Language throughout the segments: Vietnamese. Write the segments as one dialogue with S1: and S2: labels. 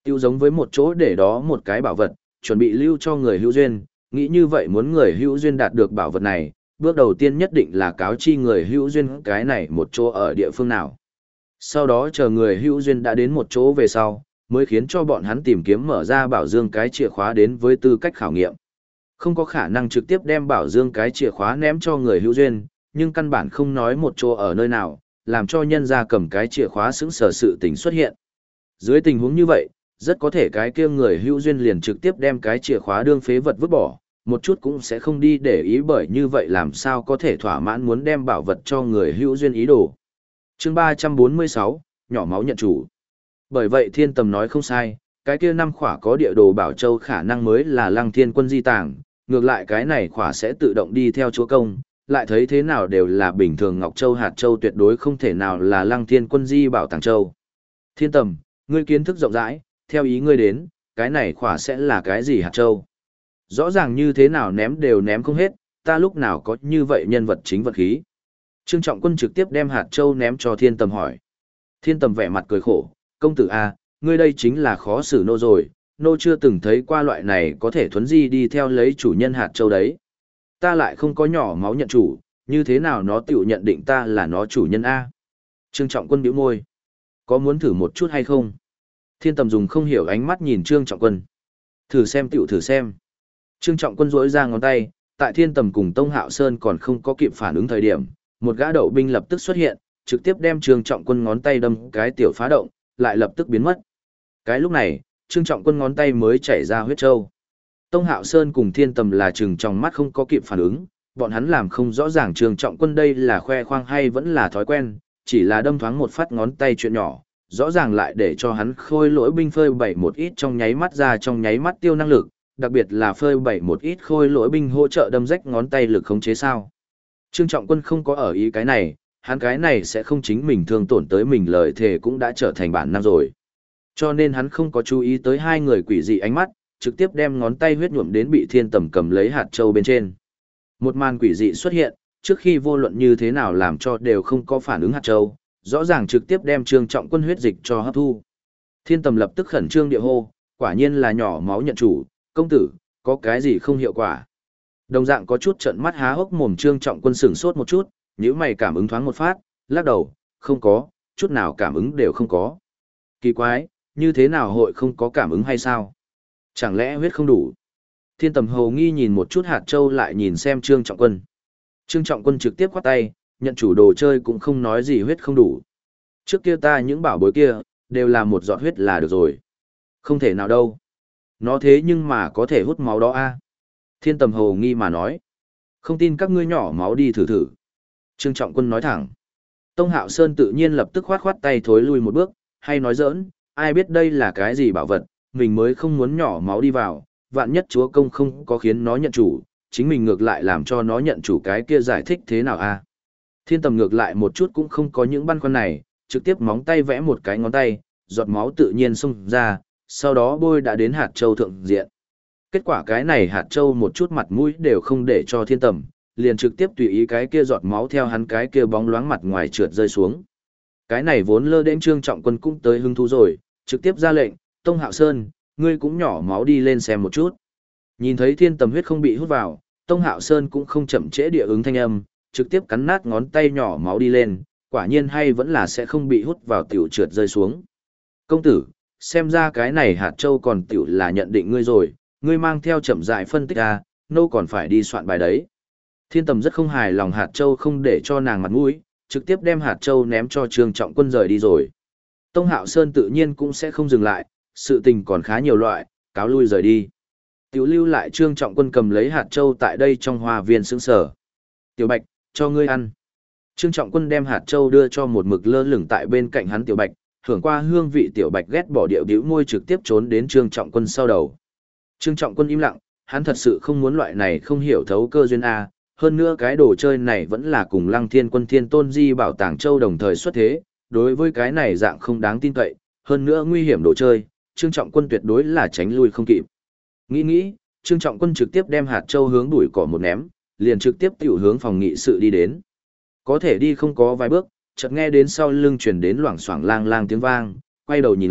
S1: Tiêu giống với một chỗ để đó một cái bảo vật, chuẩn bị lưu cho người hữu duyên, nghĩ như vậy muốn người hữu duyên đạt được bảo vật này, bước đầu tiên nhất định là cáo chi người hữu duyên cái này một chỗ ở địa phương nào. Sau đó chờ người hữu duyên đã đến một chỗ về sau, mới khiến cho bọn hắn tìm kiếm mở ra bảo dương cái chìa khóa đến với tư cách khảo nghiệm. Không có khả năng trực tiếp đem bảo dương cái chìa khóa ném cho người hữu duyên, nhưng căn bản không nói một chỗ ở nơi nào, làm cho nhân ra cầm cái chìa khóa xứng sở sự tình xuất hiện. Dưới tình huống như vậy, rất có thể cái kia người hữu duyên liền trực tiếp đem cái chìa khóa đương phế vật vứt bỏ, một chút cũng sẽ không đi để ý, bởi như vậy làm sao có thể thỏa mãn muốn đem bảo vật cho người hữu duyên ý đồ. Chương 346, nhỏ máu nhận chủ. Bởi vậy Thiên Tầm nói không sai, cái kia 5 khỏa có địa đồ bảo châu khả năng mới là Lăng Thiên Quân di tàng, ngược lại cái này khỏa sẽ tự động đi theo chúa công, lại thấy thế nào đều là bình thường ngọc châu hạt châu, tuyệt đối không thể nào là Lăng Thiên Quân di bảo tàng châu. Thiên Tầm, ngươi kiến thức rộng rãi, theo ý ngươi đến, cái này khỏa sẽ là cái gì hạt châu? Rõ ràng như thế nào ném đều ném không hết, ta lúc nào có như vậy nhân vật chính vật khí. Trương Trọng Quân trực tiếp đem hạt châu ném cho Thiên Tầm hỏi. Thiên Tầm vẻ mặt cười khổ, công tử A, ngươi đây chính là khó xử nô rồi, nô chưa từng thấy qua loại này có thể thuấn di đi theo lấy chủ nhân hạt châu đấy. Ta lại không có nhỏ máu nhận chủ, như thế nào nó tự nhận định ta là nó chủ nhân A. Trương Trọng Quân bĩu môi. Có muốn thử một chút hay không? Thiên Tầm dùng không hiểu ánh mắt nhìn Trương Trọng Quân. Thử xem tiểu thử xem. Trương Trọng Quân rỗi ra ngón tay, tại Thiên Tầm cùng Tông Hạo Sơn còn không có kịp phản ứng thời điểm, một gã đậu binh lập tức xuất hiện, trực tiếp đem Trương Trọng Quân ngón tay đâm cái tiểu phá động, lại lập tức biến mất. Cái lúc này, Trương Trọng Quân ngón tay mới chảy ra huyết châu. Tông Hạo Sơn cùng Thiên Tầm là chừng trong mắt không có kịp phản ứng, bọn hắn làm không rõ ràng Trương Trọng Quân đây là khoe khoang hay vẫn là thói quen, chỉ là đâm thoáng một phát ngón tay chuyện nhỏ, rõ ràng lại để cho hắn khôi lỗi binh phơi bày một ít trong nháy mắt ra trong nháy mắt tiêu năng lực, đặc biệt là phơi bày một ít khôi lỗi binh hỗ trợ đâm rách ngón tay lực khống chế sao. Trương Trọng Quân không có ở ý cái này, hắn cái này sẽ không chính mình thương tổn tới mình lời thề cũng đã trở thành bản năng rồi. Cho nên hắn không có chú ý tới hai người quỷ dị ánh mắt, trực tiếp đem ngón tay huyết nhuộm đến bị Thiên Tầm cầm lấy hạt châu bên trên. Một màn quỷ dị xuất hiện, trước khi vô luận như thế nào làm cho đều không có phản ứng hạt châu, rõ ràng trực tiếp đem Trương Trọng Quân huyết dịch cho hấp thu. Thiên Tầm lập tức khẩn trương địa hô, quả nhiên là nhỏ máu nhận chủ, công tử, có cái gì không hiệu quả. Đồng dạng có chút trợn mắt há hốc mồm Trương Trọng Quân sửng sốt một chút, nhíu mày cảm ứng thoáng một phát, lắc đầu, không có, chút nào cảm ứng đều không có. Kỳ quái, như thế nào hội không có cảm ứng hay sao? Chẳng lẽ huyết không đủ? Thiên Tầm hầu nghi nhìn một chút hạt châu lại nhìn xem Trương Trọng Quân. Trương Trọng Quân trực tiếp khoát tay, nhận chủ đồ chơi cũng không nói gì huyết không đủ. Trước kia ta những bảo bối kia, đều là một giọt huyết là được rồi. Không thể nào đâu. Nó thế nhưng mà có thể hút máu đó a. Thiên Tầm hầu nghi mà nói. Không tin các ngươi nhỏ máu đi thử thử. Trương Trọng Quân nói thẳng. Tông Hạo Sơn tự nhiên lập tức khoát khoát tay thối lui một bước, hay nói giỡn, ai biết đây là cái gì bảo vật, mình mới không muốn nhỏ máu đi vào, vạn nhất chúa công không có khiến nó nhận chủ, chính mình ngược lại làm cho nó nhận chủ cái kia giải thích thế nào a? Thiên Tầm ngược lại một chút cũng không có những băn khoăn này, trực tiếp móng tay vẽ một cái ngón tay, giọt máu tự nhiên xông ra, sau đó bôi đã đến hạt châu thượng diện. Kết quả cái này hạt châu một chút mặt mũi đều không để cho Thiên Tầm, liền trực tiếp tùy ý cái kia giọt máu theo hắn cái kia bóng loáng mặt ngoài trượt rơi xuống. Cái này vốn lơ đễnh Trương Trọng Quân cũng tới hứng thú rồi, trực tiếp ra lệnh, Tông Hạo Sơn, ngươi cũng nhỏ máu đi lên xem một chút. Nhìn thấy Thiên Tầm huyết không bị hút vào, Tông Hạo Sơn cũng không chậm trễ địa ứng thanh âm, trực tiếp cắn nát ngón tay nhỏ máu đi lên, quả nhiên hay vẫn là sẽ không bị hút vào tiểu trượt rơi xuống. Công tử, xem ra cái này hạt châu còn tiểu là nhận định ngươi rồi, ngươi mang theo chậm rãi phân tích à, nô còn phải đi soạn bài đấy. Thiên Tầm rất không hài lòng hạt châu không để cho nàng mặt mũi, trực tiếp đem hạt châu ném cho Trương Trọng Quân rời đi rồi. Tông Hạo Sơn tự nhiên cũng sẽ không dừng lại, sự tình còn khá nhiều loại, cáo lui rời đi. Tiểu lưu lại Trương Trọng Quân cầm lấy hạt châu tại đây trong hoa viên sững sở. Tiểu Bạch, cho ngươi ăn. Trương Trọng Quân đem hạt châu đưa cho một mực lơ lửng tại bên cạnh hắn Tiểu Bạch, hưởng qua hương vị Tiểu Bạch ghét bỏ điệu bĩu môi trực tiếp trốn đến Trương Trọng Quân sau đầu. Trương Trọng Quân im lặng, hắn thật sự không muốn loại này không hiểu thấu cơ duyên a, hơn nữa cái đồ chơi này vẫn là cùng Lăng Thiên Quân Thiên Tôn Di bảo tàng châu đồng thời xuất thế, đối với cái này dạng không đáng tin cậy, hơn nữa nguy hiểm đồ chơi, Trương Trọng Quân tuyệt đối là tránh lui không kịp. Nghĩ, Trương Trọng Quân trực tiếp đem hạt châu hướng đuổi cỏ một ném, liền trực tiếp tiểu hướng phòng nghị sự đi đến. Có thể đi không có vài bước, chợt nghe đến sau lưng truyền đến loảng xoảng lang lang tiếng vang, quay đầu nhìn lại,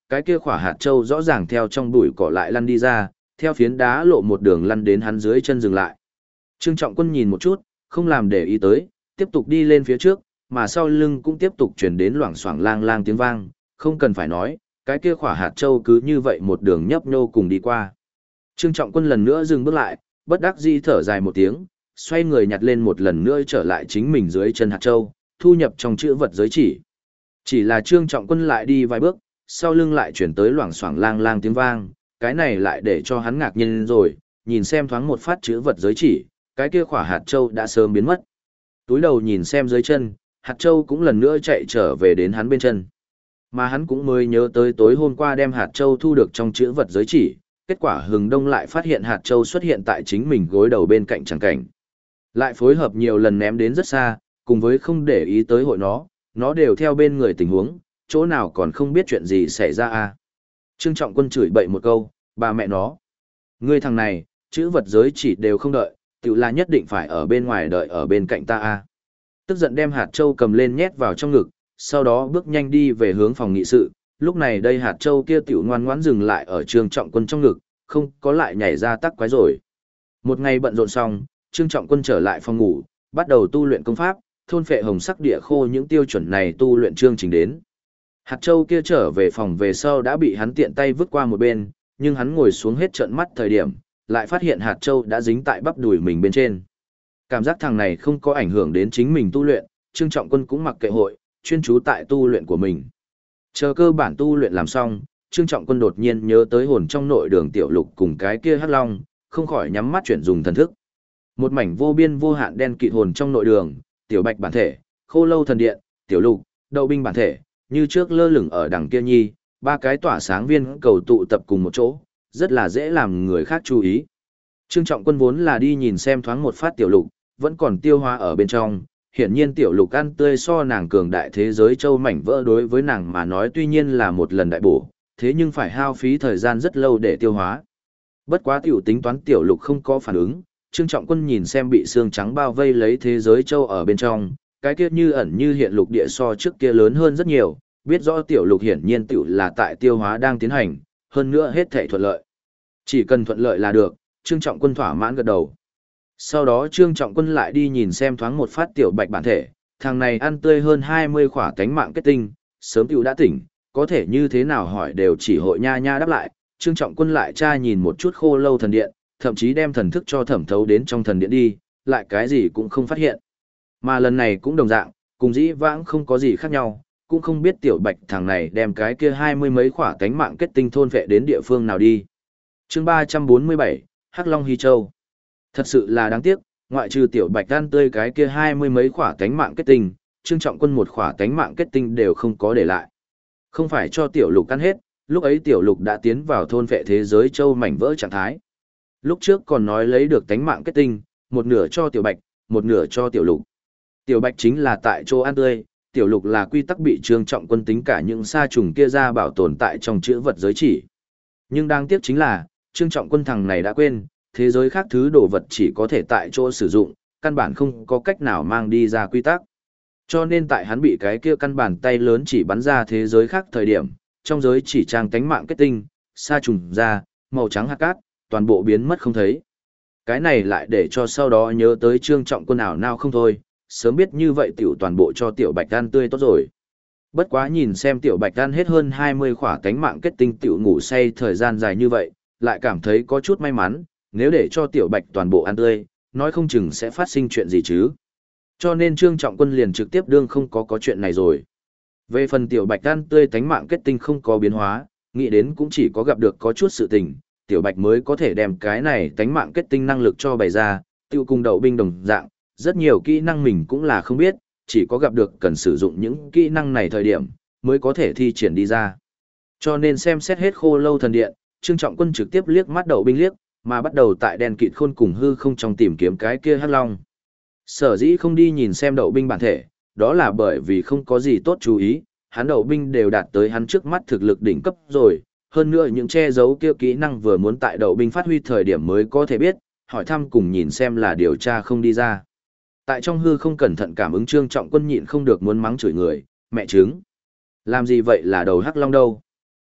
S1: cái kia khỏa hạt châu rõ ràng theo trong bụi cỏ lại lăn đi ra, theo phiến đá lộ một đường lăn đến hắn dưới chân dừng lại. Trương Trọng Quân nhìn một chút, không làm để ý tới, tiếp tục đi lên phía trước, mà sau lưng cũng tiếp tục truyền đến loảng xoảng lang lang tiếng vang, không cần phải nói, cái kia khỏa hạt châu cứ như vậy một đường nhấp nhô cùng đi qua. Trương Trọng Quân lần nữa dừng bước lại, bất đắc dĩ thở dài một tiếng, xoay người nhặt lên một lần nữa trở lại chính mình dưới chân hạt châu, thu nhập trong chữ vật giới chỉ. Chỉ là Trương Trọng Quân lại đi vài bước, sau lưng lại chuyển tới loảng xoảng lang lang tiếng vang, cái này lại để cho hắn ngạc nhiên rồi, nhìn xem thoáng một phát chữ vật giới chỉ, cái kia khỏa hạt châu đã sớm biến mất. Túi đầu nhìn xem dưới chân, hạt châu cũng lần nữa chạy trở về đến hắn bên chân. Mà hắn cũng mới nhớ tới tối hôm qua đem hạt châu thu được trong chữ vật giới chỉ, kết quả hừng đông lại phát hiện hạt châu xuất hiện tại chính mình gối đầu bên cạnh chẳng cảnh. Lại phối hợp nhiều lần ném đến rất xa, cùng với không để ý tới hội nó đều theo bên người tình huống, chỗ nào còn không biết chuyện gì xảy ra à. Trương Trọng Quân chửi bậy một câu, bà mẹ nó. Ngươi thằng này, chữ vật giới chỉ đều không đợi, tự là nhất định phải ở bên ngoài đợi ở bên cạnh ta à. Tức giận đem hạt châu cầm lên nhét vào trong ngực, sau đó bước nhanh đi về hướng phòng nghị sự. Lúc này đây hạt châu kia tiểu ngoan ngoãn dừng lại ở Trương Trọng Quân trong ngực, không có lại nhảy ra tắc quái rồi. Một ngày bận rộn xong, Trương Trọng Quân trở lại phòng ngủ, bắt đầu tu luyện công pháp, thôn phệ hồng sắc địa khô những tiêu chuẩn này tu luyện chương trình đến. Hạt châu kia trở về phòng về sau đã bị hắn tiện tay vứt qua một bên, nhưng hắn ngồi xuống hết trợn mắt thời điểm, lại phát hiện hạt châu đã dính tại bắp đùi mình bên trên. Cảm giác thằng này không có ảnh hưởng đến chính mình tu luyện, Trương Trọng Quân cũng mặc kệ hội, chuyên chú tại tu luyện của mình. Chờ cơ bản tu luyện làm xong, Trương Trọng Quân đột nhiên nhớ tới hồn trong nội đường tiểu lục cùng cái kia hắc long, không khỏi nhắm mắt chuyển dùng thần thức. Một mảnh vô biên vô hạn đen kịt hồn trong nội đường, tiểu bạch bản thể, khô lâu thần điện, tiểu lục, đậu binh bản thể, như trước lơ lửng ở đằng kia nhi, ba cái tỏa sáng viên cầu tụ tập cùng một chỗ, rất là dễ làm người khác chú ý. Trương Trọng Quân vốn là đi nhìn xem thoáng một phát tiểu lục, vẫn còn tiêu hóa ở bên trong, hiển nhiên tiểu lục ăn tươi so nàng cường đại thế giới châu mảnh vỡ đối với nàng mà nói tuy nhiên là một lần đại bổ, thế nhưng phải hao phí thời gian rất lâu để tiêu hóa. Bất quá tiểu tính toán tiểu lục không có phản ứng, Trương Trọng Quân nhìn xem bị xương trắng bao vây lấy thế giới châu ở bên trong, cái kia như ẩn như hiện lục địa so trước kia lớn hơn rất nhiều, biết rõ tiểu lục hiển nhiên tiểu là tại tiêu hóa đang tiến hành, hơn nữa hết thảy thuận lợi. Chỉ cần thuận lợi là được, Trương Trọng Quân thỏa mãn gật đầu. Sau đó Trương Trọng Quân lại đi nhìn xem thoáng một phát tiểu bạch bản thể, thằng này ăn tươi hơn 20 khỏa cánh mạng kết tinh, sớm tiểu đã tỉnh, có thể như thế nào hỏi đều chỉ hội nha nha đáp lại. Trương Trọng Quân lại tra nhìn một chút khô lâu thần điện, thậm chí đem thần thức cho thẩm thấu đến trong thần điện đi, lại cái gì cũng không phát hiện. Mà lần này cũng đồng dạng, cùng dĩ vãng không có gì khác nhau, cũng không biết tiểu bạch thằng này đem cái kia 20 mấy khỏa cánh mạng kết tinh thôn vệ đến địa phương nào đi. Chương 347, Hắc Long Hy Châu. Thật sự là đáng tiếc, ngoại trừ tiểu bạch ăn tươi cái kia 20 mấy khỏa cánh mạng kết tinh, Trương Trọng Quân một khỏa cánh mạng kết tinh đều không có để lại. Không phải cho tiểu lục ăn hết, lúc ấy tiểu lục đã tiến vào thôn vệ thế giới châu mảnh vỡ trạng thái. Lúc trước còn nói lấy được cánh mạng kết tinh, một nửa cho tiểu bạch, một nửa cho tiểu lục. Tiểu bạch chính là tại chỗ ăn tươi, tiểu lục là quy tắc bị Trương Trọng Quân tính cả những sa trùng kia ra bảo tồn tại trong chữ vật giới chỉ. Nhưng đáng tiếc chính là, Trương Trọng Quân thằng này đã quên, thế giới khác thứ đồ vật chỉ có thể tại chỗ sử dụng, căn bản không có cách nào mang đi ra quy tắc. Cho nên tại hắn bị cái kia căn bản tay lớn chỉ bắn ra thế giới khác thời điểm, trong giới chỉ trang tánh mạng kết tinh, sa trùng ra, màu trắng hạt cát, toàn bộ biến mất không thấy. Cái này lại để cho sau đó nhớ tới Trương Trọng Quân ảo nào không thôi, sớm biết như vậy tiểu toàn bộ cho tiểu bạch ăn tươi tốt rồi. Bất quá nhìn xem tiểu bạch ăn hết hơn 20 khỏa tánh mạng kết tinh tiểu ngủ say thời gian dài như vậy, lại cảm thấy có chút may mắn, nếu để cho tiểu bạch toàn bộ ăn tươi, nói không chừng sẽ phát sinh chuyện gì chứ. Cho nên Trương Trọng Quân liền trực tiếp đương không có chuyện này rồi. Về phần tiểu bạch ăn tươi tánh mạng kết tinh không có biến hóa, nghĩ đến cũng chỉ có gặp được có chút sự tình, tiểu bạch mới có thể đem cái này tánh mạng kết tinh năng lực cho bày ra, tiêu cùng đậu binh đồng dạng, rất nhiều kỹ năng mình cũng là không biết, chỉ có gặp được cần sử dụng những kỹ năng này thời điểm, mới có thể thi triển đi ra. Cho nên xem xét hết khô lâu thần điện, Trương Trọng Quân trực tiếp liếc mắt đậu binh liếc, mà bắt đầu tại đèn kịt khôn cùng hư không trong tìm kiếm cái kia hắc long. Sở dĩ không đi nhìn xem đậu binh bản thể, đó là bởi vì không có gì tốt chú ý, hắn đậu binh đều đạt tới hắn trước mắt thực lực đỉnh cấp rồi, hơn nữa những che giấu kia kỹ năng vừa muốn tại đậu binh phát huy thời điểm mới có thể biết, hỏi thăm cùng nhìn xem là điều tra không đi ra. Tại trong hư không cẩn thận cảm ứng Trương Trọng Quân nhịn không được muốn mắng chửi người, mẹ trứng. Làm gì vậy là đầu hắc long đâu?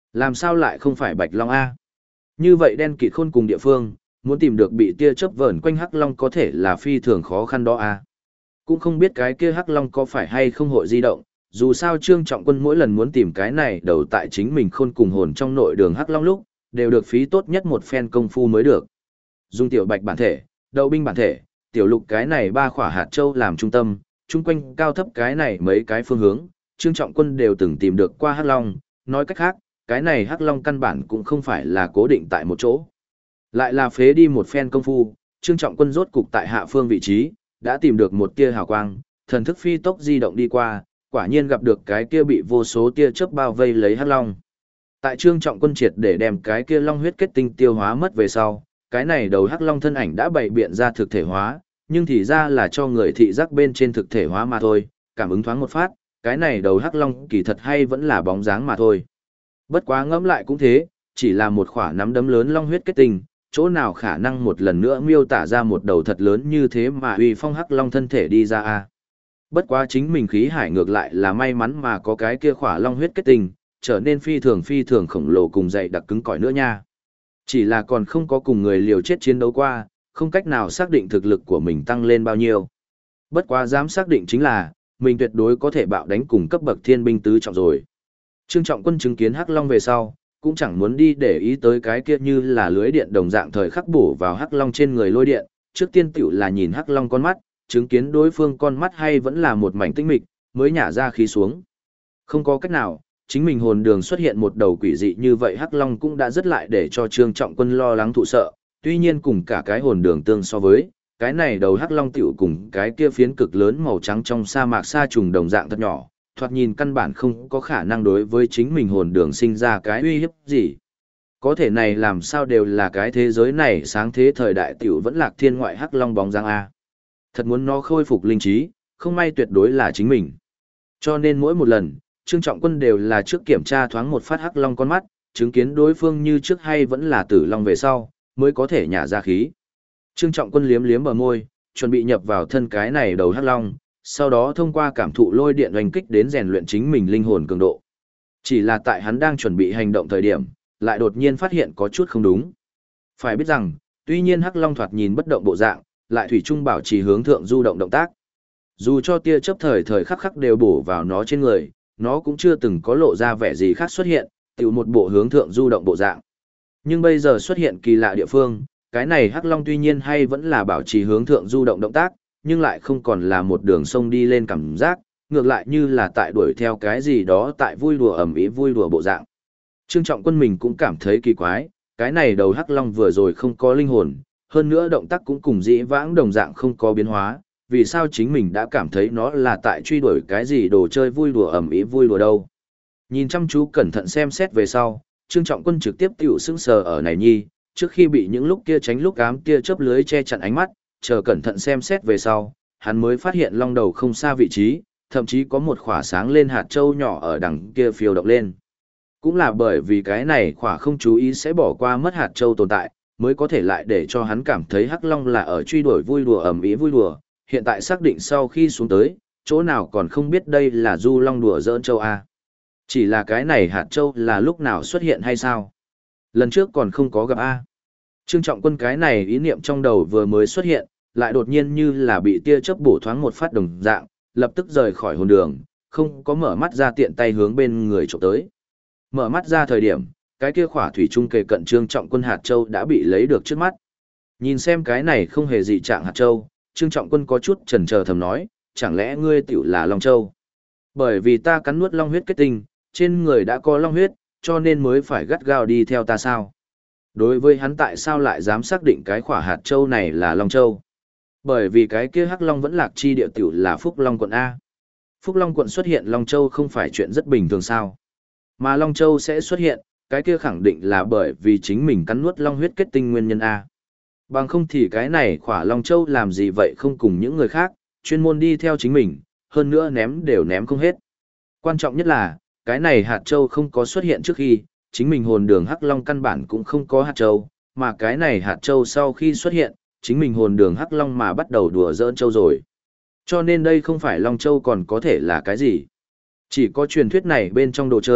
S1: Làm sao lại không phải Bạch Long A? Như vậy đen kịt khôn cùng địa phương, muốn tìm được bị tia chớp vờn quanh Hắc Long có thể là phi thường khó khăn đó A. Cũng không biết cái kia Hắc Long có phải hay không hội di động, dù sao Trương Trọng Quân mỗi lần muốn tìm cái này đầu tại chính mình khôn cùng hồn trong nội đường Hắc Long lúc, đều được phí tốt nhất một phen công phu mới được. Dùng tiểu bạch bản thể, đậu binh bản thể, tiểu lục cái này ba khỏa hạt châu làm trung tâm, chung quanh cao thấp cái này mấy cái phương hướng, Trương Trọng Quân đều từng tìm được qua Hắc Long, nói cách khác, cái này Hắc Long căn bản cũng không phải là cố định tại một chỗ. Lại là phế đi một phen công phu, Trương Trọng Quân rốt cục tại hạ phương vị trí, đã tìm được một tia hào quang, thần thức phi tốc di động đi qua, quả nhiên gặp được cái kia bị vô số tia chớp bao vây lấy Hắc Long. Tại Trương Trọng Quân triệt để đem cái kia long huyết kết tinh tiêu hóa mất về sau, cái này đầu Hắc Long thân ảnh đã bày biện ra thực thể hóa, nhưng thì ra là cho người thị giác bên trên thực thể hóa mà thôi, cảm ứng thoáng một phát, cái này đầu Hắc Long kỳ thật hay vẫn là bóng dáng mà thôi. Bất quá ngẫm lại cũng thế, chỉ là một khỏa nắm đấm lớn long huyết kết tinh, chỗ nào khả năng một lần nữa miêu tả ra một đầu thật lớn như thế mà uy phong Hắc Long thân thể đi ra a. Bất quá chính mình khí hải ngược lại là may mắn mà có cái kia khỏa long huyết kết tinh, trở nên phi thường khổng lồ cùng dày đặc cứng cỏi nữa nha. Chỉ là còn không có cùng người liều chết chiến đấu qua, không cách nào xác định thực lực của mình tăng lên bao nhiêu. Bất quá dám xác định chính là, mình tuyệt đối có thể bạo đánh cùng cấp bậc thiên binh tứ trọng rồi. Trương Trọng Quân chứng kiến Hắc Long về sau, cũng chẳng muốn đi để ý tới cái kia như là lưới điện đồng dạng thời khắc bổ vào Hắc Long trên người lôi điện, trước tiên tiểu là nhìn Hắc Long con mắt, chứng kiến đối phương con mắt hay vẫn là một mảnh tinh mịch, mới nhả ra khí xuống. Không có cách nào, chính mình hồn đường xuất hiện một đầu quỷ dị như vậy Hắc Long cũng đã rất lại để cho Trương Trọng Quân lo lắng thụ sợ, tuy nhiên cùng cả cái hồn đường tương so với, cái này đầu Hắc Long tiểu cùng cái kia phiến cực lớn màu trắng trong sa mạc sa trùng đồng dạng thật nhỏ, thoạt nhìn căn bản không có khả năng đối với chính mình hồn đường sinh ra cái uy hiếp gì. Có thể này làm sao đều là cái thế giới này sáng thế thời đại tiểu vẫn lạc thiên ngoại Hắc Long bóng dáng A. Thật muốn nó khôi phục linh trí, không may tuyệt đối là chính mình. Cho nên mỗi một lần, Trương Trọng Quân đều là trước kiểm tra thoáng một phát Hắc Long con mắt, chứng kiến đối phương như trước hay vẫn là Tử Long về sau, mới có thể nhả ra khí. Trương Trọng Quân liếm liếm bờ môi, chuẩn bị nhập vào thân cái này đầu Hắc Long, sau đó thông qua cảm thụ lôi điện oanh kích đến rèn luyện chính mình linh hồn cường độ. Chỉ là tại hắn đang chuẩn bị hành động thời điểm, lại đột nhiên phát hiện có chút không đúng. Phải biết rằng, tuy nhiên Hắc Long thoạt nhìn bất động bộ dạng, lại thủy chung bảo trì hướng thượng du động động tác. Dù cho tia chớp thời khắc khắc đều bổ vào nó trên người, nó cũng chưa từng có lộ ra vẻ gì khác xuất hiện, tiểu một bộ hướng thượng du động bộ dạng. Nhưng bây giờ xuất hiện kỳ lạ địa phương, cái này Hắc Long tuy nhiên hay vẫn là bảo trì hướng thượng du động động tác, nhưng lại không còn là một đường sông đi lên cảm giác, ngược lại như là tại đuổi theo cái gì đó tại vui đùa ầm ĩ vui đùa bộ dạng. Trương Trọng Quân mình cũng cảm thấy kỳ quái, cái này đầu Hắc Long vừa rồi không có linh hồn, hơn nữa động tác cũng cùng dĩ vãng đồng dạng không có biến hóa, vì sao chính mình đã cảm thấy nó là tại truy đuổi cái gì đồ chơi vui đùa ầm ĩ vui đùa đâu. Nhìn chăm chú cẩn thận xem xét về sau, Trương Trọng Quân trực tiếp tiểu sững sờ ở này nhi, trước khi bị những lúc kia tránh lúc ám kia chớp lưới che chắn ánh mắt, chờ cẩn thận xem xét về sau, hắn mới phát hiện long đầu không xa vị trí, thậm chí có một khỏa sáng lên hạt châu nhỏ ở đằng kia phiêu động lên. Cũng là bởi vì cái này khỏa không chú ý sẽ bỏ qua mất hạt châu tồn tại, mới có thể lại để cho hắn cảm thấy Hắc Long là ở truy đuổi vui đùa ầm ĩ vui đùa, hiện tại xác định sau khi xuống tới, chỗ nào còn không biết đây là du long đùa giỡn châu A. Chỉ là cái này hạt châu là lúc nào xuất hiện hay sao? Lần trước còn không có gặp A. Trương Trọng Quân cái này ý niệm trong đầu vừa mới xuất hiện, lại đột nhiên như là bị tia chớp bổ thoáng một phát đồng dạng, lập tức rời khỏi hồn đường, không có mở mắt ra tiện tay hướng bên người chụp tới. Mở mắt ra thời điểm, cái kia khỏa thủy trung kề cận Trương Trọng Quân hạt châu đã bị lấy được trước mắt. Nhìn xem cái này không hề dị trạng hạt châu, Trương Trọng Quân có chút chần chờ thầm nói, chẳng lẽ ngươi tiểu là Long Châu? Bởi vì ta cắn nuốt long huyết kết tinh, trên người đã có long huyết, cho nên mới phải gắt gao đi theo ta sao? Đối với hắn tại sao lại dám xác định cái khỏa hạt châu này là Long Châu? Bởi vì cái kia Hắc Long vẫn lạc chi địa tiểu là Phúc Long quận A. Phúc Long quận xuất hiện Long Châu không phải chuyện rất bình thường sao? Mà Long Châu sẽ xuất hiện, cái kia khẳng định là bởi vì chính mình cắn nuốt long huyết kết tinh nguyên nhân A. Bằng không thì cái này khỏa Long Châu làm gì vậy không cùng những người khác, chuyên môn đi theo chính mình, hơn nữa ném đều ném không hết. Quan trọng nhất là, cái này hạt châu không có xuất hiện trước khi, chính mình hồn đường Hắc Long căn bản cũng không có hạt châu, mà cái này hạt châu sau khi xuất hiện, chính mình hồn đường Hắc Long mà bắt đầu đùa giỡn châu rồi. Cho nên đây không phải Long Châu còn có thể là cái gì. Chỉ có truyền thuyết này bên trong đồ chơi,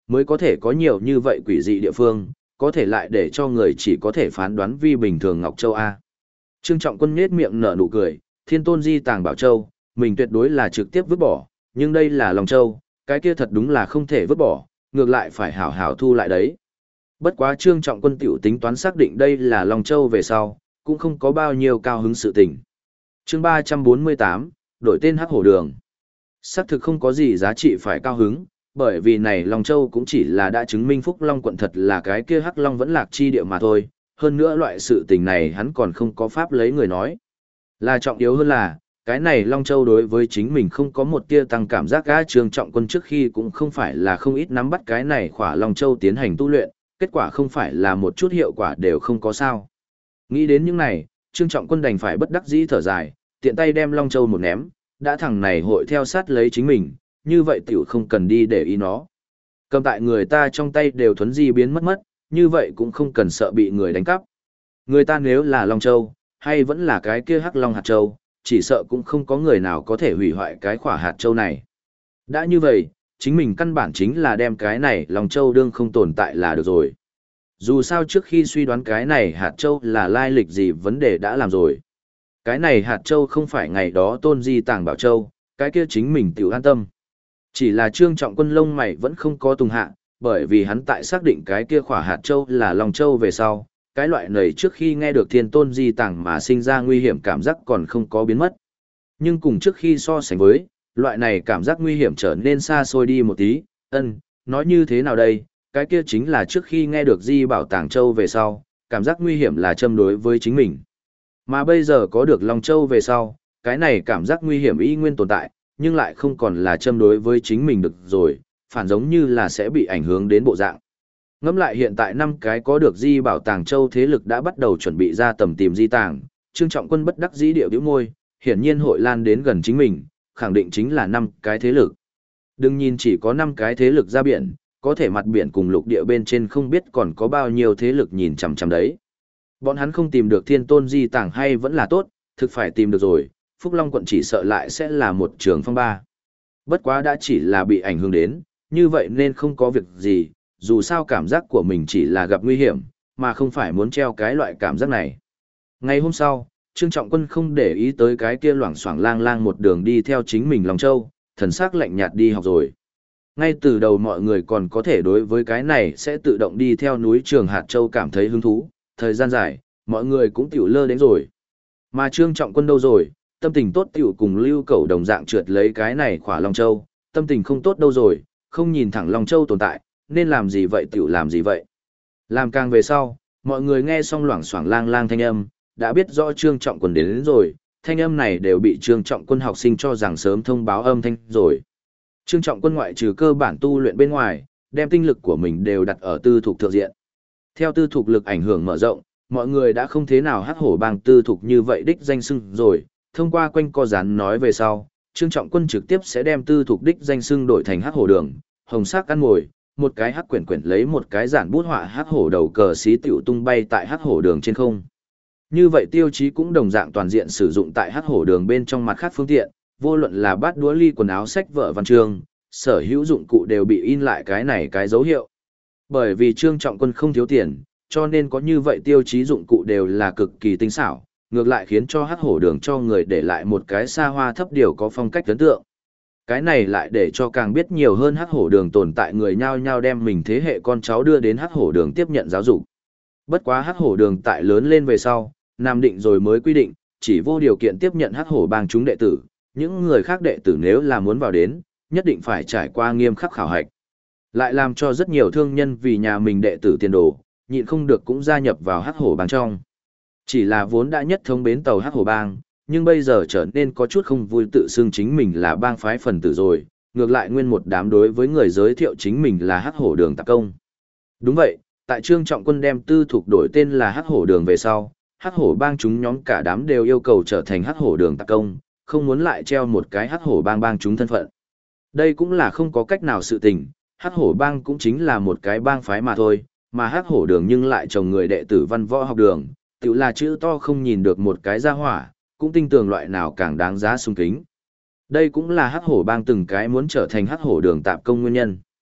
S1: mới có thể có nhiều như vậy quỷ dị địa phương, có thể lại để cho người chỉ có thể phán đoán vi bình thường Ngọc Châu A. Trương Trọng Quân nhếch miệng nở nụ cười, Thiên Tôn Di Tàng Bảo Châu, mình tuyệt đối là trực tiếp vứt bỏ, nhưng đây là Long Châu, cái kia thật đúng là không thể vứt bỏ, ngược lại phải hảo hảo thu lại đấy. Bất quá Trương Trọng Quân tiểu tính toán xác định đây là Long Châu về sau, cũng không có bao nhiêu cao hứng sự tình. Chương 348, đổi tên Hắc Hổ Đường. Xác thực không có gì giá trị phải cao hứng, bởi vì này Long Châu cũng chỉ là đã chứng minh Phúc Long quận thật là cái kia Hắc Long vẫn lạc chi địa mà thôi, hơn nữa loại sự tình này hắn còn không có pháp lấy người nói. Là trọng yếu hơn là, cái này Long Châu đối với chính mình không có một tia tăng cảm giác gã. Trương Trọng Quân trước khi cũng không phải là không ít nắm bắt cái này khỏa Long Châu tiến hành tu luyện, kết quả không phải là một chút hiệu quả đều không có sao. Nghĩ đến những này, Trương Trọng Quân đành phải bất đắc dĩ thở dài, tiện tay đem Long Châu một ném, đã thằng này hội theo sát lấy chính mình, như vậy tiểu không cần đi để ý nó. Cầm tại người ta trong tay đều thuấn di biến mất, như vậy cũng không cần sợ bị người đánh cắp. Người ta nếu là Long Châu, hay vẫn là cái kia Hắc Long hạt châu, chỉ sợ cũng không có người nào có thể hủy hoại cái khỏa hạt châu này. Đã như vậy, chính mình căn bản chính là đem cái này Long Châu đương không tồn tại là được rồi. Dù sao trước khi suy đoán cái này hạt châu là lai lịch gì vấn đề đã làm rồi. Cái này hạt châu không phải ngày đó Tôn Di Tàng Bảo Châu, cái kia chính mình tiểu an tâm. Chỉ là Trương Trọng Quân lông mày vẫn không có tùng hạ, bởi vì hắn tại xác định cái kia khỏa hạt châu là Long Châu về sau, cái loại này trước khi nghe được Thiên Tôn Di Tàng mà sinh ra nguy hiểm cảm giác còn không có biến mất. Nhưng cùng trước khi so sánh với, loại này cảm giác nguy hiểm trở nên xa xôi đi một tí, nói như thế nào đây, cái kia chính là trước khi nghe được Di Bảo Tàng Châu về sau, cảm giác nguy hiểm là châm đối với chính mình. Mà bây giờ có được Long Châu về sau, cái này cảm giác nguy hiểm y nguyên tồn tại, nhưng lại không còn là châm đối với chính mình được rồi, phản giống như là sẽ bị ảnh hưởng đến bộ dạng. Ngẫm lại hiện tại 5 cái có được Di Bảo Tàng Châu thế lực đã bắt đầu chuẩn bị ra tầm tìm Di Tàng, Trương Trọng Quân bất đắc dĩ điệu bĩu môi, hiển nhiên hội lan đến gần chính mình, khẳng định chính là 5 cái thế lực. Đừng nhìn chỉ có 5 cái thế lực ra biển, có thể mặt biển cùng lục địa bên trên không biết còn có bao nhiêu thế lực nhìn chằm chằm đấy. Bọn hắn không tìm được Thiên Tôn Di Tàng hay vẫn là tốt, thực phải tìm được rồi, Phúc Long quận chỉ sợ lại sẽ là một trường phong ba. Bất quá đã chỉ là bị ảnh hưởng đến, như vậy nên không có việc gì, dù sao cảm giác của mình chỉ là gặp nguy hiểm, mà không phải muốn treo cái loại cảm giác này. Ngày hôm sau, Trương Trọng Quân không để ý tới cái kia loảng xoảng lang lang một đường đi theo chính mình Long Châu, thần sắc lạnh nhạt đi học rồi. Ngay từ đầu mọi người còn có thể đối với cái này sẽ tự động đi theo núi Trường Hạt Châu cảm thấy hứng thú, thời gian dài, mọi người cũng tiểu lơ đến rồi. Mà Trương Trọng Quân đâu rồi, tâm tình tốt tiểu cùng Lưu Cẩu đồng dạng trượt lấy cái này khỏa Long Châu, tâm tình không tốt đâu rồi, không nhìn thẳng Long Châu tồn tại, nên làm gì vậy tiểu làm gì vậy. Làm càng về sau, mọi người nghe xong loảng xoảng lang lang thanh âm, đã biết rõ Trương Trọng Quân đến rồi, thanh âm này đều bị Trương Trọng Quân học sinh cho rằng sớm thông báo âm thanh rồi. Trương Trọng Quân ngoại trừ cơ bản tu luyện bên ngoài, đem tinh lực của mình đều đặt ở tư thục thượng diện. Theo tư thục lực ảnh hưởng mở rộng, mọi người đã không thế nào Hắc Hổ bang tư thục như vậy đích danh xưng rồi, thông qua quanh co gián nói về sau, Trương Trọng Quân trực tiếp sẽ đem tư thục đích danh xưng đổi thành Hắc Hổ đường, hồng sắc ăn ngồi, một cái hắc quyển quyển lấy một cái giản bút họa hắc hổ đầu cờ xí tiểu tung bay tại Hắc Hổ đường trên không. Như vậy tiêu chí cũng đồng dạng toàn diện sử dụng tại Hắc Hổ đường bên trong mặt khác phương tiện, vô luận là bát đũa ly quần áo sách vở văn chương, sở hữu dụng cụ đều bị in lại cái này cái dấu hiệu. Bởi vì Trương Trọng Quân không thiếu tiền, cho nên có như vậy tiêu chí dụng cụ đều là cực kỳ tinh xảo, ngược lại khiến cho Hắc Hổ đường cho người để lại một cái xa hoa thấp điều có phong cách ấn tượng. Cái này lại để cho càng biết nhiều hơn Hắc Hổ đường tồn tại người nhao nhao đem mình thế hệ con cháu đưa đến Hắc Hổ đường tiếp nhận giáo dục. Bất quá Hắc Hổ đường tại lớn lên về sau, nam định rồi mới quy định, chỉ vô điều kiện tiếp nhận Hắc Hổ bang chúng đệ tử, những người khác đệ tử nếu là muốn vào đến, nhất định phải trải qua nghiêm khắc khảo hạch. Lại làm cho rất nhiều thương nhân vì nhà mình đệ tử tiền đồ, nhịn không được cũng gia nhập vào Hắc Hổ bang trong. Chỉ là vốn đã nhất thống bến tàu Hắc Hổ bang, nhưng bây giờ trở nên có chút không vui tự xưng chính mình là bang phái phần tử rồi, ngược lại nguyên một đám đối với người giới thiệu chính mình là Hắc Hổ đường tạp công. Đúng vậy, tại Trương Trọng Quân đem tư thục đổi tên là Hắc Hổ đường về sau, Hắc Hổ bang chúng nhóm cả đám đều yêu cầu trở thành Hắc Hổ đường tạp công, không muốn lại treo một cái Hắc Hổ bang bang chúng thân phận. Đây cũng là không có cách nào sự tình, Hắc Hổ bang cũng chính là một cái bang phái mà thôi, mà Hắc Hổ đường nhưng lại trồng người đệ tử văn võ học đường, tự là chữ to không nhìn được một cái ra hỏa, cũng tin tưởng loại nào càng đáng giá sung kính. Đây cũng là Hắc Hổ bang từng cái muốn trở thành Hắc Hổ đường tạp công nguyên nhân.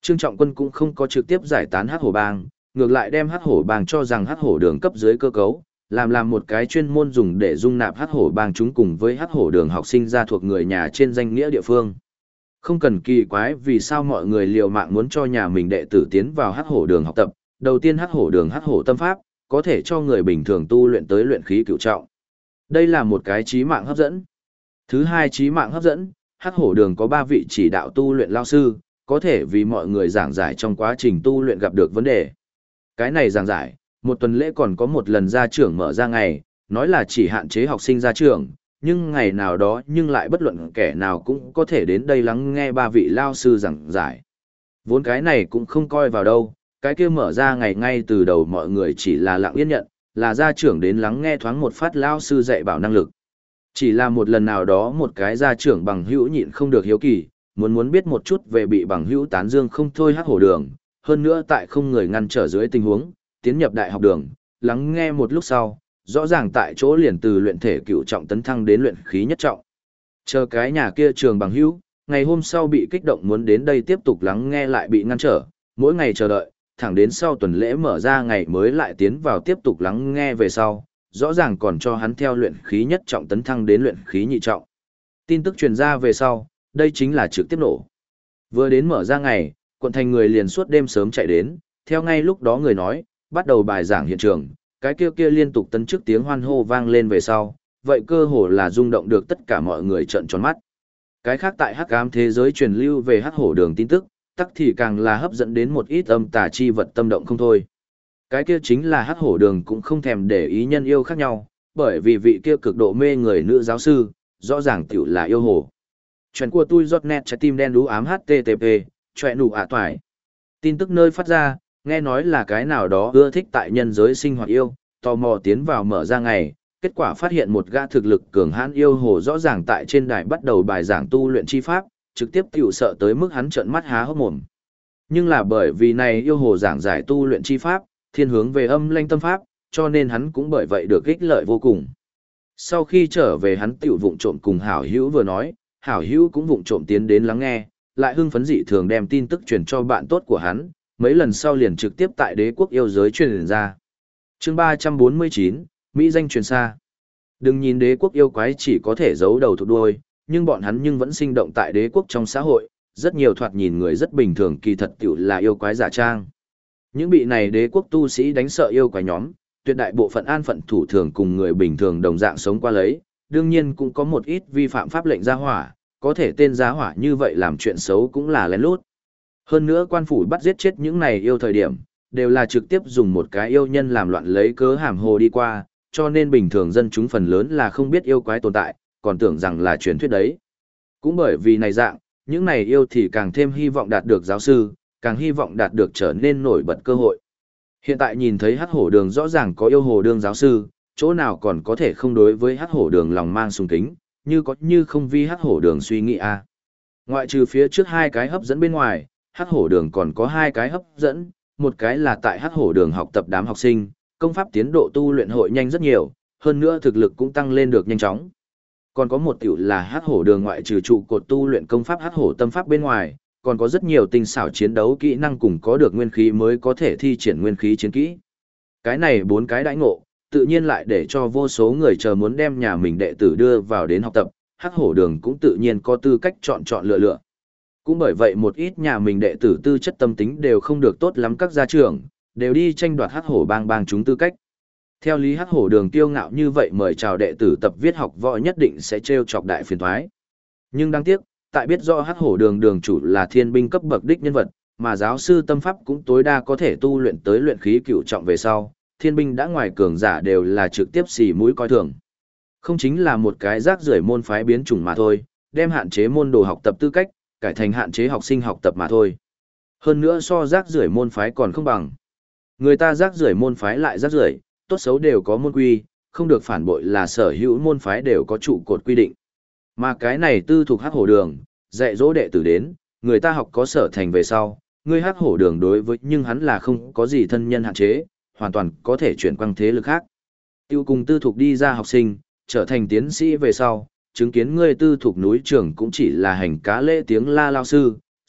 S1: Trương Trọng Quân cũng không có trực tiếp giải tán Hắc Hổ Bang, ngược lại đem Hắc Hổ Bang cho rằng Hắc Hổ Đường cấp dưới cơ cấu, làm một cái chuyên môn dùng để dung nạp Hắc Hổ Bang chúng cùng với Hắc Hổ Đường học sinh ra thuộc người nhà trên danh nghĩa địa phương. Không cần kỳ quái vì sao mọi người liều mạng muốn cho nhà mình đệ tử tiến vào Hắc Hổ Đường học tập, đầu tiên Hắc Hổ Đường Hắc Hổ Tâm Pháp, có thể cho người bình thường tu luyện tới luyện khí cửu trọng. Đây là một cái chí mạng hấp dẫn. Thứ hai chí mạng hấp dẫn, Hắc Hổ Đường có 3 vị chỉ đạo tu luyện lao sư, có thể vì mọi người giảng giải trong quá trình tu luyện gặp được vấn đề. Cái này giảng giải, một tuần lễ còn có một lần ra trưởng mở ra ngày, nói là chỉ hạn chế học sinh ra trường, nhưng ngày nào đó nhưng lại bất luận kẻ nào cũng có thể đến đây lắng nghe 3 vị lao sư giảng giải. Vốn cái này cũng không coi vào đâu, cái kia mở ra ngày ngay từ đầu mọi người chỉ là lặng yên nhận, là gia trưởng đến lắng nghe thoáng một phát lao sư dạy bảo năng lực. Chỉ là một lần nào đó một cái gia trưởng bằng hữu nhịn không được hiếu kỳ, muốn biết một chút về bị bằng hữu tán dương không thôi Hắc Hổ Đường, hơn nữa tại không người ngăn trở dưới tình huống, tiến nhập đại học đường, lắng nghe một lúc sau, rõ ràng tại chỗ liền từ luyện thể cửu trọng tấn thăng đến luyện khí nhất trọng. Chờ cái nhà kia trường bằng hữu, ngày hôm sau bị kích động muốn đến đây tiếp tục lắng nghe lại bị ngăn trở, mỗi ngày chờ đợi, thẳng đến sau tuần lễ mở ra ngày mới lại tiến vào tiếp tục lắng nghe về sau, rõ ràng còn cho hắn theo luyện khí nhất trọng tấn thăng đến luyện khí nhị trọng. Tin tức truyền ra về sau, đây chính là trực tiếp nổ. Vừa đến mở ra ngày, quận thành người liền suốt đêm sớm chạy đến, theo ngay lúc đó người nói, bắt đầu bài giảng hiện trường, cái kia liên tục tấn trước tiếng hoan hô vang lên về sau, vậy cơ hồ là rung động được tất cả mọi người trợn tròn mắt. Cái khác tại hắc ám thế giới truyền lưu về Hắc Hổ Đường tin tức, tắc thì càng là hấp dẫn đến một ít âm tà chi vật tâm động không thôi. Cái kia chính là Hắc Hổ Đường cũng không thèm để ý nhân yêu khác nhau, bởi vì vị kia cực độ mê người nữ giáo sư, rõ ràng tiểu là yêu hồ. Chuyện của tôi giọt nét trái tim đen đú ám HTTP, chuyện đủ toải. Tin tức nơi phát ra, nghe nói là cái nào đó ưa thích tại nhân giới sinh hoạt yêu, tò mò tiến vào mở ra ngày, kết quả phát hiện một gã thực lực cường hãn yêu hồ rõ ràng tại trên đài bắt đầu bài giảng tu luyện chi pháp, trực tiếp tiểu sợ tới mức hắn trợn mắt há hốc mồm. Nhưng là bởi vì này yêu hồ giảng giải tu luyện chi pháp, thiên hướng về âm lanh tâm pháp, cho nên hắn cũng bởi vậy được ích lợi vô cùng. Sau khi trở về hắn tiểu vụng trộm cùng hảo hữu vừa nói, hảo hữu cũng vụng trộm tiến đến lắng nghe, lại hưng phấn dị thường đem tin tức truyền cho bạn tốt của hắn, mấy lần sau liền trực tiếp tại đế quốc yêu giới truyền ra. Chương 349, Mỹ danh truyền xa. Đừng nhìn đế quốc yêu quái chỉ có thể giấu đầu thụt đuôi, nhưng bọn hắn nhưng vẫn sinh động tại đế quốc trong xã hội, rất nhiều thoạt nhìn người rất bình thường kỳ thật tiểu là yêu quái giả trang. Những bị này đế quốc tu sĩ đánh sợ yêu quái nhóm, tuyệt đại bộ phận an phận thủ thường cùng người bình thường đồng dạng sống qua lấy, đương nhiên cũng có một ít vi phạm pháp lệnh gia hỏa, có thể tên gia hỏa như vậy làm chuyện xấu cũng là lén lút. Hơn nữa quan phủ bắt giết chết những này yêu thời điểm, đều là trực tiếp dùng một cái yêu nhân làm loạn lấy cớ hàm hồ đi qua, cho nên bình thường dân chúng phần lớn là không biết yêu quái tồn tại, còn tưởng rằng là truyền thuyết đấy. Cũng bởi vì này dạng, những này yêu thì càng thêm hy vọng đạt được giáo sư, càng hy vọng đạt được trở nên nổi bật cơ hội. Hiện tại nhìn thấy Hắc Hổ Đường rõ ràng có yêu hồ đương giáo sư, chỗ nào còn có thể không đối với Hắc Hổ Đường lòng mang sùng kính, như có như không vi Hắc Hổ Đường suy nghĩ a. Ngoại trừ phía trước 2 cái hấp dẫn bên ngoài, Hắc Hổ Đường còn có 2 cái hấp dẫn, một cái là tại Hắc Hổ Đường học tập đám học sinh, công pháp tiến độ tu luyện hội nhanh rất nhiều, hơn nữa thực lực cũng tăng lên được nhanh chóng. Còn có một tiểu là Hắc Hổ Đường ngoại trừ trụ cột tu luyện công pháp Hắc Hổ Tâm Pháp bên ngoài, còn có rất nhiều tinh xảo chiến đấu kỹ năng cùng có được nguyên khí mới có thể thi triển nguyên khí chiến kỹ. Cái này 4 cái đãi ngộ, tự nhiên lại để cho vô số người chờ muốn đem nhà mình đệ tử đưa vào đến học tập, Hắc Hổ Đường cũng tự nhiên có tư cách chọn lựa. Cũng bởi vậy một ít nhà mình đệ tử tư chất tâm tính đều không được tốt lắm các gia trưởng, đều đi tranh đoạt Hắc Hổ bang chúng tư cách. Theo lý Hắc Hổ Đường kiêu ngạo như vậy mời chào đệ tử tập viết học võ nhất định sẽ trêu chọc đại phiền toái. Nhưng đáng tiếc, tại biết rõ Hắc Hổ Đường đường chủ là thiên binh cấp bậc đích nhân vật, mà giáo sư tâm pháp cũng tối đa có thể tu luyện tới luyện khí cửu trọng về sau, thiên binh đã ngoài cường giả đều là trực tiếp xì mũi coi thường. Không chính là một cái rác rưởi môn phái biến chủng mà thôi, đem hạn chế môn đồ học tập tư cách, cải thành hạn chế học sinh học tập mà thôi. Hơn nữa so rác rưởi môn phái còn không bằng. Người ta rác rưởi môn phái lại rác rưởi, tốt xấu đều có môn quy, không được phản bội là sở hữu môn phái đều có trụ cột quy định. Mà cái này tư thuộc Hắc Hổ Đường, dạy dỗ đệ tử đến, người ta học có sở thành về sau, người Hắc Hổ Đường đối với nhưng hắn là không có gì thân nhân hạn chế, hoàn toàn có thể chuyển quang thế lực khác. Tiêu cùng tư thuộc đi ra học sinh, trở thành tiến sĩ về sau, chứng kiến ngươi tư thuộc núi trưởng cũng chỉ là hành cá lễ tiếng la lao sư,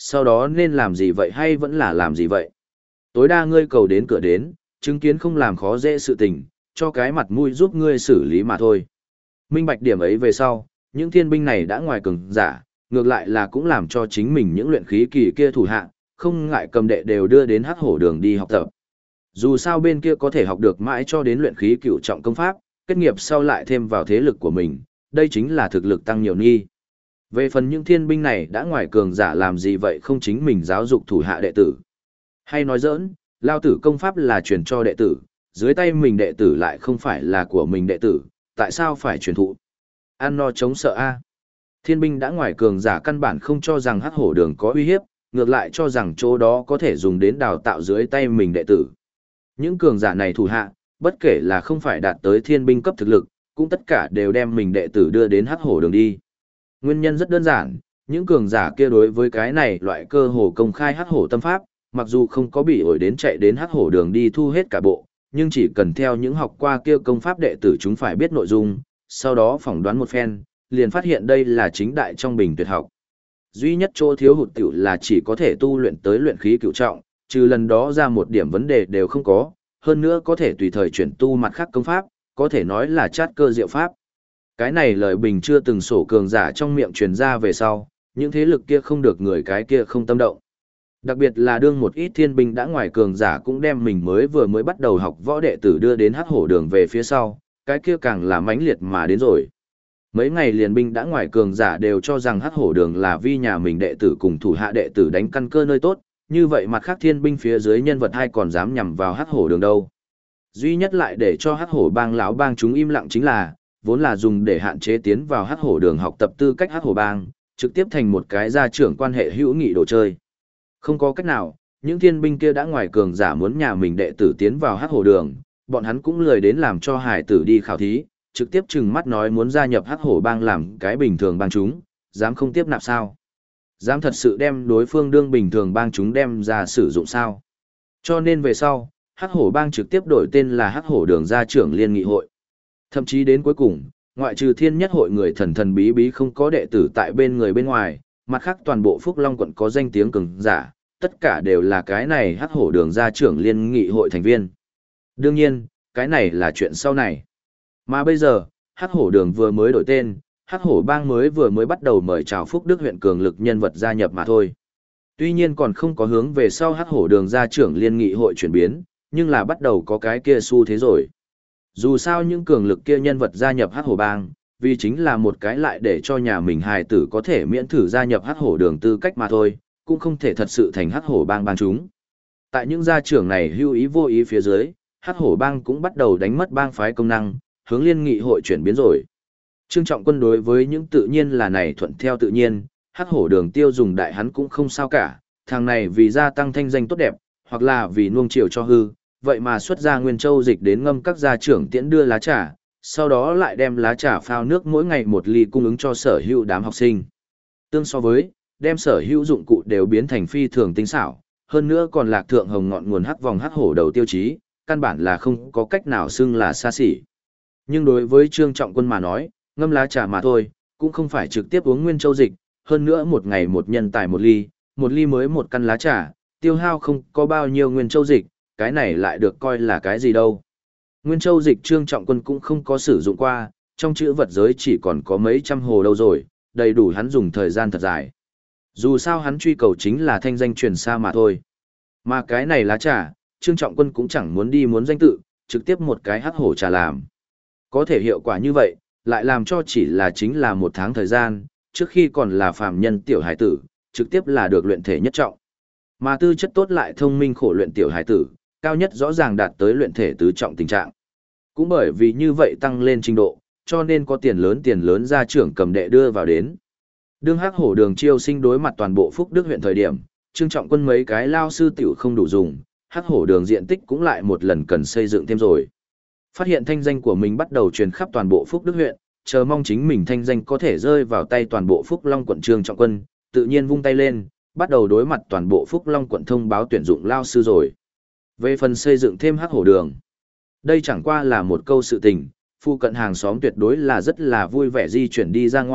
S1: sau đó nên làm gì vậy hay vẫn là làm gì vậy? Tối đa ngươi cầu đến cửa đến, chứng kiến không làm khó dễ sự tình, cho cái mặt mũi giúp ngươi xử lý mà thôi. Minh bạch điểm ấy về sau, những thiên binh này đã ngoài cường giả, ngược lại là cũng làm cho chính mình những luyện khí kỳ kia thủ hạ, không ngại cầm đệ đều đưa đến hắc hổ đường đi học tập. Dù sao bên kia có thể học được mãi cho đến luyện khí cửu trọng công pháp, kết nghiệp sau lại thêm vào thế lực của mình, đây chính là thực lực tăng nhiều nghi. Về phần những thiên binh này đã ngoài cường giả làm gì vậy không chính mình giáo dục thủ hạ đệ tử. Hay nói giỡn, lao tử công pháp là truyền cho đệ tử, dưới tay mình đệ tử lại không phải là của mình đệ tử, tại sao phải truyền thụ? Ăn no chống sợ a. Thiên binh đã ngoài cường giả căn bản không cho rằng hắc hổ đường có uy hiếp, ngược lại cho rằng chỗ đó có thể dùng đến đào tạo dưới tay mình đệ tử. Những cường giả này thủ hạ, bất kể là không phải đạt tới thiên binh cấp thực lực, cũng tất cả đều đem mình đệ tử đưa đến hắc hổ đường đi. Nguyên nhân rất đơn giản, những cường giả kia đối với cái này loại cơ hồ công khai hắc hổ tâm pháp, mặc dù không có bị ổi đến chạy đến hắc hổ đường đi thu hết cả bộ, nhưng chỉ cần theo những học qua kia công pháp đệ tử chúng phải biết nội dung, sau đó phỏng đoán một phen, liền phát hiện đây là chính đại trong bình tuyệt học. Duy nhất chỗ thiếu hụt tiểu là chỉ có thể tu luyện tới luyện khí cửu trọng, trừ lần đó ra một điểm vấn đề đều không có, hơn nữa có thể tùy thời chuyển tu mặt khác công pháp, có thể nói là chát cơ diệu pháp. Cái này lời bình chưa từng sổ cường giả trong miệng truyền ra về sau, những thế lực kia không được người cái kia không tâm động. Đặc biệt là đương một ít thiên binh đã ngoài cường giả cũng đem mình vừa mới bắt đầu học võ đệ tử đưa đến hắc hổ đường về phía sau, cái kia càng là mãnh liệt mà đến rồi. Mấy ngày liền binh đã ngoài cường giả đều cho rằng hắc hổ đường là vi nhà mình đệ tử cùng thủ hạ đệ tử đánh căn cơ nơi tốt, như vậy mặt khác thiên binh phía dưới nhân vật hay còn dám nhằm vào hắc hổ đường đâu. Duy nhất lại để cho hắc hổ bang lão bang chúng im lặng chính là, vốn là dùng để hạn chế tiến vào hắc hổ đường học tập tư cách hắc hổ bang, trực tiếp thành một cái gia trưởng quan hệ hữu nghị đồ chơi. Không có cách nào, những thiên binh kia đã ngoài cường giả muốn nhà mình đệ tử tiến vào hắc hổ đường, bọn hắn cũng lười đến làm cho hải tử đi khảo thí, trực tiếp trừng mắt nói muốn gia nhập hắc hổ bang làm cái bình thường bang chúng, dám không tiếp nạp sao? Dám thật sự đem đối phương đương bình thường bang chúng đem ra sử dụng sao? Cho nên về sau, hắc hổ bang trực tiếp đổi tên là hắc hổ đường gia trưởng liên nghị hội. Thậm chí đến cuối cùng, ngoại trừ thiên nhất hội người thần thần bí bí không có đệ tử tại bên người bên ngoài, mặt khác toàn bộ Phúc Long quận có danh tiếng cường giả, tất cả đều là cái này hắc hổ đường gia trưởng liên nghị hội thành viên. Đương nhiên, cái này là chuyện sau này. Mà bây giờ, hắc hổ đường vừa mới đổi tên, hắc hổ bang vừa mới bắt đầu mời chào Phúc Đức huyện cường lực nhân vật gia nhập mà thôi. Tuy nhiên còn không có hướng về sau hắc hổ đường gia trưởng liên nghị hội chuyển biến, nhưng là bắt đầu có cái kia xu thế rồi. Dù sao những cường lực kia nhân vật gia nhập hắc hổ bang, vì chính là một cái lại để cho nhà mình hài tử có thể miễn thử gia nhập hắc hổ đường tư cách mà thôi, cũng không thể thật sự thành hắc hổ bang bang chúng. Tại những gia trưởng này hưu ý vô ý phía dưới, hắc hổ bang cũng bắt đầu đánh mất bang phái công năng, hướng liên nghị hội chuyển biến rồi. Trương Trọng Quân đối với những tự nhiên là này thuận theo tự nhiên, hắc hổ đường tiêu dùng đại hắn cũng không sao cả, thằng này vì gia tăng thanh danh tốt đẹp, hoặc là vì nuông chiều cho hư, vậy mà xuất ra Nguyên Châu dịch đến ngâm các gia trưởng tiễn đưa lá trà, sau đó lại đem lá trà phao nước mỗi ngày một ly cung ứng cho sở hữu đám học sinh. Tương so với, đem sở hữu dụng cụ đều biến thành phi thường tinh xảo, hơn nữa còn lạc thượng hồng ngọn nguồn hắc vòng hắc hổ đầu tiêu chí, căn bản là không có cách nào xưng là xa xỉ. Nhưng đối với Trương Trọng Quân mà nói, ngâm lá trà mà thôi, cũng không phải trực tiếp uống Nguyên Châu dịch, hơn nữa một ngày một nhân tài một ly mới một căn lá trà, tiêu hao không có bao nhiêu Nguyên Châu dịch, cái này lại được coi là cái gì đâu. Nguyên Châu dịch Trương Trọng Quân cũng không có sử dụng qua, trong chữ vật giới chỉ còn có mấy trăm hồ đâu rồi, đầy đủ hắn dùng thời gian thật dài. Dù sao hắn truy cầu chính là thanh danh truyền xa mà thôi. Mà cái này lá trà, Trương Trọng Quân cũng chẳng muốn đi muốn danh tự, trực tiếp một cái hắc hổ trà làm. Có thể hiệu quả như vậy, lại làm cho chỉ là chính là một tháng thời gian, trước khi còn là phàm nhân tiểu hải tử, trực tiếp là được luyện thể nhất trọng. Mà tư chất tốt lại thông minh khổ luyện tiểu hải tử, cao nhất rõ ràng đạt tới luyện thể tứ trọng tình trạng. Cũng bởi vì như vậy tăng lên trình độ, cho nên có tiền lớn gia trưởng cầm đệ đưa vào đến. Đương hắc hổ đường chiêu sinh đối mặt toàn bộ Phúc Đức huyện thời điểm, Trương Trọng Quân mấy cái lao sư tiểu không đủ dùng, hắc hổ đường diện tích cũng lại một lần cần xây dựng thêm rồi. Phát hiện thanh danh của mình bắt đầu truyền khắp toàn bộ Phúc Đức huyện, chờ mong chính mình thanh danh có thể rơi vào tay toàn bộ Phúc Long quận Trương Trọng Quân, tự nhiên vung tay lên, bắt đầu đối mặt toàn bộ Phúc Long quận thông báo tuyển dụng lao sư rồi. Về phần xây dựng thêm hắc hổ đường, đây chẳng qua là một câu sự tình, phụ cận hàng xóm tuyệt đối là rất là vui vẻ di chuyển đi ra ngoài,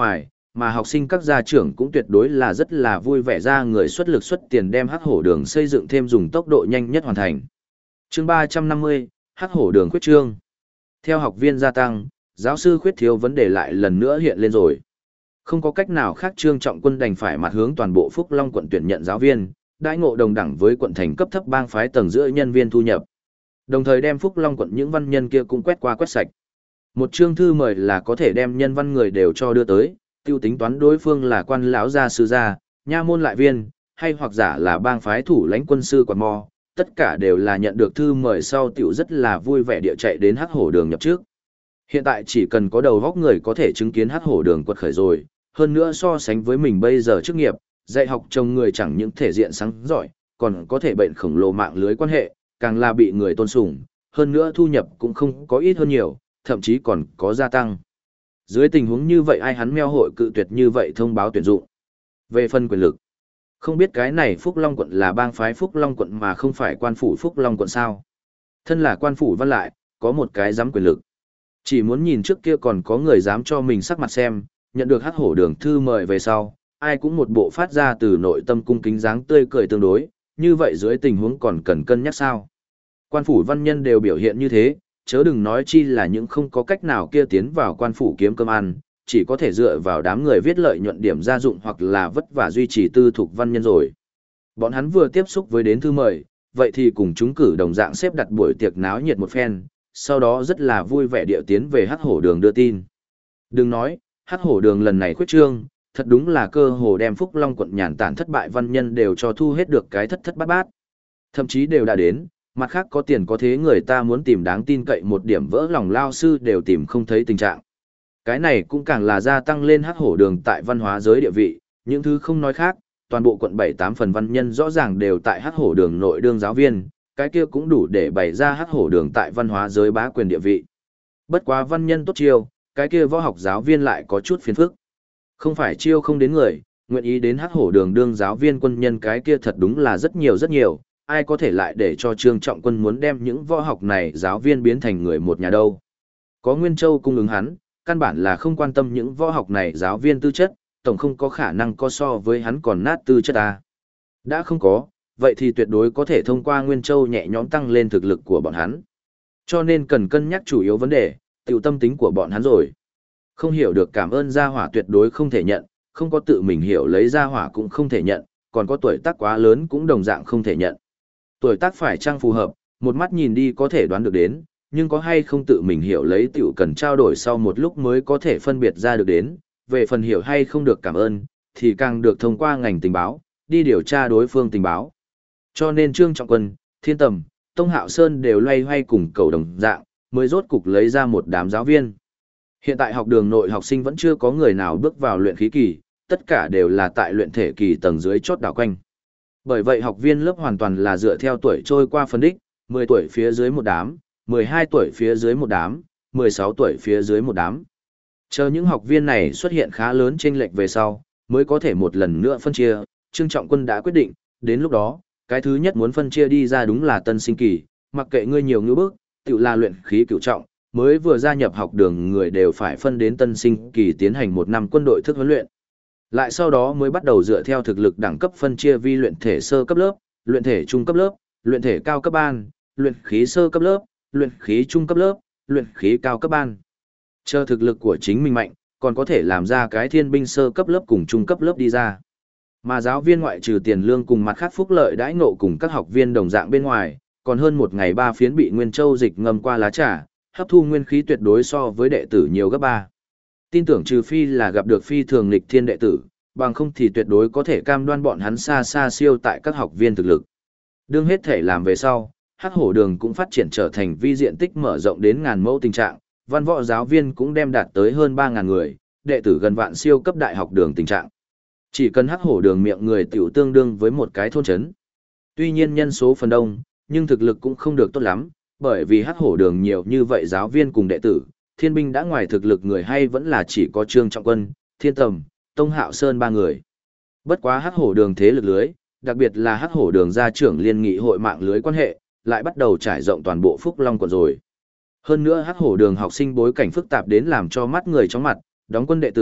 S1: mà học sinh các gia trưởng cũng tuyệt đối là rất là vui vẻ ra người xuất lực xuất tiền đem Hắc Hổ Đường xây dựng thêm dùng tốc độ nhanh nhất hoàn thành. Chương 350, Hắc Hổ Đường khuyết trương. Theo học viên gia tăng, giáo sư khuyết thiếu vấn đề lại lần nữa hiện lên rồi. Không có cách nào khác, Trương Trọng Quân đành phải mặt hướng toàn bộ Phúc Long quận tuyển nhận giáo viên, đãi ngộ đồng đẳng với quận thành cấp thấp bang phái tầng giữa nhân viên thu nhập. Đồng thời đem Phúc Long quận những văn nhân kia cũng quét qua quét sạch. Một chương thư mời là có thể đem nhân văn người đều cho đưa tới, tiêu tính toán đối phương là quan lão gia sư gia, nha môn lại viên, hay hoặc giả là bang phái thủ lãnh quân sư quạt mò, tất cả đều là nhận được thư mời sau tiểu rất là vui vẻ địa chạy đến Hắc Hổ Đường nhập trước. Hiện tại chỉ cần có đầu góc người có thể chứng kiến Hắc Hổ Đường quật khởi rồi, hơn nữa so sánh với mình bây giờ chức nghiệp, dạy học chồng người chẳng những thể diện sáng giỏi, còn có thể bệnh khổng lồ mạng lưới quan hệ, càng là bị người tôn sùng, hơn nữa thu nhập cũng không có ít hơn nhiều, thậm chí còn có gia tăng. Dưới tình huống như vậy ai hắn meo hội cự tuyệt như vậy thông báo tuyển dụng. Về phần quyền lực, không biết cái này Phúc Long quận là bang phái Phúc Long quận mà không phải quan phủ Phúc Long quận sao? Thân là quan phủ văn lại, có một cái dám quyền lực. Chỉ muốn nhìn trước kia còn có người dám cho mình sắc mặt xem, nhận được Hắc Hổ Đường thư mời về sau, ai cũng một bộ phát ra từ nội tâm cung kính dáng tươi cười tương đối, như vậy dưới tình huống còn cần cân nhắc sao? Quan phủ văn nhân đều biểu hiện như thế, chớ đừng nói chi là những không có cách nào kia tiến vào quan phủ kiếm cơm ăn, chỉ có thể dựa vào đám người viết lợi nhuận điểm gia dụng hoặc là vất vả duy trì tư thục văn nhân rồi. Bọn hắn vừa tiếp xúc với đến thư mời, vậy thì cùng chúng cử đồng dạng xếp đặt buổi tiệc náo nhiệt một phen, sau đó rất là vui vẻ điệu tiến về Hắc Hổ Đường đưa tin. Đừng nói, Hắc Hổ Đường lần này khuyết trương, thật đúng là cơ hồ đem Phúc Long quận nhàn tản thất bại văn nhân đều cho thu hết được cái thất thất bát bát. Thậm chí đều đã đến, mặt khác có tiền có thế người ta muốn tìm đáng tin cậy một điểm vỡ lòng lao sư đều tìm không thấy tình trạng. Cái này cũng càng là gia tăng lên Hắc Hổ Đường tại văn hóa giới địa vị, những thứ không nói khác, toàn bộ quận 7-8 phần văn nhân rõ ràng đều tại Hắc Hổ Đường nội đương giáo viên, cái kia cũng đủ để bày ra Hắc Hổ Đường tại văn hóa giới bá quyền địa vị. Bất quá văn nhân tốt chiêu, cái kia võ học giáo viên lại có chút phiền phức. Không phải chiêu không đến người, nguyện ý đến Hắc Hổ Đường đương giáo viên quân nhân cái kia thật đúng là rất nhiều, ai có thể lại để cho Trương Trọng Quân muốn đem những võ học này giáo viên biến thành người một nhà đâu. Có Nguyên Châu cung ứng hắn, căn bản là không quan tâm những võ học này giáo viên tư chất, tổng không có khả năng có so với hắn còn nát tư chất ta. Đã không có, vậy thì tuyệt đối có thể thông qua Nguyên Châu nhẹ nhõm tăng lên thực lực của bọn hắn. Cho nên cần cân nhắc chủ yếu vấn đề, tiểu tâm tính của bọn hắn rồi. Không hiểu được cảm ơn gia hỏa tuyệt đối không thể nhận, không có tự mình hiểu lấy gia hỏa cũng không thể nhận, còn có tuổi tác quá lớn cũng đồng dạng không thể nhận. Tuổi tác phải chăng phù hợp, một mắt nhìn đi có thể đoán được đến, nhưng có hay không tự mình hiểu lấy tiểu cần trao đổi sau một lúc mới có thể phân biệt ra được đến, về phần hiểu hay không được cảm ơn, thì càng được thông qua ngành tình báo, đi điều tra đối phương tình báo. Cho nên Trương Trọng Quân, Thiên Tầm, Tông Hạo Sơn đều loay hoay cùng cầu đồng dạng, mới rốt cục lấy ra một đám giáo viên. Hiện tại học đường nội học sinh vẫn chưa có người nào bước vào luyện khí kỳ, tất cả đều là tại luyện thể kỳ tầng dưới chốt đảo quanh. Bởi vậy học viên lớp hoàn toàn là dựa theo tuổi trôi qua phân đích, 10 tuổi phía dưới một đám, 12 tuổi phía dưới một đám, 16 tuổi phía dưới một đám. Chờ những học viên này xuất hiện khá lớn chênh lệch về sau, mới có thể một lần nữa phân chia, Trương Trọng Quân đã quyết định, đến lúc đó, cái thứ nhất muốn phân chia đi ra đúng là tân sinh kỳ, mặc kệ ngươi nhiều ngữ bức, tự là luyện khí cửu trọng, mới vừa gia nhập học đường người đều phải phân đến tân sinh kỳ tiến hành 1 năm quân đội thức huấn luyện. Lại sau đó mới bắt đầu dựa theo thực lực đẳng cấp phân chia vi luyện thể sơ cấp lớp, luyện thể trung cấp lớp, luyện thể cao cấp ban, luyện khí sơ cấp lớp, luyện khí trung cấp lớp, luyện khí cao cấp ban. Chờ thực lực của chính mình mạnh, còn có thể làm ra cái thiên binh sơ cấp lớp cùng trung cấp lớp đi ra. Mà giáo viên ngoại trừ tiền lương cùng mặt khác phúc lợi đãi ngộ cùng các học viên đồng dạng bên ngoài, còn hơn một ngày 3 phiến bị Nguyên Châu dịch ngâm qua lá trà, hấp thu nguyên khí tuyệt đối so với đệ tử nhiều gấp 3. Tin tưởng trừ phi là gặp được phi thường nghịch thiên đệ tử, bằng không thì tuyệt đối có thể cam đoan bọn hắn xa xa siêu tại các học viên thực lực. Đương hết thể làm về sau, Hắc Hổ Đường cũng phát triển trở thành vi diện tích mở rộng đến ngàn mẫu tình trạng, văn võ giáo viên cũng đem đạt tới hơn 3.000 người, đệ tử gần vạn siêu cấp đại học đường tình trạng. Chỉ cần Hắc Hổ Đường miệng người tiểu tương đương với một cái thôn trấn. Tuy nhiên nhân số phần đông, nhưng thực lực cũng không được tốt lắm, bởi vì Hắc Hổ Đường nhiều như vậy giáo viên cùng đệ tử, thiên binh đã ngoài thực lực người hay vẫn là chỉ có Trương Trọng Quân, Thiên Tầm, Tông Hạo Sơn 3 người. Bất quá Hắc Hổ Đường thế lực lưới, đặc biệt là Hắc Hổ Đường gia trưởng liên nghị hội mạng lưới quan hệ, lại bắt đầu trải rộng toàn bộ Phúc Long quận rồi. Hơn nữa Hắc Hổ Đường học sinh bối cảnh phức tạp đến làm cho mắt người chóng mặt, đóng quân đệ tử,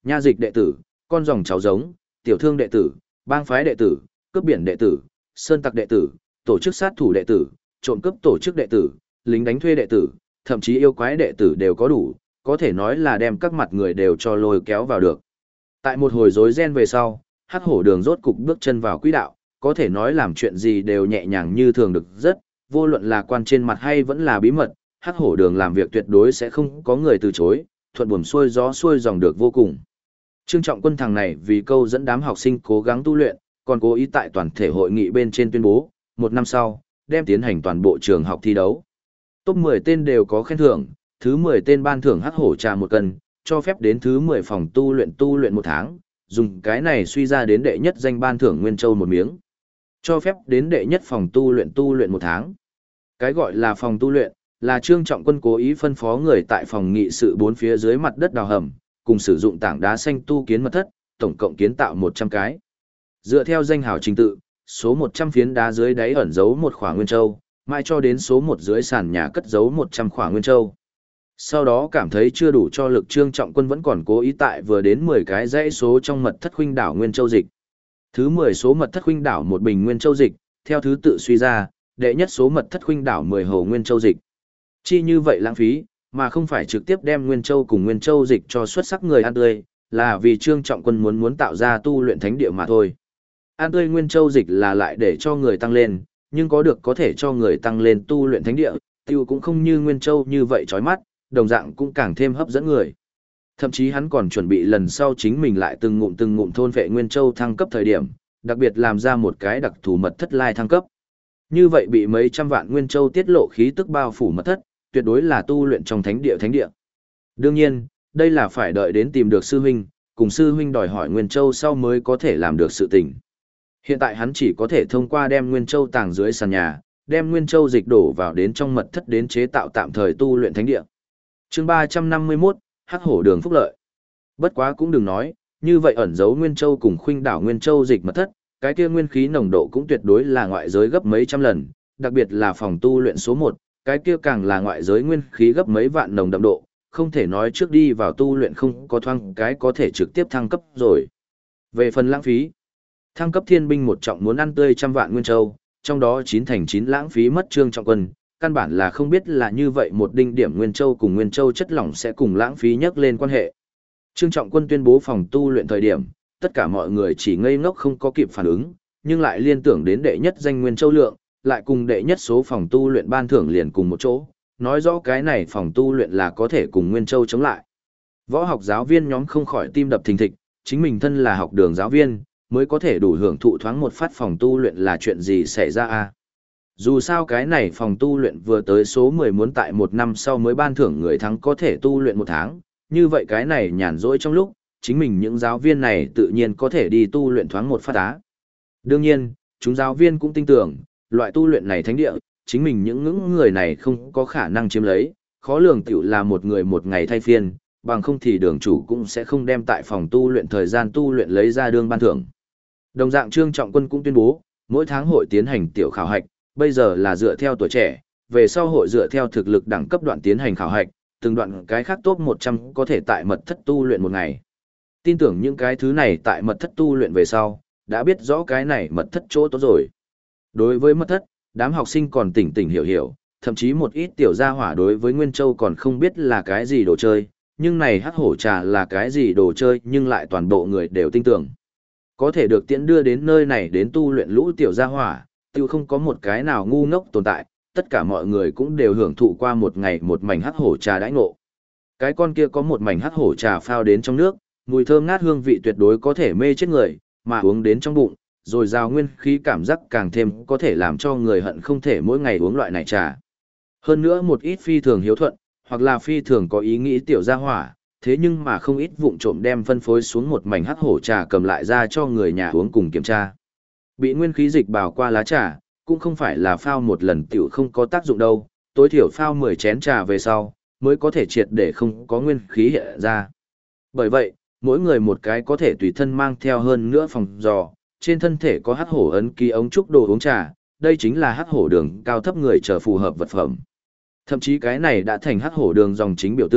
S1: nha dịch đệ tử, con rồng cháu giống, tiểu thương đệ tử, bang phái đệ tử, cướp biển đệ tử, sơn tặc đệ tử, tổ chức sát thủ đệ tử, trộm cướp tổ chức đệ tử, lính đánh thuê đệ tử, thậm chí yêu quái đệ tử đều có đủ, có thể nói là đem các mặt người đều cho lôi kéo vào được. Tại một hồi rối ren về sau, Hắc Hổ Đường rốt cục bước chân vào quỹ đạo, có thể nói làm chuyện gì đều nhẹ nhàng như thường được rất, vô luận là quan trên mặt hay vẫn là bí mật, Hắc Hổ Đường làm việc tuyệt đối sẽ không có người từ chối, thuận buồm xuôi gió xuôi dòng được vô cùng. Trương Trọng Quân thằng này vì câu dẫn đám học sinh cố gắng tu luyện, còn cố ý tại toàn thể hội nghị bên trên tuyên bố, một năm sau, đem tiến hành toàn bộ trường học thi đấu. Top 10 tên đều có khen thưởng, thứ 10 tên ban thưởng hắc hổ trà 1 cân, cho phép đến thứ 10 phòng tu luyện 1 tháng, dùng cái này suy ra đến đệ nhất danh ban thưởng Nguyên Châu 1 miếng. Cho phép đến đệ nhất phòng tu luyện 1 tháng. Cái gọi là phòng tu luyện, là Trương Trọng Quân cố ý phân phó người tại phòng nghị sự 4 phía dưới mặt đất đào hầm, cùng sử dụng tảng đá xanh tu kiến mật thất, tổng cộng kiến tạo 100 cái. Dựa theo danh hào trình tự, số 100 phiến đá dưới đáy ẩn giấu 1 khỏa Nguyên Châu, mai cho đến số 1 dưới sàn nhà cất giấu 100 khỏa Nguyên Châu. Sau đó cảm thấy chưa đủ cho lực, Trương Trọng Quân vẫn còn cố ý tại vừa đến 10 cái dãy số trong mật thất khuynh đảo Nguyên Châu dịch. Thứ 10 số mật thất khuynh đảo 1 bình Nguyên Châu dịch, theo thứ tự suy ra, đệ nhất số mật thất khuynh đảo 10 hồ Nguyên Châu dịch. Chi như vậy lãng phí, mà không phải trực tiếp đem Nguyên Châu cùng Nguyên Châu dịch cho xuất sắc người ăn tươi, là vì Trương Trọng Quân muốn tạo ra tu luyện thánh địa mà thôi. Ăn tươi Nguyên Châu dịch là lại để cho người tăng lên, nhưng có được có thể cho người tăng lên tu luyện thánh địa, tiêu cũng không như Nguyên Châu như vậy chói mắt, đồng dạng cũng càng thêm hấp dẫn người. Thậm chí hắn còn chuẩn bị lần sau chính mình lại từng ngụm thôn vệ Nguyên Châu thăng cấp thời điểm, đặc biệt làm ra một cái đặc thù mật thất lai thăng cấp. Như vậy bị mấy trăm vạn Nguyên Châu tiết lộ khí tức bao phủ mật thất, tuyệt đối là tu luyện trong thánh địa. Đương nhiên, đây là phải đợi đến tìm được sư huynh, cùng sư huynh đòi hỏi Nguyên Châu sau mới có thể làm được sự tình. Hiện tại hắn chỉ có thể thông qua đem Nguyên Châu tàng dưới sàn nhà, đem Nguyên Châu dịch đổ vào đến trong mật thất đến chế tạo tạm thời tu luyện thánh địa. Chương 351, Hắc Hổ Đường phúc lợi. Bất quá cũng đừng nói, như vậy ẩn giấu Nguyên Châu cùng khuynh đảo Nguyên Châu dịch mật thất, cái kia nguyên khí nồng độ cũng tuyệt đối là ngoại giới gấp mấy trăm lần, đặc biệt là phòng tu luyện số 1, cái kia càng là ngoại giới nguyên khí gấp mấy vạn nồng đậm độ, không thể nói trước đi vào tu luyện không có thoang cái có thể trực tiếp thăng cấp rồi. Về phần lãng phí, thăng cấp thiên binh một trọng muốn ăn tươi trăm vạn Nguyên Châu, trong đó 9 thành 9 lãng phí mất Trương Trọng Quân, căn bản là không biết là như vậy một đinh điểm Nguyên Châu cùng Nguyên Châu chất lỏng sẽ cùng lãng phí nhắc lên quan hệ. Trương Trọng Quân tuyên bố phòng tu luyện thời điểm, tất cả mọi người chỉ ngây ngốc không có kịp phản ứng, nhưng lại liên tưởng đến đệ nhất danh Nguyên Châu lượng, lại cùng đệ nhất số phòng tu luyện ban thưởng liền cùng một chỗ, nói rõ cái này phòng tu luyện là có thể cùng Nguyên Châu chống lại. Võ học giáo viên nhóm không khỏi tim đập thình thịch, chính mình thân là học đường giáo viên, mới có thể đủ hưởng thụ thoáng một phát phòng tu luyện là chuyện gì xảy ra a? Dù sao cái này phòng tu luyện vừa tới số 10 muốn tại 1 năm sau mới ban thưởng người thắng có thể tu luyện 1 tháng, như vậy cái này nhàn rỗi trong lúc, chính mình những giáo viên này tự nhiên có thể đi tu luyện thoáng một phát á. Đương nhiên, chúng giáo viên cũng tin tưởng, loại tu luyện này thánh địa, chính mình những người này không có khả năng chiếm lấy, khó lường tiểu là một người một ngày thay phiên, bằng không thì đường chủ cũng sẽ không đem tại phòng tu luyện thời gian tu luyện lấy ra đương ban thưởng. Đồng dạng Trương Trọng Quân cũng tuyên bố, mỗi tháng hội tiến hành tiểu khảo hạch, bây giờ là dựa theo tuổi trẻ, về sau hội dựa theo thực lực đẳng cấp đoạn tiến hành khảo hạch, từng đoạn cái khác top 100 có thể tại mật thất tu luyện 1 ngày. Tin tưởng những cái thứ này tại mật thất tu luyện về sau, đã biết rõ cái này mật thất chỗ tốt rồi. Đối với mật thất, đám học sinh còn tỉnh hiểu, thậm chí một ít tiểu gia hỏa đối với Nguyên Châu còn không biết là cái gì đồ chơi, nhưng này hắc hổ trà là cái gì đồ chơi nhưng lại toàn bộ người đều tin tưởng. Có thể được tiễn đưa đến nơi này đến tu luyện lũ tiểu gia hỏa, tiêu không có một cái nào ngu ngốc tồn tại, tất cả mọi người cũng đều hưởng thụ qua một ngày một mảnh hắc hổ trà đãi ngộ. Cái con kia có một mảnh hắc hổ trà phao đến trong nước, mùi thơm ngát hương vị tuyệt đối có thể mê chết người, mà uống đến trong bụng, rồi giao nguyên khí cảm giác càng thêm có thể làm cho người hận không thể mỗi ngày uống loại này trà. Hơn nữa một ít phi thường hiếu thuận, hoặc là phi thường có ý nghĩ tiểu gia hỏa, thế nhưng mà không ít vụng trộm đem phân phối xuống một mảnh hắc hổ trà cầm lại ra cho người nhà uống cùng kiểm tra. Bị nguyên khí dịch bào qua lá trà, cũng không phải là phao một lần tiểu không có tác dụng đâu, tối thiểu phao 10 chén trà về sau, mới có thể triệt để không có nguyên khí hiện ra. Bởi vậy, mỗi người một cái có thể tùy thân mang theo hơn nữa phòng giò, trên thân thể có hắc hổ ấn ký ống trúc đồ uống trà, đây chính là hắc hổ đường cao thấp người chờ phù hợp vật phẩm. Thậm chí cái này đã thành hắc hổ đường dòng chính biểu tượng,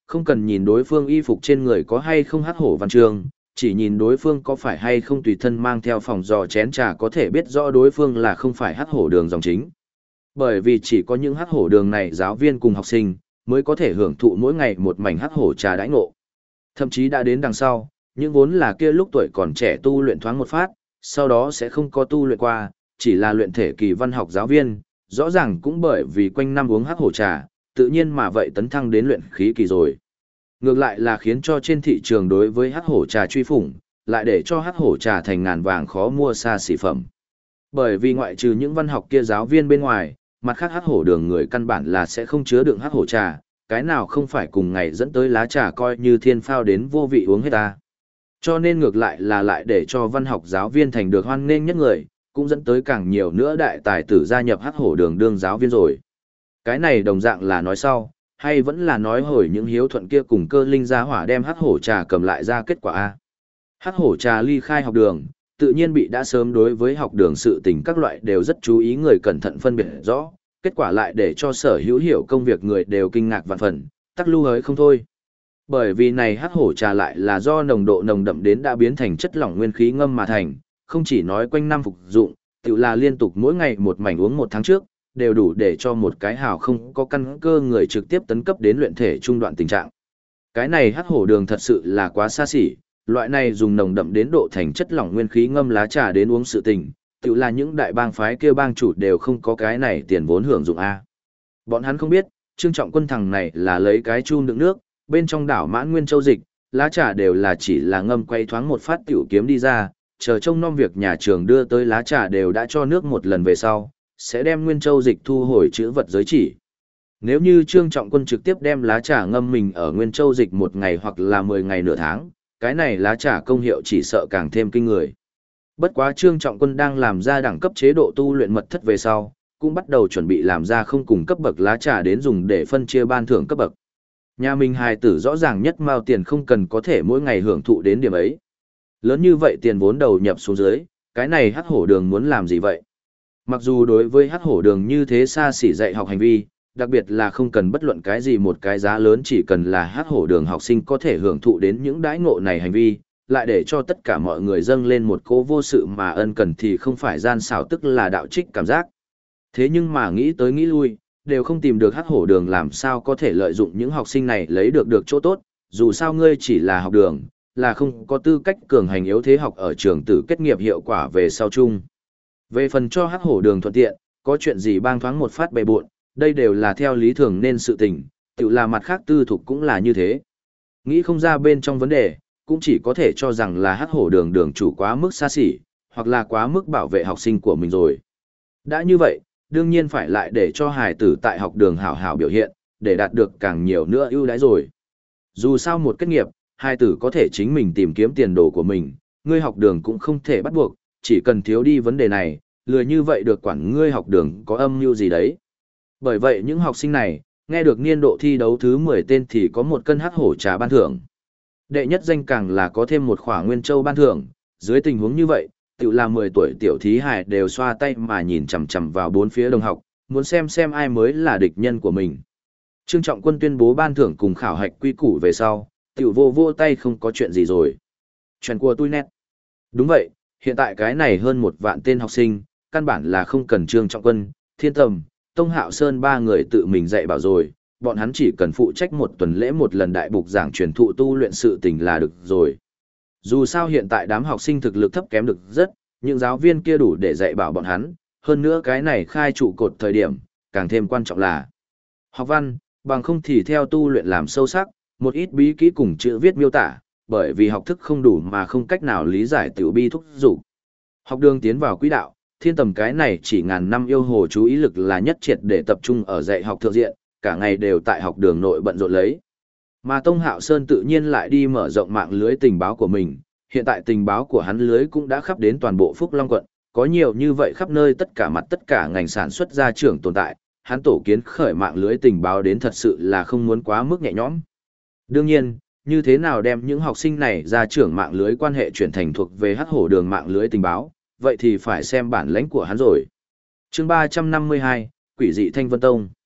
S1: không cần nhìn đối phương y phục trên người có hay không hắc hổ văn chương, chỉ nhìn đối phương có phải hay không tùy thân mang theo phòng dò chén trà có thể biết rõ đối phương là không phải hắc hổ đường dòng chính. Bởi vì chỉ có những hắc hổ đường này giáo viên cùng học sinh mới có thể hưởng thụ mỗi ngày một mảnh hắc hổ trà đãi ngộ. Thậm chí đã đến đằng sau, những vốn là kia lúc tuổi còn trẻ tu luyện thoáng một phát, sau đó sẽ không có tu luyện qua, chỉ là luyện thể kỳ văn học giáo viên, rõ ràng cũng bởi vì quanh năm uống hắc hổ trà, tự nhiên mà vậy tấn thăng đến luyện khí kỳ rồi. Ngược lại là khiến cho trên thị trường đối với hắc hổ trà truy phủng, lại để cho hắc hổ trà thành ngàn vàng khó mua xa xỉ phẩm. Bởi vì ngoại trừ những văn học kia giáo viên bên ngoài, mặt khác hắc hổ đường người căn bản là sẽ không chứa đựng hắc hổ trà, cái nào không phải cùng ngày dẫn tới lá trà coi như thiên phao đến vô vị uống hết ta. Cho nên ngược lại là lại để cho văn học giáo viên thành được hoan nghênh nhất người, cũng dẫn tới càng nhiều nữa đại tài tử gia nhập hắc hổ đường đương giáo viên rồi. Cái này đồng dạng là nói sau, hay vẫn là nói hồi những hiếu thuận kia cùng cơ linh gia hỏa đem hắc hổ trà cầm lại ra kết quả A. Hắc hổ trà ly khai học đường, tự nhiên bị đã sớm đối với học đường sự tình các loại đều rất chú ý người cẩn thận phân biệt rõ, kết quả lại để cho sở hữu hiểu công việc người đều kinh ngạc vạn phần, tắc lưu hới không thôi. Bởi vì này hắc hổ trà lại là do nồng độ nồng đậm đến đã biến thành chất lỏng nguyên khí ngâm mà thành, không chỉ nói quanh năm phục dụng, tự là liên tục mỗi ngày một mảnh uống một tháng trước, đều đủ để cho một cái hào không có căn cơ người trực tiếp tấn cấp đến luyện thể trung đoạn tình trạng. Cái này hắc hổ đường thật sự là quá xa xỉ, loại này dùng nồng đậm đến độ thành chất lỏng nguyên khí ngâm lá trà đến uống sự tình, tự là những đại bang phái kia bang chủ đều không có cái này tiền vốn hưởng dụng a. Bọn hắn không biết, Trương Trọng Quân thằng này là lấy cái chum đựng nước, bên trong đảo Mãn Nguyên Châu dịch, lá trà đều là chỉ là ngâm quay thoáng một phát tiểu kiếm đi ra, chờ trông nom việc nhà trường đưa tới lá trà đều đã cho nước một lần về sau, sẽ đem Nguyên Châu dịch thu hồi chữ vật giới chỉ. Nếu như Trương Trọng Quân trực tiếp đem lá trà ngâm mình ở Nguyên Châu dịch một ngày hoặc là 10 ngày nửa tháng, cái này lá trà công hiệu chỉ sợ càng thêm kinh người. Bất quá Trương Trọng Quân đang làm ra đẳng cấp chế độ tu luyện mật thất về sau, cũng bắt đầu chuẩn bị làm ra không cùng cấp bậc lá trà đến dùng để phân chia ban thưởng cấp bậc. Nhà mình hài tử rõ ràng nhất mao tiền không cần có thể mỗi ngày hưởng thụ đến điểm ấy. Lớn như vậy tiền vốn đầu nhập xuống dưới, cái này hắc hổ đường muốn làm gì vậy? Mặc dù đối với hắc hổ đường như thế xa xỉ dạy học hành vi, đặc biệt là không cần bất luận cái gì một cái giá lớn, chỉ cần là hắc hổ đường học sinh có thể hưởng thụ đến những đãi ngộ này hành vi, lại để cho tất cả mọi người dâng lên một cố vô sự mà ân cần thì không phải gian xảo tức là đạo trích cảm giác. Thế nhưng mà nghĩ tới nghĩ lui, đều không tìm được hắc hổ đường làm sao có thể lợi dụng những học sinh này lấy được chỗ tốt, dù sao ngươi chỉ là học đường, là không có tư cách cường hành yếu thế học ở trường tử kết nghiệp hiệu quả về sau chung. Về phần cho hắc hổ đường thuận tiện, có chuyện gì bang thoáng một phát bề bộn, đây đều là theo lý thường nên sự tình, tự là mặt khác tư thục cũng là như thế. Nghĩ không ra bên trong vấn đề, cũng chỉ có thể cho rằng là hắc hổ đường đường chủ quá mức xa xỉ, hoặc là quá mức bảo vệ học sinh của mình rồi. Đã như vậy, đương nhiên phải lại để cho hài tử tại học đường hảo hảo biểu hiện, để đạt được càng nhiều nữa ưu đãi rồi. Dù sao một kết nghiệp, hài tử có thể chính mình tìm kiếm tiền đồ của mình, ngươi học đường cũng không thể bắt buộc, chỉ cần thiếu đi vấn đề này, lười như vậy được quản ngươi học đường có âm mưu gì đấy. Bởi vậy những học sinh này, nghe được niên độ thi đấu thứ 10 tên thì có một cân hắc hổ trà ban thưởng. Đệ nhất danh càng là có thêm một khỏa nguyên châu ban thưởng, dưới tình huống như vậy, tự là 10 tuổi tiểu thí hài đều xoa tay mà nhìn chằm chằm vào bốn phía đồng học, muốn xem ai mới là địch nhân của mình. Trương Trọng Quân tuyên bố ban thưởng cùng khảo hạch quy củ về sau, tiểu vô tay không có chuyện gì rồi. Chuyện của tôi nét. Đúng vậy, hiện tại cái này hơn 1 vạn tên học sinh, căn bản là không cần Trương Trọng Quân, Thiên Tầm, Tông Hạo Sơn ba người tự mình dạy bảo rồi, bọn hắn chỉ cần phụ trách một tuần lễ một lần đại bục giảng truyền thụ tu luyện sự tình là được rồi. Dù sao hiện tại đám học sinh thực lực thấp kém được rất, những giáo viên kia đủ để dạy bảo bọn hắn, hơn nữa cái này khai trụ cột thời điểm, càng thêm quan trọng là học văn, bằng không thì theo tu luyện làm sâu sắc, một ít bí kỹ cùng chữ viết miêu tả, bởi vì học thức không đủ mà không cách nào lý giải tiểu bi thúc dục. Học đường tiến vào quỹ đạo, Thiên Tầm cái này chỉ ngàn năm yêu hồ chú ý lực là nhất triệt để tập trung ở dạy học thượng diện, cả ngày đều tại học đường nội bận rộn lấy. Mà Tông Hạo Sơn tự nhiên lại đi mở rộng mạng lưới tình báo của mình, hiện tại tình báo của hắn lưới cũng đã khắp đến toàn bộ Phúc Long quận, có nhiều như vậy khắp nơi tất cả mặt tất cả ngành sản xuất gia trưởng tồn tại, hắn tổ kiến khởi mạng lưới tình báo đến thật sự là không muốn quá mức nhẹ nhõm. Đương nhiên, như thế nào đem những học sinh này ra trưởng mạng lưới quan hệ chuyển thành thuộc về hắc hổ đường mạng lưới tình báo, vậy thì phải xem bản lãnh của hắn rồi. Chương 352, Quỷ dị Thanh Vân Tông.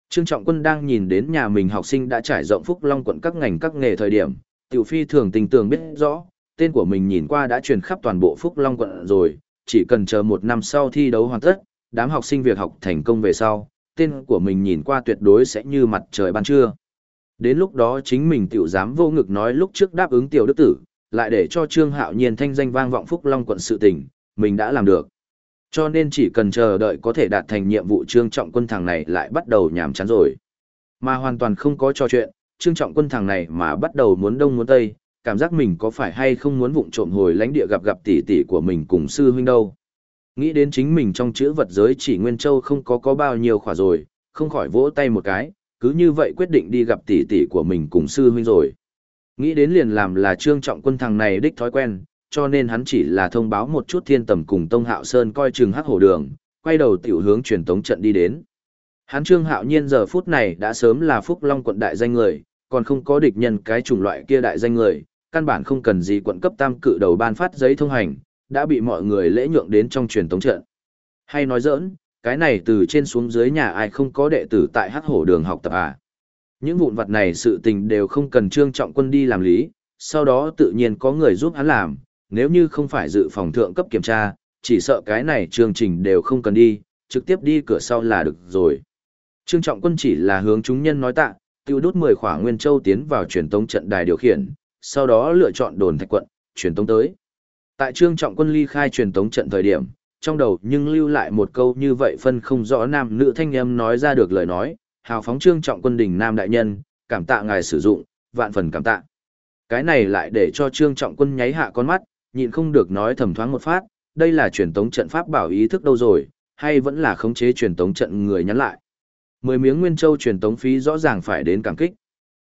S1: Trương Trọng Quân đang nhìn đến nhà mình học sinh đã trải rộng Phúc Long quận các ngành các nghề thời điểm, Tiểu Phi thường tình tường biết rõ, tên của mình nhìn qua đã truyền khắp toàn bộ Phúc Long quận rồi, chỉ cần chờ 1 năm sau thi đấu hoàn tất, đám học sinh việc học thành công về sau, tên của mình nhìn qua tuyệt đối sẽ như mặt trời ban trưa. Đến lúc đó chính mình tiểu dám vô ngực nói lúc trước đáp ứng Tiểu Đức Tử, lại để cho Trương Hạo Nhiên thanh danh vang vọng Phúc Long quận sự tình, mình đã làm được. Cho nên chỉ cần chờ đợi có thể đạt thành nhiệm vụ, Trương Trọng Quân thằng này lại bắt đầu nhàm chán rồi. Mà hoàn toàn không có trò chuyện, Trương Trọng Quân thằng này mà bắt đầu muốn đông muốn tây, cảm giác mình có phải hay không muốn vụng trộm hồi lãnh địa gặp tỷ tỷ của mình cùng sư huynh đâu. Nghĩ đến chính mình trong chữ vật giới chỉ Nguyên Châu không có bao nhiêu khỏa rồi, không khỏi vỗ tay một cái, cứ như vậy quyết định đi gặp tỷ tỷ của mình cùng sư huynh rồi. Nghĩ đến liền làm là Trương Trọng Quân thằng này đích thói quen, cho nên hắn chỉ là thông báo một chút Thiên Tầm cùng Tông Hạo Sơn coi chừng Hắc Hổ Đường, quay đầu tiểu hướng truyền tống trận đi đến. Hắn Trương Hạo Nhiên giờ phút này đã sớm là Phúc Long quận đại danh người, còn không có địch nhân cái chủng loại kia đại danh người, căn bản không cần gì quận cấp tam cự đầu ban phát giấy thông hành, đã bị mọi người lễ nhượng đến trong truyền tống trận. Hay nói giỡn, cái này từ trên xuống dưới nhà ai không có đệ tử tại Hắc Hổ Đường học tập à? Những vụn vặt này sự tình đều không cần Trương Trọng Quân đi làm lý, sau đó tự nhiên có người giúp hắn làm, nếu như không phải dự phòng thượng cấp kiểm tra, chỉ sợ cái này chương trình đều không cần đi, trực tiếp đi cửa sau là được rồi. Trương Trọng Quân chỉ là hướng chúng nhân nói tạ, tiêu đút 10 khỏa Nguyên Châu tiến vào truyền tống trận đài điều khiển, sau đó lựa chọn đồn thạch quận, truyền tống tới. Tại Trương Trọng Quân ly khai truyền tống trận thời điểm, trong đầu nhưng lưu lại một câu như vậy phân không rõ nam nữ thanh âm nói ra được lời nói, hào phóng Trương Trọng Quân đỉnh nam đại nhân, cảm tạ ngài sử dụng, vạn phần cảm tạ. Cái này lại để cho Trương Trọng Quân nháy hạ con mắt, nhịn không được nói thầm thoáng một phát, đây là truyền tống trận pháp bảo ý thức đâu rồi, hay vẫn là khống chế truyền tống trận người nhắn lại. 10 miếng Nguyên Châu truyền tống phí rõ ràng phải đến cảm kích.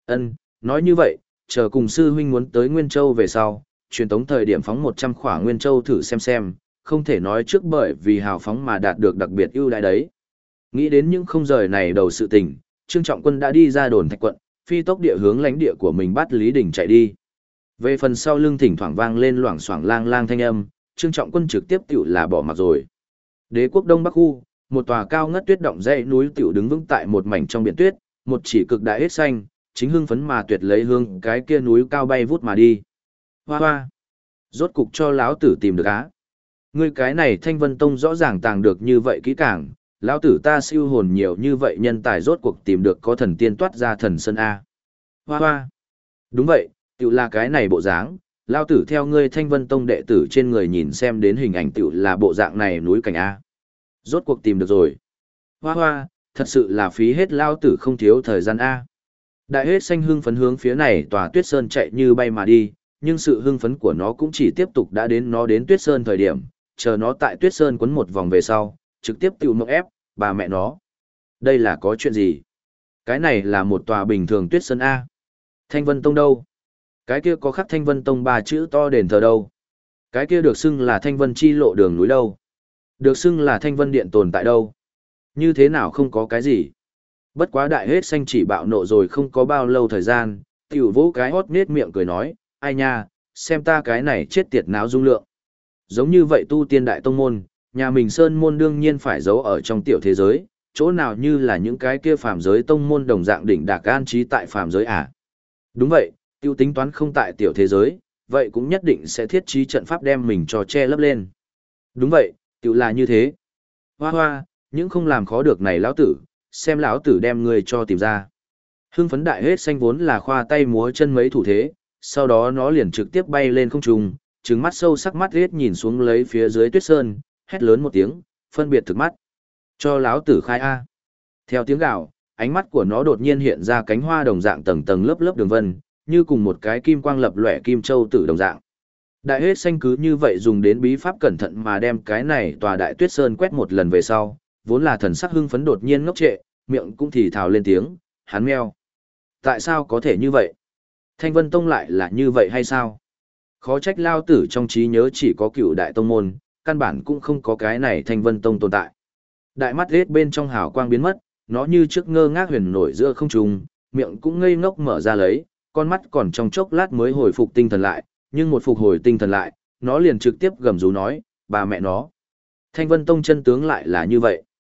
S1: Nói như vậy, chờ cùng sư huynh muốn tới Nguyên Châu về sau, truyền tống thời điểm phóng 100 khỏa Nguyên Châu thử xem, không thể nói trước bởi vì hào phóng mà đạt được đặc biệt ưu đãi đấy. Nghĩ đến những không rời này đầu sự tình, Trương Trọng Quân đã đi ra đồn thạch quận, phi tốc địa hướng lãnh địa của mình bắt Lý Đình chạy đi. Về phần sau lưng thỉnh thoảng vang lên loảng xoảng lang lang thanh âm, Trương Trọng Quân trực tiếp tiểu là bỏ mặc rồi. Đế quốc Đông Bắc khu, một tòa cao ngất tuyết động dãy núi tiểu đứng vững tại một mảnh trong biển tuyết, một chỉ cực đại hết xanh, chính hưng phấn mà tuyệt lấy hương cái kia núi cao bay vút mà đi. Hoa hoa, rốt cục cho lão tử tìm được á. Ngươi cái này Thanh Vân Tông rõ ràng tàng được như vậy kỹ càng, lão tử ta siêu hồn nhiều như vậy nhân tài rốt cuộc tìm được có thần tiên toát ra thần sơn a. Hoa hoa. Đúng vậy, tiểu là cái này bộ dáng, lão tử theo ngươi Thanh Vân Tông đệ tử trên người nhìn xem đến hình ảnh tiểu là bộ dạng này núi cảnh a. Rốt cuộc tìm được rồi. Hoa hoa, thật sự là phí hết lão tử không thiếu thời gian a. Đại hết xanh hưng phấn hướng phía này tòa Tuyết Sơn chạy như bay mà đi, nhưng sự hưng phấn của nó cũng chỉ tiếp tục đã đến nó đến Tuyết Sơn thời điểm, chờ nó tại Tuyết Sơn quấn một vòng về sau, trực tiếp tiểu mộng ép, bà mẹ nó. Đây là có chuyện gì? Cái này là một tòa bình thường Tuyết Sơn A. Thanh Vân Tông đâu? Cái kia có khắc Thanh Vân Tông 3 chữ to đền thờ đâu? Cái kia được xưng là Thanh Vân chi lộ đường núi đâu? Được xưng là Thanh Vân điện tồn tại đâu? Như thế nào không có cái gì? Bất quá đại hết xanh chỉ bạo nộ rồi không có bao lâu thời gian, tiểu vỗ cái hót nết miệng cười nói, ai nha, xem ta cái này chết tiệt náo dung lượng. Giống như vậy tu tiên đại tông môn, nhà mình sơn môn đương nhiên phải giấu ở trong tiểu thế giới, chỗ nào như là những cái kia phàm giới tông môn đồng dạng đỉnh đạc an trí tại phàm giới à. Đúng vậy, tiêu tính toán không tại tiểu thế giới, vậy cũng nhất định sẽ thiết trí trận pháp đem mình cho che lấp lên. Đúng vậy, tiểu là như thế. Hoa hoa, những không làm khó được này lão tử, xem lão tử đem người cho tìm ra. Hưng phấn đại hết xanh vốn là khoa tay múa chân mấy thủ thế, sau đó nó liền trực tiếp bay lên không trung, trừng mắt sâu sắc mắt hết nhìn xuống lấy phía dưới Tuyết Sơn, hét lớn một tiếng, phân biệt thực mắt. Cho lão tử khai A. Theo tiếng gào, ánh mắt của nó đột nhiên hiện ra cánh hoa đồng dạng tầng tầng lớp lớp đường vân, như cùng một cái kim quang lập lòe kim châu tử đồng dạng. Đại hết xanh cứ như vậy dùng đến bí pháp cẩn thận mà đem cái này tòa đại Tuyết Sơn quét một lần về sau, vốn là thần sắc hưng phấn đột nhiên ngốc trệ, miệng cũng thì thào lên tiếng, hắn meo. Tại sao có thể như vậy? Thanh Vân Tông lại là như vậy hay sao? Khó trách lao tử trong trí nhớ chỉ có cựu đại tông môn, căn bản cũng không có cái này Thanh Vân Tông tồn tại. Đại mắt hết bên trong hào quang biến mất, nó như trước ngơ ngác huyền nổi giữa không trung, miệng cũng ngây ngốc mở ra lấy, con mắt còn trong chốc lát mới hồi phục tinh thần lại, nhưng một phục hồi tinh thần lại, nó liền trực tiếp gầm rú nói, bà mẹ nó. Thanh Vân Tông chân tướng lại là như vậy.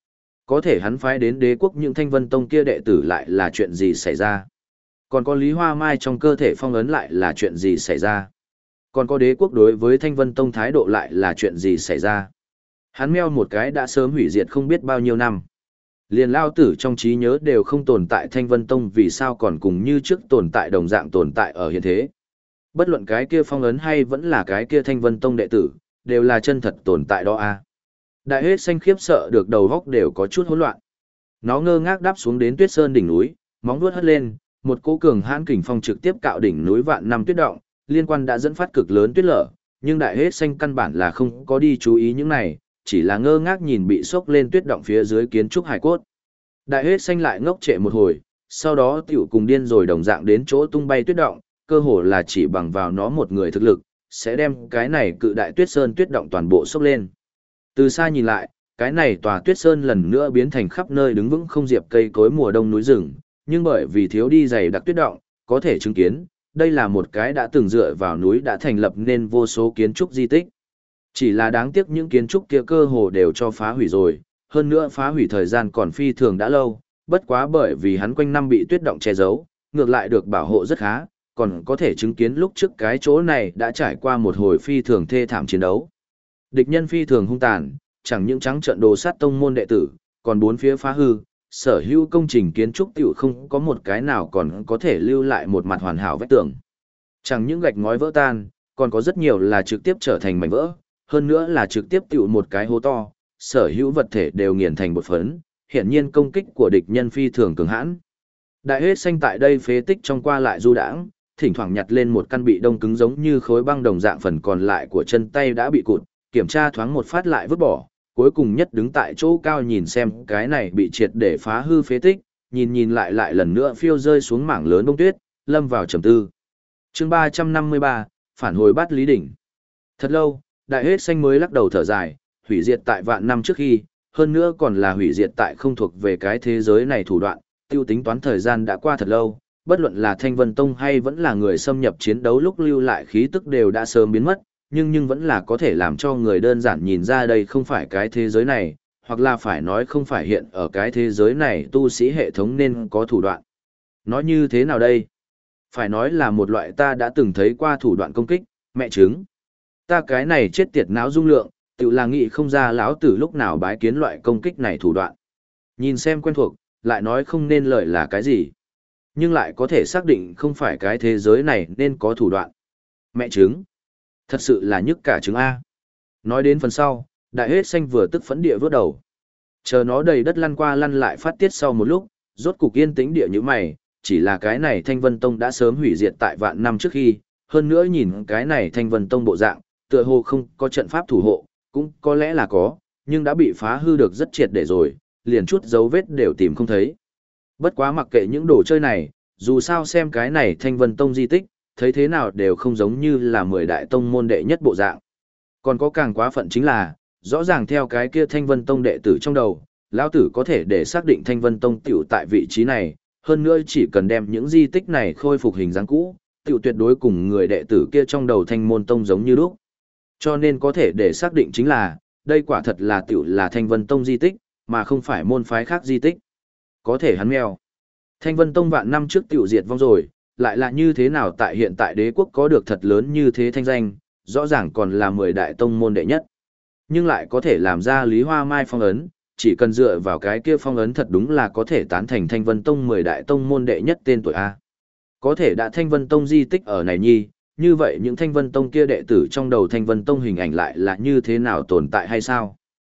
S1: Có thể hắn phái đến đế quốc những Thanh Vân Tông kia đệ tử lại là chuyện gì xảy ra? Còn có Lý Hoa Mai trong cơ thể phong ấn lại là chuyện gì xảy ra? Còn có đế quốc đối với Thanh Vân Tông thái độ lại là chuyện gì xảy ra? Hắn meo một cái đã sớm hủy diệt không biết bao nhiêu năm. Liền lao tử trong trí nhớ đều không tồn tại Thanh Vân Tông, vì sao còn cùng như trước tồn tại đồng dạng tồn tại ở hiện thế. Bất luận cái kia phong ấn hay vẫn là cái kia Thanh Vân Tông đệ tử, đều là chân thật tồn tại đó a. Đại hết xanh khiếp sợ được đầu góc đều có chút hỗn loạn. Nó ngơ ngác đáp xuống đến Tuyết Sơn đỉnh núi, móng vuốt hất lên, một cỗ cường hãn kình phong trực tiếp cạo đỉnh núi vạn năm tuyết động, liên quan đã dẫn phát cực lớn tuyết lở, nhưng đại hết xanh căn bản là không có đi chú ý những này, chỉ là ngơ ngác nhìn bị sốc lên tuyết động phía dưới kiến trúc hải cốt. Đại hết xanh lại ngốc trệ một hồi, sau đó tiểu cùng điên rồi đồng dạng đến chỗ tung bay tuyết động, cơ hồ là chỉ bằng vào nó một người thực lực, sẽ đem cái này cự đại tuyết sơn tuyết động toàn bộ sốc lên. Từ xa nhìn lại, cái này tòa tuyết sơn lần nữa biến thành khắp nơi đứng vững không diệp cây cối mùa đông núi rừng, nhưng bởi vì thiếu đi dày đặc tuyết động, có thể chứng kiến, đây là một cái đã từng dựa vào núi đã thành lập nên vô số kiến trúc di tích. Chỉ là đáng tiếc những kiến trúc kia cơ hồ đều cho phá hủy rồi, hơn nữa phá hủy thời gian còn phi thường đã lâu, bất quá bởi vì hắn quanh năm bị tuyết động che giấu, ngược lại được bảo hộ rất khá, còn có thể chứng kiến lúc trước cái chỗ này đã trải qua một hồi phi thường thê thảm chiến đấu. Địch nhân phi thường hung tàn, chẳng những trắng trợn đồ sát tông môn đệ tử, còn bốn phía phá hư, sở hữu công trình kiến trúc tiểu không có một cái nào còn có thể lưu lại một mặt hoàn hảo vách tường. Chẳng những gạch ngói vỡ tan, còn có rất nhiều là trực tiếp trở thành mảnh vỡ, hơn nữa là trực tiếp tiểu một cái hố to, sở hữu vật thể đều nghiền thành bột phấn, hiển nhiên công kích của địch nhân phi thường cường hãn. Đại hết xanh tại đây phế tích trong qua lại du đãng, thỉnh thoảng nhặt lên một căn bị đông cứng giống như khối băng đồng dạng phần còn lại của chân tay đã bị cụt, kiểm tra thoáng một phát lại vứt bỏ, cuối cùng nhất đứng tại chỗ cao nhìn xem cái này bị triệt để phá hư phế tích, nhìn lại lại lần nữa phiêu rơi xuống mảng lớn bông tuyết, lâm vào trầm tư. Chương 353, phản hồi Bát Lý đỉnh. Thật lâu, đại hết xanh mới lắc đầu thở dài, hủy diệt tại vạn năm trước khi, hơn nữa còn là hủy diệt tại không thuộc về cái thế giới này thủ đoạn, tiêu tính toán thời gian đã qua thật lâu, bất luận là Thanh Vân Tông hay vẫn là người xâm nhập chiến đấu lúc lưu lại khí tức đều đã sớm biến mất, nhưng vẫn là có thể làm cho người đơn giản nhìn ra đây không phải cái thế giới này, hoặc là phải nói không phải hiện ở cái thế giới này tu sĩ hệ thống nên có thủ đoạn. Nói như thế nào đây? Phải nói là một loại ta đã từng thấy qua thủ đoạn công kích, mẹ chứng. Ta cái này chết tiệt não dung lượng, tự là nghĩ không ra lão tử lúc nào bái kiến loại công kích này thủ đoạn. Nhìn xem quen thuộc, lại nói không nên lời là cái gì. Nhưng lại có thể xác định không phải cái thế giới này nên có thủ đoạn. Mẹ chứng. Thật sự là nhức cả trứng A. Nói đến phần sau, đại hết xanh vừa tức phẫn địa vớt đầu. Chờ nó đầy đất lăn qua lăn lại phát tiết sau một lúc, rốt cục yên tĩnh địa như mày, chỉ là cái này Thanh Vân Tông đã sớm hủy diệt tại vạn năm trước khi, hơn nữa nhìn cái này Thanh Vân Tông bộ dạng, tựa hồ không có trận pháp thủ hộ, cũng có lẽ là có, nhưng đã bị phá hư được rất triệt để rồi, liền chút dấu vết đều tìm không thấy. Bất quá mặc kệ những đồ chơi này, dù sao xem cái này Thanh Vân Tông di tích, thấy thế nào đều không giống như là 10 đại tông môn đệ nhất bộ dạng. Còn có càng quá phận chính là, rõ ràng theo cái kia Thanh Vân Tông đệ tử trong đầu, lão tử có thể để xác định Thanh Vân Tông tiểu tại vị trí này, hơn nữa chỉ cần đem những di tích này khôi phục hình dáng cũ, tiểu tuyệt đối cùng người đệ tử kia trong đầu Thanh Môn Tông giống như lúc. Cho nên có thể để xác định chính là, đây quả thật là tiểu là Thanh Vân Tông di tích, mà không phải môn phái khác di tích. Có thể hắn mèo. Thanh Vân Tông vạn năm trước tiểu diệt vong rồi, lại là như thế nào tại hiện tại đế quốc có được thật lớn như thế thanh danh, rõ ràng còn là 10 đại tông môn đệ nhất. Nhưng lại có thể làm ra Lý Hoa Mai phong ấn, chỉ cần dựa vào cái kia phong ấn thật đúng là có thể tán thành Thanh Vân Tông 10 đại tông môn đệ nhất tên tuổi A. Có thể đã Thanh Vân Tông di tích ở này nhi, như vậy những Thanh Vân Tông kia đệ tử trong đầu Thanh Vân Tông hình ảnh lại là như thế nào tồn tại hay sao?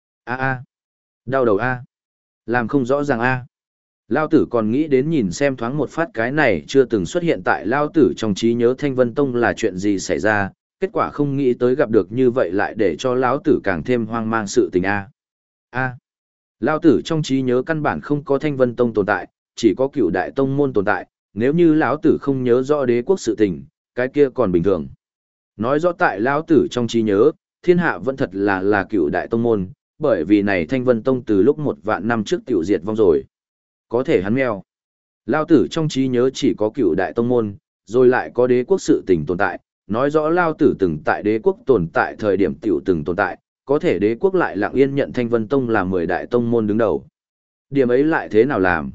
S1: Đau đầu A. Làm không rõ ràng A. Lao tử còn nghĩ đến nhìn xem thoáng một phát cái này chưa từng xuất hiện tại Lao tử trong trí nhớ Thanh Vân Tông là chuyện gì xảy ra, kết quả không nghĩ tới gặp được như vậy lại để cho Lão tử càng thêm hoang mang sự tình A. Lao tử trong trí nhớ căn bản không có Thanh Vân Tông tồn tại, chỉ có Cửu Đại Tông môn tồn tại, nếu như Lão tử không nhớ rõ đế quốc sự tình, cái kia còn bình thường. Nói rõ tại Lão tử trong trí nhớ, thiên hạ vẫn thật là Cửu Đại Tông môn, bởi vì này Thanh Vân Tông từ lúc 1 vạn năm trước tiểu diệt vong rồi. Có thể hắn mèo. Lao tử trong trí nhớ chỉ có Cửu Đại Tông môn, rồi lại có đế quốc sự tình tồn tại, nói rõ Lao tử từng tại đế quốc tồn tại thời điểm tiểu từng tồn tại, có thể đế quốc lại lặng yên nhận Thanh Vân Tông là 10 đại tông môn đứng đầu. Điểm ấy lại thế nào làm?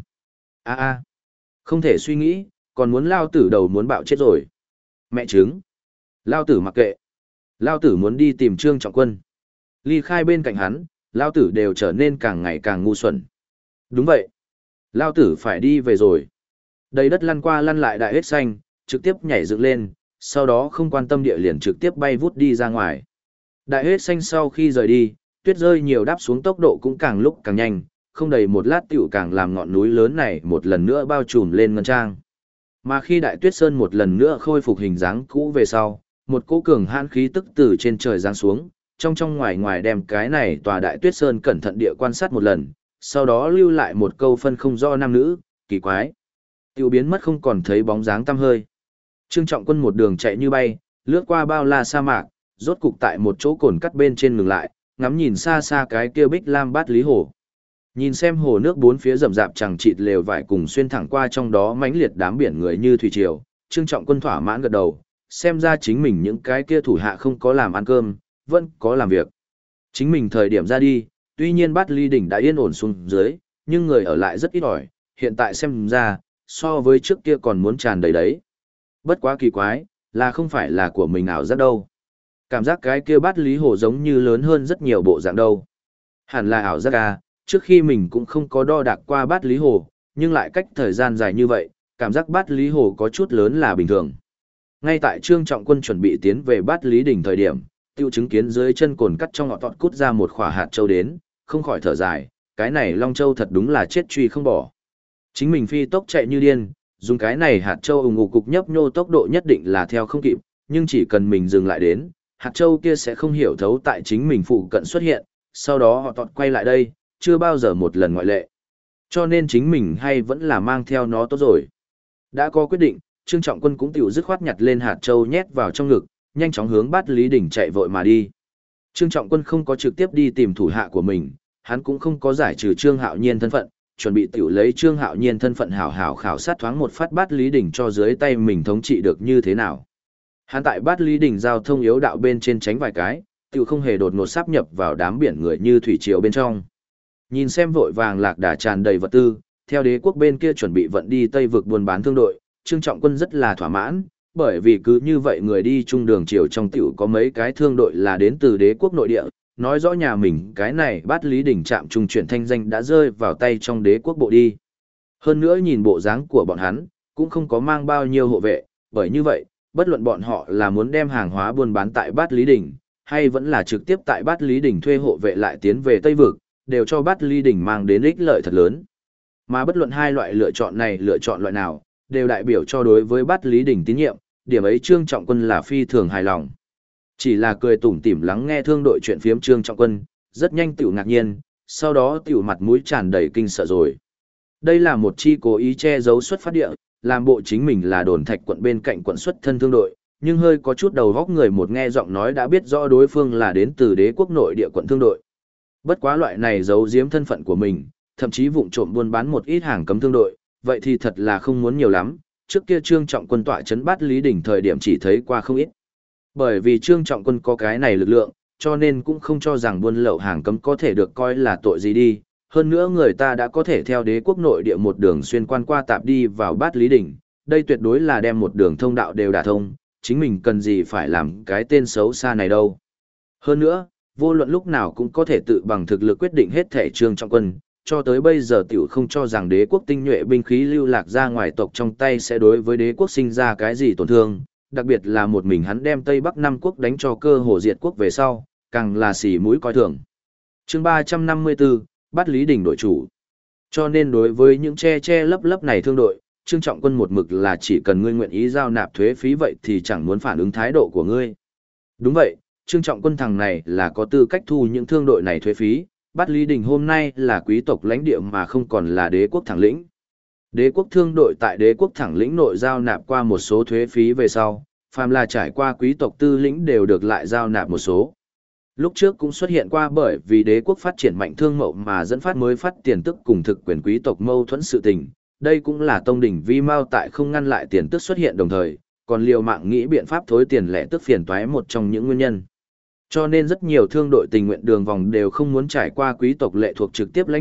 S1: A, không thể suy nghĩ, còn muốn lao tử đầu muốn bạo chết rồi. Mẹ chứng. Lao tử mặc kệ. Lao tử muốn đi tìm Trương Trọng Quân. Ly khai bên cạnh hắn, Lao tử đều trở nên càng ngày càng ngu xuẩn. Đúng vậy. Lao tử phải đi về rồi. Đầy đất lăn qua lăn lại đại hết xanh, trực tiếp nhảy dựng lên, sau đó không quan tâm địa liền trực tiếp bay vút đi ra ngoài. Đại hết xanh sau khi rời đi, tuyết rơi nhiều đáp xuống tốc độ cũng càng lúc càng nhanh, không đầy một lát tiểu càng làm ngọn núi lớn này một lần nữa bao trùm lên ngân trang. Mà khi đại tuyết sơn một lần nữa khôi phục hình dáng cũ về sau, một cỗ cường hãn khí tức từ trên trời giáng xuống, trong trong ngoài ngoài đem cái này tòa đại tuyết sơn cẩn thận địa quan sát một lần, sau đó lưu lại một câu phân không rõ nam nữ, kỳ quái. Tiêu biến mất không còn thấy bóng dáng tăm hơi. Trương Trọng Quân một đường chạy như bay, lướt qua bao la sa mạc, rốt cục tại một chỗ cồn cắt bên trên ngừng lại, ngắm nhìn xa xa cái kia bích lam bát lý hồ. Nhìn xem hồ nước bốn phía rậm rạp chẳng chịt lều vải cùng xuyên thẳng qua trong đó mãnh liệt đám biển người như thủy triều, Trương Trọng Quân thỏa mãn gật đầu, xem ra chính mình những cái kia thủ hạ không có làm ăn cơm, vẫn có làm việc. Chính mình thời điểm ra đi, tuy nhiên bát ly đỉnh đã yên ổn xuống dưới, nhưng người ở lại rất ít ỏi, hiện tại xem ra, so với trước kia còn muốn tràn đầy đấy. Bất quá kỳ quái, là không phải là của mình ảo giác đâu. Cảm giác cái kia bát lý hồ giống như lớn hơn rất nhiều bộ dạng đâu. Hẳn là ảo giác à, trước khi mình cũng không có đo đạc qua bát lý hồ, nhưng lại cách thời gian dài như vậy, cảm giác bát lý hồ có chút lớn là bình thường. Ngay tại Trương Trọng Quân chuẩn bị tiến về bát lý đỉnh thời điểm, tiêu chứng kiến dưới chân cồn cắt trong ngọ tọt cút ra một khỏa hạt châu đến, không khỏi thở dài, cái này Long Châu thật đúng là chết truy không bỏ. Chính mình phi tốc chạy như điên, dùng cái này hạt châu ủng ngục cục nhấp nhô tốc độ nhất định là theo không kịp, nhưng chỉ cần mình dừng lại đến, hạt châu kia sẽ không hiểu thấu tại chính mình phụ cận xuất hiện, sau đó họ tọt quay lại đây, chưa bao giờ một lần ngoại lệ. Cho nên chính mình hay vẫn là mang theo nó tốt rồi. Đã có quyết định, Trương Trọng Quân cũng tiểu dứt khoát nhặt lên hạt châu nhét vào trong ngực, nhanh chóng hướng Bát Lý Đỉnh chạy vội mà đi. Trương Trọng Quân không có trực tiếp đi tìm thủ hạ của mình, hắn cũng không có giải trừ Trương Hạo Nhiên thân phận, chuẩn bị tiểu lấy Trương Hạo Nhiên thân phận hảo hảo khảo sát thoáng một phát Bát Lý Đỉnh cho dưới tay mình thống trị được như thế nào. Hắn tại Bát Lý Đỉnh giao thông yếu đạo bên trên tránh vài cái, tiểu không hề đột ngột sáp nhập vào đám biển người như thủy triều bên trong. Nhìn xem vội vàng lạc đà tràn đầy vật tư, theo đế quốc bên kia chuẩn bị vận đi Tây vực buôn bán thương đội, Trương Trọng Quân rất là thỏa mãn, bởi vì cứ như vậy người đi chung đường chiều trong tiểu có mấy cái thương đội là đến từ đế quốc nội địa, nói rõ nhà mình cái này Bát Lý Đỉnh trạm trung chuyển thanh danh đã rơi vào tay trong đế quốc bộ đi. Hơn nữa nhìn bộ dáng của bọn hắn, cũng không có mang bao nhiêu hộ vệ, bởi như vậy, bất luận bọn họ là muốn đem hàng hóa buôn bán tại Bát Lý Đỉnh, hay vẫn là trực tiếp tại Bát Lý Đỉnh thuê hộ vệ lại tiến về Tây vực, đều cho Bát Lý Đỉnh mang đến ích lợi thật lớn. Mà bất luận hai loại lựa chọn này lựa chọn loại nào, đều đại biểu cho đối với Bát Lý Đỉnh tín nhiệm, điểm ấy Trương Trọng Quân là phi thường hài lòng. Chỉ là cười tủm tỉm lắng nghe thương đội chuyện phiếm Trương Trọng Quân, rất nhanh tiểu ngạc nhiên, sau đó tiểu mặt mũi tràn đầy kinh sợ rồi. Đây là một chi cố ý che giấu xuất phát địa, làm bộ chính mình là Đồn Thạch quận bên cạnh quận xuất thân thương đội, nhưng hơi có chút đầu góc người một nghe giọng nói đã biết rõ đối phương là đến từ đế quốc nội địa quận thương đội. Bất quá loại này giấu giếm thân phận của mình, thậm chí vụng trộm buôn bán một ít hàng cấm thương đội, vậy thì thật là không muốn nhiều lắm, trước kia Trương Trọng Quân tọa trấn Bát Lý Đỉnh thời điểm chỉ thấy qua không ít. Bởi vì Trương Trọng Quân có cái này lực lượng, cho nên cũng không cho rằng buôn lậu hàng cấm có thể được coi là tội gì đi. Hơn nữa người ta đã có thể theo đế quốc nội địa một đường xuyên quan qua tạp đi vào Bát Lý Đỉnh, đây tuyệt đối là đem một đường thông đạo đều đả thông, chính mình cần gì phải làm cái tên xấu xa này đâu. Hơn nữa, vô luận lúc nào cũng có thể tự bằng thực lực quyết định hết thể Trương Trọng Quân, cho tới bây giờ tiểu không cho rằng đế quốc tinh nhuệ binh khí lưu lạc ra ngoài tộc trong tay sẽ đối với đế quốc sinh ra cái gì tổn thương, đặc biệt là một mình hắn đem Tây Bắc năm quốc đánh cho cơ hồ diệt quốc về sau, càng là xỉ mũi coi thường. Chương 354, Bát Lý Đỉnh đội chủ. Cho nên đối với những che lấp lấp này thương đội, Trương Trọng Quân một mực là chỉ cần ngươi nguyện ý giao nạp thuế phí vậy thì chẳng muốn phản ứng thái độ của ngươi. Đúng vậy, Trương Trọng Quân thằng này là có tư cách thu những thương đội này thuế phí, Bát Lý Đỉnh hôm nay là quý tộc lãnh địa mà không còn là đế quốc thẳng lĩnh. Đế quốc thương đội tại đế quốc thẳng lĩnh nội giao nạp qua một số thuế phí về sau, phàm là trải qua quý tộc tư lĩnh đều được lại giao nạp một số. Lúc trước cũng xuất hiện qua bởi vì đế quốc phát triển mạnh thương mậu mà dẫn phát mới phát tiền tức cùng thực quyền quý tộc mâu thuẫn sự tình. Đây cũng là tông đỉnh vi mao tại không ngăn lại tiền tức xuất hiện đồng thời, còn liều mạng nghĩ biện pháp thối tiền lẻ tức phiền toái một trong những nguyên nhân. Cho nên rất nhiều thương đội tình nguyện đường vòng đều không muốn trải qua quý tộc lệ thuộc trực tiếp lãnh địa,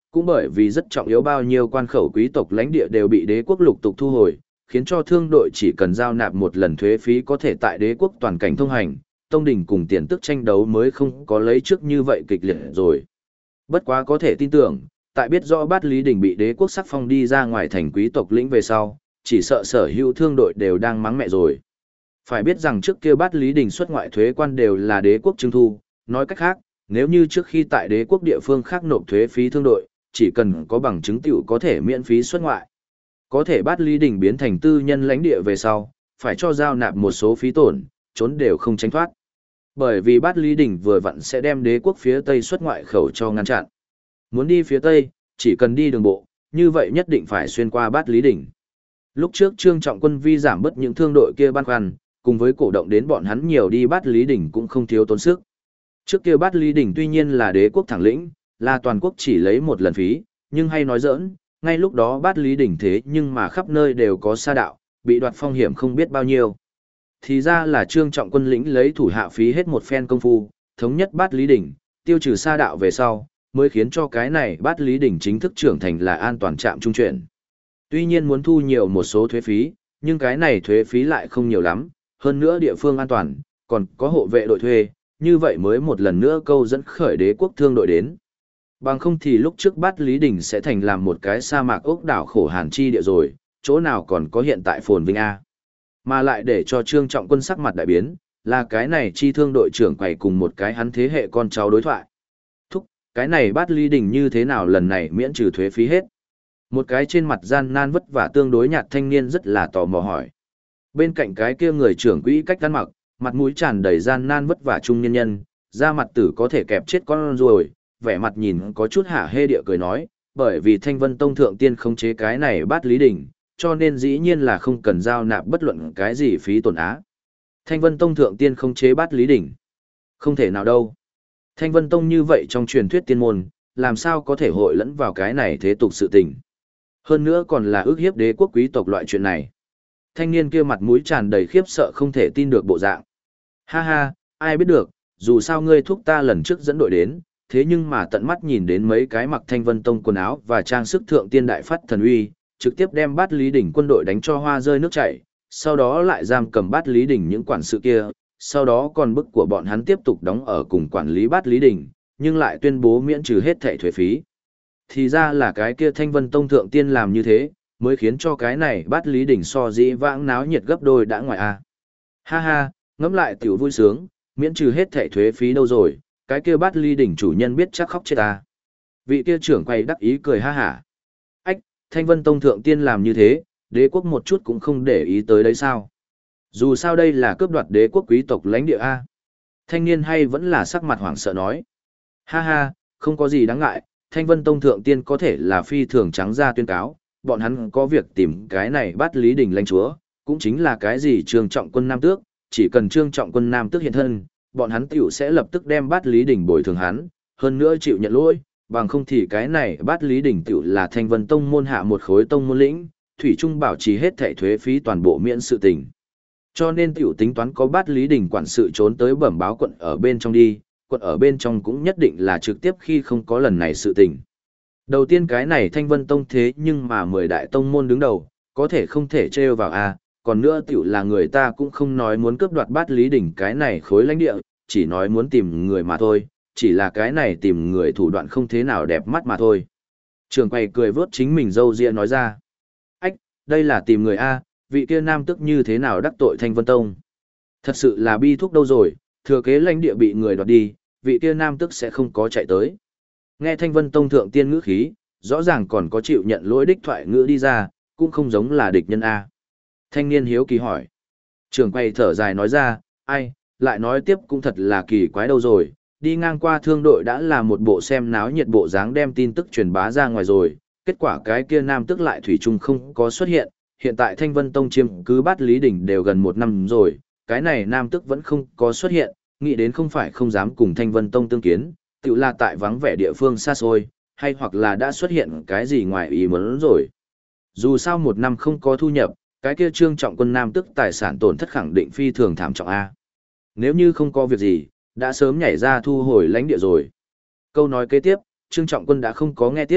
S1: Cũng bởi vì rất trọng yếu bao nhiêu quan khẩu quý tộc lãnh địa đều bị đế quốc lục tục thu hồi, khiến cho thương đội chỉ cần giao nạp một lần thuế phí có thể tại đế quốc toàn cảnh thông hành, tông đình cùng tiền tức tranh đấu mới không có lấy trước như vậy kịch liệt rồi. Bất quá có thể tin tưởng, tại biết rõ Bát Lý Đình bị đế quốc sắc phong đi ra ngoài thành quý tộc lĩnh về sau, chỉ sợ sở hữu thương đội đều đang mắng mẹ rồi. Phải biết rằng trước kia Bát Lý Đình xuất ngoại thuế quan đều là đế quốc trưng thu, nói cách khác, nếu như trước khi tại đế quốc địa phương khác nộp thuế phí thương đội, chỉ cần có bằng chứng tiểu có thể miễn phí xuất ngoại. Có thể Bát Lý Đình biến thành tư nhân lãnh địa về sau, phải cho giao nạp một số phí tổn, trốn đều không tránh thoát. Bởi vì Bát Lý Đình vừa vặn sẽ đem đế quốc phía Tây xuất ngoại khẩu cho ngăn chặn. Muốn đi phía Tây, chỉ cần đi đường bộ, như vậy nhất định phải xuyên qua Bát Lý Đình. Lúc trước Trương Trọng Quân vi giảm bớt những thương đội kia băn khoăn, cùng với cổ động đến bọn hắn nhiều đi Bát Lý Đình cũng không thiếu tốn sức. Trước kia Bát Lý Đình tuy nhiên là đế quốc thẳng lĩnh, là toàn quốc chỉ lấy một lần phí, nhưng hay nói giỡn, ngay lúc đó Bát Lý Đình thế nhưng mà khắp nơi đều có sa đạo, bị đoạt phong hiểm không biết bao nhiêu. Thì ra là Trương Trọng Quân lĩnh lấy thủ hạ phí hết một phen công phu, thống nhất Bát Lý Đình, tiêu trừ sa đạo về sau, mới khiến cho cái này Bát Lý Đình chính thức trưởng thành là an toàn trạm trung chuyển. Tuy nhiên muốn thu nhiều một số thuế phí, nhưng cái này thuế phí lại không nhiều lắm, hơn nữa địa phương an toàn, còn có hộ vệ đội thuê, như vậy mới một lần nữa câu dẫn khởi đế quốc thương đội đến. Bằng không thì lúc trước Bát Lý Đình sẽ thành làm một cái sa mạc ốc đảo khổ hàn chi địa rồi, chỗ nào còn có hiện tại phồn vinh A. Mà lại để cho Trương Trọng Quân sắc mặt đại biến, là cái này chi thương đội trưởng quầy cùng một cái hắn thế hệ con cháu đối thoại. Thúc, cái này Bát Lý Đình như thế nào lần này miễn trừ thuế phí hết? Một cái trên mặt gian nan vất vả tương đối nhạt thanh niên rất là tò mò hỏi. Bên cạnh cái kia người trưởng quỹ cách ăn mặc, mặt mũi tràn đầy gian nan vất vả trung nhân nhân, da mặt tử có thể kẹp chết con ruồi, vẻ mặt nhìn có chút hả hê địa cười nói, bởi vì Thanh Vân Tông thượng tiên khống chế cái này Bát Lý Đình, cho nên dĩ nhiên là không cần giao nạp bất luận cái gì phí tổn á. Thanh Vân Tông thượng tiên khống chế Bát Lý Đình. Không thể nào đâu. Thanh Vân Tông như vậy trong truyền thuyết tiên môn, làm sao có thể hội lẫn vào cái này thế tục sự tình. Hơn nữa còn là ước hiếp đế quốc quý tộc loại chuyện này. Thanh niên kia mặt mũi tràn đầy khiếp sợ không thể tin được bộ dạng. Ha ha, ai biết được, dù sao ngươi thúc ta lần trước dẫn đội đến, thế nhưng mà tận mắt nhìn đến mấy cái mặc Thanh Vân Tông quần áo và trang sức thượng tiên đại phát thần uy, trực tiếp đem Bát Lý Đình quân đội đánh cho hoa rơi nước chảy, sau đó lại giam cầm Bát Lý Đình những quản sự kia, sau đó còn bức của bọn hắn tiếp tục đóng ở cùng quản lý Bát Lý Đình, nhưng lại tuyên bố miễn trừ hết thảy thuế phí. Thì ra là cái kia Thanh Vân Tông thượng tiên làm như thế, mới khiến cho cái này Bát Lý Đình so dĩ vãng náo nhiệt gấp đôi đã ngoài a. Ha ha, ngẫm lại tiểu vui sướng, miễn trừ hết thảy thuế phí đâu rồi, cái kia Bát Lý Đình chủ nhân biết chắc khóc chết ta. Vị kia trưởng quay đắc ý cười ha hả. Ách, Thanh Vân Tông thượng tiên làm như thế, đế quốc một chút cũng không để ý tới đấy sao. Dù sao đây là cướp đoạt đế quốc quý tộc lãnh địa A. Thanh niên hay vẫn là sắc mặt hoảng sợ nói. Ha ha, không có gì đáng ngại, Thanh Vân Tông thượng tiên có thể là phi thường trắng ra tuyên cáo, bọn hắn có việc tìm cái này Bát Lý Đình lãnh chúa, cũng chính là cái gì Trương Trọng Quân Nam Tước, chỉ cần Trương Trọng Quân Nam Tước hiện thân, bọn hắn tiểu sẽ lập tức đem Bát Lý Đình bồi thường hắn, hơn nữa chịu nhận lỗi, bằng không thì cái này Bát Lý Đình tiểu là Thanh Vân Tông môn hạ một khối tông môn lĩnh, thủy trung bảo trì hết thảy thuế phí toàn bộ miễn sự tình. Cho nên tiểu tính toán có Bát Lý Đình quản sự trốn tới bẩm báo quận ở bên trong đi, quận ở bên trong cũng nhất định là trực tiếp khi không có lần này sự tình. Đầu tiên cái này Thanh Vân Tông thế nhưng mà 10 đại tông môn đứng đầu, có thể không thể trêu vào a, còn nữa tiểu là người ta cũng không nói muốn cướp đoạt Bát Lý Đình cái này khối lãnh địa, chỉ nói muốn tìm người mà thôi, chỉ là cái này tìm người thủ đoạn không thế nào đẹp mắt mà thôi. Trường quay cười vớt chính mình râu ria nói ra. Ách, đây là tìm người a, vị kia nam tức như thế nào đắc tội Thanh Vân Tông. Thật sự là bi thúc đâu rồi, thừa kế lãnh địa bị người đoạt đi, vị kia nam tức sẽ không có chạy tới. Nghe Thanh Vân Tông thượng tiên ngữ khí, rõ ràng còn có chịu nhận lỗi đích thoại ngữ đi ra, cũng không giống là địch nhân A. Thanh niên hiếu kỳ hỏi. Trường quay thở dài nói ra, ai, lại nói tiếp cũng thật là kỳ quái đâu rồi, đi ngang qua thương đội đã là một bộ xem náo nhiệt bộ dáng đem tin tức truyền bá ra ngoài rồi, kết quả cái kia nam tức lại thủy chung không có xuất hiện, hiện tại Thanh Vân Tông chiếm cứ Bát Lý Đình đều gần 1 năm rồi, cái này nam tức vẫn không có xuất hiện, nghĩ đến không phải không dám cùng Thanh Vân Tông tương kiến, tự là tại vắng vẻ địa phương xa xôi, hay hoặc là đã xuất hiện cái gì ngoài ý muốn rồi. Dù sao 1 năm không có thu nhập, cái kia Trương Trọng Quân nam tức tài sản tổn thất khẳng định phi thường thảm trọng A. Nếu như không có việc gì, đã sớm nhảy ra thu hồi lãnh địa rồi. Câu nói kế tiếp, Trương Trọng Quân đã không có nghe tiếp,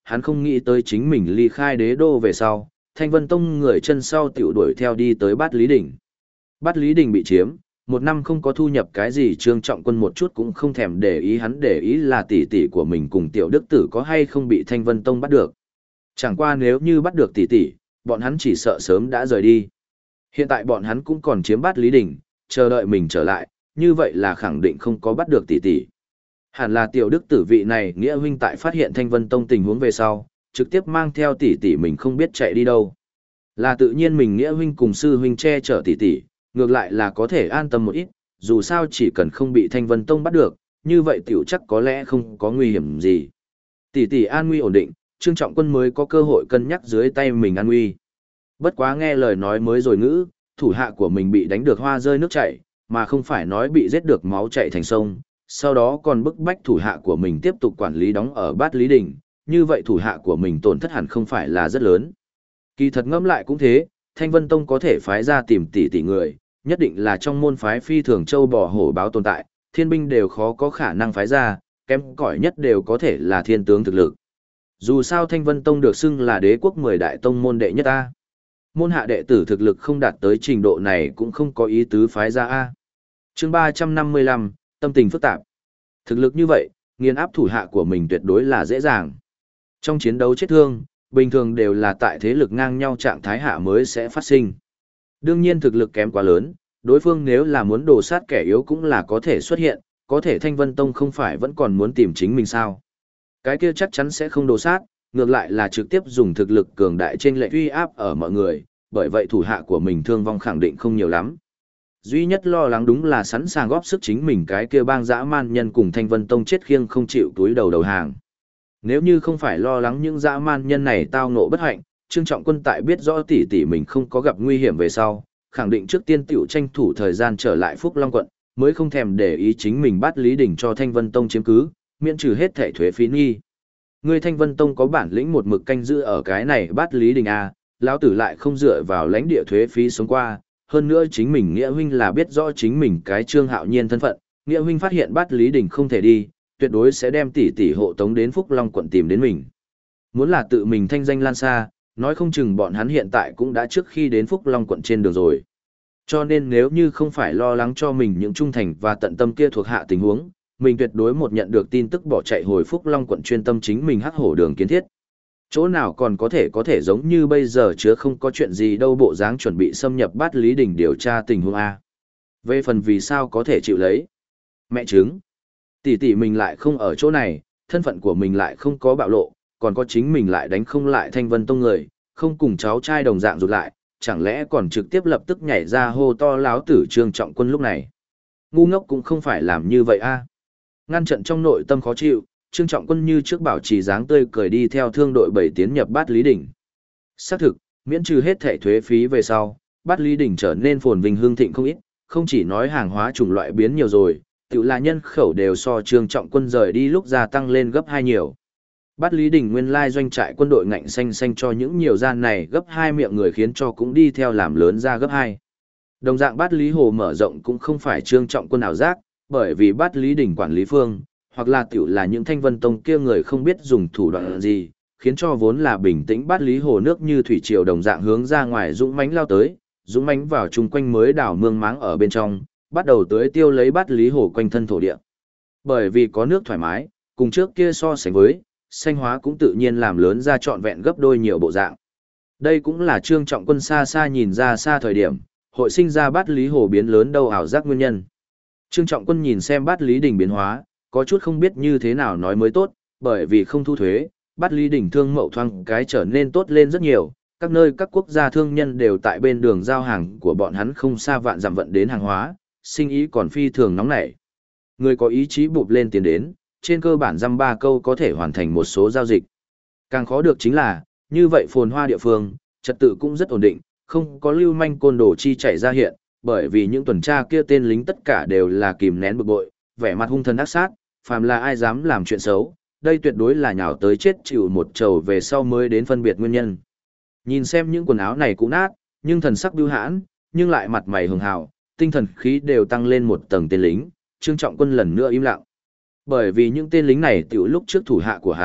S1: hắn không nghĩ tới chính mình ly khai đế đô về sau, Thanh Vân Tông người chân sau tiểu đuổi theo đi tới Bát Lý Đỉnh. Bát Lý Đỉnh bị chiếm, một năm không có thu nhập cái gì, Trương Trọng Quân một chút cũng không thèm để ý, hắn để ý là tỷ tỷ của mình cùng tiểu đức tử có hay không bị Thanh Vân Tông bắt được. Chẳng qua nếu như bắt được tỷ tỷ, bọn hắn chỉ sợ sớm đã rời đi. Hiện tại bọn hắn cũng còn chiếm Bát Lý Đỉnh, chờ đợi mình trở lại, như vậy là khẳng định không có bắt được tỷ tỷ. Hẳn là tiểu đức tử vị này nghĩa huynh tại phát hiện Thanh Vân Tông tình huống về sau, trực tiếp mang theo tỷ tỷ mình không biết chạy đi đâu. Là tự nhiên mình nghĩa huynh cùng sư huynh che chở tỷ tỷ, ngược lại là có thể an tâm một ít, dù sao chỉ cần không bị Thanh Vân Tông bắt được, như vậy tiểu chắc có lẽ không có nguy hiểm gì. Tỷ tỷ an nguy ổn định, Trương Trọng Quân mới có cơ hội cân nhắc dưới tay mình an nguy. Bất quá nghe lời nói mới rồi ngữ, thủ hạ của mình bị đánh được hoa rơi nước chảy, mà không phải nói bị giết được máu chảy thành sông, sau đó còn bức bách thủ hạ của mình tiếp tục quản lý đóng ở Bát Lý Đỉnh, như vậy thủ hạ của mình tổn thất hẳn không phải là rất lớn. Kỳ thật ngẫm lại cũng thế, Thanh Vân Tông có thể phái ra tìm tỷ người, nhất định là trong môn phái phi thường châu bò hổ báo tồn tại, thiên binh đều khó có khả năng phái ra, kém cỏi nhất đều có thể là thiên tướng thực lực. Dù sao Thanh Vân Tông được xưng là đế quốc 10 đại tông môn đệ nhất A. Môn hạ đệ tử thực lực không đạt tới trình độ này cũng không có ý tứ phái ra A. Chương 355, tâm tình phức tạp. Thực lực như vậy, nghiền áp thủ hạ của mình tuyệt đối là dễ dàng. Trong chiến đấu chết thương, bình thường đều là tại thế lực ngang nhau trạng thái hạ mới sẽ phát sinh. Đương nhiên thực lực kém quá lớn, đối phương nếu là muốn đồ sát kẻ yếu cũng là có thể xuất hiện, có thể Thanh Vân Tông không phải vẫn còn muốn tìm chính mình sao. Cái kia chắc chắn sẽ không đồ sát, ngược lại là trực tiếp dùng thực lực cường đại trên lệnh uy áp ở mọi người, bởi vậy thủ hạ của mình thương vong khẳng định không nhiều lắm. Duy nhất lo lắng đúng là sẵn sàng góp sức chính mình cái kia bang dã man nhân cùng Thanh Vân Tông chết khiêng không chịu túi đầu hàng. Nếu như không phải lo lắng những dã man nhân này tao ngộ bất hạnh, Trương Trọng Quân tại biết rõ tỷ tỷ mình không có gặp nguy hiểm về sau, khẳng định trước tiên tiểu tranh thủ thời gian trở lại Phúc Long quận, mới không thèm để ý chính mình Bát Lý Đỉnh cho Thanh Vân Tông chiếm cứ, miễn trừ hết thẻ thuế phí nghi. Ngươi Thanh Vân Tông có bản lĩnh một mực canh giữ ở cái này Bát Lý Đỉnh a, lão tử lại không dựa vào lãnh địa thuế phí sống qua, hơn nữa chính mình nghĩa huynh là biết rõ chính mình cái Trương Hạo Nhiên thân phận, nghĩa huynh phát hiện Bát Lý Đỉnh không thể đi, tuyệt đối sẽ đem tỷ tỷ hộ tống đến Phúc Long quận tìm đến mình. Muốn là tự mình thanh danh lan xa, nói không chừng bọn hắn hiện tại cũng đã trước khi đến Phúc Long quận trên đường rồi. Cho nên nếu như không phải lo lắng cho mình những trung thành và tận tâm kia thuộc hạ tình huống, mình tuyệt đối một nhận được tin tức bỏ chạy hồi Phúc Long quận chuyên tâm chính mình hắc hổ đường kiến thiết. Chỗ nào còn có thể giống như bây giờ chứ không có chuyện gì đâu bộ dáng chuẩn bị xâm nhập Bát Lý Đỉnh điều tra tình huống A. Về phần vì sao có thể chịu lấy. Mẹ chứng. Tỷ tỷ mình lại không ở chỗ này, thân phận của mình lại không có bạo lộ, còn có chính mình lại đánh không lại Thanh Vân Tông người, không cùng cháu trai đồng dạng rụt lại, chẳng lẽ còn trực tiếp lập tức nhảy ra hô to láo tử Trương Trọng Quân lúc này. Ngu ngốc cũng không phải làm như vậy a. Ngăn trận trong nội tâm khó chịu, Trương Trọng Quân như trước bảo trì dáng tươi cười đi theo thương đội 7 tiến nhập Bát Lý Đỉnh. Xác thực, miễn trừ hết thẻ thuế phí về sau, Bát Lý Đỉnh trở nên phồn vinh hương thịnh không ít, không chỉ nói hàng hóa chủng loại biến nhiều rồi, tự là nhân khẩu đều so Trương Trọng Quân rời đi lúc gia tăng lên gấp 2 nhiều. Bát Lý Đỉnh nguyên lai doanh trại quân đội ngạnh xanh xanh cho những nhiều gian này gấp 2 miệng người khiến cho cũng đi theo làm lớn ra gấp 2. Đồng dạng Bát Lý Hồ mở rộng cũng không phải Trương Trọng Quân ảo giác, bởi vì Bát Lý Đỉnh quản lý phương, hoặc là tiểu là những Thanh Vân Tông kia người không biết dùng thủ đoạn gì, khiến cho vốn là bình tĩnh Bát Lý Hồ nước như thủy triều đồng dạng hướng ra ngoài dũng mãnh lao tới, dũng mãnh vào chung quanh mới đảo mương máng ở bên trong, bắt đầu tưới tiêu lấy Bát Lý Hồ quanh thân thổ địa. Bởi vì có nước thoải mái, cùng trước kia so sánh với, xanh hóa cũng tự nhiên làm lớn ra trọn vẹn gấp đôi nhiều bộ dạng. Đây cũng là Trương Trọng Quân xa xa nhìn ra xa thời điểm, hội sinh ra Bát Lý Hồ biến lớn đâu ảo giác nguyên nhân. Trương Trọng Quân nhìn xem Bát Lý Đỉnh biến hóa, có chút không biết như thế nào nói mới tốt, bởi vì không thu thuế, Bát Lý Đỉnh thương mậu thoáng cái trở nên tốt lên rất nhiều, các nơi các quốc gia thương nhân đều tại bên đường giao hàng của bọn hắn không xa vạn dặm vận đến hàng hóa, sinh ý còn phi thường nóng nảy. Người có ý chí bụp lên tiền đến, trên cơ bản dăm ba câu có thể hoàn thành một số giao dịch. Càng khó được chính là, như vậy phồn hoa địa phương, trật tự cũng rất ổn định, không có lưu manh côn đồ chi chạy ra hiện, bởi vì những tuần tra kia tên lính tất cả đều là kìm nén bực bội, vẻ mặt hung thần ác sát, phàm là ai dám làm chuyện xấu, đây tuyệt đối là nhào tới chết chịu một trầu về sau mới đến phân biệt nguyên nhân. Nhìn xem những quần áo này cũ nát, nhưng thần sắc bưu hãn, nhưng lại mặt mày hường hào, tinh thần khí đều tăng lên một tầng tên lính, Trương Trọng Quân lần nữa im lặng. Bởi vì những tên lính này tiểu lúc trước thủ hạ của hắn,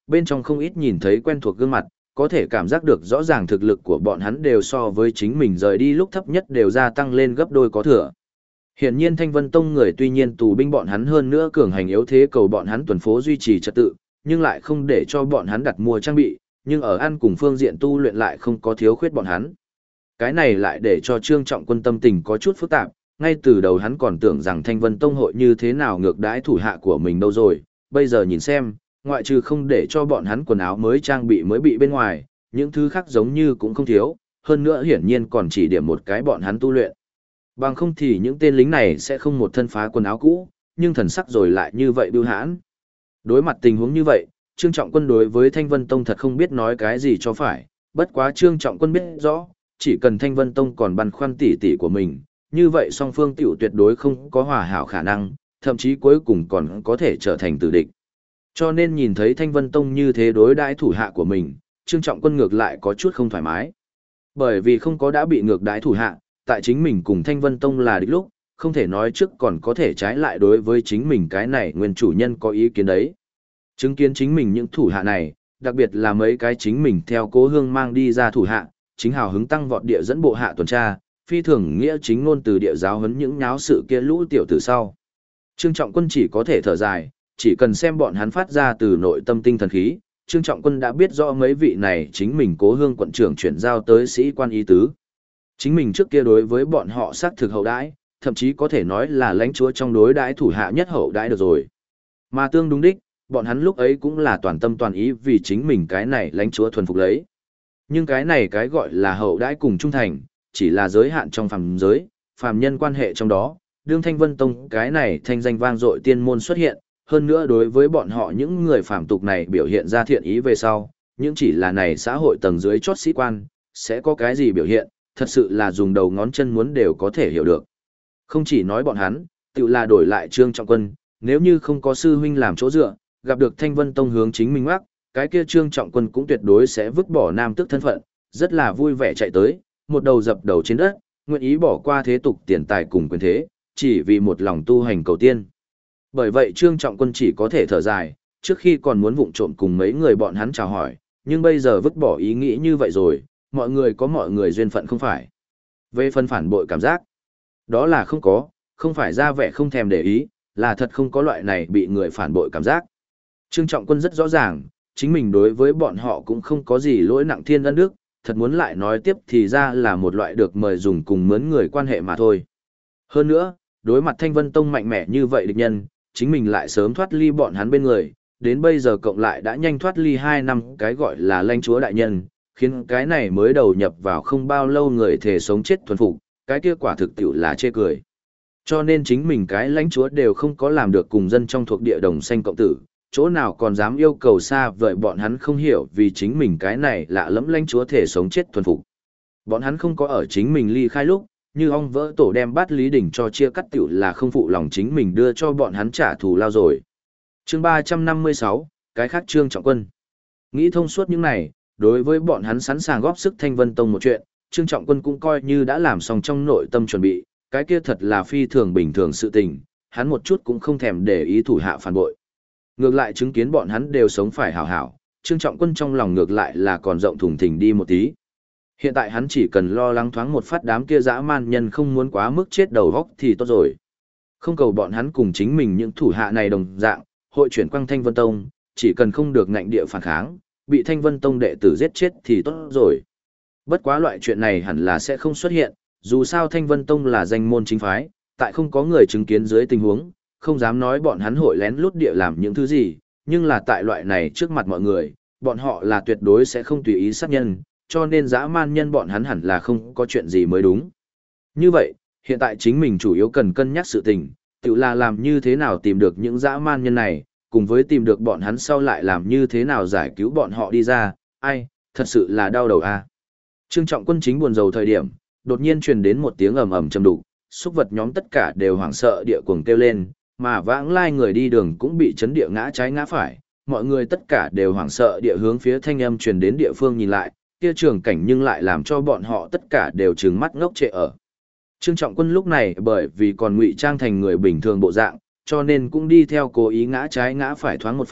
S1: bên trong không ít nhìn thấy quen thuộc gương mặt, có thể cảm giác được rõ ràng thực lực của bọn hắn đều so với chính mình rời đi lúc thấp nhất đều gia tăng lên gấp đôi có thừa. Hiển nhiên Thanh Vân Tông người tuy nhiên tù binh bọn hắn hơn nữa cường hành yếu thế cầu bọn hắn tuần phố duy trì trật tự, nhưng lại không để cho bọn hắn đặt mua trang bị, nhưng ở ăn cùng phương diện tu luyện lại không có thiếu khuyết bọn hắn. Cái này lại để cho Trương Trọng Quân tâm tình có chút phức tạp, ngay từ đầu hắn còn tưởng rằng Thanh Vân Tông hội như thế nào ngược đãi thủ hạ của mình đâu rồi, bây giờ nhìn xem, ngoại trừ không để cho bọn hắn quần áo mới trang bị mới bị bên ngoài, những thứ khác giống như cũng không thiếu, hơn nữa hiển nhiên còn chỉ điểm một cái bọn hắn tu luyện. Bằng không thì những tên lính này sẽ không một thân phá quần áo cũ, nhưng thần sắc rồi lại như vậy bưu hãn. Đối mặt tình huống như vậy, Trương Trọng Quân đối với Thanh Vân Tông thật không biết nói cái gì cho phải, bất quá Trương Trọng Quân biết rõ, chỉ cần Thanh Vân Tông còn băn khoăn tỉ tỉ của mình, như vậy song phương tiểu tuyệt đối không có hòa hảo khả năng, thậm chí cuối cùng còn có thể trở thành tử địch. Cho nên nhìn thấy Thanh Vân Tông như thế đối đãi thủ hạ của mình, Trương Trọng Quân ngược lại có chút không thoải mái. Bởi vì không có đã bị ngược đãi thủ hạ, tại chính mình cùng Thanh Vân Tông là địch lúc, không thể nói trước còn có thể trái lại đối với chính mình cái này nguyên chủ nhân có ý kiến đấy. Chứng kiến chính mình những thủ hạ này, đặc biệt là mấy cái chính mình theo Cố Hương mang đi ra thủ hạ, chính hào hứng tăng vọt địa dẫn bộ hạ tuần tra, phi thường nghĩa chính ngôn từ địa giáo huấn những nháo sự kia lũ tiểu tử sau. Trương Trọng Quân chỉ có thể thở dài, chỉ cần xem bọn hắn phát ra từ nội tâm tinh thần khí, Trương Trọng Quân đã biết rõ mấy vị này chính mình Cố Hương quận trưởng chuyển giao tới sĩ quan ý tứ. Chính mình trước kia đối với bọn họ xác thực hậu đãi, thậm chí có thể nói là lãnh chúa trong đối đãi thủ hạ nhất hậu đãi được rồi. Mà tương đúng đích, bọn hắn lúc ấy cũng là toàn tâm toàn ý vì chính mình cái này lãnh chúa thuần phục lấy. Nhưng cái này cái gọi là hậu đãi cùng trung thành, chỉ là giới hạn trong phàm giới, phàm nhân quan hệ trong đó, đương Thanh Vân Tông cái này thanh danh vang dội tiên môn xuất hiện, hơn nữa đối với bọn họ những người phàm tục này biểu hiện ra thiện ý về sau, những chỉ là này xã hội tầng dưới chót sĩ quan, sẽ có cái gì biểu hiện, thật sự là dùng đầu ngón chân muốn đều có thể hiểu được. Không chỉ nói bọn hắn, tự là đổi lại Trương Trọng Quân, nếu như không có sư huynh làm chỗ dựa, gặp được Thanh Vân Tông hướng chính mình mắc, cái kia Trương Trọng Quân cũng tuyệt đối sẽ vứt bỏ nam tước thân phận, rất là vui vẻ chạy tới, một đầu dập đầu trên đất, nguyện ý bỏ qua thế tục tiền tài cùng quyền thế, chỉ vì một lòng tu hành cầu tiên. Bởi vậy Trương Trọng Quân chỉ có thể thở dài, trước khi còn muốn vụng trộm cùng mấy người bọn hắn chào hỏi, nhưng bây giờ vứt bỏ ý nghĩ như vậy rồi, mọi người có mọi người duyên phận không phải. Về phần phản bội cảm giác, đó là không có, không phải ra vẻ không thèm để ý, là thật không có loại này bị người phản bội cảm giác. Trương Trọng Quân rất rõ ràng, chính mình đối với bọn họ cũng không có gì lỗi nặng thiên ân đức, thật muốn lại nói tiếp thì ra là một loại được mời dùng cùng mướn người quan hệ mà thôi. Hơn nữa, đối mặt Thanh Vân Tông mạnh mẽ như vậy địch nhân, chính mình lại sớm thoát ly bọn hắn bên người, đến bây giờ cộng lại đã nhanh thoát ly 2 năm cái gọi là lãnh chúa đại nhân, khiến cái này mới đầu nhập vào không bao lâu người thể sống chết thuần phục, cái kia quả thực tiệu là chê cười. Cho nên chính mình cái lãnh chúa đều không có làm được cùng dân trong thuộc địa đồng xanh cộng tử, chỗ nào còn dám yêu cầu xa vời bọn hắn không hiểu vì chính mình cái này lạ lẫm lãnh chúa thể sống chết thuần phục. Bọn hắn không có ở chính mình ly khai lúc, như ong vỡ tổ đem bát Lý Đỉnh cho chia cắt tiểu là không phụ lòng chính mình đưa cho bọn hắn trả thù lao rồi. Chương 356, cái khác Trương Trọng Quân. Nghĩ thông suốt những này, đối với bọn hắn sẵn sàng góp sức Thanh Vân Tông một chuyện, Trương Trọng Quân cũng coi như đã làm xong trong nội tâm chuẩn bị, cái kia thật là phi thường bình thường sự tình, hắn một chút cũng không thèm để ý thủ hạ phản bội. Ngược lại chứng kiến bọn hắn đều sống phải hảo hảo, Trương Trọng Quân trong lòng ngược lại là còn rộng thùng thình đi một tí. Hiện tại hắn chỉ cần lo lắng thoáng một phát đám kia dã man nhân không muốn quá mức chết đầu góc thì tốt rồi. Không cầu bọn hắn cùng chính mình những thủ hạ này đồng dạng, hội chuyển quang Thanh Vân Tông, chỉ cần không được ngạnh địa phản kháng, bị Thanh Vân Tông đệ tử giết chết thì tốt rồi. Bất quá loại chuyện này hẳn là sẽ không xuất hiện, dù sao Thanh Vân Tông là danh môn chính phái, tại không có người chứng kiến dưới tình huống, không dám nói bọn hắn hội lén lút địa làm những thứ gì, nhưng là tại loại này trước mặt mọi người, bọn họ là tuyệt đối sẽ không tùy ý sát nhân, cho nên dã man nhân bọn hắn hẳn là không có chuyện gì mới đúng. Như vậy, hiện tại chính mình chủ yếu cần cân nhắc sự tình, tự là làm như thế nào tìm được những dã man nhân này, cùng với tìm được bọn hắn sau lại làm như thế nào giải cứu bọn họ đi ra, ai, thật sự là đau đầu a. Trương Trọng Quân chính buồn rầu thời điểm, đột nhiên truyền đến một tiếng ầm ầm trầm đục, xúc vật nhóm tất cả đều hoảng sợ địa cuồng kêu lên, mà vãng lai người đi đường cũng bị chấn địa ngã trái ngã phải, mọi người tất cả đều hoảng sợ địa hướng phía thanh âm truyền đến địa phương nhìn lại, kia trường cảnh nhưng lại làm cho bọn họ tất cả đều trừng mắt ngốc trệ ở. Trương Trọng Quân lúc này bởi vì còn ngụy trang thành người bình thường bộ dạng, cho nên cũng đi theo cố ý ngã trái ngã phải thoáng một phát,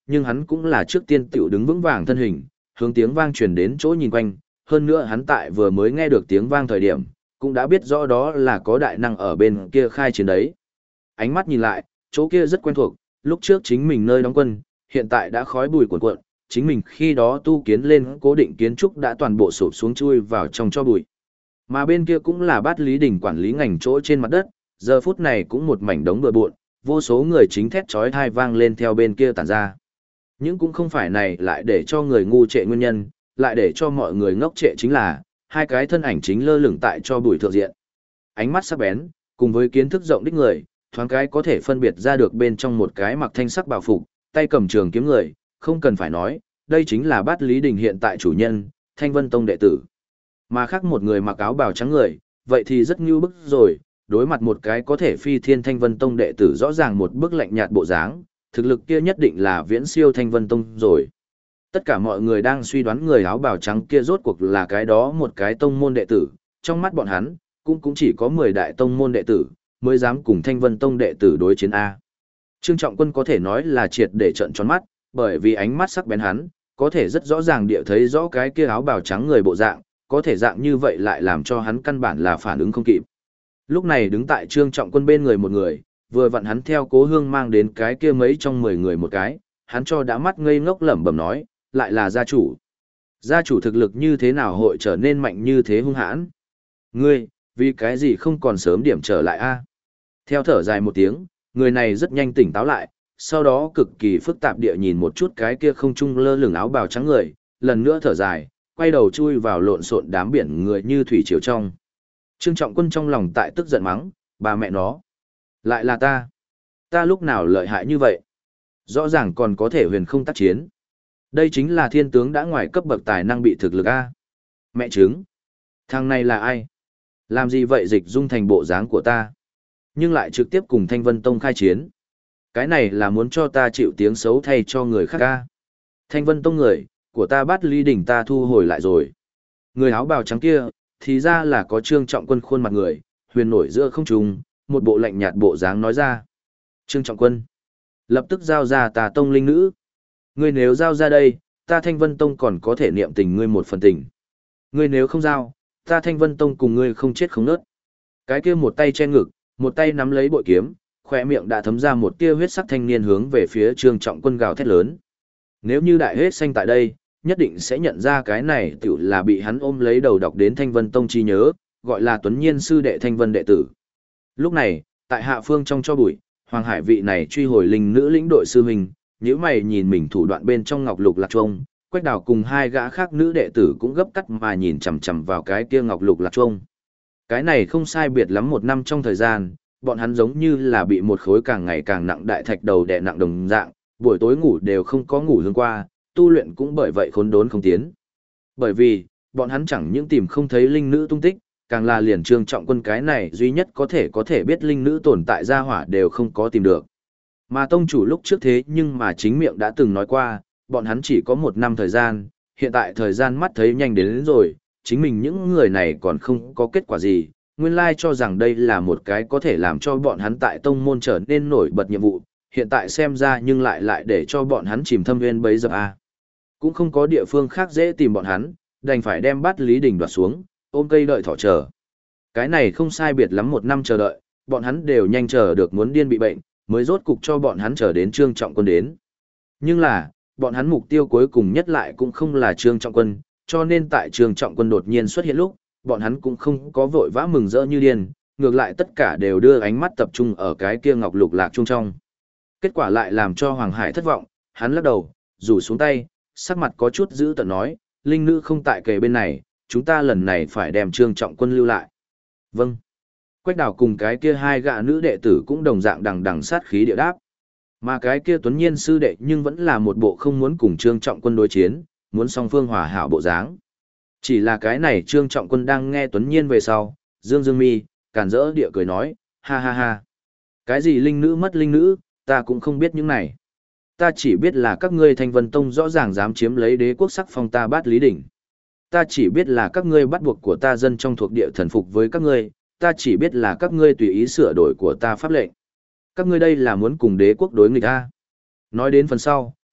S1: nhưng hắn cũng là trước tiên tiểu đứng vững vàng thân hình, hướng tiếng vang truyền đến chỗ nhìn quanh, hơn nữa hắn tại vừa mới nghe được tiếng vang thời điểm, cũng đã biết rõ đó là có đại năng ở bên kia khai chiến đấy. Ánh mắt nhìn lại, chỗ kia rất quen thuộc, lúc trước chính mình nơi đóng quân, hiện tại đã khói bụi cuồn cuộn, chính mình khi đó tu kiến lên cố định kiến trúc đã toàn bộ sụp xuống chui vào trong cho bụi. Mà bên kia cũng là Bát Lý Đình quản lý ngành chỗ trên mặt đất, giờ phút này cũng một mảnh đống bừa bộn, vô số người chính thét chói tai vang lên theo bên kia tản ra. Nhưng cũng không phải này lại để cho người ngu trệ nguyên nhân, lại để cho mọi người ngốc trệ chính là, hai cái thân ảnh chính lơ lửng tại cho bụi thượng diện. Ánh mắt sắc bén, cùng với kiến thức rộng đích người, thoáng cái có thể phân biệt ra được bên trong một cái mặc thanh sắc bào phục, tay cầm trường kiếm người, không cần phải nói, đây chính là Bát Lý Đình hiện tại chủ nhân, Thanh Vân Tông đệ tử. Mà khác một người mặc áo bào trắng người, vậy thì rất như bức rồi, đối mặt một cái có thể phi thiên Thanh Vân Tông đệ tử rõ ràng một bức lạnh nhạt bộ dáng, thực lực kia nhất định là viễn siêu Thanh Vân Tông rồi. Tất cả mọi người đang suy đoán người áo bào trắng kia rốt cuộc là cái đó một cái tông môn đệ tử, trong mắt bọn hắn, cũng chỉ có 10 đại tông môn đệ tử, mới dám cùng Thanh Vân Tông đệ tử đối chiến A. Trương Trọng Quân có thể nói là triệt để trợn tròn mắt, bởi vì ánh mắt sắc bén hắn, có thể rất rõ ràng địa thấy rõ cái kia áo bào trắng người bộ dạng, có thể dạng như vậy lại làm cho hắn căn bản là phản ứng không kịp. Lúc này đứng tại Trương Trọng Quân bên người một người, vừa vặn hắn theo Cố Hương mang đến cái kia mấy trong 10 người một cái, hắn cho đã mắt ngây ngốc lẩm bẩm nói, lại là gia chủ. Gia chủ thực lực như thế nào hội trở nên mạnh như thế hung hãn? Ngươi, vì cái gì không còn sớm điểm trở lại a? Theo thở dài một tiếng, người này rất nhanh tỉnh táo lại, sau đó cực kỳ phức tạp địa nhìn một chút cái kia không trung lơ lửng áo bào trắng người, lần nữa thở dài, quay đầu chui vào lộn xộn đám biển người như thủy triều trong. Trương Trọng Quân trong lòng tại tức giận mắng, bà mẹ nó. Lại là ta. Ta lúc nào lợi hại như vậy? Rõ ràng còn có thể huyền không tác chiến. Đây chính là thiên tướng đã ngoài cấp bậc tài năng bị thực lực A. Mẹ chứng. Thằng này là ai? Làm gì vậy dịch dung thành bộ dáng của ta? Nhưng lại trực tiếp cùng Thanh Vân Tông khai chiến. Cái này là muốn cho ta chịu tiếng xấu thay cho người khác A. Thanh Vân Tông người, của ta Bát Lý Đình ta thu hồi lại rồi. Người áo bào trắng kia, thì ra là có Trương Trọng Quân khuôn mặt người, huyền nổi giữa không trung, một bộ lạnh nhạt bộ dáng nói ra. Trương Trọng Quân, lập tức giao ra ta tông linh nữ. Ngươi nếu giao ra đây, ta Thanh Vân Tông còn có thể niệm tình ngươi một phần tình. Ngươi nếu không giao, ta Thanh Vân Tông cùng ngươi không chết không nớt. Cái kia một tay che ngực, một tay nắm lấy bội kiếm, khỏe miệng đã thấm ra một tia huyết sắc thanh niên hướng về phía Trương Trọng Quân gào thét lớn. Nếu như đại huyết xanh tại đây, nhất định sẽ nhận ra cái này tiểu là bị hắn ôm lấy đầu đọc đến Thanh Vân Tông chi nhớ, gọi là Tuấn Nhiên sư đệ Thanh Vân đệ tử. Lúc này, tại hạ phương trong cho bụi, Hoàng Hải vị này truy hồi linh nữ lĩnh đội sư huynh, nhíu mày nhìn mình thủ đoạn bên trong ngọc lục lạc chuông, Quách Đào cùng hai gã khác nữ đệ tử cũng gấp cắt mà nhìn chằm chằm vào cái kia ngọc lục lạc chuông. Cái này không sai biệt lắm một năm trong thời gian, bọn hắn giống như là bị một khối càng ngày càng nặng đại thạch đầu đè nặng đồng dạng, buổi tối ngủ đều không có ngủ hương qua, tu luyện cũng bởi vậy khốn đốn không tiến. Bởi vì, bọn hắn chẳng những tìm không thấy linh nữ tung tích, càng là liền Trương Trọng Quân cái này duy nhất có thể biết linh nữ tồn tại gia hỏa đều không có tìm được. Mà tông chủ lúc trước thế nhưng mà chính miệng đã từng nói qua, bọn hắn chỉ có một năm thời gian, hiện tại thời gian mắt thấy nhanh đến rồi, chính mình những người này còn không có kết quả gì, nguyên lai cho rằng đây là một cái có thể làm cho bọn hắn tại tông môn trở nên nổi bật nhiệm vụ, hiện tại xem ra nhưng lại để cho bọn hắn chìm thâm nguyên bấy giờ a. Cũng không có địa phương khác dễ tìm bọn hắn, đành phải đem Bát Lý Đình đoạt xuống, ôm cây đợi thỏ chờ. Cái này không sai biệt lắm một năm chờ đợi, bọn hắn đều nhanh chờ được muốn điên bị bệnh, mới rốt cục cho bọn hắn chờ đến Trương Trọng Quân đến. Nhưng là, bọn hắn mục tiêu cuối cùng nhất lại cũng không là Trương Trọng Quân, cho nên tại Trương Trọng Quân đột nhiên xuất hiện lúc, bọn hắn cũng không có vội vã mừng rỡ như điên, ngược lại tất cả đều đưa ánh mắt tập trung ở cái kia ngọc lục lạc trung trong. Kết quả lại làm cho Hoàng Hải thất vọng, hắn lắc đầu, rủ xuống tay, sắc mặt có chút giữ tợn nói, linh nữ không tại kề bên này, chúng ta lần này phải đem Trương Trọng Quân lưu lại. Vâng. Quách Đào cùng cái kia hai gã nữ đệ tử cũng đồng dạng đằng đằng sát khí địa đáp. Mà cái kia Tuấn Nhiên sư đệ nhưng vẫn là một bộ không muốn cùng Trương Trọng Quân đối chiến, muốn song phương hòa hảo bộ dáng. Chỉ là cái này Trương Trọng Quân đang nghe Tuấn Nhiên về sau, dương dương mi, càn rỡ địa cười nói, ha ha ha. Cái gì linh nữ mất linh nữ, ta cũng không biết những này. Ta chỉ biết là các ngươi Thanh Vân Tông rõ ràng dám chiếm lấy đế quốc sắc phong ta Bát Lý Đỉnh. Ta chỉ biết là các ngươi bắt buộc của ta dân trong thuộc địa thần phục với các ngươi, ta chỉ biết là các ngươi tùy ý sửa đổi của ta pháp lệnh. Các ngươi đây là muốn cùng đế quốc đối nghịch ta. Nói đến phần sau,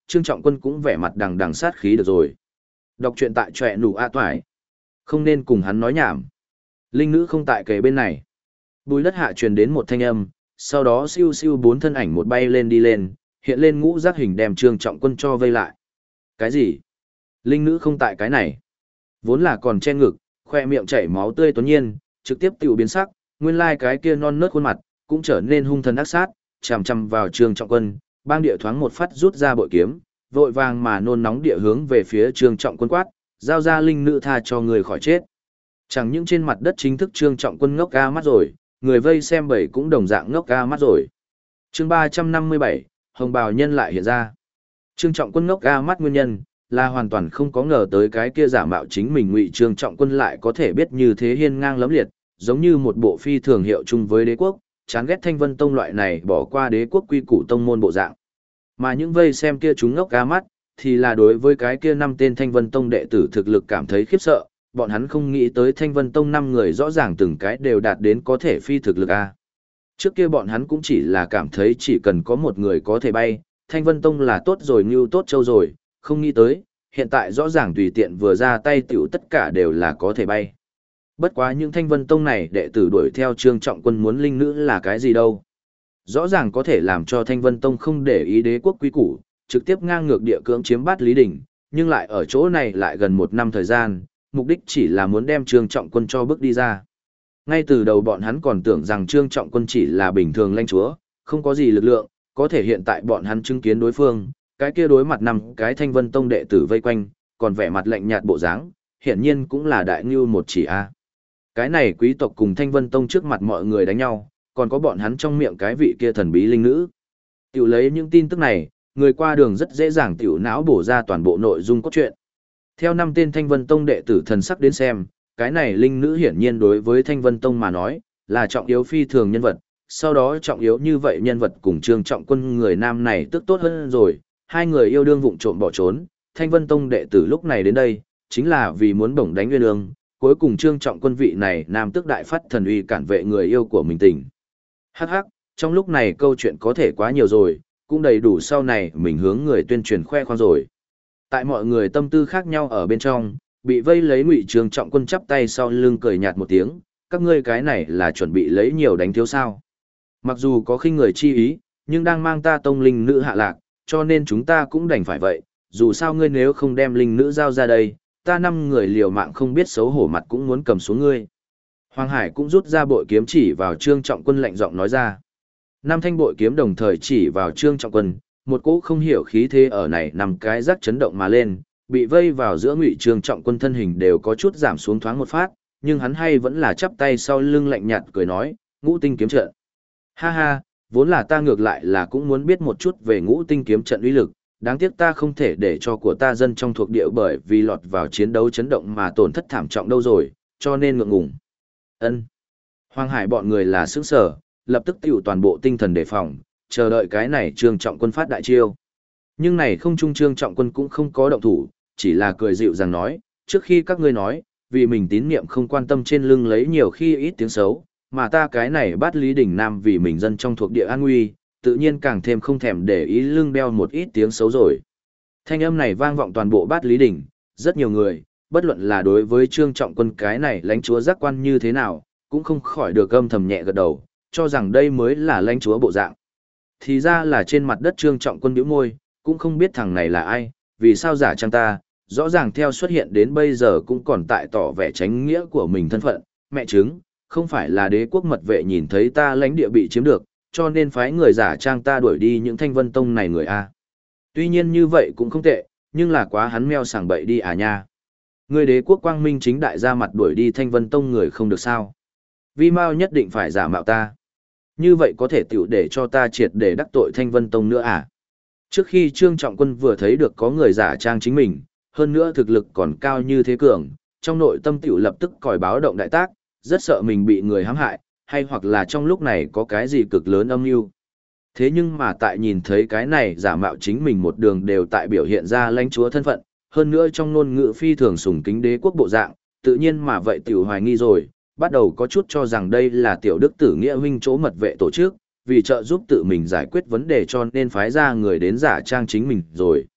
S1: Trương Trọng Quân cũng vẻ mặt đằng đằng sát khí được rồi. Đọc truyện tại trọe nụ a toải. Không nên cùng hắn nói nhảm. Linh nữ không tại kề bên này. Bùi đất hạ truyền đến một thanh âm, sau đó siêu siêu bốn thân ảnh một bay lên đi lên, hiện lên ngũ giác hình đem Trương Trọng Quân cho vây lại. Cái gì? Linh nữ không tại cái này. Vốn là còn che ngực, khoe miệng chảy máu tươi tuấn nhiên, trực tiếp tiểu biến sắc, nguyên lai cái kia non nớt khuôn mặt, cũng trở nên hung thần ác sát, chằm chằm vào Trương Trọng Quân, bang địa thoáng một phát rút ra bội kiếm, vội vàng mà nôn nóng địa hướng về phía Trương Trọng Quân quát, giao ra linh nữ tha cho người khỏi chết. Chẳng những trên mặt đất chính thức Trương Trọng Quân ngốc ga mắt rồi, người vây xem bầy cũng đồng dạng ngốc ga mắt rồi. Chương 357, Hồng Bào Nhân lại hiện ra. Trương Trọng Quân ngốc ga mắt nguyên nhân là hoàn toàn không có ngờ tới cái kia giả mạo chính mình ngụy Trương Trọng Quân lại có thể biết như thế hiên ngang lẫm liệt, giống như một bộ phi thường hiệu chung với đế quốc, chán ghét Thanh Vân Tông loại này bỏ qua đế quốc quy củ tông môn bộ dạng. Mà những vây xem kia chúng ngốc ga mắt, thì là đối với cái kia 5 tên Thanh Vân Tông đệ tử thực lực cảm thấy khiếp sợ, bọn hắn không nghĩ tới Thanh Vân Tông 5 người rõ ràng từng cái đều đạt đến có thể phi thực lực a. Trước kia bọn hắn cũng chỉ là cảm thấy chỉ cần có một người có thể bay, Thanh Vân Tông là tốt rồi như tốt châu rồi, không nghĩ tới, hiện tại rõ ràng tùy tiện vừa ra tay tiểu tất cả đều là có thể bay. Bất quá những Thanh Vân Tông này đệ tử đuổi theo Trương Trọng Quân muốn linh nữ là cái gì đâu. Rõ ràng có thể làm cho Thanh Vân Tông không để ý đế quốc quý củ, trực tiếp ngang ngược địa cưỡng chiếm Bát Lý Đỉnh, nhưng lại ở chỗ này lại gần 1 năm thời gian, mục đích chỉ là muốn đem Trương Trọng Quân cho bước đi ra. Ngay từ đầu bọn hắn còn tưởng rằng Trương Trọng Quân chỉ là bình thường lãnh chúa, không có gì lực lượng, có thể hiện tại bọn hắn chứng kiến đối phương, cái kia đối mặt 5 cái Thanh Vân Tông đệ tử vây quanh, còn vẻ mặt lạnh nhạt bộ dáng, hiển nhiên cũng là đại ngưu một chỉ a. Cái này quý tộc cùng Thanh Vân Tông trước mặt mọi người đánh nhau, còn có bọn hắn trong miệng cái vị kia thần bí linh nữ. Tiểu lấy những tin tức này, người qua đường rất dễ dàng tiểu não bổ ra toàn bộ nội dung cốt truyện. Theo 5 tên Thanh Vân Tông đệ tử thần sắc đến xem, cái này linh nữ hiển nhiên đối với Thanh Vân Tông mà nói, là trọng yếu phi thường nhân vật. Sau đó trọng yếu như vậy nhân vật cùng Trương Trọng Quân người nam này tức tốt hơn rồi, hai người yêu đương vụng trộm bỏ trốn, Thanh Vân Tông đệ tử lúc này đến đây, chính là vì muốn bổng đánh Nguyên Ương, cuối cùng Trương Trọng Quân vị này nam tức đại phát thần uy cản vệ người yêu của mình tình. Hắc hắc, trong lúc này câu chuyện có thể quá nhiều rồi, cũng đầy đủ sau này mình hướng người tuyên truyền khoe khoang rồi. Tại mọi người tâm tư khác nhau ở bên trong, bị vây lấy ngụy Trương Trọng Quân chắp tay sau lưng cười nhạt một tiếng, các ngươi cái này là chuẩn bị lấy nhiều đánh thiếu sao. Mặc dù có khinh người chi ý, nhưng đang mang ta tông linh nữ hạ lạc, cho nên chúng ta cũng đành phải vậy, dù sao ngươi nếu không đem linh nữ giao ra đây, ta 5 người liều mạng không biết xấu hổ mặt cũng muốn cầm xuống ngươi. Hoàng Hải cũng rút ra bội kiếm chỉ vào Trương Trọng Quân lạnh giọng nói ra. 5 thanh bội kiếm đồng thời chỉ vào Trương Trọng Quân, một cỗ không hiểu khí thế ở này 5 cái rắc chấn động mà lên, bị vây vào giữa ngụy Trương Trọng Quân thân hình đều có chút giảm xuống thoáng một phát, nhưng hắn hay vẫn là chắp tay sau lưng lạnh nhạt cười nói, Ngũ Tinh kiếm trận. Ha ha, vốn là ta ngược lại là cũng muốn biết một chút về Ngũ Tinh kiếm trận uy lực, đáng tiếc ta không thể để cho của ta dân trong thuộc địa bởi vì lọt vào chiến đấu chấn động mà tổn thất thảm trọng đâu rồi, cho nên ngượng ngùng. Ân. Hoàng Hải bọn người là sững sở, lập tức tiểu toàn bộ tinh thần đề phòng, chờ đợi cái này Trương Trọng Quân phát đại chiêu. Nhưng này không trung Trương Trọng Quân cũng không có động thủ, chỉ là cười dịu dàng nói, trước khi các ngươi nói, vì mình tín niệm không quan tâm trên lưng lấy nhiều khi ít tiếng xấu, mà ta cái này Bát Lý Đỉnh Nam vì mình dân trong thuộc địa an nguy, tự nhiên càng thêm không thèm để ý lưng đeo một ít tiếng xấu rồi. Thanh âm này vang vọng toàn bộ Bát Lý Đỉnh, rất nhiều người, bất luận là đối với Trương Trọng Quân cái này lãnh chúa giác quan như thế nào, cũng không khỏi được âm thầm nhẹ gật đầu, cho rằng đây mới là lãnh chúa bộ dạng. Thì ra là trên mặt đất Trương Trọng Quân bĩu môi, cũng không biết thằng này là ai, vì sao giả trang ta, rõ ràng theo xuất hiện đến bây giờ cũng còn tại tỏ vẻ tránh nghĩa của mình thân phận, mẹ chứng, không phải là đế quốc mật vệ nhìn thấy ta lãnh địa bị chiếm được, cho nên phái người giả trang ta đuổi đi những Thanh Vân Tông này người a. Tuy nhiên như vậy cũng không tệ, nhưng là quá hắn meo sảng bậy đi à nha. Người đế quốc quang minh chính đại ra mặt đuổi đi Thanh Vân Tông người không được sao. Vi Mao nhất định phải giả mạo ta. Như vậy có thể tiểu để cho ta triệt để đắc tội Thanh Vân Tông nữa à? Trước khi Trương Trọng Quân vừa thấy được có người giả trang chính mình, hơn nữa thực lực còn cao như thế cường, trong nội tâm tiểu lập tức còi báo động đại tác, rất sợ mình bị người hãm hại, hay hoặc là trong lúc này có cái gì cực lớn âm mưu. Thế nhưng mà tại nhìn thấy cái này giả mạo chính mình một đường đều tại biểu hiện ra lãnh chúa thân phận, hơn nữa trong ngôn ngữ phi thường sùng kính đế quốc bộ dạng, tự nhiên mà vậy tiểu hoài nghi rồi, bắt đầu có chút cho rằng đây là tiểu đức tử nghĩa huynh chỗ mật vệ tổ chức, vì trợ giúp tự mình giải quyết vấn đề cho nên phái ra người đến giả trang chính mình rồi.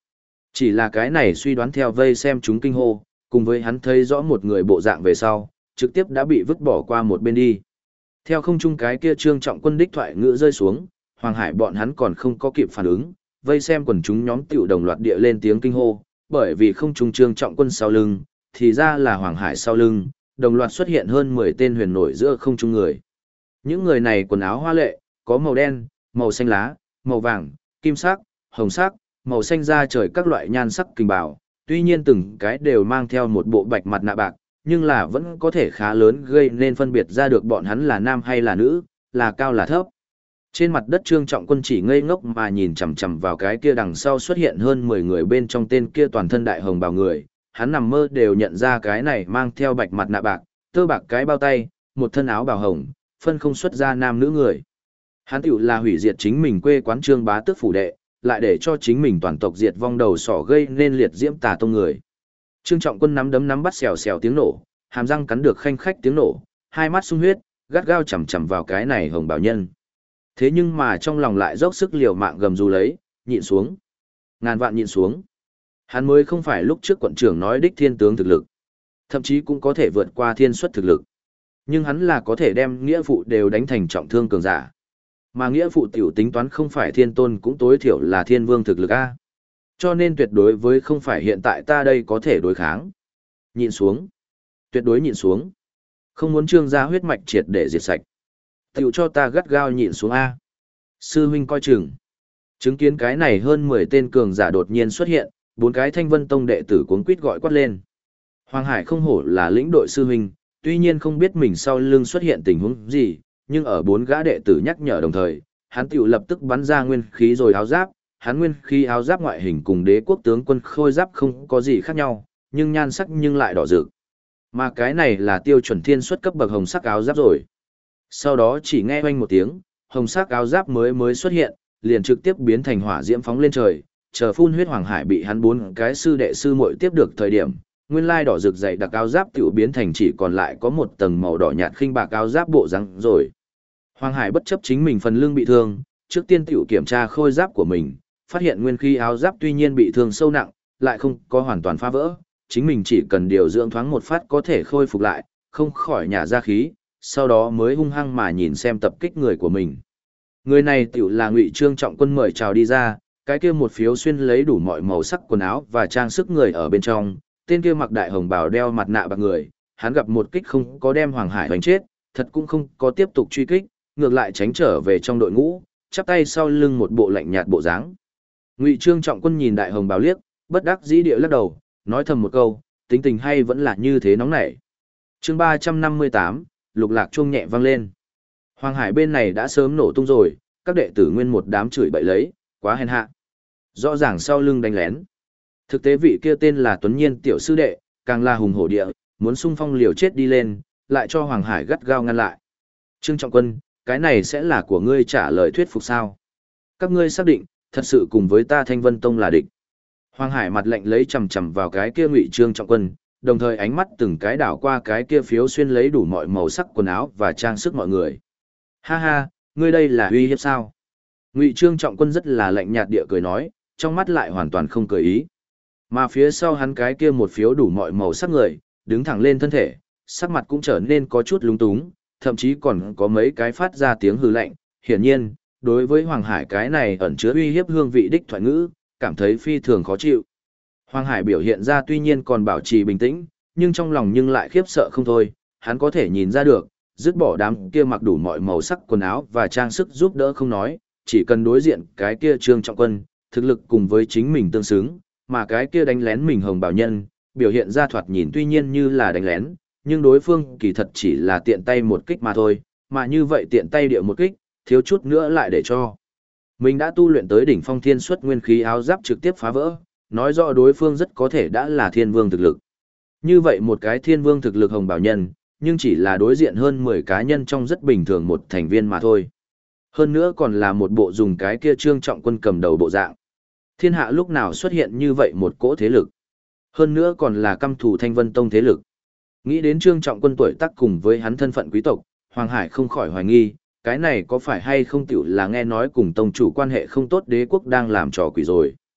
S1: Chỉ là cái này suy đoán theo vây xem chúng kinh hô, cùng với hắn thấy rõ một người bộ dạng về sau, trực tiếp đã bị vứt bỏ qua một bên đi. Theo không trung cái kia Trương Trọng Quân đích thoại ngữ rơi xuống, Hoàng Hải bọn hắn còn không có kịp phản ứng, vây xem quần chúng nhóm tiểu đồng loạt địa lên tiếng kinh hô, bởi vì không trung Trương Trọng Quân sau lưng, thì ra là Hoàng Hải sau lưng, đồng loạt xuất hiện hơn 10 tên huyền nổi giữa không trung người. Những người này quần áo hoa lệ, có màu đen, màu xanh lá, màu vàng, kim sắc, hồng sắc, màu xanh da trời các loại nhan sắc kinh bào, tuy nhiên từng cái đều mang theo một bộ bạch mặt nạ bạc, nhưng là vẫn có thể khá lớn gây nên phân biệt ra được bọn hắn là nam hay là nữ, là cao là thấp. Trên mặt đất Trương Trọng Quân chỉ ngây ngốc mà nhìn chằm chằm vào cái kia đằng sau xuất hiện hơn 10 người bên trong tên kia toàn thân đại hồng bào người, hắn nằm mơ đều nhận ra cái này mang theo bạch mặt nạ bạc, tơ bạc cái bao tay, một thân áo bào hồng, phân không xuất ra nam nữ người. Hắn tiểu là hủy diệt chính mình quê quán Trương Bá Tước phủ đệ, lại để cho chính mình toàn tộc diệt vong đầu sỏ gây nên liệt diễm tà tông người. Trương Trọng Quân nắm đấm nắm bắt xèo xèo tiếng nổ, hàm răng cắn được khanh khách tiếng nổ, hai mắt sung huyết, gắt gao chằm chằm vào cái này hồng bào nhân. Thế nhưng mà trong lòng lại dốc sức liều mạng gầm rú lấy, nhịn xuống. Ngàn vạn nhịn xuống. Hắn mới không phải lúc trước quận trưởng nói đích thiên tướng thực lực. Thậm chí cũng có thể vượt qua thiên xuất thực lực. Nhưng hắn là có thể đem nghĩa phụ đều đánh thành trọng thương cường giả. Mà nghĩa phụ tiểu tính toán không phải thiên tôn cũng tối thiểu là thiên vương thực lực A. Cho nên tuyệt đối với không phải hiện tại ta đây có thể đối kháng. Nhịn xuống. Tuyệt đối nhịn xuống. Không muốn trương gia huyết mạch triệt để diệt sạch. Tiểu cho ta gắt gao nhịn xuống A. Sư huynh coi chừng. Chứng kiến cái này hơn 10 tên cường giả đột nhiên xuất hiện, 4 cái Thanh Vân Tông đệ tử cuống quýt gọi quát lên. Hoàng Hải không hổ là lĩnh đội sư huynh, tuy nhiên không biết mình sau lưng xuất hiện tình huống gì, nhưng ở 4 gã đệ tử nhắc nhở đồng thời, hắn tiểu lập tức bắn ra nguyên khí rồi áo giáp, hắn nguyên khí áo giáp ngoại hình cùng đế quốc tướng quân khôi giáp không có gì khác nhau, nhưng nhan sắc nhưng lại đỏ rực. Mà cái này là tiêu chuẩn thiên xuất cấp bậc hồng sắc áo giáp rồi. Sau đó chỉ nghe oanh một tiếng, hồng sắc áo giáp mới xuất hiện, liền trực tiếp biến thành hỏa diễm phóng lên trời, chờ phun huyết Hoàng Hải bị hắn 4 cái sư đệ sư muội tiếp được thời điểm, nguyên lai đỏ rực dày đặc áo giáp tiểu biến thành chỉ còn lại có một tầng màu đỏ nhạt khinh bạc áo giáp bộ răng rồi. Hoàng Hải bất chấp chính mình phần lưng bị thương, trước tiên tiểu kiểm tra khôi giáp của mình, phát hiện nguyên khí áo giáp tuy nhiên bị thương sâu nặng, lại không có hoàn toàn phá vỡ, chính mình chỉ cần điều dưỡng thoáng một phát có thể khôi phục lại, không khỏi nhả ra khí, sau đó mới hung hăng mà nhìn xem tập kích người của mình. Người này tiểu là Ngụy Trương Trọng Quân mời chào đi ra, cái kia một phiếu xuyên lấy đủ mọi màu sắc quần áo và trang sức người ở bên trong, tên kia mặc đại hồng bào đeo mặt nạ bạc người, hắn gặp một kích không có đem Hoàng Hải đánh chết, thật cũng không có tiếp tục truy kích, ngược lại tránh trở về trong đội ngũ, chắp tay sau lưng một bộ lạnh nhạt bộ dáng. Ngụy Trương Trọng Quân nhìn đại hồng bào liếc, bất đắc dĩ địa lắc đầu, nói thầm một câu, tính tình hay vẫn là như thế nóng nảy. Chương 358, lục lạc chuông nhẹ vang lên. Hoàng Hải bên này đã sớm nổ tung rồi, các đệ tử nguyên một đám chửi bậy lấy, quá hèn hạ. Rõ ràng sau lưng đánh lén. Thực tế vị kia tên là Tuấn Nhiên tiểu sư đệ, càng là hùng hổ địa, muốn xung phong liều chết đi lên, lại cho Hoàng Hải gắt gao ngăn lại. Trương Trọng Quân, cái này sẽ là của ngươi trả lời thuyết phục sao? Các ngươi xác định, thật sự cùng với ta Thanh Vân Tông là địch. Hoàng Hải mặt lạnh lấy chằm chằm vào cái kia Ngụy Trương Trọng Quân, đồng thời ánh mắt từng cái đảo qua cái kia phiếu xuyên lấy đủ mọi màu sắc quần áo và trang sức mọi người. Ha ha, ngươi đây là uy hiếp sao? Ngụy Trương Trọng Quân rất là lạnh nhạt địa cười nói, trong mắt lại hoàn toàn không cười ý. Mà phía sau hắn cái kia một phiếu đủ mọi màu sắc người, đứng thẳng lên thân thể, sắc mặt cũng trở nên có chút lúng túng, thậm chí còn có mấy cái phát ra tiếng hừ lạnh. Hiển nhiên, đối với Hoàng Hải cái này ẩn chứa uy hiếp hương vị đích thoại ngữ, cảm thấy phi thường khó chịu. Hoàng Hải biểu hiện ra tuy nhiên còn bảo trì bình tĩnh, nhưng trong lòng nhưng lại khiếp sợ không thôi, hắn có thể nhìn ra được, dứt bỏ đám kia mặc đủ mọi màu sắc quần áo và trang sức giúp đỡ không nói, chỉ cần đối diện cái kia Trương Trọng Quân, thực lực cùng với chính mình tương xứng, mà cái kia đánh lén mình hồng bảo nhân, biểu hiện ra thoạt nhìn tuy nhiên như là đánh lén, nhưng đối phương kỳ thật chỉ là tiện tay một kích mà thôi, mà như vậy tiện tay địa một kích, thiếu chút nữa lại để cho mình đã tu luyện tới đỉnh phong thiên xuất nguyên khí áo giáp trực tiếp phá vỡ, nói rõ đối phương rất có thể đã là thiên vương thực lực. Như vậy một cái thiên vương thực lực hồng bảo nhân, nhưng chỉ là đối diện hơn 10 cá nhân trong rất bình thường một thành viên mà thôi. Hơn nữa còn là một bộ dùng cái kia Trương Trọng Quân cầm đầu bộ dạng. Thiên hạ lúc nào xuất hiện như vậy một cỗ thế lực. Hơn nữa còn là căm thù Thanh Vân Tông thế lực. Nghĩ đến Trương Trọng Quân tuổi tác cùng với hắn thân phận quý tộc, Hoàng Hải không khỏi hoài nghi, cái này có phải hay không tiểu là nghe nói cùng tông chủ quan hệ không tốt đế quốc đang làm trò quỷ rồi.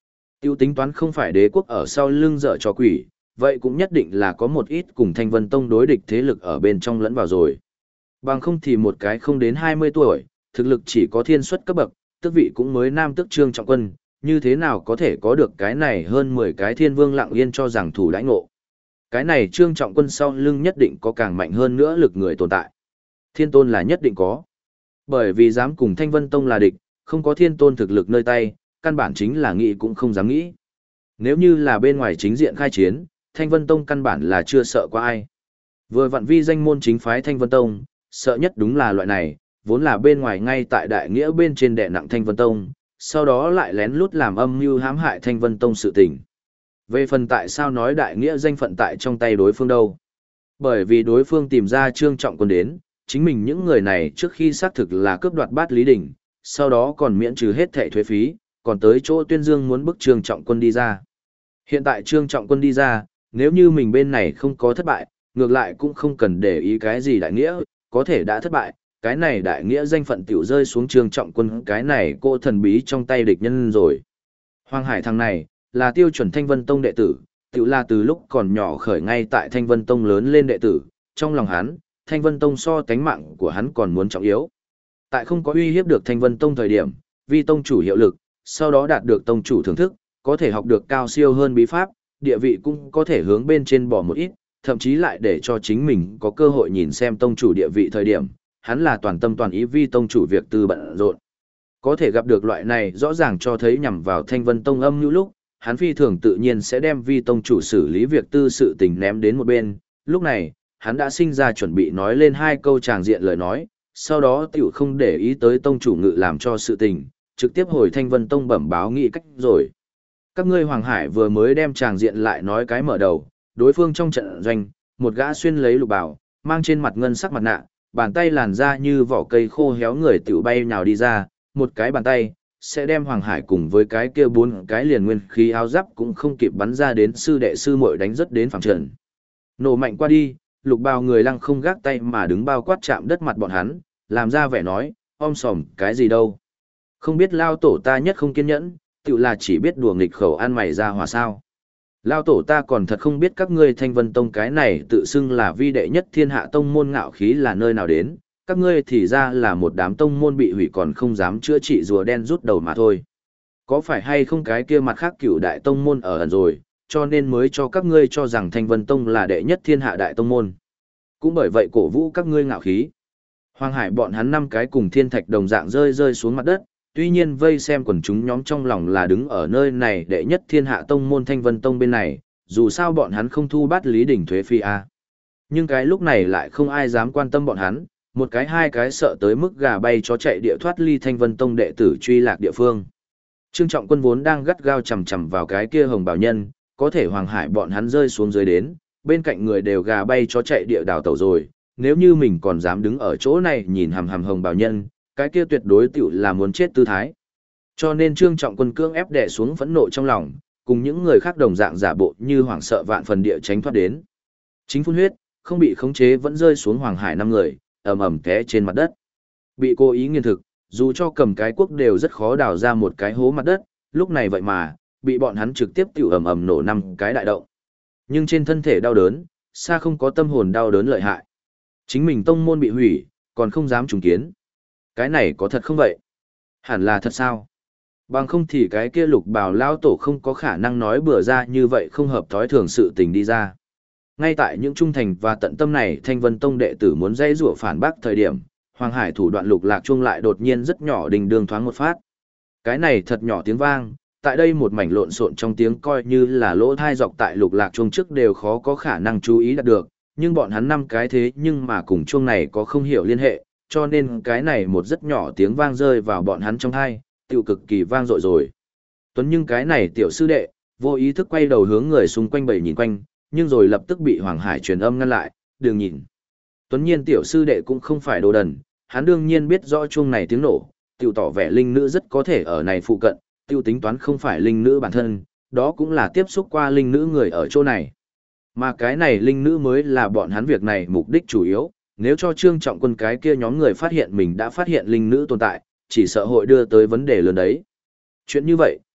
S1: Tiêu tính toán không phải đế quốc ở sau lưng dở trò quỷ, vậy cũng nhất định là có một ít cùng Thanh Vân Tông đối địch thế lực ở bên trong lẫn vào rồi. Bằng không thì một cái không đến 20 tuổi, thực lực chỉ có thiên xuất cấp bậc, tước vị cũng mới nam tước Trương Trọng Quân, như thế nào có thể có được cái này hơn 10 cái thiên vương lặng yên cho rằng thủ đãi ngộ. Cái này Trương Trọng Quân sau lưng nhất định có càng mạnh hơn nữa lực người tồn tại. Thiên tôn là nhất định có. Bởi vì dám cùng Thanh Vân Tông là địch, không có thiên tôn thực lực nơi tay, căn bản chính là nghĩ cũng không dám nghĩ. Nếu như là bên ngoài chính diện khai chiến, Thanh Vân Tông căn bản là chưa sợ qua ai. Vừa vặn vi danh môn chính phái Thanh Vân Tông, sợ nhất đúng là loại này, vốn là bên ngoài ngay tại đại nghĩa bên trên đè nặng Thanh Vân Tông, sau đó lại lén lút làm âm mưu hãm hại Thanh Vân Tông sự tình. Về phần tại sao nói đại nghĩa danh phận tại trong tay đối phương đâu? Bởi vì đối phương tìm ra Trương Trọng Quân đến, chính mình những người này trước khi xác thực là cướp đoạt bát Lý Đình, sau đó còn miễn trừ hết thẻ thuế phí, còn tới chỗ tuyên dương muốn bức Trương Trọng Quân đi ra. Hiện tại Trương Trọng Quân đi ra, nếu như mình bên này không có thất bại, ngược lại cũng không cần để ý cái gì đại nghĩa, có thể đã thất bại, cái này đại nghĩa danh phận tiểu rơi xuống Trương Trọng Quân, cái này cô thần bí trong tay địch nhân rồi. Hoàng Hải thằng này, là tiêu chuẩn Thanh Vân Tông đệ tử, tiểu là từ lúc còn nhỏ khởi ngay tại Thanh Vân Tông lớn lên đệ tử, trong lòng hắn, Thanh Vân Tông so tánh mạng của hắn còn muốn trọng yếu. Tại không có uy hiếp được Thanh Vân Tông thời điểm, vi tông chủ hiệu lực, sau đó đạt được tông chủ thưởng thức, có thể học được cao siêu hơn bí pháp, địa vị cũng có thể hướng bên trên bỏ một ít, thậm chí lại để cho chính mình có cơ hội nhìn xem tông chủ địa vị thời điểm, hắn là toàn tâm toàn ý vi tông chủ việc tư bận rộn. Có thể gặp được loại này rõ ràng cho thấy nhằm vào Thanh Vân Tông âm mưu lúc, hắn phi thường tự nhiên sẽ đem vi tông chủ xử lý việc tư sự tình ném đến một bên, lúc này, hắn đã sinh ra chuẩn bị nói lên hai câu tràng diện lời nói, sau đó tiểu không để ý tới tông chủ ngự làm cho sự tình, trực tiếp hồi Thanh Vân Tông bẩm báo nghị cách rồi. Các ngươi Hoàng Hải vừa mới đem tràng diện lại nói cái mở đầu, đối phương trong trận doanh, một gã xuyên lấy lục bào, mang trên mặt ngân sắc mặt nạ, bàn tay làn ra như vỏ cây khô héo người tiểu bay nhào đi ra, một cái bàn tay sẽ đem Hoàng Hải cùng với cái kia bốn cái liền nguyên khí áo giáp cũng không kịp bắn ra đến sư đệ sư muội đánh rất đến phẳng trận. Nổ mạnh qua đi, lục bào người lăng không gác tay mà đứng bao quát chạm đất mặt bọn hắn, làm ra vẻ nói, om sòm cái gì đâu. Không biết lao tổ ta nhất không kiên nhẫn, tự là chỉ biết đùa nghịch khẩu ăn mày ra hòa sao. Lao tổ ta còn thật không biết các ngươi Thanh Vân Tông cái này tự xưng là vi đệ nhất thiên hạ tông môn ngạo khí là nơi nào đến, các ngươi thì ra là một đám tông môn bị hủy còn không dám chữa trị rùa đen rút đầu mà thôi. Có phải hay không cái kia mặt khác cửu đại tông môn ở ẩn rồi, cho nên mới cho các ngươi cho rằng Thanh Vân Tông là đệ nhất thiên hạ đại tông môn. Cũng bởi vậy cổ vũ các ngươi ngạo khí. Hoàng Hải bọn hắn năm cái cùng thiên thạch đồng dạng rơi rơi xuống mặt đất, tuy nhiên vây xem quần chúng nhóm trong lòng là đứng ở nơi này đệ nhất thiên hạ tông môn Thanh Vân Tông bên này, dù sao bọn hắn không thu bát Lý Đỉnh thuế phi a. Nhưng cái lúc này lại không ai dám quan tâm bọn hắn, một cái hai cái sợ tới mức gà bay chó chạy địa thoát ly Thanh Vân Tông đệ tử truy lạc địa phương. Trương Trọng Quân vốn đang gắt gao chầm chầm vào cái kia hồng bảo nhân, có thể Hoàng Hải bọn hắn rơi xuống dưới đến, bên cạnh người đều gà bay chó chạy địa đào tẩu rồi, nếu như mình còn dám đứng ở chỗ này nhìn hằm hằm hồng bảo nhân, cái kia tuyệt đối tiểu là muốn chết tư thái. Cho nên Trương Trọng Quân cưỡng ép đè xuống phẫn nộ trong lòng, cùng những người khác đồng dạng giả bộ như hoảng sợ vạn phần địa tránh thoát đến. Chính phun huyết, không bị khống chế vẫn rơi xuống Hoàng Hải năm người, ầm ầm té trên mặt đất. Bị cố ý nghiền thực, dù cho cầm cái cuốc đều rất khó đào ra một cái hố mặt đất, lúc này vậy mà, bị bọn hắn trực tiếp tiểu ầm ầm nổ năm cái đại động. Nhưng trên thân thể đau đớn, xa không có tâm hồn đau đớn lợi hại. Chính mình tông môn bị hủy, còn không dám trùng kiến. Cái này có thật không vậy? Hẳn là thật sao? Bằng không thì cái kia lục bào lao tổ không có khả năng nói bừa ra như vậy không hợp thói thường sự tình đi ra. Ngay tại những trung thành và tận tâm này Thanh Vân Tông đệ tử muốn dây rủa phản bác thời điểm, Hoàng Hải thủ đoạn lục lạc chuông lại đột nhiên rất nhỏ đình đường thoáng một phát. Cái này thật nhỏ tiếng vang, tại đây một mảnh lộn xộn trong tiếng coi như là lỗ thai dọc tại lục lạc chuông trước đều khó có khả năng chú ý đạt được, nhưng bọn hắn năm cái thế nhưng mà cùng chuông này có không hiểu liên hệ, cho nên cái này một rất nhỏ tiếng vang rơi vào bọn hắn trong thai, tiêu cực kỳ vang dội rồi. Tuấn nhưng cái này tiểu sư đệ, vô ý thức quay đầu hướng người xung quanh bầy nhìn quanh, nhưng rồi lập tức bị Hoàng Hải truyền âm ngăn lại, đừng nhìn. Tuấn nhiên tiểu sư đệ cũng không phải đồ đần, hắn đương nhiên biết rõ chuông này tiếng nổ, tiêu tỏ vẻ linh nữ rất có thể ở này phụ cận, tiêu tính toán không phải linh nữ bản thân, đó cũng là tiếp xúc qua linh nữ người ở chỗ này. Mà cái này linh nữ mới là bọn hắn việc này mục đích chủ yếu, nếu cho Trương Trọng Quân cái kia nhóm người phát hiện mình đã phát hiện linh nữ tồn tại, chỉ sợ hội đưa tới vấn đề lớn đấy. Chuyện như vậy,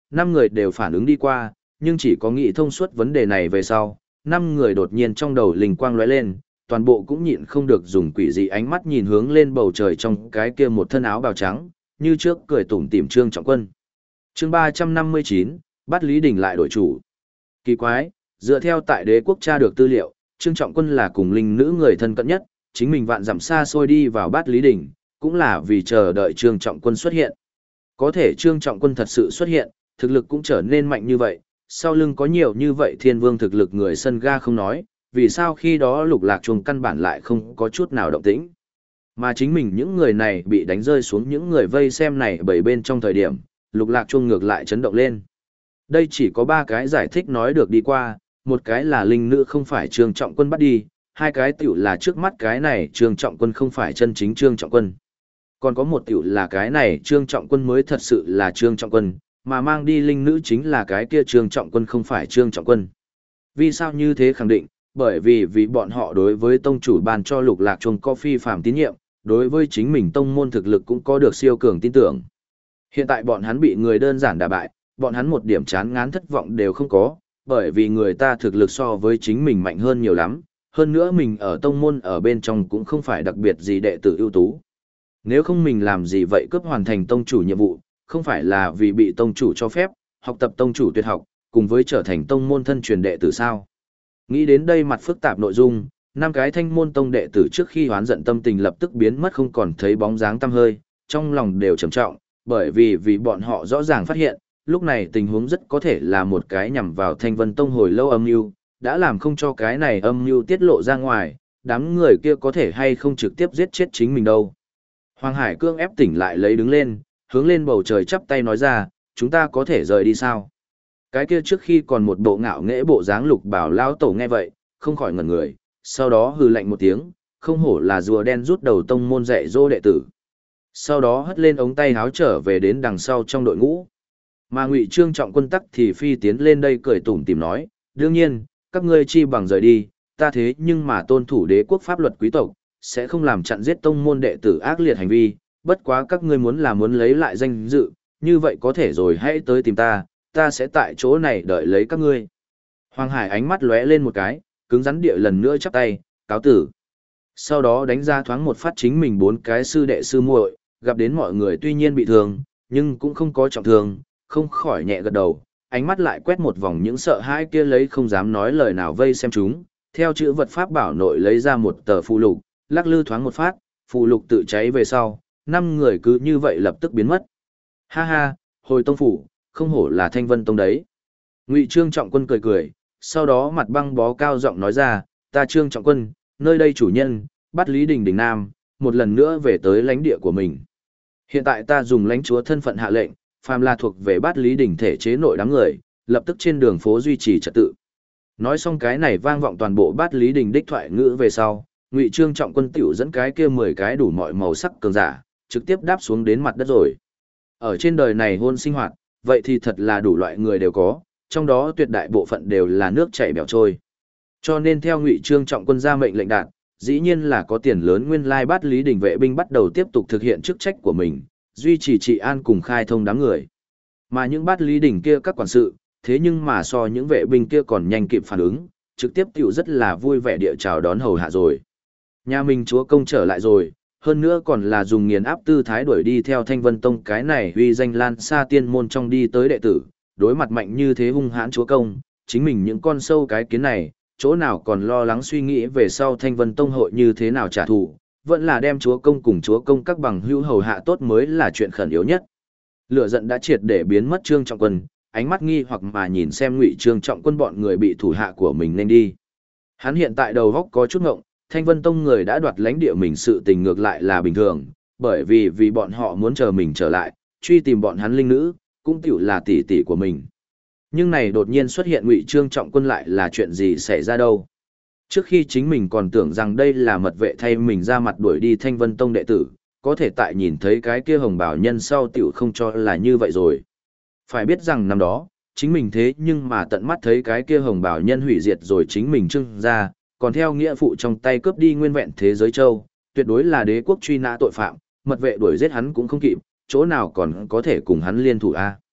S1: 5 người đều phản ứng đi qua, nhưng chỉ có nghĩ thông suốt vấn đề này về sau, 5 người đột nhiên trong đầu linh quang lóe lên, toàn bộ cũng nhịn không được dùng quỷ dị ánh mắt nhìn hướng lên bầu trời trong cái kia một thân áo bào trắng, như trước cười tủm tỉm Trương Trọng Quân. Chương 359, bắt Lý Đình lại đổi chủ. Kỳ quái, dựa theo tại đế quốc tra được tư liệu, Trương Trọng Quân là cùng linh nữ người thân cận nhất, chính mình vạn dặm xa xôi đi vào bắt Lý Đình, cũng là vì chờ đợi Trương Trọng Quân xuất hiện. Có thể Trương Trọng Quân thật sự xuất hiện, thực lực cũng trở nên mạnh như vậy, sau lưng có nhiều như vậy thiên vương thực lực người sân ga không nói, vì sao khi đó Lục Lạc Chuông căn bản lại không có chút nào động tĩnh. Mà chính mình những người này bị đánh rơi xuống những người vây xem này bởi bên trong thời điểm, Lục Lạc Chuông ngược lại chấn động lên. Đây chỉ có 3 cái giải thích nói được đi qua, một cái là linh nữ không phải Trương Trọng Quân bắt đi, 2 cái tiểu là trước mắt cái này Trương Trọng Quân không phải chân chính Trương Trọng Quân. Còn có một tiểu là cái này Trương Trọng Quân mới thật sự là Trương Trọng Quân, mà mang đi linh nữ chính là cái kia Trương Trọng Quân không phải Trương Trọng Quân. Vì sao như thế khẳng định? Bởi vì bọn họ đối với tông chủ ban cho Lục Lạc Chuông có phi phàm tín nhiệm, đối với chính mình tông môn thực lực cũng có được siêu cường tin tưởng. Hiện tại bọn hắn bị người đơn giản đả bại, bọn hắn một điểm chán ngán thất vọng đều không có, bởi vì người ta thực lực so với chính mình mạnh hơn nhiều lắm, hơn nữa mình ở tông môn ở bên trong cũng không phải đặc biệt gì đệ tử ưu tú. Nếu không mình làm gì vậy cướp hoàn thành tông chủ nhiệm vụ, không phải là vì bị tông chủ cho phép, học tập tông chủ tuyệt học, cùng với trở thành tông môn thân truyền đệ tử sao. Nghĩ đến đây mặt phức tạp nội dung, 5 cái thanh môn tông đệ tử trước khi hoán giận tâm tình lập tức biến mất không còn thấy bóng dáng tăm hơi, trong lòng đều trầm trọng, bởi vì bọn họ rõ ràng phát hiện, lúc này tình huống rất có thể là một cái nhằm vào Thanh Vân Tông hồi lâu âm mưu, đã làm không cho cái này âm mưu tiết lộ ra ngoài, đám người kia có thể hay không trực tiếp giết chết chính mình đâu. Hoàng Hải Cương ép tỉnh lại lấy đứng lên, hướng lên bầu trời chắp tay nói ra, chúng ta có thể rời đi sao? Cái kia trước khi còn một bộ ngạo nghễ bộ dáng Lục Bảo lão tổ nghe vậy, không khỏi ngẩn người, sau đó hừ lạnh một tiếng, không hổ là rùa đen rút đầu tông môn dạy dỗ đệ tử. Sau đó hất lên ống tay háo trở về đến đằng sau trong đội ngũ. Mà Ngụy Trương Trọng Quân tắc thì phi tiến lên đây cười tủm tỉm nói, đương nhiên, các ngươi chi bằng rời đi, ta thế nhưng mà tôn thủ đế quốc pháp luật quý tộc, sẽ không làm chặn giết tông môn đệ tử ác liệt hành vi, bất quá các ngươi muốn lấy lại danh dự, như vậy có thể rồi hãy tới tìm ta, ta sẽ tại chỗ này đợi lấy các ngươi. Hoàng Hải ánh mắt lóe lên một cái, cứng rắn địa lần nữa chắp tay, cáo tử. Sau đó đánh ra thoáng một phát chính mình 4 cái sư đệ sư muội, gặp đến mọi người tuy nhiên bị thương, nhưng cũng không có trọng thương, không khỏi nhẹ gật đầu, ánh mắt lại quét một vòng những sợ hãi kia lấy không dám nói lời nào vây xem chúng, theo chữ vật pháp bảo nội lấy ra một tờ phù lục, lắc lư thoáng một phát, phù lục tự cháy về sau, 5 người cứ như vậy lập tức biến mất. Ha ha, hồi tông phủ, không hổ là Thanh Vân Tông đấy. Ngụy Trương Trọng Quân cười cười, sau đó mặt băng bó cao giọng nói ra, ta Trương Trọng Quân, nơi đây chủ nhân, bắt Lý Đình Đình Nam, một lần nữa về tới lãnh địa của mình. Hiện tại ta dùng lãnh chúa thân phận hạ lệnh, phàm là thuộc về bắt Lý Đình thể chế nội đám người, lập tức trên đường phố duy trì trật tự. Nói xong cái này vang vọng toàn bộ bắt Lý Đình đích thoại ngữ về sau, Ngụy Trương Trọng Quân tiểu dẫn cái kia 10 cái đủ mọi màu sắc cường giả, trực tiếp đáp xuống đến mặt đất rồi. Ở trên đời này hôn sinh hoạt, vậy thì thật là đủ loại người đều có, trong đó tuyệt đại bộ phận đều là nước chảy bèo trôi. Cho nên theo Ngụy Trương Trọng Quân ra mệnh lệnh đạt, dĩ nhiên là có tiền lớn nguyên lai bắt Lý Đình vệ binh bắt đầu tiếp tục thực hiện chức trách của mình, duy trì trị an cùng khai thông đám người. Mà những bắt Lý Đình kia các quản sự, thế nhưng mà so những vệ binh kia còn nhanh kịp phản ứng, trực tiếp tiểu rất là vui vẻ địa chào đón hầu hạ rồi. Nhà mình chúa công trở lại rồi, hơn nữa còn là dùng nghiền áp tư thái đuổi đi theo Thanh Vân Tông cái này huy danh lan xa tiên môn trong đi tới đệ tử, đối mặt mạnh như thế hung hãn chúa công, chính mình những con sâu cái kiến này, chỗ nào còn lo lắng suy nghĩ về sau Thanh Vân Tông hội như thế nào trả thù, vẫn là đem chúa công cùng chúa công các bằng hữu hầu hạ tốt mới là chuyện khẩn yếu nhất. Lửa giận đã triệt để biến mất Trương Trọng Quân, ánh mắt nghi hoặc mà nhìn xem Ngụy Trương Trọng Quân bọn người bị thủ hạ của mình nên đi. Hắn hiện tại đầu óc có chút ngộng, Thanh Vân Tông người đã đoạt lãnh địa mình sự tình ngược lại là bình thường, bởi vì bọn họ muốn chờ mình trở lại, truy tìm bọn hắn linh nữ, cũng tiểu là tỷ tỷ của mình. Nhưng này đột nhiên xuất hiện Ngụy Trương Trọng Quân lại là chuyện gì xảy ra đâu? Trước khi chính mình còn tưởng rằng đây là mật vệ thay mình ra mặt đuổi đi Thanh Vân Tông đệ tử, có thể tại nhìn thấy cái kia hồng bảo nhân sau tiểu không cho là như vậy rồi. Phải biết rằng năm đó, chính mình thế nhưng mà tận mắt thấy cái kia hồng bảo nhân hủy diệt rồi chính mình Trương ra, còn theo nghĩa phụ trong tay cướp đi nguyên vẹn thế giới châu, tuyệt đối là đế quốc truy nã tội phạm, mật vệ đuổi giết hắn cũng không kịp, chỗ nào còn có thể cùng hắn liên thủ a.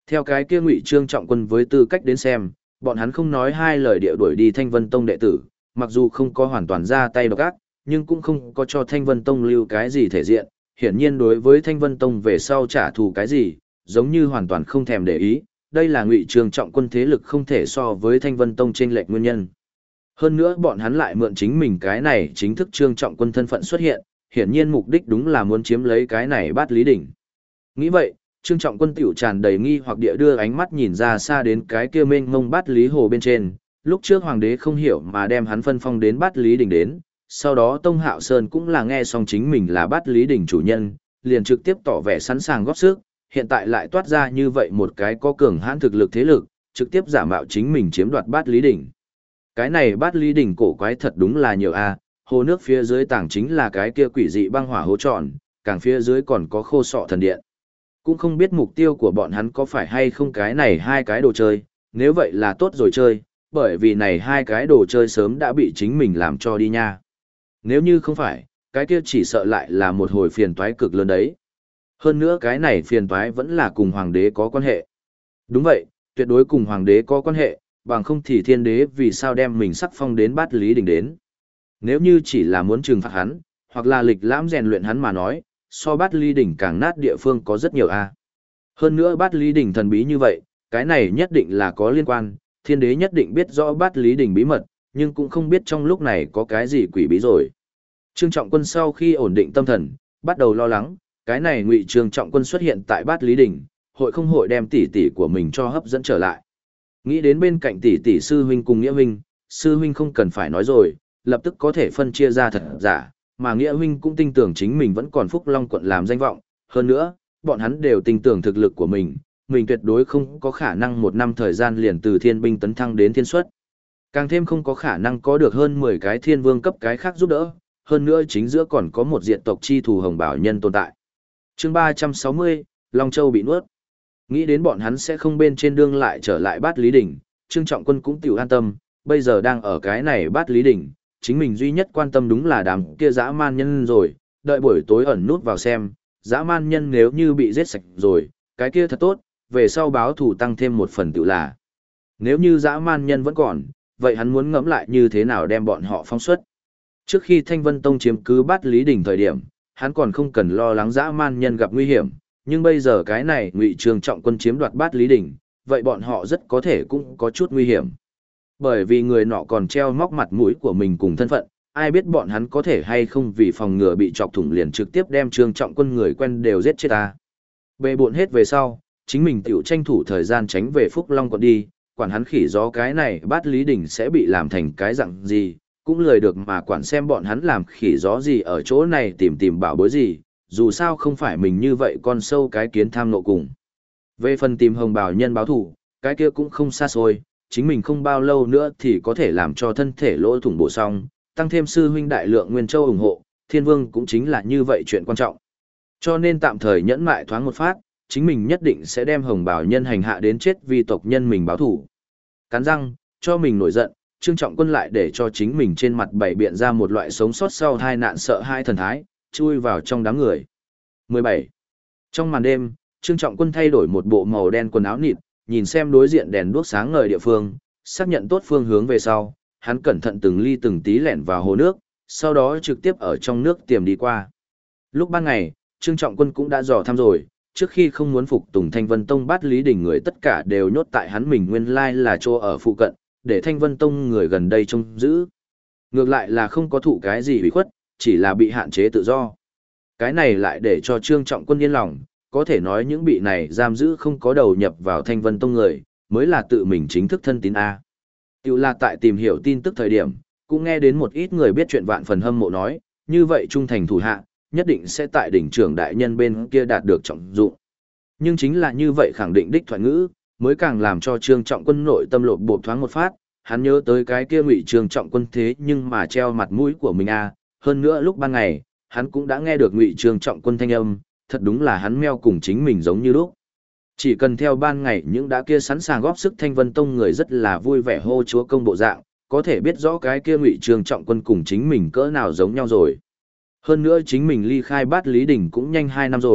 S1: Theo cái kia Ngụy Trương Trọng Quân với tư cách đến xem, bọn hắn không nói hai lời địa đuổi đi Thanh Vân Tông đệ tử, mặc dù không có hoàn toàn ra tay độc ác, nhưng cũng không có cho Thanh Vân Tông lưu cái gì thể diện, hiển nhiên đối với Thanh Vân Tông về sau trả thù cái gì, giống như hoàn toàn không thèm để ý, đây là Ngụy Trương Trọng Quân thế lực không thể so với Thanh Vân Tông chênh lệch nguyên nhân. Hơn nữa bọn hắn lại mượn chính mình cái này chính thức Trương Trọng Quân thân phận xuất hiện, hiển nhiên mục đích đúng là muốn chiếm lấy cái này Bát Lý Đỉnh. Nghĩ vậy, Trương Trọng Quân tiểu tràn đầy nghi hoặc địa đưa ánh mắt nhìn ra xa đến cái kia mênh mông Bát Lý Hồ bên trên, lúc trước hoàng đế không hiểu mà đem hắn phân phong đến Bát Lý Đỉnh đến, sau đó Tông Hạo Sơn cũng là nghe xong chính mình là Bát Lý Đỉnh chủ nhân, liền trực tiếp tỏ vẻ sẵn sàng góp sức, hiện tại lại toát ra như vậy một cái có cường hãn thực lực thế lực, trực tiếp giả mạo chính mình chiếm đoạt Bát Lý Đỉnh. Cái này Bát Lý Đỉnh cổ quái thật đúng là nhiều a, hồ nước phía dưới tảng chính là cái kia quỷ dị băng hỏa hố tròn, càng phía dưới còn có khô sọ thần điện. Cũng không biết mục tiêu của bọn hắn có phải hay không cái này hai cái đồ chơi, nếu vậy là tốt rồi chơi, bởi vì này hai cái đồ chơi sớm đã bị chính mình làm cho đi nha. Nếu như không phải, cái kia chỉ sợ lại là một hồi phiền toái cực lớn đấy. Hơn nữa cái này phiền toái vẫn là cùng hoàng đế có quan hệ. Đúng vậy, tuyệt đối cùng hoàng đế có quan hệ, bằng không thì thiên đế vì sao đem mình sắc phong đến Bát Lý Đỉnh đến. Nếu như chỉ là muốn trừng phạt hắn, hoặc là lịch lãm rèn luyện hắn mà nói, so Bát Lý Đỉnh càng nát địa phương có rất nhiều a. Hơn nữa Bát Lý Đỉnh thần bí như vậy, cái này nhất định là có liên quan, thiên đế nhất định biết rõ Bát Lý Đỉnh bí mật, nhưng cũng không biết trong lúc này có cái gì quỷ bí rồi. Trương Trọng Quân sau khi ổn định tâm thần, bắt đầu lo lắng, cái này Ngụy Trương Trọng Quân xuất hiện tại Bát Lý Đỉnh, hội không hội đem tỷ tỷ của mình cho hấp dẫn trở lại. Nghĩ đến bên cạnh tỷ tỷ sư huynh cùng nghĩa huynh, sư huynh không cần phải nói rồi, lập tức có thể phân chia ra thật giả, mà nghĩa huynh cũng tin tưởng chính mình vẫn còn Phúc Long quận làm danh vọng, hơn nữa, bọn hắn đều tin tưởng thực lực của mình tuyệt đối không có khả năng một năm thời gian liền từ thiên binh tấn thăng đến thiên xuất. Càng thêm không có khả năng có được hơn 10 cái thiên vương cấp cái khác giúp đỡ, hơn nữa chính giữa còn có một diện tộc chi thù hồng bảo nhân tồn tại. Chương 360, Long Châu bị nuốt. Nghĩ đến bọn hắn sẽ không bên trên đường lại trở lại Bát Lý Đỉnh, Trương Trọng Quân cũng tiểu an tâm, bây giờ đang ở cái này Bát Lý Đỉnh, chính mình duy nhất quan tâm đúng là đám kia dã man nhân rồi, đợi buổi tối ẩn nút vào xem, dã man nhân nếu như bị giết sạch rồi, cái kia thật tốt, về sau báo thù tăng thêm một phần tự là. Nếu như dã man nhân vẫn còn, vậy hắn muốn ngẫm lại như thế nào đem bọn họ phóng xuất. Trước khi Thanh Vân Tông chiếm cứ Bát Lý Đỉnh thời điểm, hắn còn không cần lo lắng dã man nhân gặp nguy hiểm, nhưng bây giờ cái này Ngụy Trương Trọng Quân chiếm đoạt Bát Lý Đỉnh, vậy bọn họ rất có thể cũng có chút nguy hiểm. Bởi vì người nọ còn treo móc mặt mũi của mình cùng thân phận, ai biết bọn hắn có thể hay không vì phòng ngừa bị chọc thủng liền trực tiếp đem Trương Trọng Quân người quen đều giết chết ta. Bề bộn hết về sau, chính mình tiểu tranh thủ thời gian tránh về Phúc Long quận đi, quản hắn khỉ gió cái này Bát Lý Đỉnh sẽ bị làm thành cái dạng gì, cũng lười được mà quản xem bọn hắn làm khỉ gió gì ở chỗ này tìm bảo bối gì, dù sao không phải mình như vậy con sâu cái kiến tham nộ cùng. Về phần tìm hồng bào nhân báo thủ, cái kia cũng không xa xôi, chính mình không bao lâu nữa thì có thể làm cho thân thể lỗ thủng bổ xong, tăng thêm sư huynh đại lượng Nguyên Châu ủng hộ, Thiên Vương cũng chính là như vậy chuyện quan trọng. Cho nên tạm thời nhẫn mại thoáng một phát, chính mình nhất định sẽ đem hồng bào nhân hành hạ đến chết vì tộc nhân mình báo thủ. Cắn răng, cho mình nổi giận, Trương Trọng Quân lại để cho chính mình trên mặt bày biện ra một loại sống sót sau tai nạn sợ hai thần thái, chui vào trong đám người. 17. Trong màn đêm, Trương Trọng Quân thay đổi một bộ màu đen quần áo nịt, nhìn xem đối diện đèn đuốc sáng ngời địa phương, xác nhận tốt phương hướng về sau, hắn cẩn thận từng ly từng tí lẻn vào hồ nước, sau đó trực tiếp ở trong nước tiềm đi qua. Lúc ban ngày, Trương Trọng Quân cũng đã dò thăm rồi, trước khi không muốn phục tùng Thanh Vân Tông Bát Lý Đỉnh người tất cả đều nhốt tại hắn mình nguyên lai là chỗ ở phụ cận, để Thanh Vân Tông người gần đây trông giữ. Ngược lại là không có thụ cái gì bị khuất, chỉ là bị hạn chế tự do. Cái này lại để cho Trương Trọng Quân yên lòng, có thể nói những bị này giam giữ không có đầu nhập vào Thanh Vân Tông người, mới là tự mình chính thức thân tín A. Tiểu là tại tìm hiểu tin tức thời điểm, cũng nghe đến một ít người biết chuyện vạn phần hâm mộ nói, như vậy trung thành thủ hạ, nhất định sẽ tại đỉnh trưởng đại nhân bên kia đạt được trọng dụng. Nhưng chính là như vậy khẳng định đích thoại ngữ, mới càng làm cho Trương Trọng Quân nội tâm lột bột thoáng một phát, hắn nhớ tới cái kia Ngụy Trương Trọng Quân thế nhưng mà treo mặt mũi của mình a, hơn nữa lúc ban ngày, hắn cũng đã nghe được Ngụy Trương Trọng Quân thanh âm, thật đúng là hắn meo cùng chính mình giống như lúc. Chỉ cần theo ban ngày những đã kia sẵn sàng góp sức Thanh Vân Tông người rất là vui vẻ hô chúa công bộ dạng, có thể biết rõ cái kia Ngụy Trương Trọng Quân cùng chính mình cỡ nào giống nhau rồi. Hơn nữa chính mình ly khai Bát Lý Đỉnh cũng nhanh 2 năm rồi,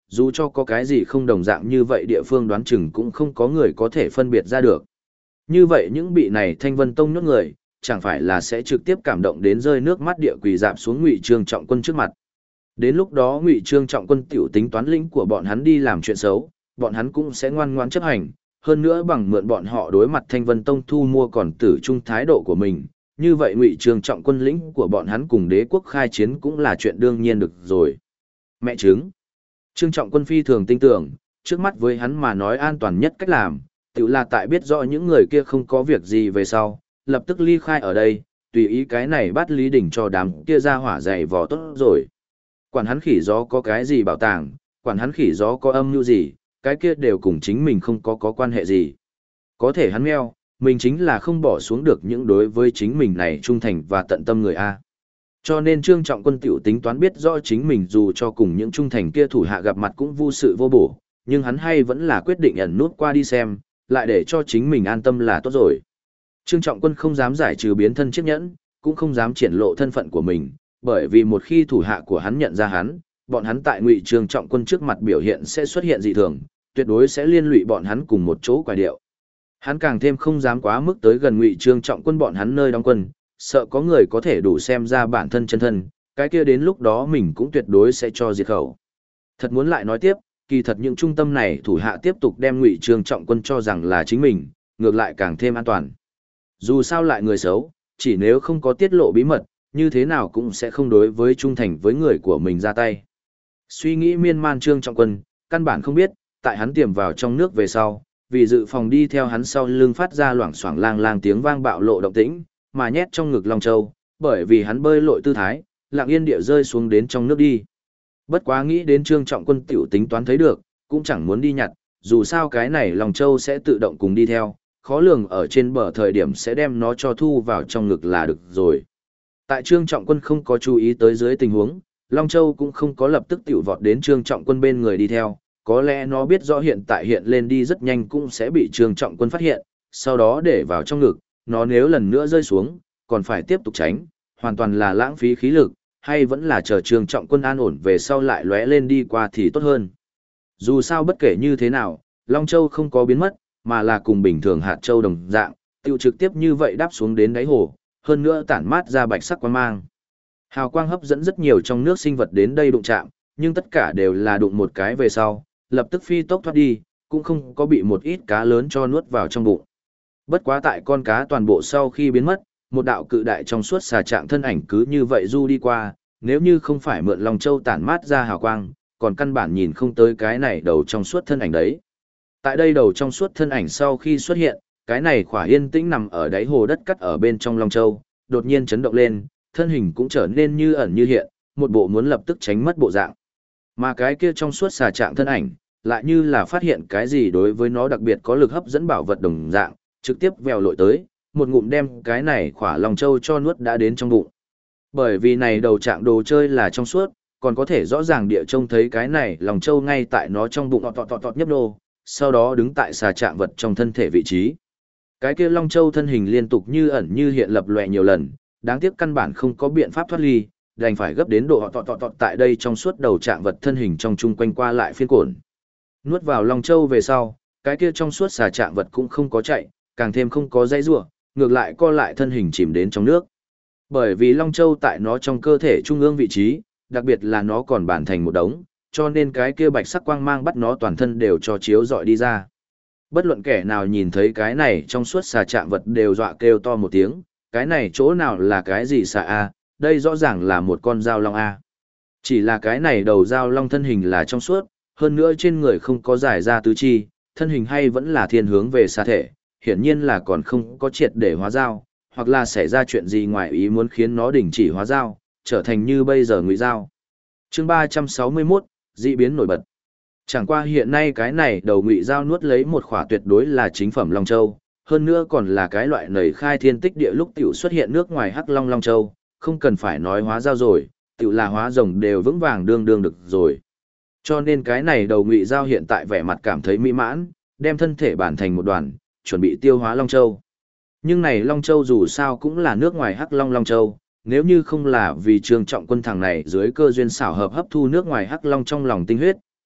S1: dù cho có cái gì không đồng dạng như vậy địa phương đoán chừng cũng không có người có thể phân biệt ra được. Như vậy những bị này Thanh Vân Tông nhốt người, chẳng phải là sẽ trực tiếp cảm động đến rơi nước mắt địa quỳ dạp xuống Ngụy Trương Trọng Quân trước mặt. Đến lúc đó Ngụy Trương Trọng Quân tiểu tính toán lĩnh của bọn hắn đi làm chuyện xấu, bọn hắn cũng sẽ ngoan ngoãn chấp hành, hơn nữa bằng mượn bọn họ đối mặt Thanh Vân Tông thu mua còn tử trung thái độ của mình, như vậy Ngụy Trương Trọng Quân lĩnh của bọn hắn cùng đế quốc khai chiến cũng là chuyện đương nhiên được rồi. Mẹ chứng. Trương Trọng Quân phi thường tin tưởng, trước mắt với hắn mà nói an toàn nhất cách làm, tự là tại biết rõ những người kia không có việc gì về sau, lập tức ly khai ở đây, tùy ý cái này bắt Lý Đỉnh cho đám kia ra hỏa dày vò tốt rồi. Quản hắn khỉ gió có cái gì bảo tàng, quản hắn khỉ gió có âm mưu gì, cái kia đều cùng chính mình không có quan hệ gì. Có thể hắn meo, mình chính là không bỏ xuống được những đối với chính mình này trung thành và tận tâm người A. Cho nên Trương Trọng Quân tiểu tính toán biết rõ chính mình dù cho cùng những trung thành kia thủ hạ gặp mặt cũng vô sự vô bổ, nhưng hắn hay vẫn là quyết định ẩn nút qua đi xem, lại để cho chính mình an tâm là tốt rồi. Trương Trọng Quân không dám giải trừ biến thân chiếc nhẫn, cũng không dám triển lộ thân phận của mình, bởi vì một khi thủ hạ của hắn nhận ra hắn, bọn hắn tại Ngụy Trương Trọng Quân trước mặt biểu hiện sẽ xuất hiện dị thường, tuyệt đối sẽ liên lụy bọn hắn cùng một chỗ quái điệu. Hắn càng thêm không dám quá mức tới gần Ngụy Trương Trọng Quân bọn hắn nơi đóng quân, sợ có người có thể đủ xem ra bản thân chân thân, cái kia đến lúc đó mình cũng tuyệt đối sẽ cho diệt khẩu. Thật muốn lại nói tiếp, kỳ thật những trung tâm này thủ hạ tiếp tục đem Ngụy Trương Trọng Quân cho rằng là chính mình, ngược lại càng thêm an toàn. Dù sao lại người xấu, chỉ nếu không có tiết lộ bí mật, như thế nào cũng sẽ không đối với trung thành với người của mình ra tay. Suy nghĩ miên man Trương Trọng Quân, căn bản không biết, tại hắn tiềm vào trong nước về sau, vì dự phòng đi theo hắn sau lưng phát ra loảng xoảng lang lang tiếng vang bạo lộ động tĩnh, mà nhét trong ngực Long Châu, bởi vì hắn bơi lội tư thái, lặng yên địa rơi xuống đến trong nước đi. Bất quá nghĩ đến Trương Trọng Quân tiểu tính toán thấy được, cũng chẳng muốn đi nhặt, dù sao cái này Long Châu sẽ tự động cùng đi theo, khó lường ở trên bờ thời điểm sẽ đem nó cho thu vào trong ngực là được rồi. Tại Trương Trọng Quân không có chú ý tới dưới tình huống, Long Châu cũng không có lập tức tiểu vọt đến Trương Trọng Quân bên người đi theo, có lẽ nó biết rõ hiện tại hiện lên đi rất nhanh cũng sẽ bị Trương Trọng Quân phát hiện, sau đó để vào trong ngực, nó nếu lần nữa rơi xuống, còn phải tiếp tục tránh, hoàn toàn là lãng phí khí lực, hay vẫn là chờ Trương Trọng Quân an ổn về sau lại lóe lên đi qua thì tốt hơn. Dù sao bất kể như thế nào, Long Châu không có biến mất, mà là cùng bình thường hạt châu đồng dạng, tiêu trực tiếp như vậy đáp xuống đến đáy hồ, hơn nữa tản mát ra bạch sắc quang mang. Hào quang hấp dẫn rất nhiều trong nước sinh vật đến đây đụng chạm, nhưng tất cả đều là đụng một cái về sau, lập tức phi tốc thoát đi, cũng không có bị một ít cá lớn cho nuốt vào trong bụng. Bất quá tại con cá toàn bộ sau khi biến mất, một đạo cự đại trong suốt xà trạng thân ảnh cứ như vậy du đi qua, nếu như không phải mượn Long Châu tản mát ra hào quang, còn căn bản nhìn không tới cái này đầu trong suốt thân ảnh đấy. Tại đây đầu trong suốt thân ảnh sau khi xuất hiện, cái này khỏa yên tĩnh nằm ở đáy hồ đất cắt ở bên trong Long Châu, đột nhiên chấn động lên, thân hình cũng trở nên như ẩn như hiện, một bộ muốn lập tức tránh mất bộ dạng. Mà cái kia trong suốt xà trạng thân ảnh, lại như là phát hiện cái gì đối với nó đặc biệt có lực hấp dẫn bảo vật đồng dạng, trực tiếp vèo lội tới, một ngụm đem cái này khỏa Long Châu cho nuốt đã đến trong bụng. Bởi vì này đầu trạng đồ chơi là trong suốt, còn có thể rõ ràng địa trông thấy cái này Long Châu ngay tại nó trong bụng tọt nhấp nô, sau đó đứng tại xà trạng vật trong thân thể vị trí. Cái kia Long Châu thân hình liên tục như ẩn như hiện lập lòe nhiều lần, đáng tiếc căn bản không có biện pháp thoát ly, đành phải gấp đến độ tọt tại đây trong suốt đầu trạng vật thân hình trong chung quanh qua lại phiên cổn. Nuốt vào Long Châu về sau, cái kia trong suốt xà trạng vật cũng không có chạy, càng thêm không có dãy rủa, ngược lại co lại thân hình chìm đến trong nước. Bởi vì Long Châu tại nó trong cơ thể trung ương vị trí, đặc biệt là nó còn bản thành một đống, cho nên cái kia bạch sắc quang mang bắt nó toàn thân đều cho chiếu rọi đi ra. Bất luận kẻ nào nhìn thấy cái này trong suốt xà trạng vật đều dọa kêu to một tiếng, cái này chỗ nào là cái gì xà a, đây rõ ràng là một con dao long a. Chỉ là cái này đầu dao long thân hình là trong suốt, hơn nữa trên người không có giải ra tứ chi, thân hình hay vẫn là thiên hướng về xà thể, hiển nhiên là còn không có triệt để hóa dao, hoặc là xảy ra chuyện gì ngoài ý muốn khiến nó đình chỉ hóa dao, trở thành như bây giờ ngụy dao. Chương 361, dị biến nổi bật. Chẳng qua hiện nay cái này đầu ngụy dao nuốt lấy một khỏa tuyệt đối là chính phẩm Long Châu, hơn nữa còn là cái loại nảy khai thiên tích địa lúc tiểu xuất hiện nước ngoài hắc long Long Châu, không cần phải nói hóa dao rồi, tiểu là hóa rồng đều vững vàng đương được rồi. Cho nên cái này đầu ngụy dao hiện tại vẻ mặt cảm thấy mỹ mãn, đem thân thể bản thành một đoàn, chuẩn bị tiêu hóa Long Châu. Nhưng này Long Châu dù sao cũng là nước ngoài hắc long Long Châu, nếu như không là vì Trương Trọng Quân thằng này dưới cơ duyên xảo hợp hấp thu nước ngoài hắc long trong lòng tinh huyết,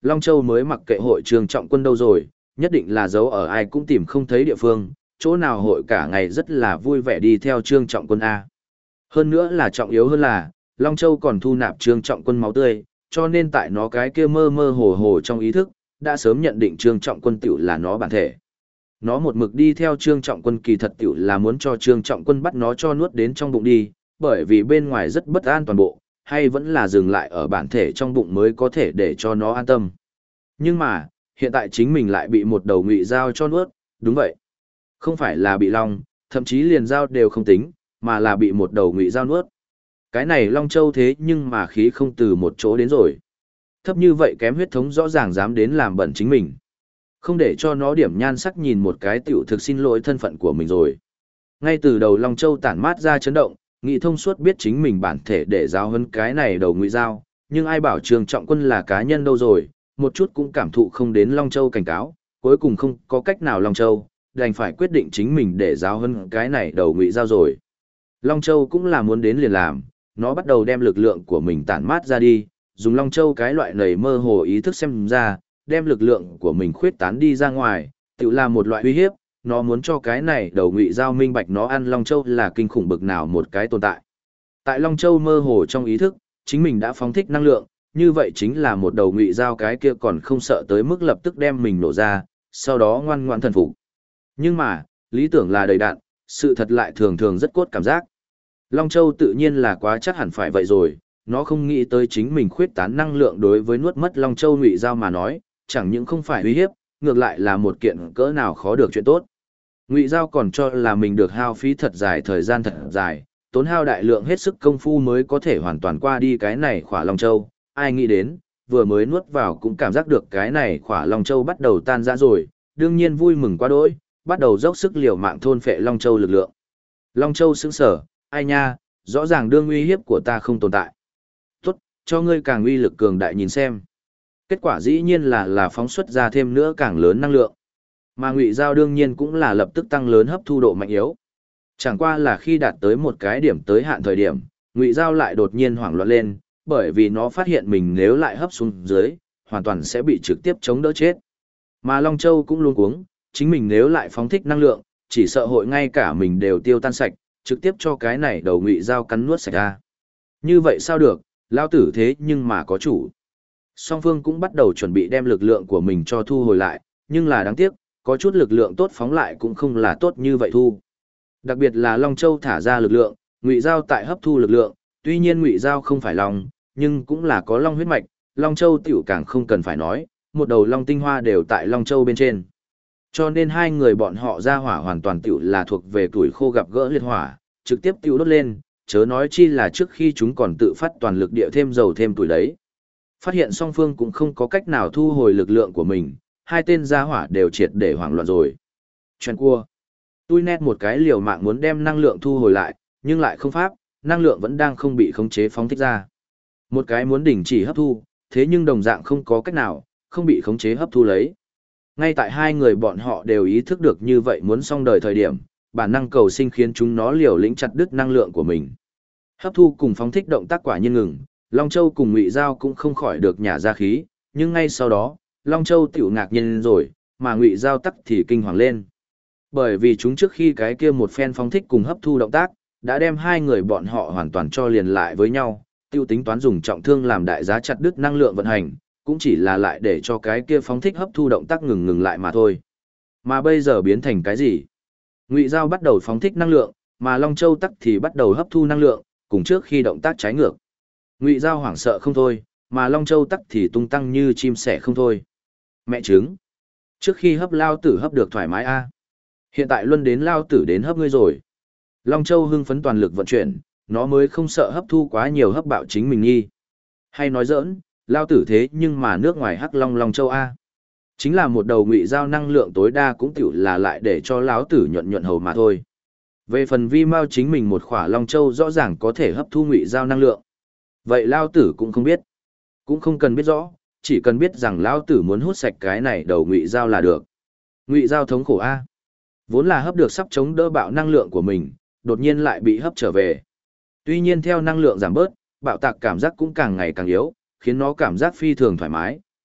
S1: Long Châu mới mặc kệ hội Trương Trọng Quân đâu rồi, nhất định là giấu ở ai cũng tìm không thấy địa phương, chỗ nào hội cả ngày rất là vui vẻ đi theo Trương Trọng Quân A. Hơn nữa là trọng yếu hơn là, Long Châu còn thu nạp Trương Trọng Quân máu tươi, cho nên tại nó cái kia mơ mơ hồ hồ trong ý thức, đã sớm nhận định Trương Trọng Quân tiểu là nó bản thể. Nó một mực đi theo Trương Trọng Quân kỳ thật tiểu là muốn cho Trương Trọng Quân bắt nó cho nuốt đến trong bụng đi, bởi vì bên ngoài rất bất an toàn bộ, hay vẫn là dừng lại ở bản thể trong bụng mới có thể để cho nó an tâm. Nhưng mà, hiện tại chính mình lại bị một đầu ngụy dao cho nuốt, đúng vậy. Không phải là bị long, thậm chí liền dao đều không tính, mà là bị một đầu ngụy dao nuốt. Cái này Long Châu thế nhưng mà khí không từ một chỗ đến rồi. Thấp như vậy kém huyết thống rõ ràng dám đến làm bẩn chính mình. Không để cho nó điểm nhan sắc nhìn một cái tiểu thực xin lỗi thân phận của mình rồi. Ngay từ đầu Long Châu tản mát ra chấn động, nghĩ thông suốt biết chính mình bản thể để giao hơn cái này đầu ngụy dao, nhưng ai bảo Trương Trọng Quân là cá nhân đâu rồi, một chút cũng cảm thụ không đến Long Châu cảnh cáo, cuối cùng không có cách nào Long Châu, đành phải quyết định chính mình để giao hơn cái này đầu ngụy dao rồi. Long Châu cũng là muốn đến liền làm, nó bắt đầu đem lực lượng của mình tản mát ra đi, dùng Long Châu cái loại nầy mơ hồ ý thức xem ra, đem lực lượng của mình khuyết tán đi ra ngoài, tự là một loại uy hiếp, nó muốn cho cái này đầu ngụy dao minh bạch nó ăn Long Châu là kinh khủng bực nào một cái tồn tại. Tại Long Châu mơ hồ trong ý thức, chính mình đã phóng thích năng lượng, như vậy chính là một đầu ngụy dao cái kia còn không sợ tới mức lập tức đem mình nổ ra, sau đó ngoan ngoãn thần phục. Nhưng mà, lý tưởng là đầy đạn, sự thật lại thường thường rất cốt cảm giác. Long Châu tự nhiên là quá chắc hẳn phải vậy rồi, nó không nghĩ tới chính mình khuyết tán năng lượng đối với nuốt mất Long Châu ngụy dao mà nói, chẳng những không phải uy hiếp, ngược lại là một kiện cỡ nào khó được chuyện tốt. Ngụy Giao còn cho là mình được hao phí thật dài thời gian thật dài, tốn hao đại lượng hết sức công phu mới có thể hoàn toàn qua đi cái này khỏa Long Châu, ai nghĩ đến, vừa mới nuốt vào cũng cảm giác được cái này khỏa Long Châu bắt đầu tan ra rồi, đương nhiên vui mừng quá đỗi, bắt đầu dốc sức liều mạng thôn phệ Long Châu lực lượng. Long Châu sững sờ, ai nha, rõ ràng đương uy hiếp của ta không tồn tại. Tốt, cho ngươi càng uy lực cường đại nhìn xem. Kết quả dĩ nhiên là phóng xuất ra thêm nữa càng lớn năng lượng. Mà ngụy dao đương nhiên cũng là lập tức tăng lớn hấp thu độ mạnh yếu. Chẳng qua là khi đạt tới một cái điểm tới hạn thời điểm, ngụy dao lại đột nhiên hoảng loạn lên, bởi vì nó phát hiện mình nếu lại hấp xuống dưới, hoàn toàn sẽ bị trực tiếp chống đỡ chết. Mà Long Châu cũng luôn cuống, chính mình nếu lại phóng thích năng lượng, chỉ sợ hội ngay cả mình đều tiêu tan sạch, trực tiếp cho cái này đầu ngụy dao cắn nuốt sạch ra. Như vậy sao được, lao tử thế nhưng mà có chủ. Song phương cũng bắt đầu chuẩn bị đem lực lượng của mình cho thu hồi lại, nhưng là đáng tiếc, có chút lực lượng tốt phóng lại cũng không là tốt như vậy thu. Đặc biệt là Long Châu thả ra lực lượng, ngụy dao tại hấp thu lực lượng, tuy nhiên ngụy dao không phải long, nhưng cũng là có long huyết mạch, Long Châu tiểu càng không cần phải nói, một đầu long tinh hoa đều tại Long Châu bên trên. Cho nên hai người bọn họ ra hỏa hoàn toàn tiểu là thuộc về tuổi khô gặp gỡ liệt hỏa, trực tiếp tiểu đốt lên, chớ nói chi là trước khi chúng còn tự phát toàn lực địa thêm dầu thêm tuổi đấy. Phát hiện song phương cũng không có cách nào thu hồi lực lượng của mình, hai tên gia hỏa đều triệt để hoảng loạn rồi. Chuyện cua. Tui nét một cái liều mạng muốn đem năng lượng thu hồi lại, nhưng lại không pháp, năng lượng vẫn đang không bị khống chế phóng thích ra. Một cái muốn đình chỉ hấp thu, thế nhưng đồng dạng không có cách nào, không bị khống chế hấp thu lấy. Ngay tại hai người bọn họ đều ý thức được như vậy muốn xong đời thời điểm, bản năng cầu sinh khiến chúng nó liều lĩnh chặt đứt năng lượng của mình. Hấp thu cùng phóng thích động tác quả nhiên ngừng, Long Châu cùng ngụy dao cũng không khỏi được nhả ra khí, nhưng ngay sau đó, Long Châu tiểu ngạc nhiên rồi, mà ngụy dao tắc thì kinh hoàng lên. Bởi vì chúng trước khi cái kia một phen phóng thích cùng hấp thu động tác, đã đem hai người bọn họ hoàn toàn cho liền lại với nhau, tiêu tính toán dùng trọng thương làm đại giá chặt đứt năng lượng vận hành, cũng chỉ là lại để cho cái kia phóng thích hấp thu động tác ngừng lại mà thôi. Mà bây giờ biến thành cái gì? Ngụy dao bắt đầu phóng thích năng lượng, mà Long Châu tắc thì bắt đầu hấp thu năng lượng, cùng trước khi động tác trái ngược. Ngụy dao hoảng sợ không thôi, mà Long Châu tắc thì tung tăng như chim sẻ không thôi. Mẹ trứng. Trước khi hấp lao tử hấp được thoải mái a. Hiện tại luân đến lao tử đến hấp ngươi rồi. Long Châu hưng phấn toàn lực vận chuyển, nó mới không sợ hấp thu quá nhiều hấp bạo chính mình nghi. Hay nói giỡn, lao tử thế nhưng mà nước ngoài hắc Long Châu a. Chính là một đầu ngụy dao năng lượng tối đa cũng tiểu là lại để cho lão tử nhuận hầu mà thôi. Về phần vi mao chính mình một khỏa Long Châu rõ ràng có thể hấp thu ngụy dao năng lượng. Vậy lao tử cũng không biết. Cũng không cần biết rõ, chỉ cần biết rằng lão tử muốn hút sạch cái này đầu ngụy dao là được. Ngụy dao thống khổ a, vốn là hấp được sắp chống đỡ bạo năng lượng của mình, đột nhiên lại bị hấp trở về. Tuy nhiên theo năng lượng giảm bớt, bạo tạc cảm giác cũng càng ngày càng yếu, khiến nó cảm giác phi thường thoải mái,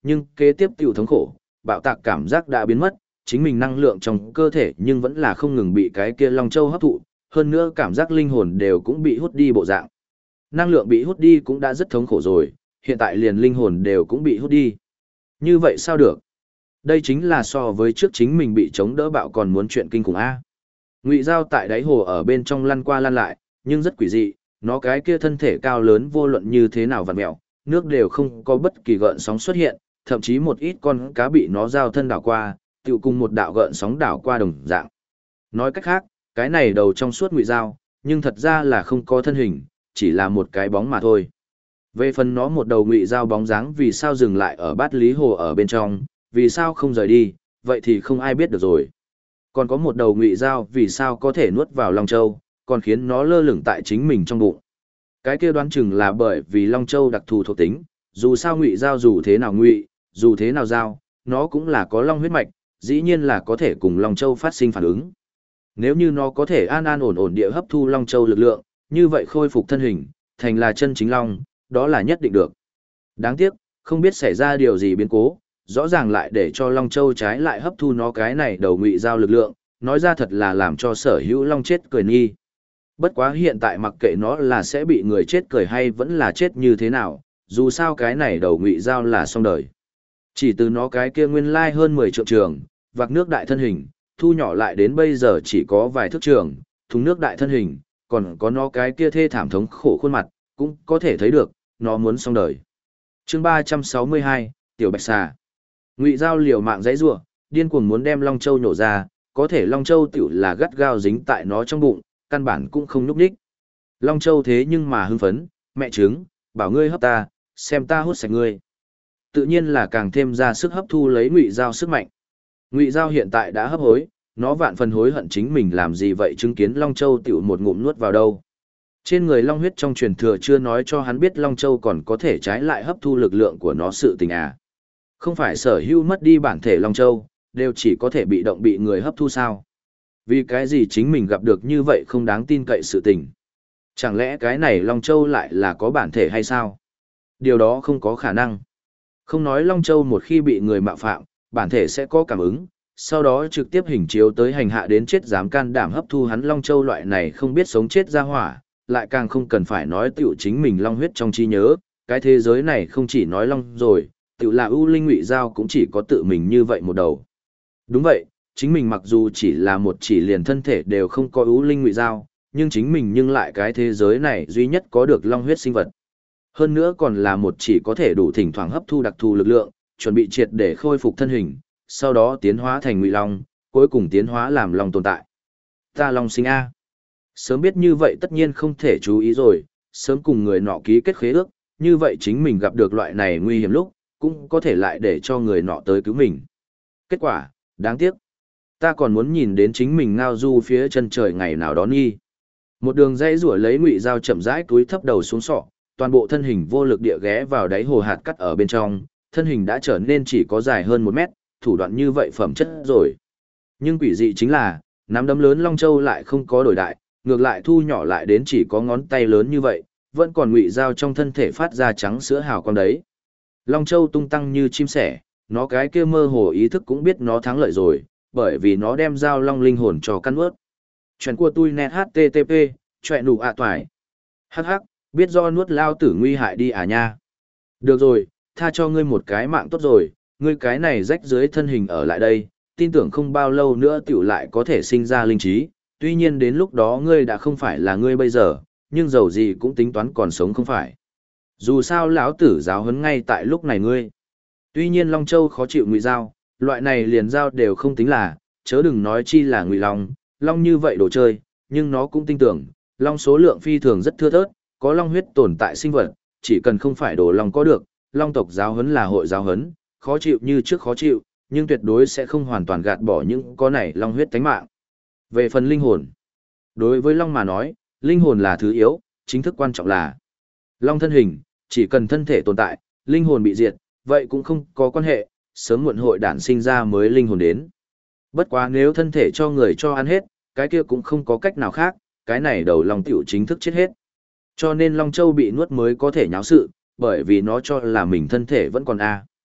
S1: nhưng kế tiếp tiểu thống khổ, bạo tạc cảm giác đã biến mất, chính mình năng lượng trong cơ thể nhưng vẫn là không ngừng bị cái kia Long Châu hấp thụ, hơn nữa cảm giác linh hồn đều cũng bị hút đi bộ dạng. Năng lượng bị hút đi cũng đã rất thống khổ rồi, hiện tại liền linh hồn đều cũng bị hút đi. Như vậy sao được? Đây chính là so với trước chính mình bị chống đỡ bạo còn muốn chuyện kinh khủng a. Ngụy Giao tại đáy hồ ở bên trong lăn qua lăn lại, nhưng rất quỷ dị, nó cái kia thân thể cao lớn vô luận như thế nào vặn mèo, nước đều không có bất kỳ gợn sóng xuất hiện, thậm chí một ít con cá bị nó giao thân đảo qua, tựu cùng một đạo gợn sóng đảo qua đồng dạng. Nói cách khác, cái này đầu trong suốt Ngụy Giao, nhưng thật ra là không có thân hình, chỉ là một cái bóng mà thôi. Về phần nó một đầu Ngụy Giao bóng dáng vì sao dừng lại ở bát lý hồ ở bên trong, vì sao không rời đi, vậy thì không ai biết được rồi. Còn có một đầu Ngụy Giao vì sao có thể nuốt vào Long Châu, còn khiến nó lơ lửng tại chính mình trong bụng. Cái kia đoán chừng là bởi vì Long Châu đặc thù thuộc tính, dù sao Ngụy Giao dù thế nào ngụy, dù thế nào giao, nó cũng là có long huyết mạch, dĩ nhiên là có thể cùng Long Châu phát sinh phản ứng. Nếu như nó có thể an an ổn ổn địa hấp thu Long Châu lực lượng, như vậy khôi phục thân hình, thành là chân chính long, đó là nhất định được. Đáng tiếc, không biết xảy ra điều gì biến cố, rõ ràng lại để cho Long Châu trái lại hấp thu nó cái này đầu Ngụy Giao lực lượng, nói ra thật là làm cho Sở Hữu Long chết cười nghi. Bất quá hiện tại mặc kệ nó là sẽ bị người chết cười hay vẫn là chết như thế nào, dù sao cái này đầu Ngụy Giao là xong đời. Chỉ từ nó cái kia nguyên lai hơn 10 trượng trường, vạc nước đại thân hình, thu nhỏ lại đến bây giờ chỉ có vài thước trường, thùng nước đại thân hình, còn có nó cái kia thê thảm thống khổ khuôn mặt, cũng có thể thấy được, nó muốn xong đời. Chương 362, Tiểu Bạch Xà. Ngụy Giao liều mạng giãy giụa, điên cuồng muốn đem Long Châu nhổ ra, có thể Long Châu tiểu là gắt gao dính tại nó trong bụng, căn bản cũng không nhúc nhích. Long Châu thế nhưng mà hưng phấn, mẹ trứng, bảo ngươi hấp ta, xem ta hút sạch ngươi. Tự nhiên là càng thêm ra sức hấp thu lấy Ngụy Giao sức mạnh. Ngụy Giao hiện tại đã hấp hối, nó vạn phần hối hận chính mình làm gì vậy chứng kiến Long Châu tiểu một ngụm nuốt vào đâu. Trên người Long huyết trong truyền thừa chưa nói cho hắn biết Long Châu còn có thể trái lại hấp thu lực lượng của nó sự tình à. Không phải Sở Hữu mất đi bản thể Long Châu, đều chỉ có thể bị động bị người hấp thu sao. Vì cái gì chính mình gặp được như vậy không đáng tin cậy sự tình. Chẳng lẽ cái này Long Châu lại là có bản thể hay sao? Điều đó không có khả năng. Không nói Long Châu một khi bị người mạo phạm, bản thể sẽ có cảm ứng, sau đó trực tiếp hình chiếu tới hành hạ đến chết dám can đảm hấp thu hắn Long Châu loại này không biết sống chết ra hỏa, lại càng không cần phải nói tiểu chính mình Long huyết trong trí nhớ, cái thế giới này không chỉ nói Long rồi, tiểu là ưu linh Ngụy Giao cũng chỉ có tự mình như vậy một đầu. Đúng vậy, chính mình mặc dù chỉ là một chỉ liền thân thể đều không có ưu linh Ngụy Giao, nhưng chính mình nhưng lại cái thế giới này duy nhất có được Long huyết sinh vật. Hơn nữa còn là một chỉ có thể đủ thỉnh thoảng hấp thu đặc thù lực lượng, chuẩn bị triệt để khôi phục thân hình, sau đó tiến hóa thành Ngụy Long, cuối cùng tiến hóa làm Long tồn tại. Ta Long sinh A. Sớm biết như vậy tất nhiên không thể chú ý rồi, sớm cùng người nọ ký kết khế ước, như vậy chính mình gặp được loại này nguy hiểm lúc, cũng có thể lại để cho người nọ tới cứu mình. Kết quả, đáng tiếc. Ta còn muốn nhìn đến chính mình ngao du phía chân trời ngày nào đó nghi. Một đường dây rủa lấy Ngụy Giao chậm rãi túi thấp đầu xuống sọ, toàn bộ thân hình vô lực địa ghé vào đáy hồ hạt cắt ở bên trong, thân hình đã trở nên chỉ có dài hơn 1 mét, thủ đoạn như vậy phẩm chất rồi. Nhưng quỷ dị chính là, nắm đấm lớn Long Châu lại không có đổi đại, ngược lại thu nhỏ lại đến chỉ có ngón tay lớn như vậy, vẫn còn Ngụy Giao trong thân thể phát ra trắng sữa hào quang đấy. Long Châu tung tăng như chim sẻ, nó cái kia mơ hồ ý thức cũng biết nó thắng lợi rồi, bởi vì nó đem Giao Long linh hồn cho căn ướt. Chuyện của tôi net http, chuyện đủ ạ toài. Hắc hắc, biết do nuốt lao tử nguy hại đi à nha. Được rồi, tha cho ngươi một cái mạng tốt rồi, ngươi cái này rách dưới thân hình ở lại đây, tin tưởng không bao lâu nữa tiểu lại có thể sinh ra linh trí, tuy nhiên đến lúc đó ngươi đã không phải là ngươi bây giờ, nhưng dầu gì cũng tính toán còn sống không phải. Dù sao lão tử giáo huấn ngay tại lúc này ngươi. Tuy nhiên Long Châu khó chịu Ngụy Giao, loại này liền giao đều không tính là, chớ đừng nói chi là Ngụy Long, Long như vậy đồ chơi, nhưng nó cũng tin tưởng, Long số lượng phi thường rất thưa thớt, có Long huyết tồn tại sinh vật, chỉ cần không phải đồ Long có được, Long tộc giáo huấn là hội giáo huấn, khó chịu như trước khó chịu, nhưng tuyệt đối sẽ không hoàn toàn gạt bỏ những có này Long huyết tánh mạng. Về phần linh hồn, đối với Long mà nói, linh hồn là thứ yếu, chính thức quan trọng là Long thân hình, chỉ cần thân thể tồn tại, linh hồn bị diệt, vậy cũng không có quan hệ, sớm muộn hội đản sinh ra mới linh hồn đến. Bất quá nếu thân thể cho người cho ăn hết, cái kia cũng không có cách nào khác, cái này đầu Long tiểu chính thức chết hết. Cho nên Long Châu bị nuốt mới có thể nháo sự, bởi vì nó cho là mình thân thể vẫn còn A.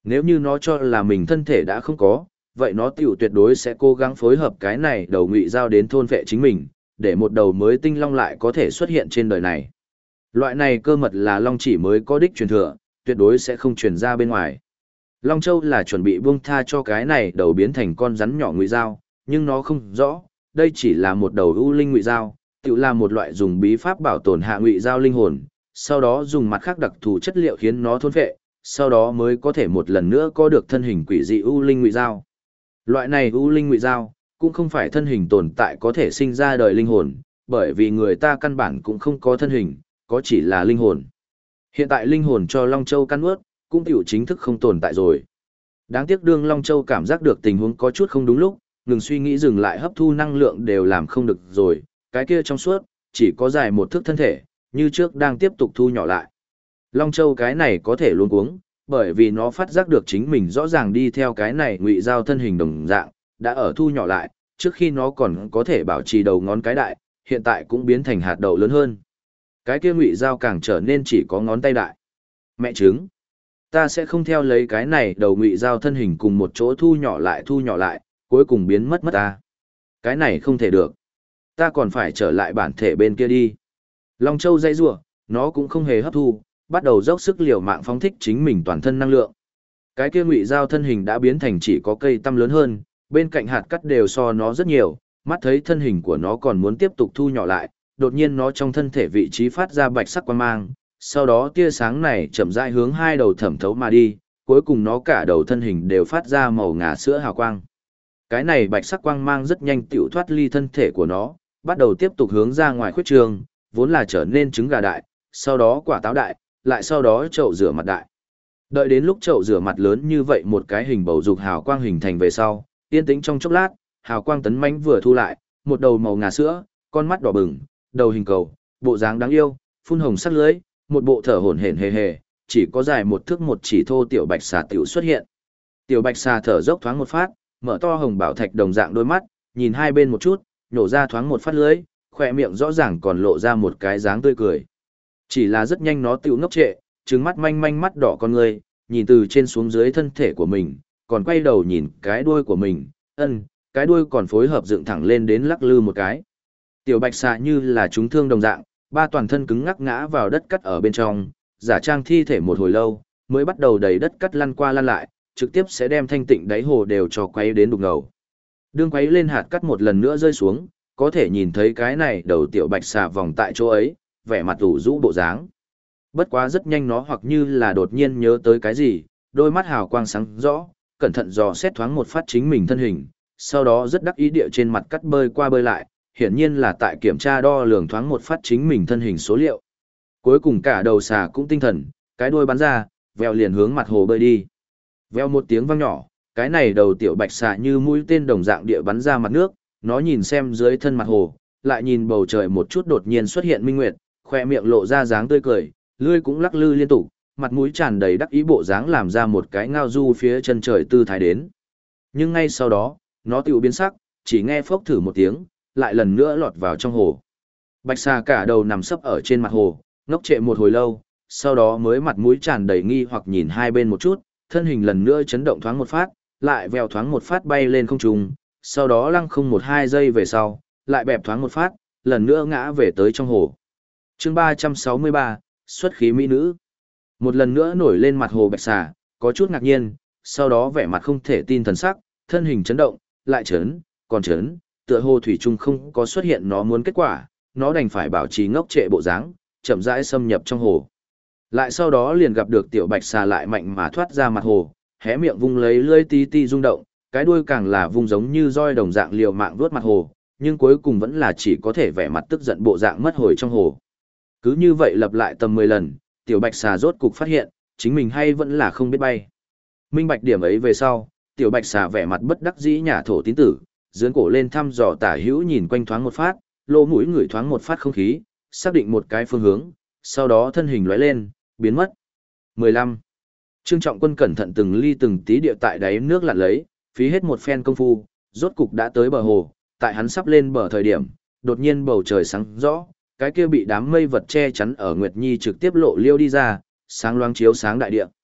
S1: Nếu như nó cho là mình thân thể đã không có, vậy nó tiểu tuyệt đối sẽ cố gắng phối hợp cái này đầu ngụy giao đến thôn vệ chính mình, để một đầu mới tinh long lại có thể xuất hiện trên đời này. Loại này cơ mật là long chỉ mới có đích truyền thừa, tuyệt đối sẽ không truyền ra bên ngoài. Long Châu là chuẩn bị buông tha cho cái này đầu biến thành con rắn nhỏ ngụy giao, nhưng nó không rõ, đây chỉ là một đầu ưu linh ngụy giao, tự là một loại dùng bí pháp bảo tồn hạ ngụy giao linh hồn, sau đó dùng mặt khác đặc thù chất liệu khiến nó thôn phệ, sau đó mới có thể một lần nữa có được thân hình quỷ dị ưu linh ngụy giao. Loại này ưu linh ngụy giao cũng không phải thân hình tồn tại có thể sinh ra đời linh hồn, bởi vì người ta căn bản cũng không có thân hình, có chỉ là linh hồn. Hiện tại linh hồn cho Long Châu căn ướt, cũng tiểu chính thức không tồn tại rồi. Đáng tiếc đương Long Châu cảm giác được tình huống có chút không đúng lúc, ngừng suy nghĩ dừng lại hấp thu năng lượng đều làm không được rồi, cái kia trong suốt, chỉ có dài một thước thân thể, như trước đang tiếp tục thu nhỏ lại. Long Châu cái này có thể luôn cuống, bởi vì nó phát giác được chính mình rõ ràng đi theo cái này ngụy giao thân hình đồng dạng, đã ở thu nhỏ lại, trước khi nó còn có thể bảo trì đầu ngón cái đại, hiện tại cũng biến thành hạt đậu lớn hơn. Cái kia ngụy giao càng trở nên chỉ có ngón tay đại. Mẹ trứng, ta sẽ không theo lấy cái này đầu ngụy giao thân hình cùng một chỗ thu nhỏ lại, cuối cùng biến mất ta. Cái này không thể được. Ta còn phải trở lại bản thể bên kia đi. Long Châu dây rủa, nó cũng không hề hấp thu, bắt đầu dốc sức liều mạng phóng thích chính mình toàn thân năng lượng. Cái kia ngụy giao thân hình đã biến thành chỉ có cây tăm lớn hơn, bên cạnh hạt cắt đều so nó rất nhiều, mắt thấy thân hình của nó còn muốn tiếp tục thu nhỏ lại, đột nhiên nó trong thân thể vị trí phát ra bạch sắc quang mang, sau đó tia sáng này chậm rãi hướng hai đầu thẩm thấu mà đi, cuối cùng nó cả đầu thân hình đều phát ra màu ngà sữa hào quang. Cái này bạch sắc quang mang rất nhanh tiểu thoát ly thân thể của nó, bắt đầu tiếp tục hướng ra ngoài khuyết trường, vốn là trở nên trứng gà đại, sau đó quả táo đại, lại sau đó chậu rửa mặt đại. Đợi đến lúc chậu rửa mặt lớn như vậy một cái hình bầu dục hào quang hình thành về sau, yên tĩnh trong chốc lát, hào quang tấn mãnh vừa thu lại, một đầu màu ngà sữa, con mắt đỏ bừng, đầu hình cầu, bộ dáng đáng yêu, phun hồng sắc lưỡi, một bộ thở hổn hển hề hề, chỉ có dài một thước một chỉ thô tiểu bạch xà tiểu xuất hiện. Tiểu bạch xà thở dốc thoáng một phát, mở to hồng bảo thạch đồng dạng đôi mắt, nhìn hai bên một chút, nhổ ra thoáng một phát lưỡi, khỏe miệng rõ ràng còn lộ ra một cái dáng tươi cười. Chỉ là rất nhanh nó tiểu ngốc trệ, trừng mắt manh manh mắt đỏ con người, nhìn từ trên xuống dưới thân thể của mình, còn quay đầu nhìn cái đuôi của mình, cái đuôi còn phối hợp dựng thẳng lên đến lắc lư một cái. Tiểu bạch xà như là trúng thương đồng dạng, ba toàn thân cứng ngắc ngã vào đất cắt ở bên trong, giả trang thi thể một hồi lâu, mới bắt đầu đầy đất cắt lăn qua lăn lại, trực tiếp sẽ đem thanh tịnh đáy hồ đều cho quay đến đục ngầu. Đương quấy lên hạt cắt một lần nữa rơi xuống, có thể nhìn thấy cái này đầu tiểu bạch xà vòng tại chỗ ấy, vẻ mặt ủ rũ bộ dáng. Bất quá rất nhanh nó hoặc như là đột nhiên nhớ tới cái gì, đôi mắt hào quang sáng rõ, cẩn thận dò xét thoáng một phát chính mình thân hình, sau đó rất đắc ý địa trên mặt cắt bơi qua bơi lại, hiển nhiên là tại kiểm tra đo lường thoáng một phát chính mình thân hình số liệu. Cuối cùng cả đầu xà cũng tinh thần, cái đuôi bắn ra, vèo liền hướng mặt hồ bơi đi. Vèo một tiếng vang nhỏ, cái này đầu tiểu bạch xà như mũi tên đồng dạng địa bắn ra mặt nước, nó nhìn xem dưới thân mặt hồ, lại nhìn bầu trời một chút đột nhiên xuất hiện minh nguyệt, khoe miệng lộ ra dáng tươi cười, lưỡi cũng lắc lư liên tục, mặt mũi tràn đầy đắc ý bộ dáng làm ra một cái ngao du phía chân trời tư thái đến. Nhưng ngay sau đó, nó tiểu biến sắc, chỉ nghe phốc thử một tiếng, lại lần nữa lọt vào trong hồ. Bạch xà cả đầu nằm sấp ở trên mặt hồ, ngốc trệ một hồi lâu, sau đó mới mặt mũi tràn đầy nghi hoặc nhìn hai bên một chút, thân hình lần nữa chấn động thoáng một phát, lại vèo thoáng một phát bay lên không trung, sau đó lăng không một hai giây về sau, lại bẹp thoáng một phát, lần nữa ngã về tới trong hồ. Chương 363, xuất khí mỹ nữ. Một lần nữa nổi lên mặt hồ bạch xà, có chút ngạc nhiên, sau đó vẻ mặt không thể tin thần sắc, thân hình chấn động, lại chấn, còn chấn, tựa hồ thủy chung không có xuất hiện nó muốn kết quả, nó đành phải bảo trì ngốc trệ bộ dáng, chậm rãi xâm nhập trong hồ. Lại sau đó liền gặp được tiểu bạch xà lại mạnh mà thoát ra mặt hồ, hé miệng vung lấy lưỡi tí tí rung động, cái đuôi càng là vung giống như roi đồng dạng liều mạng vuốt mặt hồ, nhưng cuối cùng vẫn là chỉ có thể vẻ mặt tức giận bộ dạng mất hồi trong hồ. Cứ như vậy lặp lại tầm 10 lần, tiểu bạch xà rốt cục phát hiện, chính mình hay vẫn là không biết bay. Minh bạch điểm ấy về sau, tiểu bạch xà vẻ mặt bất đắc dĩ nhả thổ tín tử, dướn cổ lên thăm dò tả hữu nhìn quanh thoáng một phát, lỗ mũi ngửi thoáng một phát không khí, xác định một cái phương hướng, sau đó thân hình lóe lên, biến mất. 15. Trương Trọng Quân cẩn thận từng ly từng tí địa tại đáy nước lặn lấy, phí hết một phen công phu, rốt cục đã tới bờ hồ, tại hắn sắp lên bờ thời điểm, đột nhiên bầu trời sáng rõ, cái kia bị đám mây vật che chắn ở Nguyệt Nhi trực tiếp lộ liêu đi ra, sáng loáng chiếu sáng đại địa.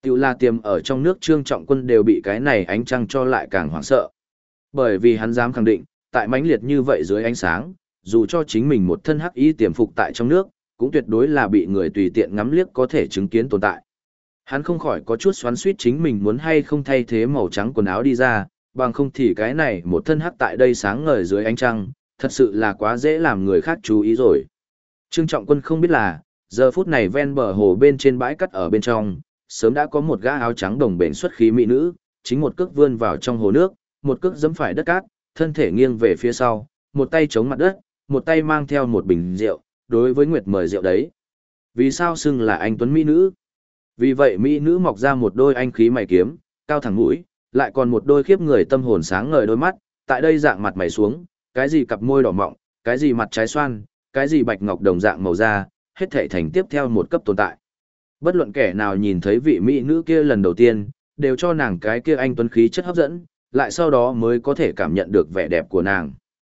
S1: Tiểu là tiềm ở trong nước Trương Trọng Quân đều bị cái này ánh trăng cho lại càng hoảng sợ. Bởi vì hắn dám khẳng định, tại mãnh liệt như vậy dưới ánh sáng, dù cho chính mình một thân hắc y tiềm phục tại trong nước, cũng tuyệt đối là bị người tùy tiện ngắm liếc có thể chứng kiến tồn tại. Hắn không khỏi có chút xoắn xuýt chính mình muốn hay không thay thế màu trắng quần áo đi ra, bằng không thì cái này một thân hắc tại đây sáng ngời dưới ánh trăng, thật sự là quá dễ làm người khác chú ý rồi. Trương Trọng Quân không biết là, giờ phút này ven bờ hồ bên trên bãi cắt ở bên trong, sớm đã có một gã áo trắng đồng bền xuất khí mỹ nữ, chính một cước vươn vào trong hồ nước, một cước giẫm phải đất cát, thân thể nghiêng về phía sau, một tay chống mặt đất, một tay mang theo một bình rượu, đối với Nguyệt mời rượu đấy. Vì sao xưng là anh tuấn mỹ nữ? Vì vậy mỹ nữ mọc ra một đôi anh khí mày kiếm, cao thẳng mũi, lại còn một đôi khiếp người tâm hồn sáng ngời đôi mắt, tại đây dạng mặt mày xuống, cái gì cặp môi đỏ mọng, cái gì mặt trái xoan, cái gì bạch ngọc đồng dạng màu da, hết thảy thành tiếp theo một cấp tồn tại. Bất luận kẻ nào nhìn thấy vị mỹ nữ kia lần đầu tiên, đều cho nàng cái kia anh tuấn khí chất hấp dẫn, lại sau đó mới có thể cảm nhận được vẻ đẹp của nàng.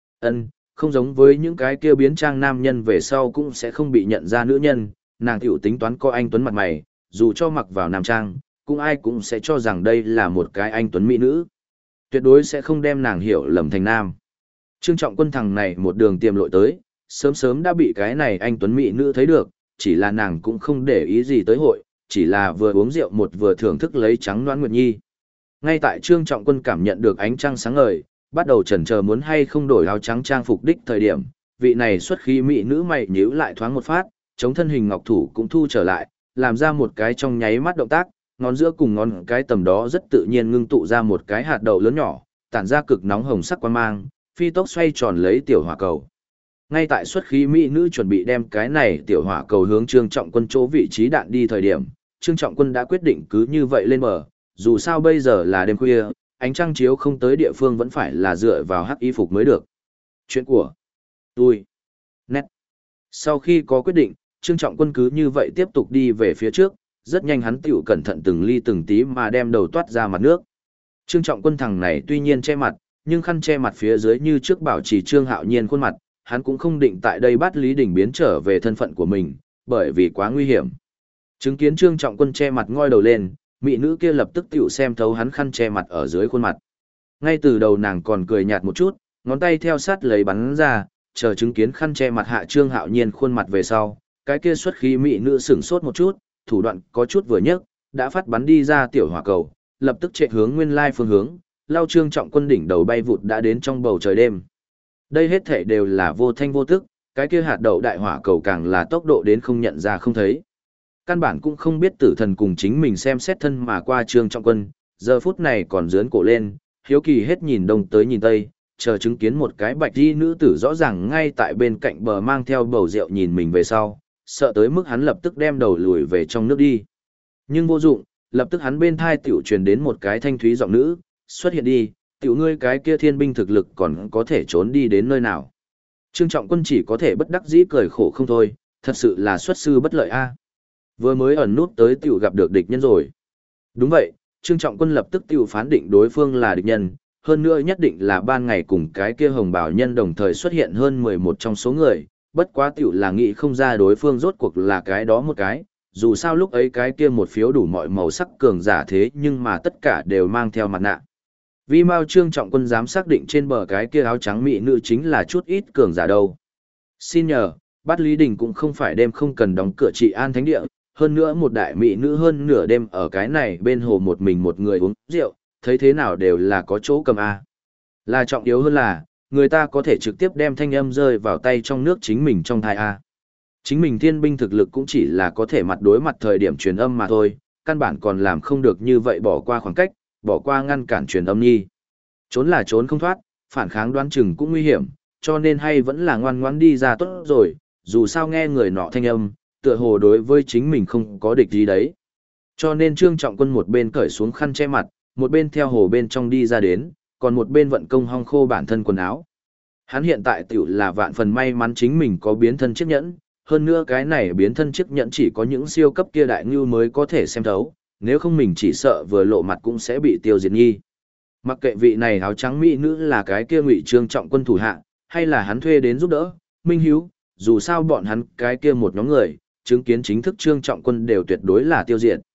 S1: Không giống với những cái kia biến trang nam nhân về sau cũng sẽ không bị nhận ra nữ nhân, nàng tiểu tính toán có anh tuấn mặt mày, dù cho mặc vào nam trang, cũng ai cũng sẽ cho rằng đây là một cái anh tuấn mỹ nữ. Tuyệt đối sẽ không đem nàng hiểu lầm thành nam. Trương Trọng Quân thằng này một đường tiềm lội tới, sớm sớm đã bị cái này anh tuấn mỹ nữ thấy được, chỉ là nàng cũng không để ý gì tới hội, chỉ là vừa uống rượu một vừa thưởng thức lấy trắng đoán Nguyệt Nhi. Ngay tại Trương Trọng Quân cảm nhận được ánh trăng sáng ngời, bắt đầu chần chờ muốn hay không đổi áo trắng trang phục đích thời điểm, vị này xuất khí mỹ nữ mày nhíu lại thoáng một phát, chống thân hình ngọc thủ cũng thu trở lại, làm ra một cái trong nháy mắt động tác, ngón giữa cùng ngón cái tầm đó rất tự nhiên ngưng tụ ra một cái hạt đậu lớn nhỏ, tản ra cực nóng hồng sắc quang mang, phi tốc xoay tròn lấy tiểu hỏa cầu. Ngay tại xuất khí mỹ nữ chuẩn bị đem cái này tiểu hỏa cầu hướng Trương Trọng Quân chỗ vị trí đạn đi thời điểm, Trương Trọng Quân đã quyết định cứ như vậy lên bờ, dù sao bây giờ là đêm khuya, ánh trăng chiếu không tới địa phương vẫn phải là dựa vào hắc y phục mới được. Chuyện của tôi. Nét. Sau khi có quyết định, Trương Trọng Quân cứ như vậy tiếp tục đi về phía trước, rất nhanh hắn tiểu cẩn thận từng ly từng tí mà đem đầu toát ra mặt nước. Trương Trọng Quân thằng này tuy nhiên che mặt, nhưng khăn che mặt phía dưới như trước bảo trì Trương Hạo Nhiên khuôn mặt, hắn cũng không định tại đây bắt Lý Đình biến trở về thân phận của mình, bởi vì quá nguy hiểm. Chứng kiến Trương Trọng Quân che mặt ngoi đầu lên, mỹ nữ kia lập tức tiểu xem thấu hắn khăn che mặt ở dưới khuôn mặt. Ngay từ đầu nàng còn cười nhạt một chút, ngón tay theo sát lấy bắn ra, chờ chứng kiến khăn che mặt hạ Trương Hạo Nhiên khuôn mặt về sau, cái kia xuất khí mỹ nữ sửng sốt một chút, thủ đoạn có chút vừa nhấc, đã phát bắn đi ra tiểu hỏa cầu, lập tức chạy hướng nguyên lai phương hướng, lao Trương Trọng Quân đỉnh đầu bay vụt đã đến trong bầu trời đêm. Đây hết thể đều là vô thanh vô tức, cái kia hạt đậu đại hỏa cầu càng là tốc độ đến không nhận ra không thấy. Căn bản cũng không biết tử thần cùng chính mình xem xét thân mà qua Trương Trọng Quân, giờ phút này còn dướn cổ lên, hiếu kỳ hết nhìn đông tới nhìn tây, chờ chứng kiến một cái bạch y nữ tử rõ ràng ngay tại bên cạnh bờ mang theo bầu rượu nhìn mình về sau, sợ tới mức hắn lập tức đem đầu lùi về trong nước đi. Nhưng vô dụng, lập tức hắn bên thai tiểu truyền đến một cái thanh thúy giọng nữ, xuất hiện đi, tiểu ngươi cái kia thiên binh thực lực còn có thể trốn đi đến nơi nào. Trương Trọng Quân chỉ có thể bất đắc dĩ cười khổ không thôi, thật sự là xuất sư bất lợi a. Vừa mới ẩn nút tới tiểu gặp được địch nhân rồi. Đúng vậy, Trương Trọng Quân lập tức tiểu phán định đối phương là địch nhân, hơn nữa nhất định là ban ngày cùng cái kia hồng bào nhân đồng thời xuất hiện hơn 11 trong số người, bất quá tiểu là nghĩ không ra đối phương rốt cuộc là cái đó một cái, dù sao lúc ấy cái kia một phiếu đủ mọi màu sắc cường giả thế nhưng mà tất cả đều mang theo mặt nạ. Vì Mao Trương Trọng Quân dám xác định trên bờ cái kia áo trắng mỹ nữ chính là chút ít cường giả đâu. Xin nhờ, Bát Lý Đình cũng không phải đêm không cần đóng cửa trị an thánh địa, hơn nữa một đại mỹ nữ hơn nửa đêm ở cái này bên hồ một mình một người uống rượu, thấy thế nào đều là có chỗ cầm a. Là trọng yếu hơn là, người ta có thể trực tiếp đem thanh âm rơi vào tay trong nước chính mình trong thai a. Chính mình thiên binh thực lực cũng chỉ là có thể mặt đối mặt thời điểm truyền âm mà thôi, căn bản còn làm không được như vậy bỏ qua khoảng cách, bỏ qua ngăn cản truyền âm nhi. Trốn là trốn không thoát, phản kháng đoán chừng cũng nguy hiểm, cho nên hay vẫn là ngoan ngoãn đi ra tốt rồi, dù sao nghe người nọ thanh âm, tựa hồ đối với chính mình không có địch gì đấy. Cho nên Trương Trọng Quân một bên cởi xuống khăn che mặt, một bên theo hồ bên trong đi ra đến, còn một bên vận công hong khô bản thân quần áo. Hắn hiện tại tiểu là vạn phần may mắn chính mình có biến thân chiếc nhẫn, hơn nữa cái này biến thân chiếc nhẫn chỉ có những siêu cấp kia đại ngưu mới có thể xem thấu, nếu không mình chỉ sợ vừa lộ mặt cũng sẽ bị tiêu diệt nghi. Mặc kệ vị này áo trắng mỹ nữ là cái kia Ngụy Trương Trọng Quân thủ hạ, hay là hắn thuê đến giúp đỡ, Minh Hiếu, dù sao bọn hắn cái kia một nhóm người, chứng kiến chính thức Trương Trọng Quân đều tuyệt đối là tiêu diệt.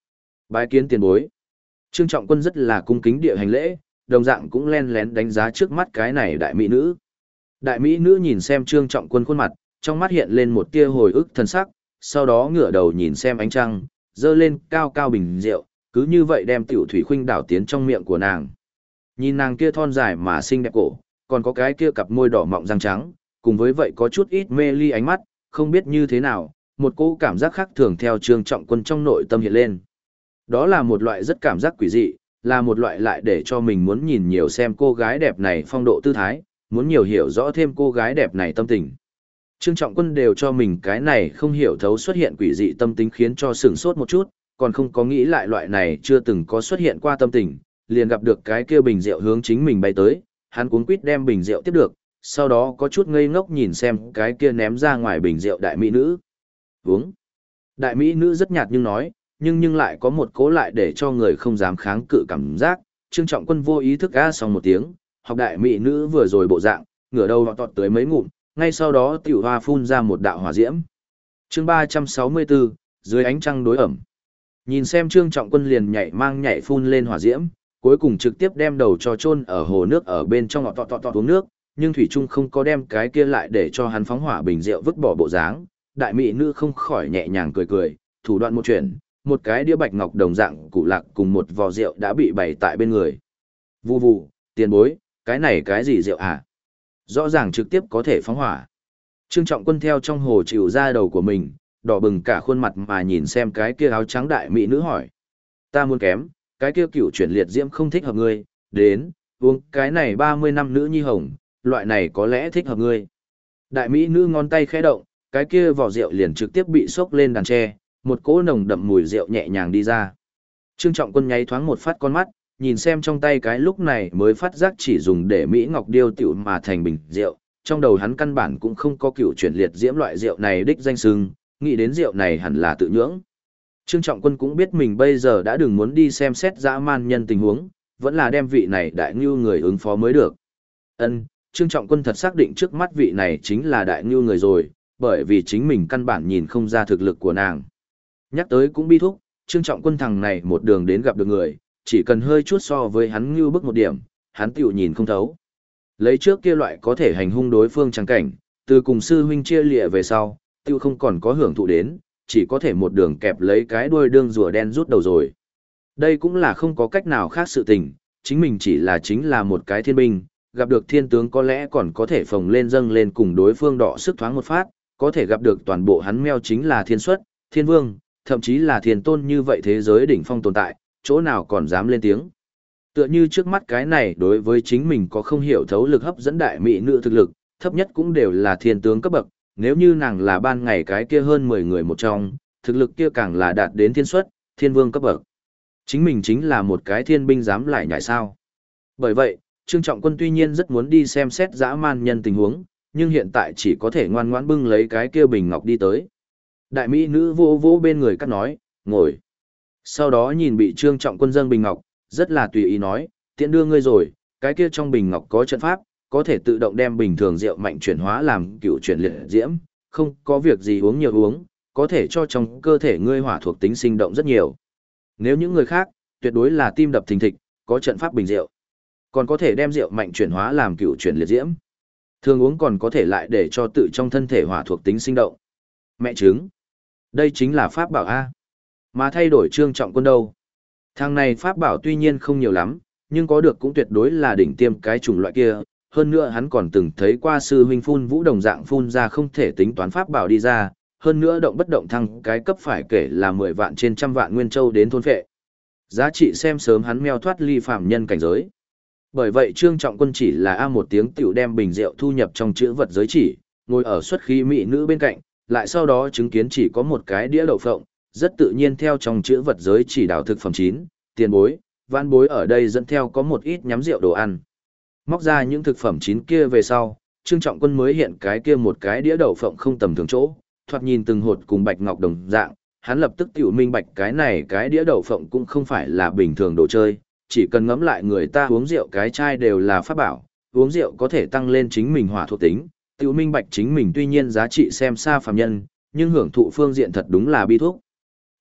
S1: Bái kiến tiền bối. Trương Trọng Quân rất là cung kính địa hành lễ, đồng dạng cũng len lén đánh giá trước mắt cái này đại mỹ nữ. Đại mỹ nữ nhìn xem Trương Trọng Quân khuôn mặt, trong mắt hiện lên một tia hồi ức thân sắc, sau đó ngửa đầu nhìn xem ánh trăng, dơ lên cao cao bình rượu, cứ như vậy đem tiểu thủy khuynh đảo tiến trong miệng của nàng. Nhìn nàng kia thon dài mà xinh đẹp cổ, còn có cái kia cặp môi đỏ mọng răng trắng, cùng với vậy có chút ít mê ly ánh mắt, không biết như thế nào, một cỗ cảm giác khác thường theo Trương Trọng Quân trong nội tâm hiện lên. Đó là một loại rất cảm giác quỷ dị, là một loại lại để cho mình muốn nhìn nhiều xem cô gái đẹp này phong độ tư thái, muốn nhiều hiểu rõ thêm cô gái đẹp này tâm tình. Trương Trọng Quân đều cho mình cái này không hiểu thấu xuất hiện quỷ dị tâm tính khiến cho sửng sốt một chút, còn không có nghĩ lại loại này chưa từng có xuất hiện qua tâm tình, liền gặp được cái kia bình rượu hướng chính mình bay tới, hắn cuống quýt đem bình rượu tiếp được, sau đó có chút ngây ngốc nhìn xem cái kia ném ra ngoài bình rượu đại mỹ nữ. Uống. Đại mỹ nữ rất nhạt nhưng nói, nhưng lại có một cố lại để cho người không dám kháng cự cảm giác. Trương Trọng Quân vô ý thức a xong một tiếng, học đại mỹ nữ vừa rồi bộ dạng, ngửa đầu tọt tới mấy ngụm, ngay sau đó tiểu hoa phun ra một đạo hỏa diễm. Chương 364, dưới ánh trăng đối ẩm. Nhìn xem Trương Trọng Quân liền nhảy phun lên hỏa diễm, cuối cùng trực tiếp đem đầu cho chôn ở hồ nước ở bên trong tọt uống nước, nhưng thủy trung không có đem cái kia lại để cho hắn phóng hỏa bình rượu vứt bỏ bộ dáng. Đại mỹ nữ không khỏi nhẹ nhàng cười, thủ đoạn một chuyện, một cái đĩa bạch ngọc đồng dạng cụ lạc cùng một vò rượu đã bị bày tại bên người. Vù vù, tiền bối, cái này cái gì rượu à? Rõ ràng trực tiếp có thể phóng hỏa. Trương Trọng Quân theo trong hồ chịu ra đầu của mình, đỏ bừng cả khuôn mặt mà nhìn xem cái kia áo trắng đại mỹ nữ hỏi. Ta muốn kém, cái kia cửu chuyển liệt diễm không thích hợp ngươi, đến, uống cái này 30 năm nữ nhi hồng, loại này có lẽ thích hợp ngươi. Đại mỹ nữ ngón tay khẽ động, cái kia vỏ rượu liền trực tiếp bị xốc lên đàn tre, một cỗ nồng đậm mùi rượu nhẹ nhàng đi ra. Trương Trọng Quân nháy thoáng một phát con mắt, nhìn xem trong tay cái lúc này mới phát giác chỉ dùng để Mỹ Ngọc điêu tiểu mà thành bình rượu, trong đầu hắn căn bản cũng không có cửu chuyển liệt diễm loại rượu này đích danh xưng, nghĩ đến rượu này hẳn là tự nhưỡng. Trương Trọng Quân cũng biết mình bây giờ đã đừng muốn đi xem xét dã man nhân tình huống, vẫn là đem vị này đại ngưu người ứng phó mới được. Trương Trọng Quân thật xác định trước mắt vị này chính là đại ngưu người rồi, bởi vì chính mình căn bản nhìn không ra thực lực của nàng. Nhắc tới cũng bi thúc, Trương Trọng Quân thằng này một đường đến gặp được người, chỉ cần hơi chút so với hắn ngưu bức một điểm, hắn tiểu nhìn không thấu. Lấy trước kia loại có thể hành hung đối phương chẳng cảnh, từ cùng sư huynh chia lịa về sau, tiêu không còn có hưởng thụ đến, chỉ có thể một đường kẹp lấy cái đuôi đương rùa đen rút đầu rồi. Đây cũng là không có cách nào khác sự tình, chính mình chính là một cái thiên binh, gặp được thiên tướng có lẽ còn có thể phồng lên dâng lên cùng đối phương đọ sức thoáng một phát, có thể gặp được toàn bộ hắn meo chính là thiên xuất, thiên vương, thậm chí là thiên tôn như vậy thế giới đỉnh phong tồn tại, chỗ nào còn dám lên tiếng. Tựa như trước mắt cái này đối với chính mình có không hiểu thấu lực hấp dẫn đại mỹ nữ thực lực, thấp nhất cũng đều là thiên tướng cấp bậc, nếu như nàng là ban ngày cái kia hơn 10 người một trong, thực lực kia càng là đạt đến thiên xuất, thiên vương cấp bậc. Chính mình chính là một cái thiên binh dám lại nhảy sao. Bởi vậy, Trương Trọng Quân tuy nhiên rất muốn đi xem xét dã man nhân tình huống, nhưng hiện tại chỉ có thể ngoan ngoãn bưng lấy cái kia bình ngọc đi tới. Đại mỹ nữ vô vô bên người cắt nói, ngồi. Sau đó nhìn bị Trương Trọng Quân dâng bình ngọc, rất là tùy ý nói, tiện đưa ngươi rồi, cái kia trong bình ngọc có trận pháp, có thể tự động đem bình thường rượu mạnh chuyển hóa làm cựu chuyển liệt diễm, không có việc gì uống nhiều uống, có thể cho trong cơ thể ngươi hỏa thuộc tính sinh động rất nhiều. Nếu những người khác, tuyệt đối là tim đập thình thịch, có trận pháp bình rượu, còn có thể đem rượu mạnh chuyển hóa làm cựu chuyển liệt diễm. Thường uống còn có thể lại để cho tự trong thân thể hỏa thuộc tính sinh động. Mẹ chứng, đây chính là pháp bảo A. Mà thay đổi Trương Trọng Quân đâu? Thằng này pháp bảo tuy nhiên không nhiều lắm, nhưng có được cũng tuyệt đối là đỉnh tiêm cái chủng loại kia. Hơn nữa hắn còn từng thấy qua sư huynh phun vũ đồng dạng phun ra không thể tính toán pháp bảo đi ra. Hơn nữa động bất động thăng cái cấp phải kể là 10 vạn trên trăm vạn nguyên châu đến thôn phệ. Giá trị xem sớm hắn meo thoát ly phàm nhân cảnh giới. Bởi vậy Trương Trọng Quân chỉ là a một tiếng tiểu đem bình rượu thu nhập trong chữ vật giới chỉ, ngồi ở xuất khí mỹ nữ bên cạnh, lại sau đó chứng kiến chỉ có một cái đĩa đậu phộng, rất tự nhiên theo trong chữ vật giới chỉ đảo thực phẩm chín, tiền bối, vãn bối ở đây dẫn theo có một ít nhắm rượu đồ ăn. Móc ra những thực phẩm chín kia về sau, Trương Trọng Quân mới hiện cái kia một cái đĩa đậu phộng không tầm thường chỗ, thoạt nhìn từng hột cùng bạch ngọc đồng dạng, hắn lập tức tiểu minh bạch cái này cái đĩa đậu phộng cũng không phải là bình thường đồ chơi, chỉ cần ngẫm lại người ta uống rượu cái chai đều là pháp bảo, uống rượu có thể tăng lên chính mình hỏa thuộc tính, tiểu minh bạch chính mình tuy nhiên giá trị xem xa phàm nhân, nhưng hưởng thụ phương diện thật đúng là bi thuốc.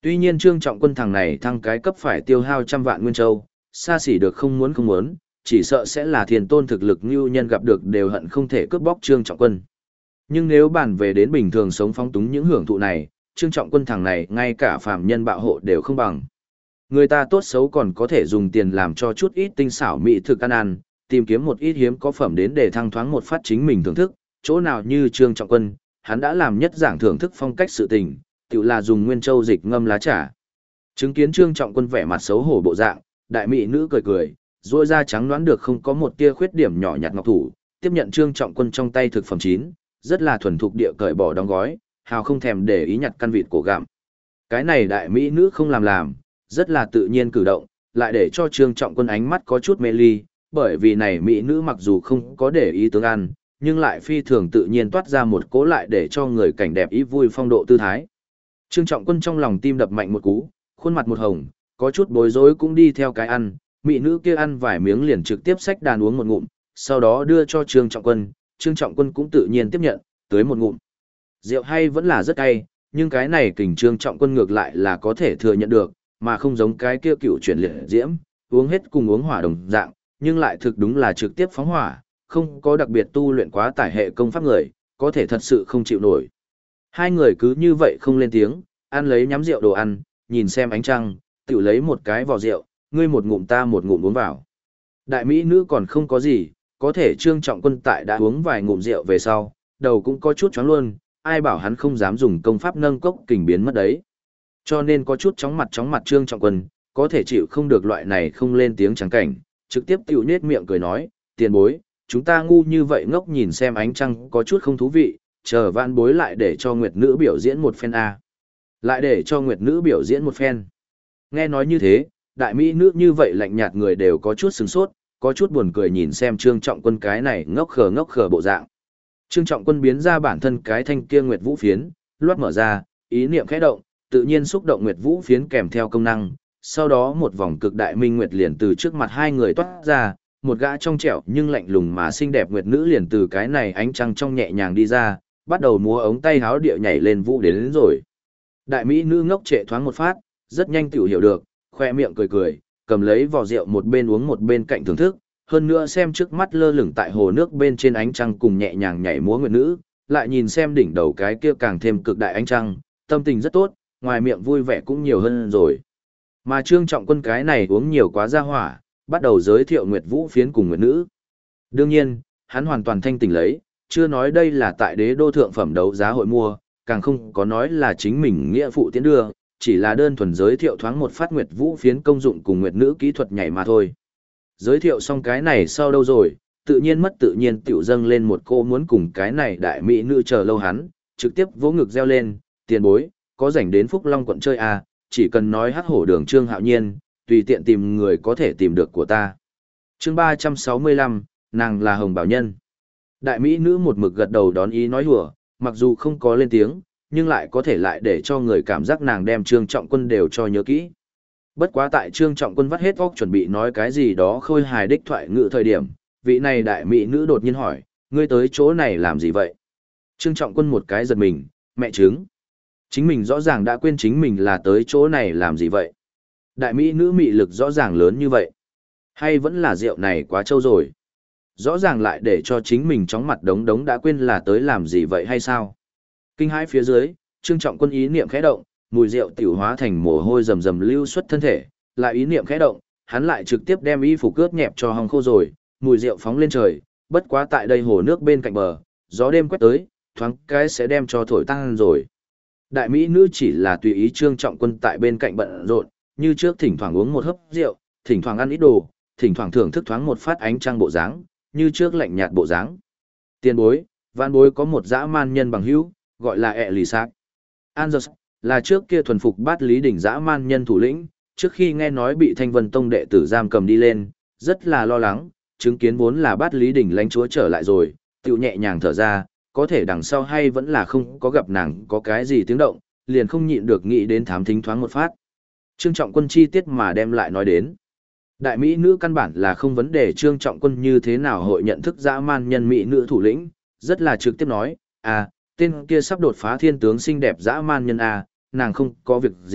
S1: Tuy nhiên Trương Trọng Quân thằng này thăng cái cấp phải tiêu hao trăm vạn nguyên châu, xa xỉ được không muốn không muốn, chỉ sợ sẽ là thiên tôn thực lực như nhân gặp được đều hận không thể cướp bóc Trương Trọng Quân. Nhưng nếu bàn về đến bình thường sống phóng túng những hưởng thụ này, Trương Trọng Quân thằng này ngay cả phàm nhân bạo hộ đều không bằng. Người ta tốt xấu còn có thể dùng tiền làm cho chút ít tinh xảo mỹ thực ăn ăn, tìm kiếm một ít hiếm có phẩm đến để thăng thoáng một phát chính mình thưởng thức, chỗ nào như Trương Trọng Quân, hắn đã làm nhất giảng thưởng thức phong cách sự tình, tự là dùng nguyên châu dịch ngâm lá trà. Chứng kiến Trương Trọng Quân vẻ mặt xấu hổ bộ dạng, đại mỹ nữ cười cười, rôi da trắng đoán được không có một tia khuyết điểm nhỏ nhặt ngọc thủ, tiếp nhận Trương Trọng Quân trong tay thực phẩm chín, rất là thuần thục địa cởi bỏ đóng gói, hào không thèm để ý nhặt căn vịt cổ gặm. Cái này đại mỹ nữ không làm, rất là tự nhiên cử động, lại để cho Trương Trọng Quân ánh mắt có chút mê ly, bởi vì này mỹ nữ mặc dù không có để ý tướng ăn, nhưng lại phi thường tự nhiên toát ra một cố lại để cho người cảnh đẹp ý vui phong độ tư thái. Trương Trọng Quân trong lòng tim đập mạnh một cú, khuôn mặt một hồng, có chút bối rối cũng đi theo cái ăn, mỹ nữ kia ăn vài miếng liền trực tiếp xách đàn uống một ngụm, sau đó đưa cho Trương Trọng Quân, Trương Trọng Quân cũng tự nhiên tiếp nhận, tới một ngụm. Rượu hay vẫn là rất cay, nhưng cái này kình Trương Trọng Quân ngược lại là có thể thừa nhận được, mà không giống cái kia cựu chuyển liệt diễm, uống hết cùng uống hỏa đồng dạng, nhưng lại thực đúng là trực tiếp phóng hỏa, không có đặc biệt tu luyện quá tải hệ công pháp người, có thể thật sự không chịu nổi. Hai người cứ như vậy không lên tiếng, ăn lấy nhắm rượu đồ ăn, nhìn xem ánh trăng, tự lấy một cái vò rượu, ngươi một ngụm ta một ngụm uống vào. Đại mỹ nữ còn không có gì, có thể Trương Trọng Quân tại đã uống vài ngụm rượu về sau, đầu cũng có chút choáng luôn, ai bảo hắn không dám dùng công pháp nâng cốc kình biến mất đấy. Cho nên có chút chóng mặt Trương Trọng Quân, có thể chịu không được loại này không lên tiếng trắng cảnh, trực tiếp tiểu nết miệng cười nói, tiền bối, chúng ta ngu như vậy ngốc nhìn xem ánh trăng có chút không thú vị, chờ vạn bối lại để cho Nguyệt Nữ biểu diễn một phen a. Lại để cho Nguyệt Nữ biểu diễn một phen. Nghe nói như thế, đại mỹ nữ như vậy lạnh nhạt người đều có chút sửng sốt, có chút buồn cười nhìn xem Trương Trọng Quân cái này ngốc khờ bộ dạng. Trương Trọng Quân biến ra bản thân cái thanh kia Nguyệt Vũ phiến, loát mở ra, ý niệm khẽ động, tự nhiên xúc động Nguyệt Vũ phiến kèm theo công năng, sau đó một vòng cực đại minh nguyệt liền từ trước mặt hai người toát ra, một gã trong trẻo nhưng lạnh lùng mà xinh đẹp nguyệt nữ liền từ cái này ánh trăng trong nhẹ nhàng đi ra, bắt đầu múa ống tay háo địa nhảy lên vũ đến rồi. Đại mỹ nữ ngốc trệ thoáng một phát, rất nhanh tiểu hiểu được, khoe miệng cười, cầm lấy vò rượu một bên uống một bên cạnh thưởng thức, hơn nữa xem trước mắt lơ lửng tại hồ nước bên trên ánh trăng cùng nhẹ nhàng nhảy múa nguyệt nữ, lại nhìn xem đỉnh đầu cái kia càng thêm cực đại ánh trăng, tâm tình rất tốt, ngoài miệng vui vẻ cũng nhiều hơn rồi. Mà Trương Trọng Quân cái này uống nhiều quá ra hỏa, bắt đầu giới thiệu Nguyệt Vũ phiến cùng Nguyệt Nữ. Đương nhiên, hắn hoàn toàn thanh tỉnh lấy, chưa nói đây là tại đế đô thượng phẩm đấu giá hội mua, càng không có nói là chính mình nghĩa phụ tiến đưa, chỉ là đơn thuần giới thiệu thoáng một phát Nguyệt Vũ phiến công dụng cùng Nguyệt Nữ kỹ thuật nhảy mà thôi. Giới thiệu xong cái này sau đâu rồi, tự nhiên tiểu dâng lên một cô muốn cùng cái này đại mỹ nữ chờ lâu hắn, trực tiếp vỗ ngực reo lên, tiền bối, có rảnh đến Phúc Long quận chơi à, chỉ cần nói hắc hổ đường Trương Hạo Nhiên, tùy tiện tìm người có thể tìm được của ta. Chương 365, nàng là Hồng Bảo Nhân. Đại mỹ nữ một mực gật đầu đón ý nói hùa, mặc dù không có lên tiếng, nhưng lại có thể lại để cho người cảm giác nàng đem Trương Trọng Quân đều cho nhớ kỹ. Bất quá tại Trương Trọng Quân vắt hết óc chuẩn bị nói cái gì đó khôi hài đích thoại ngữ thời điểm, vị này đại mỹ nữ đột nhiên hỏi, ngươi tới chỗ này làm gì vậy? Trương Trọng Quân một cái giật mình, mẹ trứng. Chính mình rõ ràng đã quên chính mình là tới chỗ này làm gì vậy? Đại mỹ nữ mị lực rõ ràng lớn như vậy. Hay vẫn là rượu này quá trâu rồi? Rõ ràng lại để cho chính mình chóng mặt đống đã quên là tới làm gì vậy hay sao? Kinh hãi phía dưới, Trương Trọng Quân ý niệm khẽ động, mùi rượu tiểu hóa thành mồ hôi rầm rầm lưu xuất thân thể, lại ý niệm khẽ động, hắn lại trực tiếp đem y phục cướp nhẹp cho hong khô rồi, mùi rượu phóng lên trời, bất quá tại đây hồ nước bên cạnh bờ, gió đêm quét tới, thoáng cái sẽ đem cho thổi tan rồi. Đại mỹ nữ chỉ là tùy ý Trương Trọng Quân tại bên cạnh bận rộn, như trước thỉnh thoảng uống một hớp rượu, thỉnh thoảng ăn ít đồ, thỉnh thoảng thưởng thức thoáng một phát ánh trăng bộ dáng, như trước lạnh nhạt bộ dáng. Tiền bối, vạn bối có một dã man nhân bằng hữu, gọi là ẹ lì sạc. Angus, là trước kia thuần phục bát lý đỉnh dã man nhân thủ lĩnh, trước khi nghe nói bị Thanh Vân Tông đệ tử giam cầm đi lên, rất là lo lắng, chứng kiến vốn là bát lý đỉnh lãnh chúa trở lại rồi, tiểu nhẹ nhàng thở ra, có thể đằng sau hay vẫn là không có gặp nàng có cái gì tiếng động, liền không nhịn được nghĩ đến thám thính thoáng một phát. Trương Trọng Quân chi tiết mà đem lại nói đến. Đại mỹ nữ căn bản là không vấn đề Trương Trọng Quân như thế nào hội nhận thức dã man nhân mỹ nữ thủ lĩnh, rất là trực tiếp nói, tên kia sắp đột phá thiên tướng xinh đẹp dã man nhân nàng không có việc gì,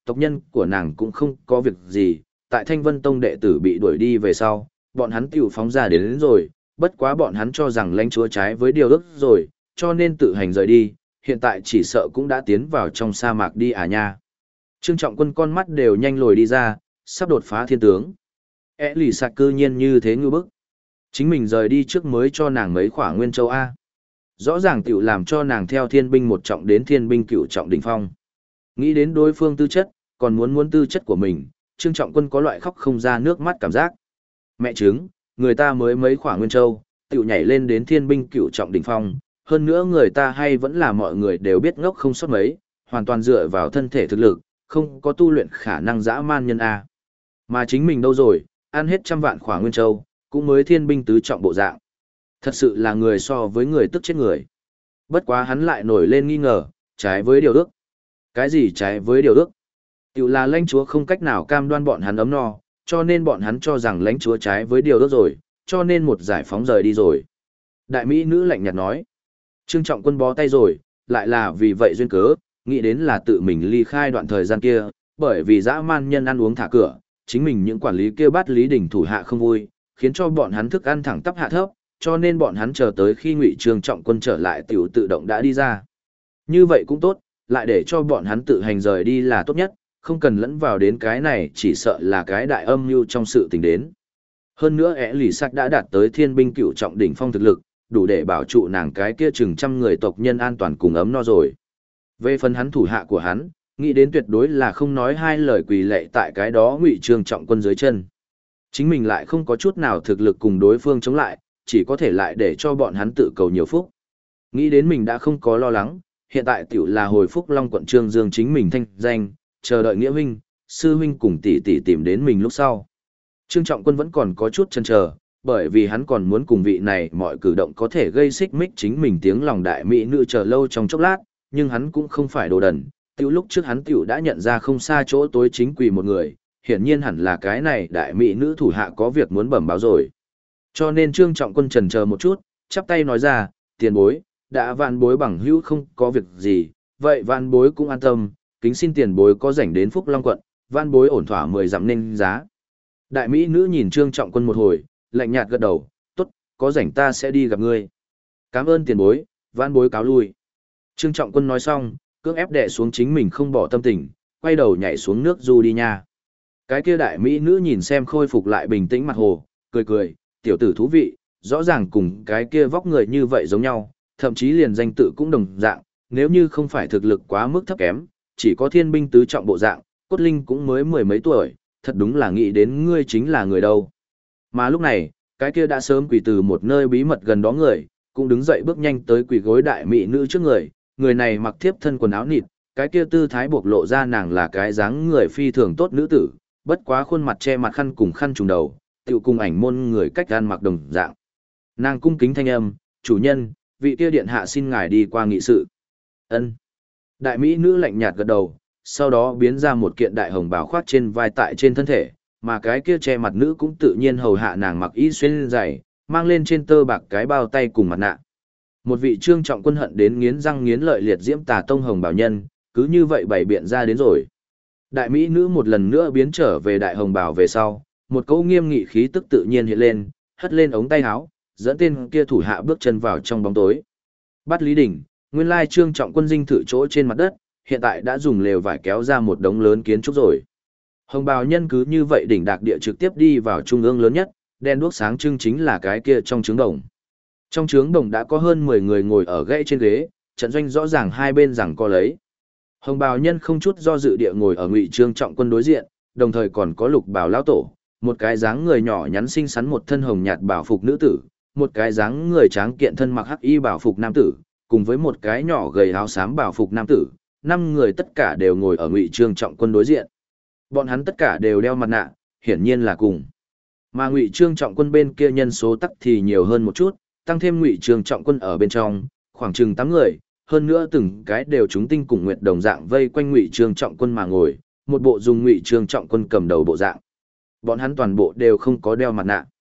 S1: tộc nhân của nàng cũng không có việc gì, tại Thanh Vân Tông đệ tử bị đuổi đi về sau, bọn hắn tiểu phóng ra đến rồi, bất quá bọn hắn cho rằng lãnh chúa trái với điều ước rồi, cho nên tự hành rời đi, hiện tại chỉ sợ cũng đã tiến vào trong sa mạc đi à nha. Trương Trọng Quân con mắt đều nhanh lồi đi ra, sắp đột phá thiên tướng. Lì sạc cư nhiên như thế ngư bức. Chính mình rời đi trước mới cho nàng mấy khỏa nguyên châu A. Rõ ràng tiểu làm cho nàng theo thiên binh một trọng đến thiên binh cửu trọng đỉnh phong. Nghĩ đến đối phương tư chất, còn muốn tư chất của mình, Trương Trọng Quân có loại khóc không ra nước mắt cảm giác. Mẹ chứng, người ta mới mấy khỏa nguyên châu, tiểu nhảy lên đến thiên binh cửu trọng đỉnh phong, hơn nữa người ta hay vẫn là mọi người đều biết ngốc không sót mấy, hoàn toàn dựa vào thân thể thực lực, không có tu luyện khả năng dã man nhân A. Mà chính mình đâu rồi, ăn hết 100 vạn khỏa nguyên châu, cũng mới thiên binh tứ trọng bộ dạng. Thật sự là người so với người tức chết người. Bất quá hắn lại nổi lên nghi ngờ, trái với điều ước. Cái gì trái với điều ước? Tiểu là lãnh chúa không cách nào cam đoan bọn hắn ấm no, cho nên bọn hắn cho rằng lãnh chúa trái với điều ước rồi, cho nên một giải phóng rời đi rồi. Đại mỹ nữ lạnh nhạt nói. Trương Trọng Quân bó tay rồi, lại là vì vậy duyên cớ, nghĩ đến là tự mình ly khai đoạn thời gian kia, bởi vì dã man nhân ăn uống thả cửa, chính mình những quản lý kia bắt Lý Đình thủ hạ không vui, khiến cho bọn hắn thức ăn thẳng tắp hạ thấp, cho nên bọn hắn chờ tới khi Ngụy Trương Trọng Quân trở lại tiểu tự động đã đi ra. Như vậy cũng tốt, lại để cho bọn hắn tự hành rời đi là tốt nhất, không cần lẫn vào đến cái này chỉ sợ là cái đại âm mưu trong sự tình đến. Hơn nữa lì sạc đã đạt tới thiên binh cửu trọng đỉnh phong thực lực, đủ để bảo trụ nàng cái kia chừng trăm người tộc nhân an toàn cùng ấm no rồi. Về phần hắn thủ hạ của hắn, nghĩ đến tuyệt đối là không nói hai lời quỳ lệ tại cái đó Ngụy Trương Trọng Quân dưới chân. Chính mình lại không có chút nào thực lực cùng đối phương chống lại, chỉ có thể lại để cho bọn hắn tự cầu nhiều phúc. Nghĩ đến mình đã không có lo lắng, hiện tại tiểu là hồi phúc Long quận Trương Dương chính mình thanh danh, chờ đợi nghĩa huynh, sư huynh cùng tỷ tỷ tìm đến mình lúc sau. Trương Trọng Quân vẫn còn có chút chần chờ, bởi vì hắn còn muốn cùng vị này mọi cử động có thể gây xích mích chính mình tiếng lòng đại mỹ nữ chờ lâu trong chốc lát, nhưng hắn cũng không phải đồ đần, tiểu lúc trước hắn tiểu đã nhận ra không xa chỗ tối chính quỳ một người, hiển nhiên hẳn là cái này đại mỹ nữ thủ hạ có việc muốn bẩm báo rồi. Cho nên Trương Trọng Quân chần chờ một chút, chắp tay nói ra, tiền bối, đã vạn bối bằng hữu không có việc gì, vậy vạn bối cũng an tâm, kính xin tiền bối có rảnh đến Phúc Long quận, vạn bối ổn thỏa 10 dặm nên giá. Đại mỹ nữ nhìn Trương Trọng Quân một hồi, lạnh nhạt gật đầu, tốt, có rảnh ta sẽ đi gặp ngươi. Cảm ơn tiền bối, vạn bối cáo lui. Trương Trọng Quân nói xong, cưỡng ép đè xuống chính mình không bỏ tâm tình, quay đầu nhảy xuống nước du đi nha. Cái kia đại mỹ nữ nhìn xem khôi phục lại bình tĩnh mặt hồ, cười cười, tiểu tử thú vị, rõ ràng cùng cái kia vóc người như vậy giống nhau, thậm chí liền danh tự cũng đồng dạng, nếu như không phải thực lực quá mức thấp kém, chỉ có thiên binh tứ trọng bộ dạng, cốt linh cũng mới 10 mấy tuổi, thật đúng là nghĩ đến ngươi chính là người đâu. Mà lúc này, cái kia đã sớm quỳ từ một nơi bí mật gần đó người, cũng đứng dậy bước nhanh tới quỳ gối đại mỹ nữ trước người, người này mặc thiếp thân quần áo nịt, cái kia tư thái bộc lộ ra nàng là cái dáng người phi thường tốt nữ tử, bất quá khuôn mặt che mặt khăn cùng khăn trùng đầu, tựu cùng ảnh môn người cách gan mặc đồng dạng. Nàng cung kính thanh âm, chủ nhân, vị kia điện hạ xin ngài đi qua nghị sự. Ân. Đại mỹ nữ lạnh nhạt gật đầu, sau đó biến ra một kiện đại hồng bào khoác trên vai tại trên thân thể, mà cái kia che mặt nữ cũng tự nhiên hầu hạ nàng mặc y xuyên giày, mang lên trên tơ bạc cái bao tay cùng mặt nạ. Một vị Trương Trọng Quân hận đến nghiến răng nghiến lợi liệt diễm tà tông hồng bào nhân, cứ như vậy bày biện ra đến rồi. Đại mỹ nữ một lần nữa biến trở về đại hồng bào về sau, một câu nghiêm nghị khí tức tự nhiên hiện lên, hất lên ống tay áo, dẫn tên kia thủ hạ bước chân vào trong bóng tối. Bắt Lý Đỉnh, nguyên lai Trương Trọng Quân dinh thự chỗ trên mặt đất, hiện tại đã dùng lều vải kéo ra một đống lớn kiến trúc rồi. Hồng bào nhân cứ như vậy đỉnh đạc địa trực tiếp đi vào trung ương lớn nhất, đen đuốc sáng trưng chính là cái kia trong trướng đồng. Trong trướng đồng đã có hơn 10 người ngồi ở gãy trên ghế, trận doanh rõ ràng hai bên rằng co lấy. Hồng bào nhân không chút do dự địa ngồi ở Ngụy Trương Trọng Quân đối diện, đồng thời còn có Lục Bào lão tổ, một cái dáng người nhỏ nhắn xinh xắn một thân hồng nhạt bảo phục nữ tử, một cái dáng người tráng kiện thân mặc hắc y bảo phục nam tử, cùng với một cái nhỏ gầy áo xám bảo phục nam tử, 5 người tất cả đều ngồi ở Ngụy Trương Trọng Quân đối diện. Bọn hắn tất cả đều đeo mặt nạ, hiển nhiên là cùng. Mà Ngụy Trương Trọng Quân bên kia nhân số tắc thì nhiều hơn một chút, tăng thêm Ngụy Trương Trọng Quân ở bên trong, khoảng chừng 8 người, hơn nữa từng cái đều chúng tinh cùng nguyệt đồng dạng vây quanh Ngụy Trương Trọng Quân mà ngồi, một bộ dùng Ngụy Trương Trọng Quân cầm đầu bộ dạng. Bọn hắn toàn bộ đều không có đeo mặt nạ.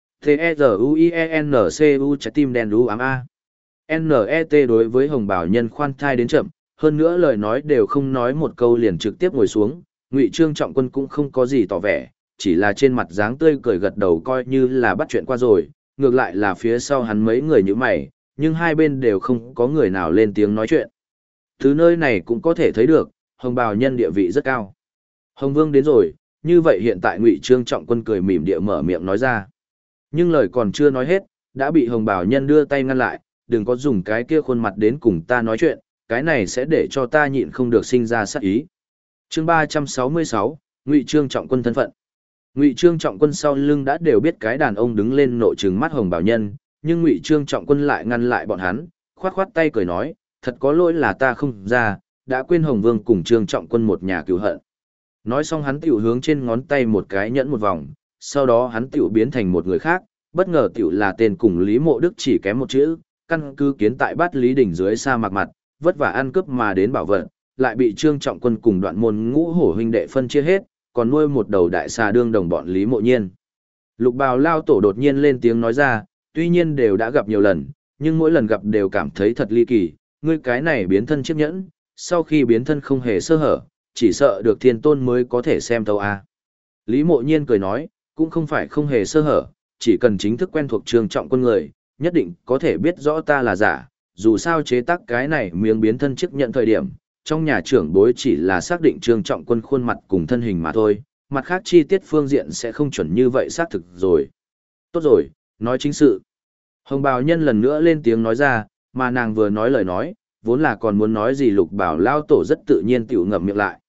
S1: T-E-Z-U-I-E-N-C-U trái tim đen đú ám A. N-E-T đối với hồng bảo nhân khoan thai đến chậm, hơn nữa lời nói đều không nói một câu liền trực tiếp ngồi xuống, Ngụy Trương Trọng Quân cũng không có gì tỏ vẻ, chỉ là trên mặt dáng tươi cười gật đầu coi như là bắt chuyện qua rồi, ngược lại là phía sau hắn mấy người như mày, nhưng hai bên đều không có người nào lên tiếng nói chuyện. Từ nơi này cũng có thể thấy được, Hồng Bào Nhân địa vị rất cao. Hồng Vương đến rồi, như vậy hiện tại Ngụy Trương Trọng Quân cười mỉm địa mở miệng nói ra. Nhưng lời còn chưa nói hết, đã bị Hồng Bào Nhân đưa tay ngăn lại, đừng có dùng cái kia khuôn mặt đến cùng ta nói chuyện, cái này sẽ để cho ta nhịn không được sinh ra sát ý. Chương 366, Ngụy Trương Trọng Quân thân phận. Ngụy Trương Trọng Quân sau lưng đã đều biết cái đàn ông đứng lên nội trừng mắt Hồng Bào Nhân, nhưng Ngụy Trương Trọng Quân lại ngăn lại bọn hắn, khoát khoát tay cười nói, thật có lỗi là ta không ra, đã quên Hồng Vương cùng Trương Trọng Quân một nhà cừu hận. Nói xong hắn tiểu hướng trên ngón tay một cái nhẫn một vòng, sau đó hắn tiểu biến thành một người khác, bất ngờ tiểu là tên cùng Lý Mộ Đức chỉ kém một chữ, căn cứ kiến tại Bát Lý đỉnh dưới sa mạc mặt, vất vả ăn cướp mà đến bảo vật, lại bị Trương Trọng Quân cùng Đoạn Môn Ngũ Hổ huynh đệ phân chia hết, còn nuôi một đầu đại xà đương đồng bọn Lý Mộ Nhiên. Lục Bào Lao tổ đột nhiên lên tiếng nói ra, tuy nhiên đều đã gặp nhiều lần, nhưng mỗi lần gặp đều cảm thấy thật ly kỳ, ngươi cái này biến thân chiếc nhẫn, sau khi biến thân không hề sơ hở, chỉ sợ được thiên tôn mới có thể xem tâu a. Lý Mộ Nhiên cười nói, cũng không phải không hề sơ hở, chỉ cần chính thức quen thuộc Trương Trọng Quân người, nhất định có thể biết rõ ta là giả, dù sao chế tác cái này miếng biến thân chiếc nhẫn thời điểm, trong nhà trưởng bối chỉ là xác định Trương Trọng Quân khuôn mặt cùng thân hình mà thôi, mặt khác chi tiết phương diện sẽ không chuẩn như vậy xác thực rồi. Tốt rồi, nói chính sự. Hồng Bào Nhân lần nữa lên tiếng nói ra, mà nàng vừa nói lời nói, vốn là còn muốn nói gì Lục Bảo Lao tổ rất tự nhiên tiểu ngậm miệng lại.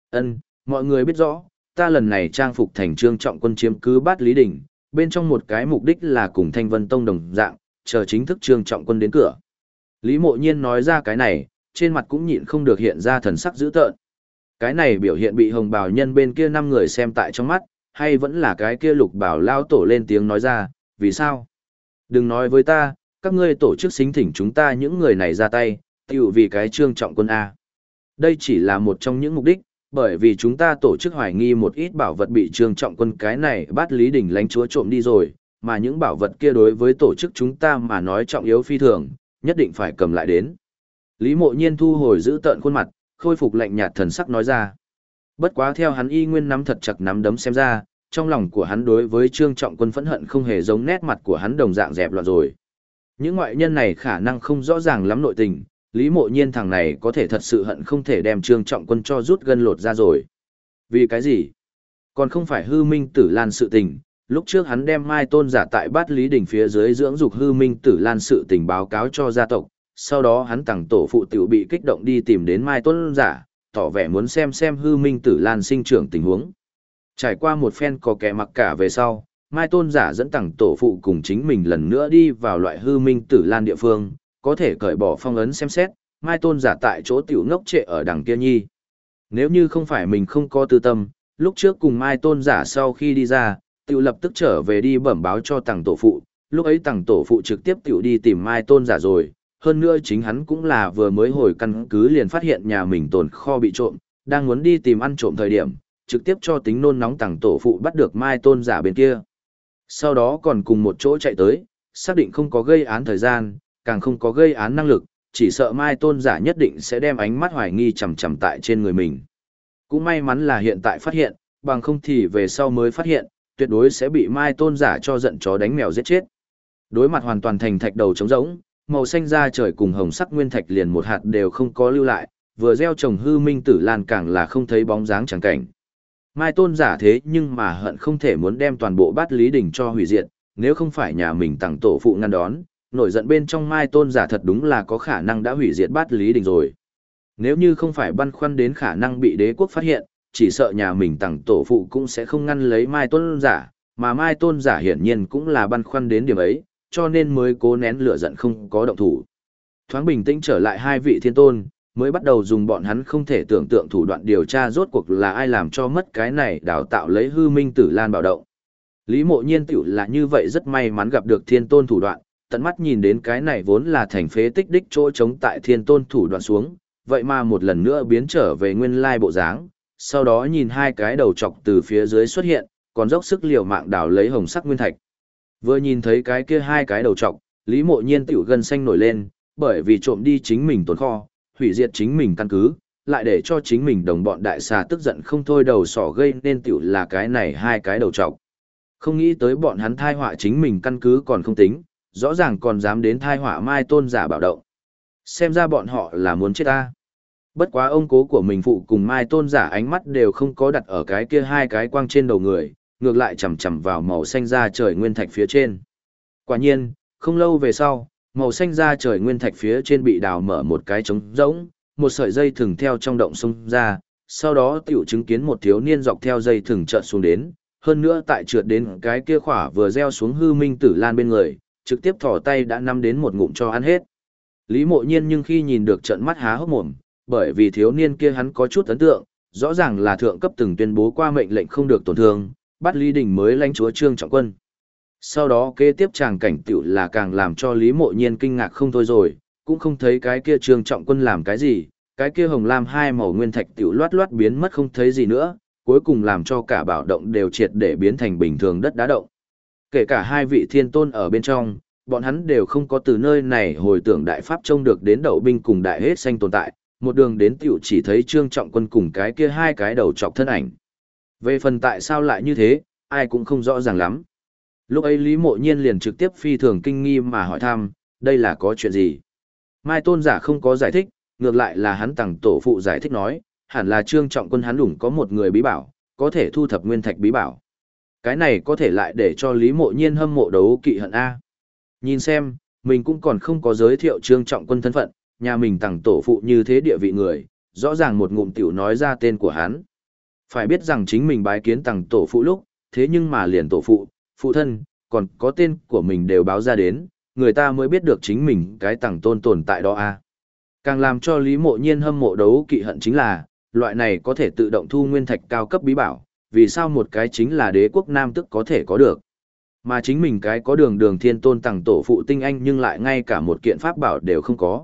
S1: Mọi người biết rõ, ta lần này trang phục thành Trương Trọng Quân chiếm cứ Bát Lý Đỉnh, bên trong một cái mục đích là cùng Thanh Vân Tông đồng dạng, chờ chính thức Trương Trọng Quân đến cửa. Lý Mộ Nhiên nói ra cái này, trên mặt cũng nhịn không được hiện ra thần sắc dữ tợn. Cái này biểu hiện bị Hồng Bào Nhân bên kia 5 người xem tại trong mắt, hay vẫn là cái kia Lục Bảo Lao tổ lên tiếng nói ra, vì sao? Đừng nói với ta, các ngươi tổ chức xính thỉnh chúng ta những người này ra tay, tiểu vì cái Trương Trọng Quân A. Đây chỉ là một trong những mục đích, bởi vì chúng ta tổ chức hoài nghi một ít bảo vật bị Trương Trọng Quân cái này Bát Lý Đỉnh lãnh chúa trộm đi rồi, mà những bảo vật kia đối với tổ chức chúng ta mà nói trọng yếu phi thường, nhất định phải cầm lại đến. Lý Mộ Nhiên thu hồi giữ tợn khuôn mặt, khôi phục lạnh nhạt thần sắc nói ra. Bất quá theo hắn y nguyên nắm thật chặt nắm đấm xem ra, trong lòng của hắn đối với Trương Trọng Quân phẫn hận không hề giống nét mặt của hắn đồng dạng dẹp loạn rồi. Những ngoại nhân này khả năng không rõ ràng lắm nội tình, Lý Mộ Nhiên thằng này có thể thật sự hận không thể đem Trương Trọng Quân cho rút gân lột ra rồi. Vì cái gì? Còn không phải Hư Minh Tử Lan sự tình, lúc trước hắn đem Mai Tôn giả tại Bát Lý Đỉnh phía dưới dưỡng dục Hư Minh Tử Lan sự tình báo cáo cho gia tộc, sau đó hắn tặng tổ phụ tiểu bị kích động đi tìm đến Mai Tôn giả, tỏ vẻ muốn xem Hư Minh Tử Lan sinh trưởng tình huống. Trải qua một phen có kẻ mặc cả về sau, Mai Tôn giả dẫn tặng tổ phụ cùng chính mình lần nữa đi vào loại Hư Minh Tử Lan địa phương, có thể cởi bỏ phong ấn xem xét, Mai Tôn giả tại chỗ tiểu ngốc trệ ở đằng kia nhi. Nếu như không phải mình không có tư tâm, lúc trước cùng Mai Tôn giả sau khi đi ra, tiểu lập tức trở về đi bẩm báo cho tặng tổ phụ, lúc ấy tặng tổ phụ trực tiếp tiểu đi tìm Mai Tôn giả rồi, hơn nữa chính hắn cũng là vừa mới hồi căn cứ liền phát hiện nhà mình tồn kho bị trộm, đang muốn đi tìm ăn trộm thời điểm, trực tiếp cho tính nôn nóng tặng tổ phụ bắt được Mai Tôn giả bên kia. Sau đó còn cùng một chỗ chạy tới, xác định không có gây án thời gian, càng không có gây án năng lực, chỉ sợ Mai Tôn giả nhất định sẽ đem ánh mắt hoài nghi chằm chằm tại trên người mình. Cũng may mắn là hiện tại phát hiện, bằng không thì về sau mới phát hiện, tuyệt đối sẽ bị Mai Tôn giả cho giận chó đánh mèo giết chết. Đối mặt hoàn toàn thành thạch đầu trống rỗng, màu xanh da trời cùng hồng sắc nguyên thạch liền một hạt đều không có lưu lại, vừa gieo trồng Hư Minh Tử Lan càng là không thấy bóng dáng chẳng cảnh. Mai Tôn giả thế nhưng mà hận không thể muốn đem toàn bộ Bát Lý Đỉnh cho hủy diệt, nếu không phải nhà mình tặng tổ phụ ngăn đón, nổi giận bên trong Mai Tôn giả thật đúng là có khả năng đã hủy diệt Bát Lý Đỉnh rồi. Nếu như không phải băn khoăn đến khả năng bị đế quốc phát hiện, chỉ sợ nhà mình tặng tổ phụ cũng sẽ không ngăn lấy Mai Tôn giả, mà Mai Tôn giả hiển nhiên cũng là băn khoăn đến điểm ấy, cho nên mới cố nén lửa giận không có động thủ. Thoáng bình tĩnh trở lại hai vị thiên tôn, mới bắt đầu dùng bọn hắn không thể tưởng tượng thủ đoạn điều tra rốt cuộc là ai làm cho mất cái này đào tạo lấy Hư Minh Tử Lan bảo động. Lý Mộ Nhiên tiểu là như vậy rất may mắn gặp được thiên tôn thủ đoạn, tận mắt nhìn đến cái này vốn là thành phế tích đích chỗ chống tại thiên tôn thủ đoạn xuống, vậy mà một lần nữa biến trở về nguyên lai bộ dáng, sau đó nhìn hai cái đầu chọc từ phía dưới xuất hiện, còn dốc sức liều mạng đào lấy hồng sắc nguyên thạch. Vừa nhìn thấy cái kia hai cái đầu chọc, Lý Mộ Nhiên tiểu gân xanh nổi lên, bởi vì trộm đi chính mình tồn kho, hủy diệt chính mình căn cứ, lại để cho chính mình đồng bọn đại xà tức giận không thôi đầu sỏ gây nên tiểu là cái này hai cái đầu trọc. Không nghĩ tới bọn hắn thai họa chính mình căn cứ còn không tính, rõ ràng còn dám đến thai họa Mai Tôn giả bạo động. Xem ra bọn họ là muốn chết ta. Bất quá ông cố của mình phụ cùng Mai Tôn giả ánh mắt đều không có đặt ở cái kia hai cái quang trên đầu người, ngược lại chầm chầm vào màu xanh da trời nguyên thạch phía trên. Quả nhiên, không lâu về sau, màu xanh da trời nguyên thạch phía trên bị đào mở một cái trống rỗng, một sợi dây thừng theo trong động xông ra, sau đó tiểu chứng kiến một thiếu niên dọc theo dây thừng trợn xuống đến, hơn nữa tại trượt đến cái kia khỏa vừa gieo xuống hư minh tử lan bên người, trực tiếp thỏ tay đã nắm đến một ngụm cho ăn hết. Lý Mộ Nhiên nhưng khi nhìn được trận mắt há hốc mồm, bởi vì thiếu niên kia hắn có chút ấn tượng, rõ ràng là thượng cấp từng tuyên bố qua mệnh lệnh không được tổn thương, bắt Lý Đình mới lãnh chúa Trương Trọng Quân. Sau đó kế tiếp tràng cảnh tiểu là càng làm cho Lý Mộ Nhiên kinh ngạc không thôi rồi, cũng không thấy cái kia Trương Trọng Quân làm cái gì, cái kia hồng lam hai màu nguyên thạch tiểu loát loát biến mất không thấy gì nữa, cuối cùng làm cho cả bảo động đều triệt để biến thành bình thường đất đá động. Kể cả hai vị thiên tôn ở bên trong, bọn hắn đều không có từ nơi này hồi tưởng đại pháp trông được đến đậu binh cùng đại hết xanh tồn tại, một đường đến tiểu chỉ thấy Trương Trọng Quân cùng cái kia hai cái đầu trọc thân ảnh. Về phần tại sao lại như thế, ai cũng không rõ ràng lắm. Lúc ấy Lý Mộ Nhiên liền trực tiếp phi thường kinh nghi mà hỏi thăm, đây là có chuyện gì? Mai Tôn giả không có giải thích, ngược lại là hắn tặng tổ phụ giải thích nói, hẳn là Trương Trọng Quân hắn đủng có một người bí bảo, có thể thu thập nguyên thạch bí bảo. Cái này có thể lại để cho Lý Mộ Nhiên hâm mộ đấu kỵ hận A. Nhìn xem, mình cũng còn không có giới thiệu Trương Trọng Quân thân phận, nhà mình tặng tổ phụ như thế địa vị người, rõ ràng một ngụm tiểu nói ra tên của hắn. Phải biết rằng chính mình bái kiến tặng tổ phụ lúc, thế nhưng mà liền tổ phụ, phụ thân, còn có tên của mình đều báo ra đến, người ta mới biết được chính mình cái tặng tôn tồn tại đó A. Càng làm cho Lý Mộ Nhiên hâm mộ đấu kỵ hận chính là, loại này có thể tự động thu nguyên thạch cao cấp bí bảo, vì sao một cái chính là đế quốc nam tức có thể có được. Mà chính mình cái có đường thiên tôn tặng tổ phụ tinh anh nhưng lại ngay cả một kiện pháp bảo đều không có.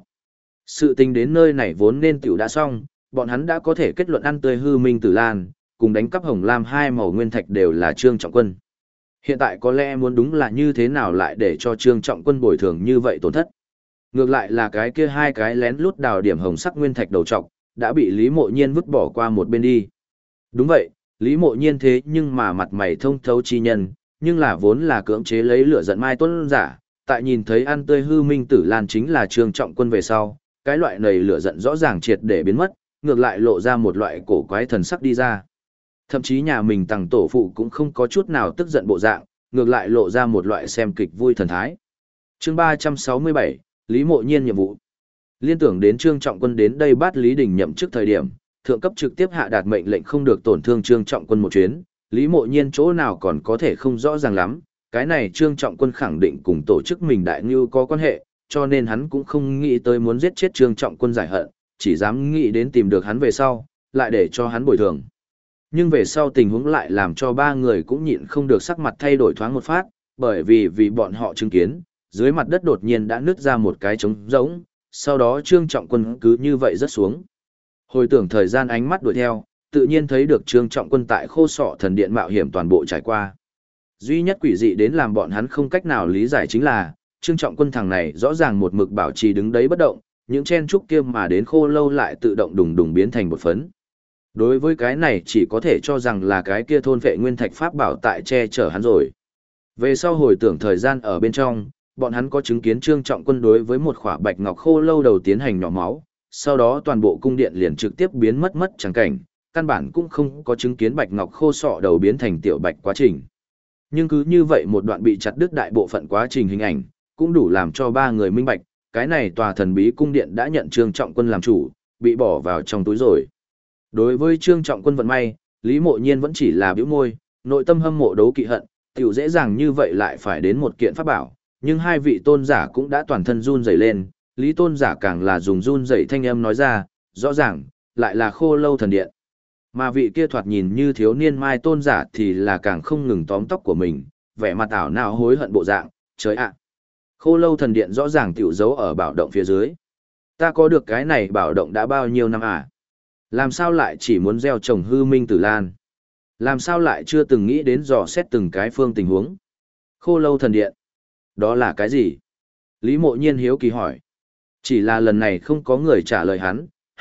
S1: Sự tình đến nơi này vốn nên tiểu đã xong, bọn hắn đã có thể kết luận ăn tươi hư minh tử lan, cùng đánh cắp hồng lam hai màu nguyên thạch đều là Trương Trọng Quân. Hiện tại có lẽ muốn đúng là như thế nào lại để cho Trương Trọng Quân bồi thường như vậy tổn thất. Ngược lại là cái kia hai cái lén lút đào điểm hồng sắc nguyên thạch đầu trọc, đã bị Lý Mộ Nhiên vứt bỏ qua một bên đi. Đúng vậy, Lý Mộ Nhiên thế nhưng mà mặt mày thông thấu chi nhân, nhưng là vốn là cưỡng chế lấy lửa giận Mai Tôn giả, tại nhìn thấy ăn tươi hư minh tử lan chính là Trương Trọng Quân về sau, cái loại này lửa giận rõ ràng triệt để biến mất, ngược lại lộ ra một loại cổ quái thần sắc đi ra. Thậm chí nhà mình tặng tổ phụ cũng không có chút nào tức giận bộ dạng, ngược lại lộ ra một loại xem kịch vui thần thái. Chương 367, Lý Mộ Nhiên nhiệm vụ. Liên tưởng đến Trương Trọng Quân đến đây bắt Lý Đình nhậm chức thời điểm, thượng cấp trực tiếp hạ đạt mệnh lệnh không được tổn thương Trương Trọng Quân một chuyến, Lý Mộ Nhiên chỗ nào còn có thể không rõ ràng lắm, cái này Trương Trọng Quân khẳng định cùng tổ chức mình đại ngưu có quan hệ, cho nên hắn cũng không nghĩ tới muốn giết chết Trương Trọng Quân giải hận, chỉ dám nghĩ đến tìm được hắn về sau, lại để cho hắn bồi thường. Nhưng về sau tình huống lại làm cho ba người cũng nhịn không được sắc mặt thay đổi thoáng một phát, bởi vì bọn họ chứng kiến, dưới mặt đất đột nhiên đã nứt ra một cái trống rỗng, sau đó Trương Trọng Quân cứ như vậy rớt xuống. Hồi tưởng thời gian ánh mắt đuổi theo, tự nhiên thấy được Trương Trọng Quân tại khô sọ thần điện mạo hiểm toàn bộ trải qua. Duy nhất quỷ dị đến làm bọn hắn không cách nào lý giải chính là, Trương Trọng Quân thằng này rõ ràng một mực bảo trì đứng đấy bất động, những chen trúc kia mà đến khô lâu lại tự động đùng đùng biến thành một phấn. Đối với cái này chỉ có thể cho rằng là cái kia thôn vệ nguyên thạch pháp bảo tại che chở hắn rồi. Về sau hồi tưởng thời gian ở bên trong, bọn hắn có chứng kiến Trương Trọng Quân đối với một khỏa bạch ngọc khô lâu đầu tiến hành nhỏ máu, sau đó toàn bộ cung điện liền trực tiếp biến mất chẳng cảnh, căn bản cũng không có chứng kiến bạch ngọc khô sọ đầu biến thành tiểu bạch quá trình. Nhưng cứ như vậy một đoạn bị chặt đứt đại bộ phận quá trình hình ảnh, cũng đủ làm cho ba người minh bạch, cái này tòa thần bí cung điện đã nhận Trương Trọng Quân làm chủ, bị bỏ vào trong túi rồi. Đối với Trương Trọng Quân vận may, Lý Mộ Nhiên vẫn chỉ là bĩu môi, nội tâm hâm mộ đấu kỵ hận, tiểu dễ dàng như vậy lại phải đến một kiện pháp bảo, nhưng hai vị tôn giả cũng đã toàn thân run rẩy lên, Lý tôn giả càng là dùng run rẩy thanh âm nói ra, rõ ràng, lại là khô lâu thần điện. Mà vị kia thoạt nhìn như thiếu niên Mai tôn giả thì là càng không ngừng tóm tóc của mình, vẻ mặt ảo não hối hận bộ dạng, trời ạ. Khô lâu thần điện rõ ràng tiểu giấu ở bảo động phía dưới. Ta có được cái này bảo động đã bao nhiêu năm à? Làm sao lại chỉ muốn gieo trồng hư minh tử lan? Làm sao lại chưa từng nghĩ đến dò xét từng cái phương tình huống? Khô lâu thần điện. Đó là cái gì? Lý Mộ Nhiên hiếu kỳ hỏi. Chỉ là lần này không có người trả lời hắn,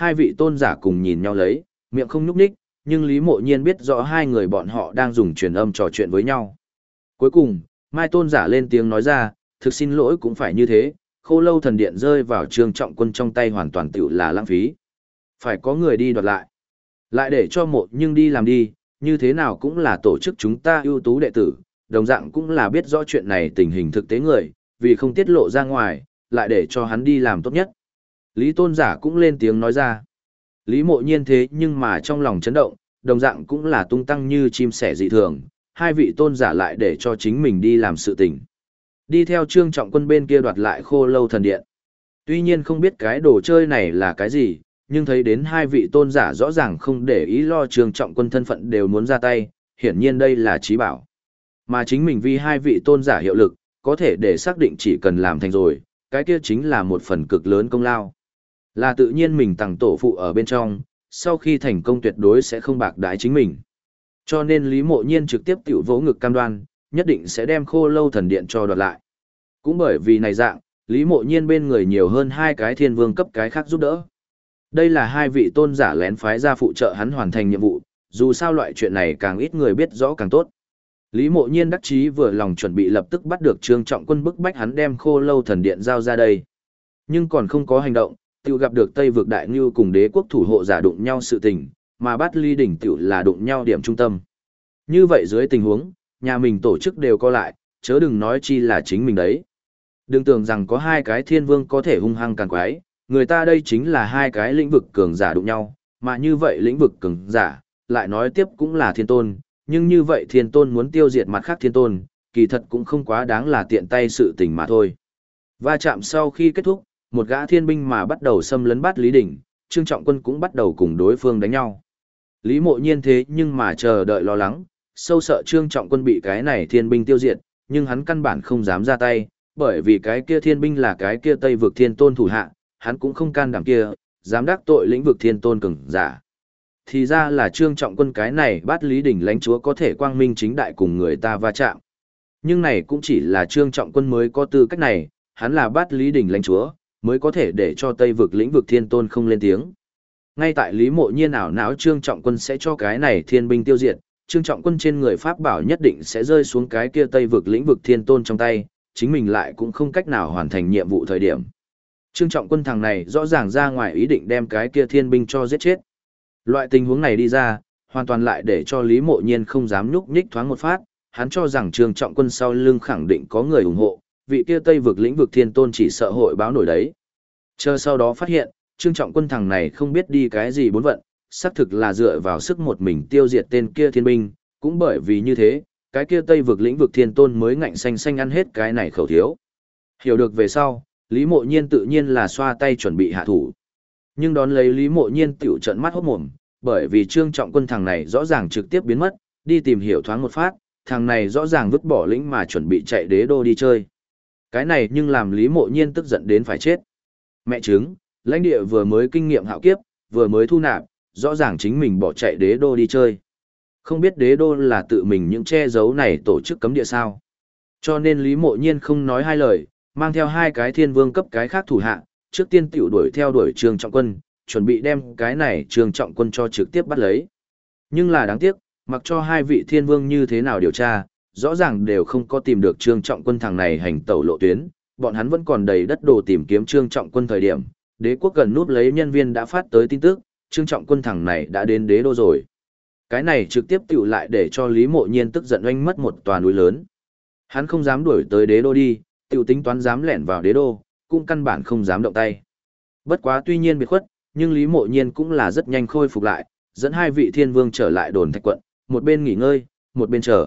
S1: hai vị tôn giả cùng nhìn nhau lấy, miệng không nhúc nhích, nhưng Lý Mộ Nhiên biết rõ hai người bọn họ đang dùng truyền âm trò chuyện với nhau. Cuối cùng, Mai tôn giả lên tiếng nói ra, thực xin lỗi cũng phải như thế, Khô Lâu thần điện rơi vào Trương Trọng Quân trong tay hoàn toàn tựu là lãng phí. Phải có người đi đoạt lại. Lại để cho Mộ Nhưng đi làm đi, như thế nào cũng là tổ chức chúng ta ưu tú đệ tử, đồng dạng cũng là biết rõ chuyện này tình hình thực tế người, vì không tiết lộ ra ngoài, lại để cho hắn đi làm tốt nhất. Lý tôn giả cũng lên tiếng nói ra. Lý Mộ Nhiên thế nhưng mà trong lòng chấn động, đồng dạng cũng là tung tăng như chim sẻ dị thường, hai vị tôn giả lại để cho chính mình đi làm sự tình. Đi theo Trương Trọng Quân bên kia đoạt lại Khô Lâu thần điện. Tuy nhiên không biết cái đồ chơi này là cái gì, nhưng thấy đến hai vị tôn giả rõ ràng không để ý lo Trương Trọng Quân thân phận đều muốn ra tay, hiển nhiên đây là trí bảo. Mà chính mình vì hai vị tôn giả hiệu lực, có thể để xác định chỉ cần làm thành rồi, cái kia chính là một phần cực lớn công lao. Là tự nhiên mình tặng tổ phụ ở bên trong, sau khi thành công tuyệt đối sẽ không bạc đái chính mình. Cho nên Lý Mộ Nhiên trực tiếp tiểu vỗ ngực cam đoan, nhất định sẽ đem Khô Lâu thần điện cho đoạt lại. Cũng bởi vì này dạng, Lý Mộ Nhiên bên người nhiều hơn hai cái thiên vương cấp cái khác giúp đỡ. Đây là hai vị tôn giả lén phái ra phụ trợ hắn hoàn thành nhiệm vụ, dù sao loại chuyện này càng ít người biết rõ càng tốt. Lý Mộ Nhiên đắc chí vừa lòng chuẩn bị lập tức bắt được Trương Trọng Quân bức bách hắn đem Khô Lâu thần điện giao ra đây. Nhưng còn không có hành động, tiểu gặp được Tây vực đại ngưu cùng đế quốc thủ hộ giả đụng nhau sự tình, mà Bát Ly đỉnh tiểu là đụng nhau điểm trung tâm. Như vậy dưới tình huống, nhà mình tổ chức đều co lại, chớ đừng nói chi là chính mình đấy. Đừng tưởng rằng có hai cái thiên vương có thể hung hăng càng quái, người ta đây chính là hai cái lĩnh vực cường giả đụng nhau, mà như vậy lĩnh vực cường giả, lại nói tiếp cũng là thiên tôn, nhưng như vậy thiên tôn muốn tiêu diệt mặt khác thiên tôn, kỳ thật cũng không quá đáng là tiện tay sự tình mà thôi. Va chạm sau khi kết thúc, một gã thiên binh mà bắt đầu xâm lấn Bát Lý đỉnh, Trương Trọng Quân cũng bắt đầu cùng đối phương đánh nhau. Lý Mộ Nhiên thế nhưng mà chờ đợi lo lắng, sâu sợ Trương Trọng Quân bị cái này thiên binh tiêu diệt, nhưng hắn căn bản không dám ra tay, bởi vì cái kia thiên binh là cái kia Tây vực thiên tôn thủ hạ, hắn cũng không can đảm kia, dám đắc tội lĩnh vực thiên tôn cường giả. Thì ra là Trương Trọng Quân cái này Bát Lý đỉnh lãnh chúa có thể quang minh chính đại cùng người ta va chạm. Nhưng này cũng chỉ là Trương Trọng Quân mới có tư cách này, hắn là Bát Lý đỉnh lãnh chúa, mới có thể để cho Tây vực lĩnh vực thiên tôn không lên tiếng. Ngay tại Lý Mộ Nhiên ảo não Trương Trọng Quân sẽ cho cái này thiên binh tiêu diệt, Trương Trọng Quân trên người pháp bảo nhất định sẽ rơi xuống cái kia Tây vực lĩnh vực thiên tôn trong tay, chính mình lại cũng không cách nào hoàn thành nhiệm vụ thời điểm. Trương Trọng Quân thằng này rõ ràng ra ngoài ý định đem cái kia thiên binh cho giết chết. Loại tình huống này đi ra, hoàn toàn lại để cho Lý Mộ Nhiên không dám nhúc nhích thoáng một phát, hắn cho rằng Trương Trọng Quân sau lưng khẳng định có người ủng hộ, vị kia Tây vực lĩnh vực thiên tôn chỉ sợ hội báo nổi đấy. Chờ sau đó phát hiện, Trương Trọng Quân thằng này không biết đi cái gì bốn vận, xác thực là dựa vào sức một mình tiêu diệt tên kia thiên binh, cũng bởi vì như thế, cái kia Tây vực lĩnh vực thiên tôn mới ngạnh xanh xanh ăn hết cái này khẩu thiếu. Hiểu được về sau, Lý Mộ Nhiên tự nhiên là xoa tay chuẩn bị hạ thủ. Nhưng đón lấy Lý Mộ Nhiên tiểu trận mắt hốt mồm, bởi vì Trương Trọng Quân thằng này rõ ràng trực tiếp biến mất, đi tìm hiểu thoáng một phát, thằng này rõ ràng vứt bỏ lĩnh mà chuẩn bị chạy đế đô đi chơi. Cái này nhưng làm Lý Mộ Nhiên tức giận đến phải chết. Mẹ chứng, lãnh địa vừa mới kinh nghiệm hạo kiếp, vừa mới thu nạp, rõ ràng chính mình bỏ chạy đế đô đi chơi. Không biết đế đô là tự mình những che giấu này tổ chức cấm địa sao. Cho nên Lý Mộ Nhiên không nói hai lời, mang theo hai cái thiên vương cấp cái khác thủ hạ, trước tiên tiểu đuổi theo đuổi Trương Trọng Quân, chuẩn bị đem cái này Trương Trọng Quân cho trực tiếp bắt lấy. Nhưng là đáng tiếc, mặc cho hai vị thiên vương như thế nào điều tra, rõ ràng đều không có tìm được Trương Trọng Quân thằng này hành tẩu lộ tuyến, bọn hắn vẫn còn đầy đất đồ tìm kiếm Trương Trọng Quân thời điểm, đế quốc gần núp lấy nhân viên đã phát tới tin tức, Trương Trọng Quân thằng này đã đến đế đô rồi. Cái này trực tiếp tiểu lại để cho Lý Mộ Nhiên tức giận oanh mất một tòa núi lớn. Hắn không dám đuổi tới đế đô đi, tiểu tính toán dám lẻn vào đế đô, cũng căn bản không dám động tay. Bất quá tuy nhiên biệt khuất, nhưng Lý Mộ Nhiên cũng là rất nhanh khôi phục lại, dẫn hai vị thiên vương trở lại đồn thạch quận, một bên nghỉ ngơi, một bên chờ.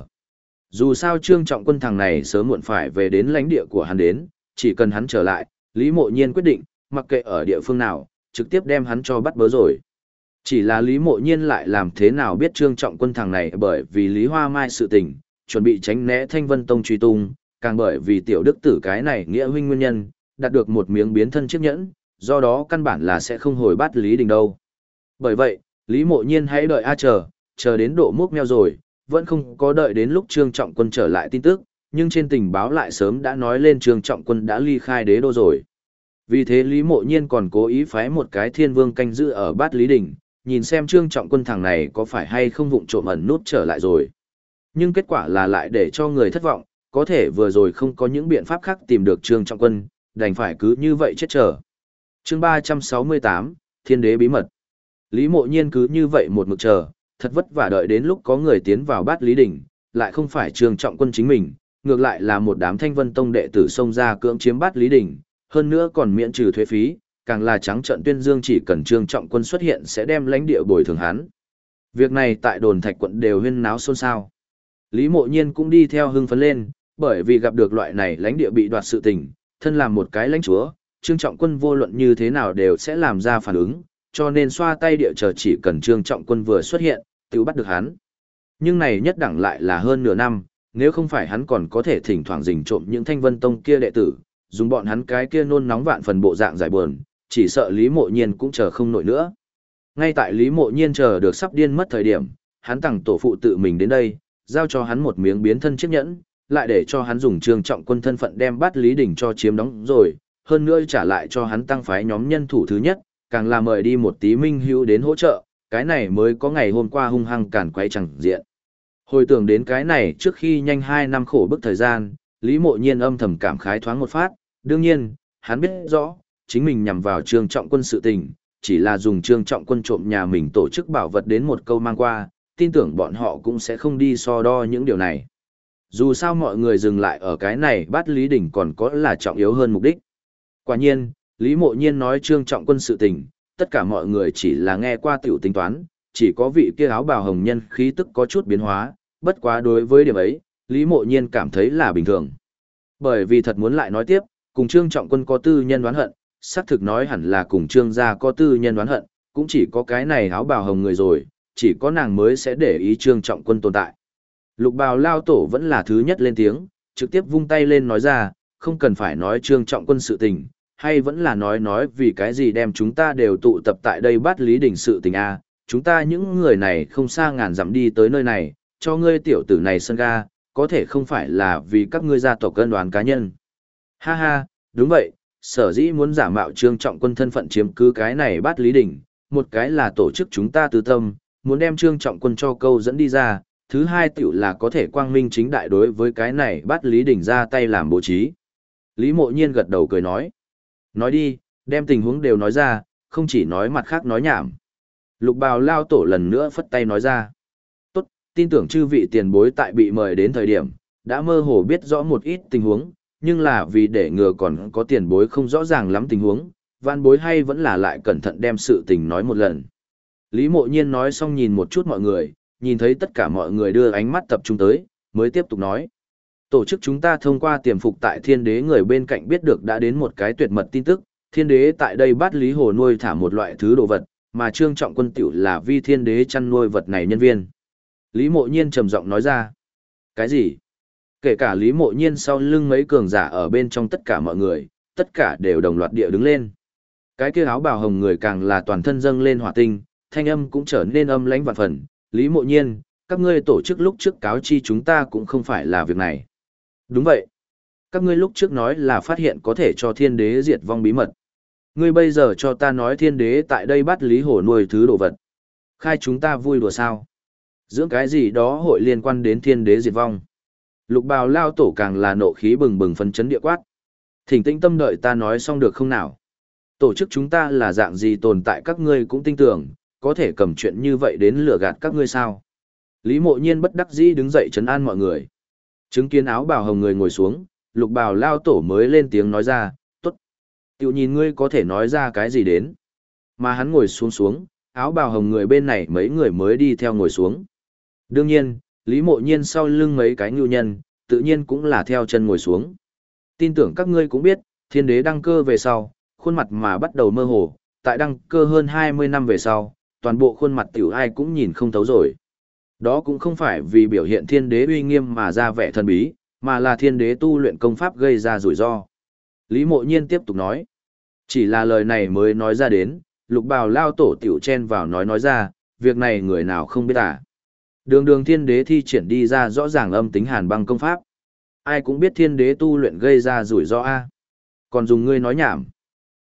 S1: Dù sao Trương Trọng Quân thằng này sớm muộn phải về đến lãnh địa của hắn đến, chỉ cần hắn trở lại, Lý Mộ Nhiên quyết định, mặc kệ ở địa phương nào, trực tiếp đem hắn cho bắt bớ rồi. Chỉ là Lý Mộ Nhiên lại làm thế nào biết Trương Trọng Quân thằng này bởi vì Lý Hoa Mai sự tình, chuẩn bị tránh né Thanh Vân Tông truy tung, càng bởi vì tiểu đức tử cái này nghĩa huynh nguyên nhân, đạt được một miếng biến thân chiếc nhẫn, do đó căn bản là sẽ không hồi bắt Lý Đình đâu. Bởi vậy, Lý Mộ Nhiên hãy đợi chờ đến độ múc meo rồi, vẫn không có đợi đến lúc Trương Trọng Quân trở lại tin tức, nhưng trên tình báo lại sớm đã nói lên Trương Trọng Quân đã ly khai đế đô rồi. Vì thế Lý Mộ Nhiên còn cố ý phái một cái thiên vương canh giữ ở Bát Lý Đỉnh, nhìn xem Trương Trọng Quân thằng này có phải hay không vụng trộm ẩn nút trở lại rồi. Nhưng kết quả là lại để cho người thất vọng, có thể vừa rồi không có những biện pháp khác tìm được Trương Trọng Quân, đành phải cứ như vậy chết chờ. Chương 368, Thiên Đế bí mật. Lý Mộ Nhiên cứ như vậy một mực chờ, thật vất vả đợi đến lúc có người tiến vào Bát Lý Đỉnh, lại không phải Trương Trọng Quân chính mình, ngược lại là một đám Thanh Vân Tông đệ tử xông ra cưỡng chiếm Bát Lý Đỉnh, hơn nữa còn miễn trừ thuế phí, càng là trắng trợn tuyên dương chỉ cần Trương Trọng Quân xuất hiện sẽ đem lãnh địa bồi thường hắn. Việc này tại Đồn Thạch quận đều huyên náo xôn xao. Lý Mộ Nhiên cũng đi theo hưng phấn lên, bởi vì gặp được loại này lãnh địa bị đoạt sự tình, thân làm một cái lãnh chúa, Trương Trọng Quân vô luận như thế nào đều sẽ làm ra phản ứng, cho nên xoa tay địa chờ chỉ cần Trương Trọng Quân vừa xuất hiện, tự bắt được hắn. Nhưng này nhất đẳng lại là hơn nửa năm, nếu không phải hắn còn có thể thỉnh thoảng rình trộm những Thanh Vân Tông kia đệ tử, dùng bọn hắn cái kia nôn nóng vạn phần bộ dạng giải buồn, chỉ sợ Lý Mộ Nhiên cũng chờ không nổi nữa. Ngay tại Lý Mộ Nhiên chờ được sắp điên mất thời điểm, hắn tặng tổ phụ tự mình đến đây, giao cho hắn một miếng biến thân chiếc nhẫn, lại để cho hắn dùng Trương Trọng Quân thân phận đem Bát Lý Đỉnh cho chiếm đóng rồi, hơn nữa trả lại cho hắn tăng phái nhóm nhân thủ thứ nhất, càng là mời đi một tí minh hữu đến hỗ trợ, cái này mới có ngày hôm qua hung hăng càn quay chẳng diện. Hồi tưởng đến cái này trước khi nhanh 2 năm khổ bức thời gian, Lý Mộ Nhiên âm thầm cảm khái thoáng một phát, đương nhiên, hắn biết rõ, chính mình nhằm vào Trương Trọng Quân sự tình, chỉ là dùng Trương Trọng Quân trộm nhà mình tổ chức bảo vật đến một câu mang qua, tin tưởng bọn họ cũng sẽ không đi so đo những điều này. Dù sao mọi người dừng lại ở cái này Bát Lý Đỉnh còn có là trọng yếu hơn mục đích. Quả nhiên, Lý Mộ Nhiên nói Trương Trọng Quân sự tình, tất cả mọi người chỉ là nghe qua tiểu tính toán, chỉ có vị kia áo bào hồng nhân khí tức có chút biến hóa, bất quá đối với điểm ấy, Lý Mộ Nhiên cảm thấy là bình thường. Bởi vì thật muốn lại nói tiếp, cùng Trương Trọng Quân có tư nhân đoán hận, xác thực nói hẳn là cùng Trương gia có tư nhân đoán hận, cũng chỉ có cái này áo bào hồng người rồi, chỉ có nàng mới sẽ để ý Trương Trọng Quân tồn tại. Lục bào lao tổ vẫn là thứ nhất lên tiếng, trực tiếp vung tay lên nói ra, không cần phải nói Trương Trọng Quân sự tình, hay vẫn là nói vì cái gì đem chúng ta đều tụ tập tại đây Bát Lý Đỉnh sự tình a, chúng ta những người này không xa ngàn dặm đi tới nơi này, cho ngươi tiểu tử này sân ga, có thể không phải là vì các ngươi gia tộc cân đoán cá nhân. Ha ha, đúng vậy, sở dĩ muốn giả mạo Trương Trọng Quân thân phận chiếm cứ cái này Bát Lý Đỉnh, một cái là tổ chức chúng ta tư tâm, muốn đem Trương Trọng Quân cho câu dẫn đi ra, thứ hai tiểu là có thể quang minh chính đại đối với cái này Bát Lý Đỉnh ra tay làm bố trí. Lý Mộ Nhiên gật đầu cười nói. Nói đi, đem tình huống đều nói ra, không chỉ nói mặt khác nói nhảm. Lục bào lao tổ lần nữa phất tay nói ra. Tốt, tin tưởng chư vị tiền bối tại bị mời đến thời điểm, đã mơ hồ biết rõ một ít tình huống, nhưng là vì để ngừa còn có tiền bối không rõ ràng lắm tình huống, vạn bối hay vẫn là lại cẩn thận đem sự tình nói một lần. Lý Mộ Nhiên nói xong nhìn một chút mọi người, nhìn thấy tất cả mọi người đưa ánh mắt tập trung tới, mới tiếp tục nói. Tổ chức chúng ta thông qua tiềm phục tại thiên đế người bên cạnh biết được đã đến một cái tuyệt mật tin tức, thiên đế tại đây Bát Lý Hồ nuôi thả một loại thứ đồ vật, mà Trương Trọng Quân tiểu là vi thiên đế chăn nuôi vật này nhân viên. Lý Mộ Nhiên trầm giọng nói ra. Cái gì? Kể cả Lý Mộ Nhiên sau lưng mấy cường giả ở bên trong tất cả mọi người, tất cả đều đồng loạt địa đứng lên. Cái kia áo bào hồng người càng là toàn thân dâng lên hỏa tinh, thanh âm cũng trở nên âm lãnh vạn phần. Lý Mộ Nhiên, các ngươi tổ chức lúc trước cáo chi chúng ta cũng không phải là việc này. Đúng vậy. Các ngươi lúc trước nói là phát hiện có thể cho thiên đế diệt vong bí mật. Ngươi bây giờ cho ta nói thiên đế tại đây Bát Lý Hồ nuôi thứ đồ vật. Khai chúng ta vui đùa sao? Dưỡng cái gì đó hội liên quan đến thiên đế diệt vong. Lục bào lao tổ càng là nộ khí bừng bừng phấn chấn địa quát. Thỉnh tĩnh tâm đợi ta nói xong được không nào? Tổ chức chúng ta là dạng gì tồn tại các ngươi cũng tin tưởng, có thể cầm chuyện như vậy đến lừa gạt các ngươi sao? Lý Mộ Nhiên bất đắc dĩ đứng dậy trấn an mọi người. Chứng kiến áo bào hồng người ngồi xuống, lục bào lao tổ mới lên tiếng nói ra, tốt. Tiểu nhìn ngươi có thể nói ra cái gì đến. Mà hắn ngồi xuống, áo bào hồng người bên này mấy người mới đi theo ngồi xuống. Đương nhiên, Lý Mộ Nhiên sau lưng mấy cái ngưu nhân, tự nhiên cũng là theo chân ngồi xuống. Tin tưởng các ngươi cũng biết, thiên đế đăng cơ về sau, khuôn mặt mà bắt đầu mơ hồ, tại đăng cơ hơn 20 năm về sau, toàn bộ khuôn mặt tiểu ai cũng nhìn không thấu rồi. Đó cũng không phải vì biểu hiện thiên đế uy nghiêm mà ra vẻ thần bí, mà là thiên đế tu luyện công pháp gây ra rủi ro. Lý Mộ Nhiên tiếp tục nói. Chỉ là lời này mới nói ra đến, lục bào lao tổ tiểu chen vào nói ra, việc này người nào không biết à. Đường thiên đế thi triển đi ra rõ ràng âm tính hàn băng công pháp. Ai cũng biết thiên đế tu luyện gây ra rủi ro a. Còn dùng ngươi nói nhảm.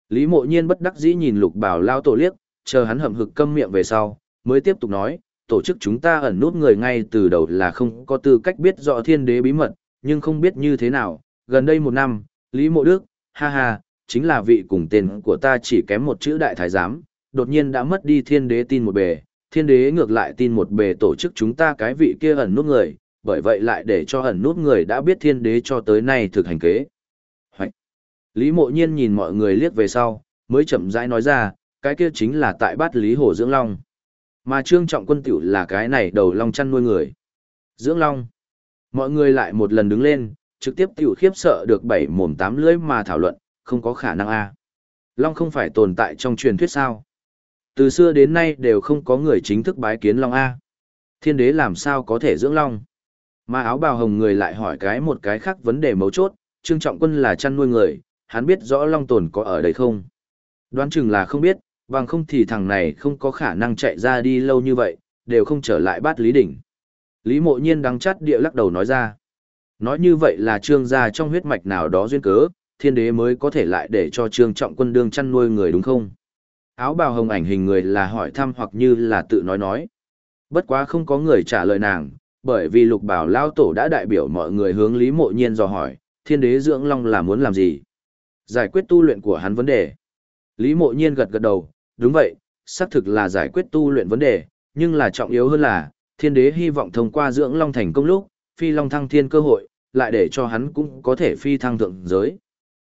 S1: Lý Mộ Nhiên bất đắc dĩ nhìn Lục Bảo lao tổ liếc, chờ hắn hậm hực câm miệng về sau, mới tiếp tục nói, tổ chức chúng ta ẩn nút người ngay từ đầu là không có tư cách biết rõ thiên đế bí mật, nhưng không biết như thế nào, gần đây 1 năm, Lý Mộ Đức, ha ha, chính là vị cùng tên của ta chỉ kém một chữ đại thái giám, đột nhiên đã mất đi thiên đế tin một bề, thiên đế ngược lại tin một bề tổ chức chúng ta cái vị kia ẩn nút người, bởi vậy lại để cho ẩn nút người đã biết thiên đế cho tới nay thực hành kế. Hoạch. Lý Mộ Nhiên nhìn mọi người liếc về sau, mới chậm rãi nói ra, cái kia chính là tại Bát Lý Hồ dưỡng long. Mà Trương Trọng Quân tiểu là cái này đầu long chăn nuôi người. Dưỡng long. Mọi người lại một lần đứng lên, trực tiếp tiểu khiếp sợ được 7 mồm 8 lưỡi mà thảo luận, không có khả năng a. Long không phải tồn tại trong truyền thuyết sao? Từ xưa đến nay đều không có người chính thức bái kiến long a. Thiên đế làm sao có thể dưỡng long? Mà áo bào hồng người lại hỏi một cái khác vấn đề mấu chốt, Trương Trọng Quân là chăn nuôi người, hắn biết rõ long tồn có ở đây không? Đoán chừng là không biết, bằng không thì thằng này không có khả năng chạy ra đi lâu như vậy, đều không trở lại Bát Lý Đỉnh. Lý Mộ Nhiên đắng chát địa lắc đầu nói ra. Nói như vậy là Trương gia trong huyết mạch nào đó duyên cớ, thiên đế mới có thể lại để cho Trương Trọng Quân đương chăn nuôi người đúng không? Áo bào hồng ảnh hình người là hỏi thăm hoặc như là tự nói. Bất quá không có người trả lời nàng, bởi vì Lục Bảo lao tổ đã đại biểu mọi người hướng Lý Mộ Nhiên dò hỏi, thiên đế dưỡng long là muốn làm gì? Giải quyết tu luyện của hắn vấn đề. Lý Mộ Nhiên gật gật đầu, đúng vậy, xác thực là giải quyết tu luyện vấn đề, nhưng là trọng yếu hơn là, thiên đế hy vọng thông qua dưỡng long thành công lúc, phi long thăng thiên cơ hội, lại để cho hắn cũng có thể phi thăng thượng giới.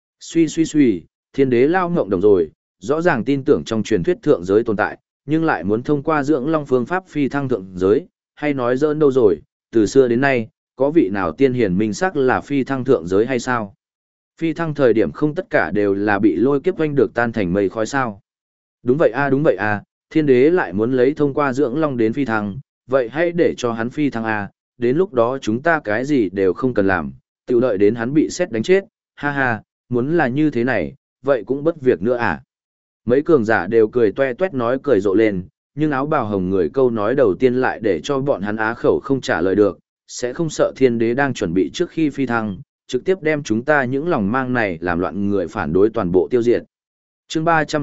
S1: Suy, thiên đế lao ngộng đồng rồi, rõ ràng tin tưởng trong truyền thuyết thượng giới tồn tại, nhưng lại muốn thông qua dưỡng long phương pháp phi thăng thượng giới, hay nói giỡn đâu rồi, từ xưa đến nay, có vị nào tiên hiển minh sắc là phi thăng thượng giới hay sao? Phi thăng thời điểm không tất cả đều là bị lôi kiếp vanh được tan thành mây khói sao? Đúng vậy a, thiên đế lại muốn lấy thông qua dưỡng long đến phi thăng, vậy hãy để cho hắn phi thăng a, đến lúc đó chúng ta cái gì đều không cần làm, tự đợi đến hắn bị sét đánh chết, ha ha, muốn là như thế này, vậy cũng bất việc nữa à. Mấy cường giả đều cười toe toét nói cười rộ lên, nhưng áo bào hồng người câu nói đầu tiên lại để cho bọn hắn á khẩu không trả lời được, sẽ không sợ thiên đế đang chuẩn bị trước khi phi thăng, trực tiếp đem chúng ta những lòng mang này làm loạn người phản đối toàn bộ tiêu diệt. Chương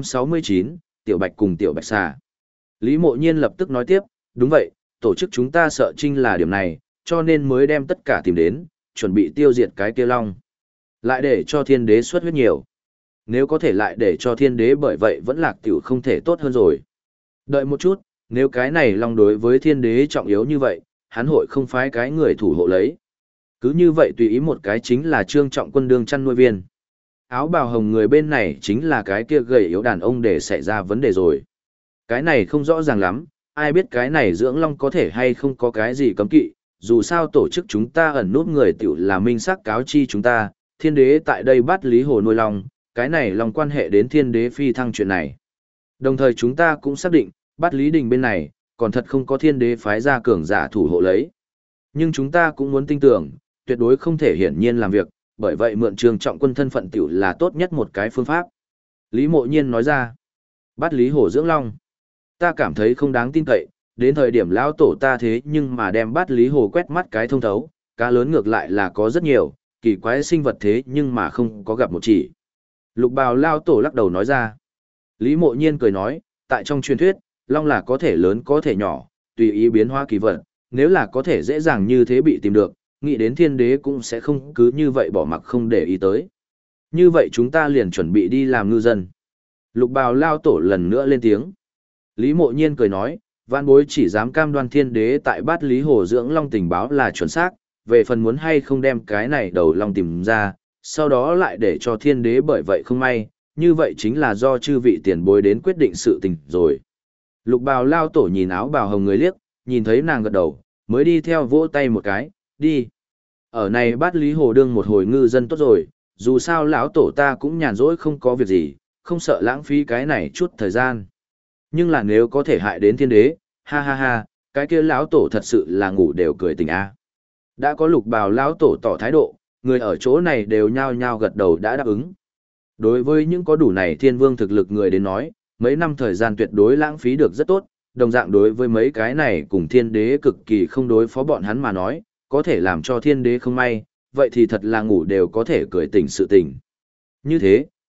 S1: 369, Tiểu Bạch cùng Tiểu Bạch xà. Lý Mộ Nhiên lập tức nói tiếp, đúng vậy, tổ chức chúng ta sợ Trinh là điểm này, cho nên mới đem tất cả tìm đến, chuẩn bị tiêu diệt cái kia long. Lại để cho thiên đế xuất huyết nhiều. Nếu có thể lại để cho thiên đế bởi vậy vẫn lạc tiểu không thể tốt hơn rồi. Đợi một chút, nếu cái này long đối với thiên đế trọng yếu như vậy, hắn hội không phái cái người thủ hộ lấy. Cứ như vậy tùy ý một cái chính là Trương Trọng Quân đương chăn nuôi viên. Áo bào hồng người bên này chính là cái kia gầy yếu đàn ông để xảy ra vấn đề rồi. Cái này không rõ ràng lắm, ai biết cái này dưỡng long có thể hay không có cái gì cấm kỵ, dù sao tổ chức chúng ta ẩn nút người tiểu là minh xác cáo chi chúng ta, thiên đế tại đây bắt Lý Hồ nuôi long, cái này long quan hệ đến thiên đế phi thăng chuyện này. Đồng thời chúng ta cũng xác định, bắt Lý Đình bên này, còn thật không có thiên đế phái ra cường giả thủ hộ lấy. Nhưng chúng ta cũng muốn tin tưởng, tuyệt đối không thể hiển nhiên làm việc, bởi vậy mượn Trương Trọng Quân thân phận tiểu là tốt nhất một cái phương pháp. Lý Mộ Nhiên nói ra, bắt Lý Hồ dưỡng long. Ta cảm thấy không đáng tin cậy, đến thời điểm lão tổ ta thế nhưng mà đem bắt Lý Hồ quét mắt cái thông thấu, cá lớn ngược lại là có rất nhiều, kỳ quái sinh vật thế nhưng mà không có gặp một chỉ. Lục bào lao tổ lắc đầu nói ra. Lý Mộ Nhiên cười nói, tại trong truyền thuyết, long là có thể lớn có thể nhỏ, tùy ý biến hóa kỳ vật, nếu là có thể dễ dàng như thế bị tìm được, nghĩ đến thiên đế cũng sẽ không cứ như vậy bỏ mặc không để ý tới. Như vậy chúng ta liền chuẩn bị đi làm ngư dân. Lục bào lao tổ lần nữa lên tiếng. Lý Mộ Nhiên cười nói, vạn bối chỉ dám cam đoan thiên đế tại bát Lý Hồ dưỡng long tình báo là chuẩn xác, về phần muốn hay không đem cái này đầu long tìm ra, sau đó lại để cho thiên đế bởi vậy không may, như vậy chính là do chư vị tiền bối đến quyết định sự tình rồi. Lục bào lao tổ nhìn áo bào hồng người liếc, nhìn thấy nàng gật đầu, mới đi theo vỗ tay một cái, đi. Ở này bát Lý Hồ đương một hồi ngư dân tốt rồi, dù sao lão tổ ta cũng nhàn rỗi không có việc gì, không sợ lãng phí cái này chút thời gian. Nhưng là nếu có thể hại đến thiên đế, ha ha ha, cái kia lão tổ thật sự là ngủ đều cười tình a. Đã có lục bào lão tổ tỏ thái độ, người ở chỗ này đều nhao nhao gật đầu đã đáp ứng. Đối với những có đủ này thiên vương thực lực người đến nói, mấy năm thời gian tuyệt đối lãng phí được rất tốt, đồng dạng đối với mấy cái này cùng thiên đế cực kỳ không đối phó bọn hắn mà nói, có thể làm cho thiên đế không may, vậy thì thật là ngủ đều có thể cười tỉnh sự tỉnh. Như thế,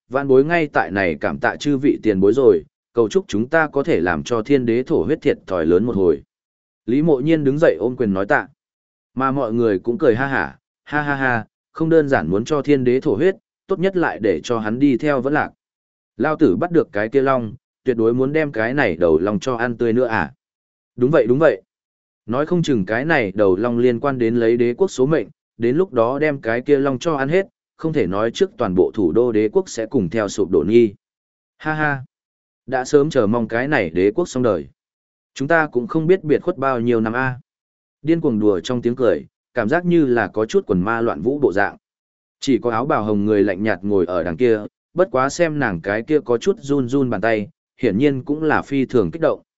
S1: vạn bối ngay tại này cảm tạ chư vị tiền bối rồi, cầu chúc chúng ta có thể làm cho thiên đế thổ huyết thiệt thòi lớn một hồi. Lý Mộ Nhiên đứng dậy ôm quyền nói tạ. Mà mọi người cũng cười ha hả, ha ha ha, không đơn giản muốn cho thiên đế thổ huyết, tốt nhất lại để cho hắn đi theo vẫn lạc. Lao tử bắt được cái kia long, tuyệt đối muốn đem cái này đầu long cho ăn tươi nữa à? Đúng vậy đúng vậy. Nói không chừng cái này đầu long liên quan đến lấy đế quốc số mệnh, đến lúc đó đem cái kia long cho ăn hết, không thể nói trước toàn bộ thủ đô đế quốc sẽ cùng theo sụp đổ nghi. Ha ha. Đã sớm chờ mong cái này đế quốc xong đời. Chúng ta cũng không biết biệt khuất bao nhiêu năm a. Điên cuồng đùa trong tiếng cười, cảm giác như là có chút quần ma loạn vũ bộ dạng. Chỉ có áo bào hồng người lạnh nhạt ngồi ở đằng kia, bất quá xem nàng cái kia có chút run run bàn tay, hiển nhiên cũng là phi thường kích động.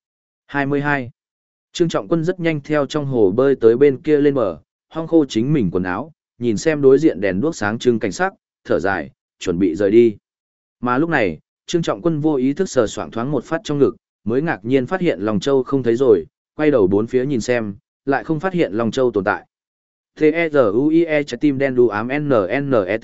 S1: 22. Trương Trọng Quân rất nhanh theo trong hồ bơi tới bên kia lên bờ, hong khô chính mình quần áo, nhìn xem đối diện đèn đuốc sáng trưng cảnh sắc, thở dài, chuẩn bị rời đi. Mà lúc này, Trương Trọng Quân vô ý thức sờ soạng thoáng một phát trong ngực, mới ngạc nhiên phát hiện Long Châu không thấy rồi, quay đầu bốn phía nhìn xem, lại không phát hiện Long Châu tồn tại. T-E-Z-U-I-E trái tim đen đu ám N-N-E-T.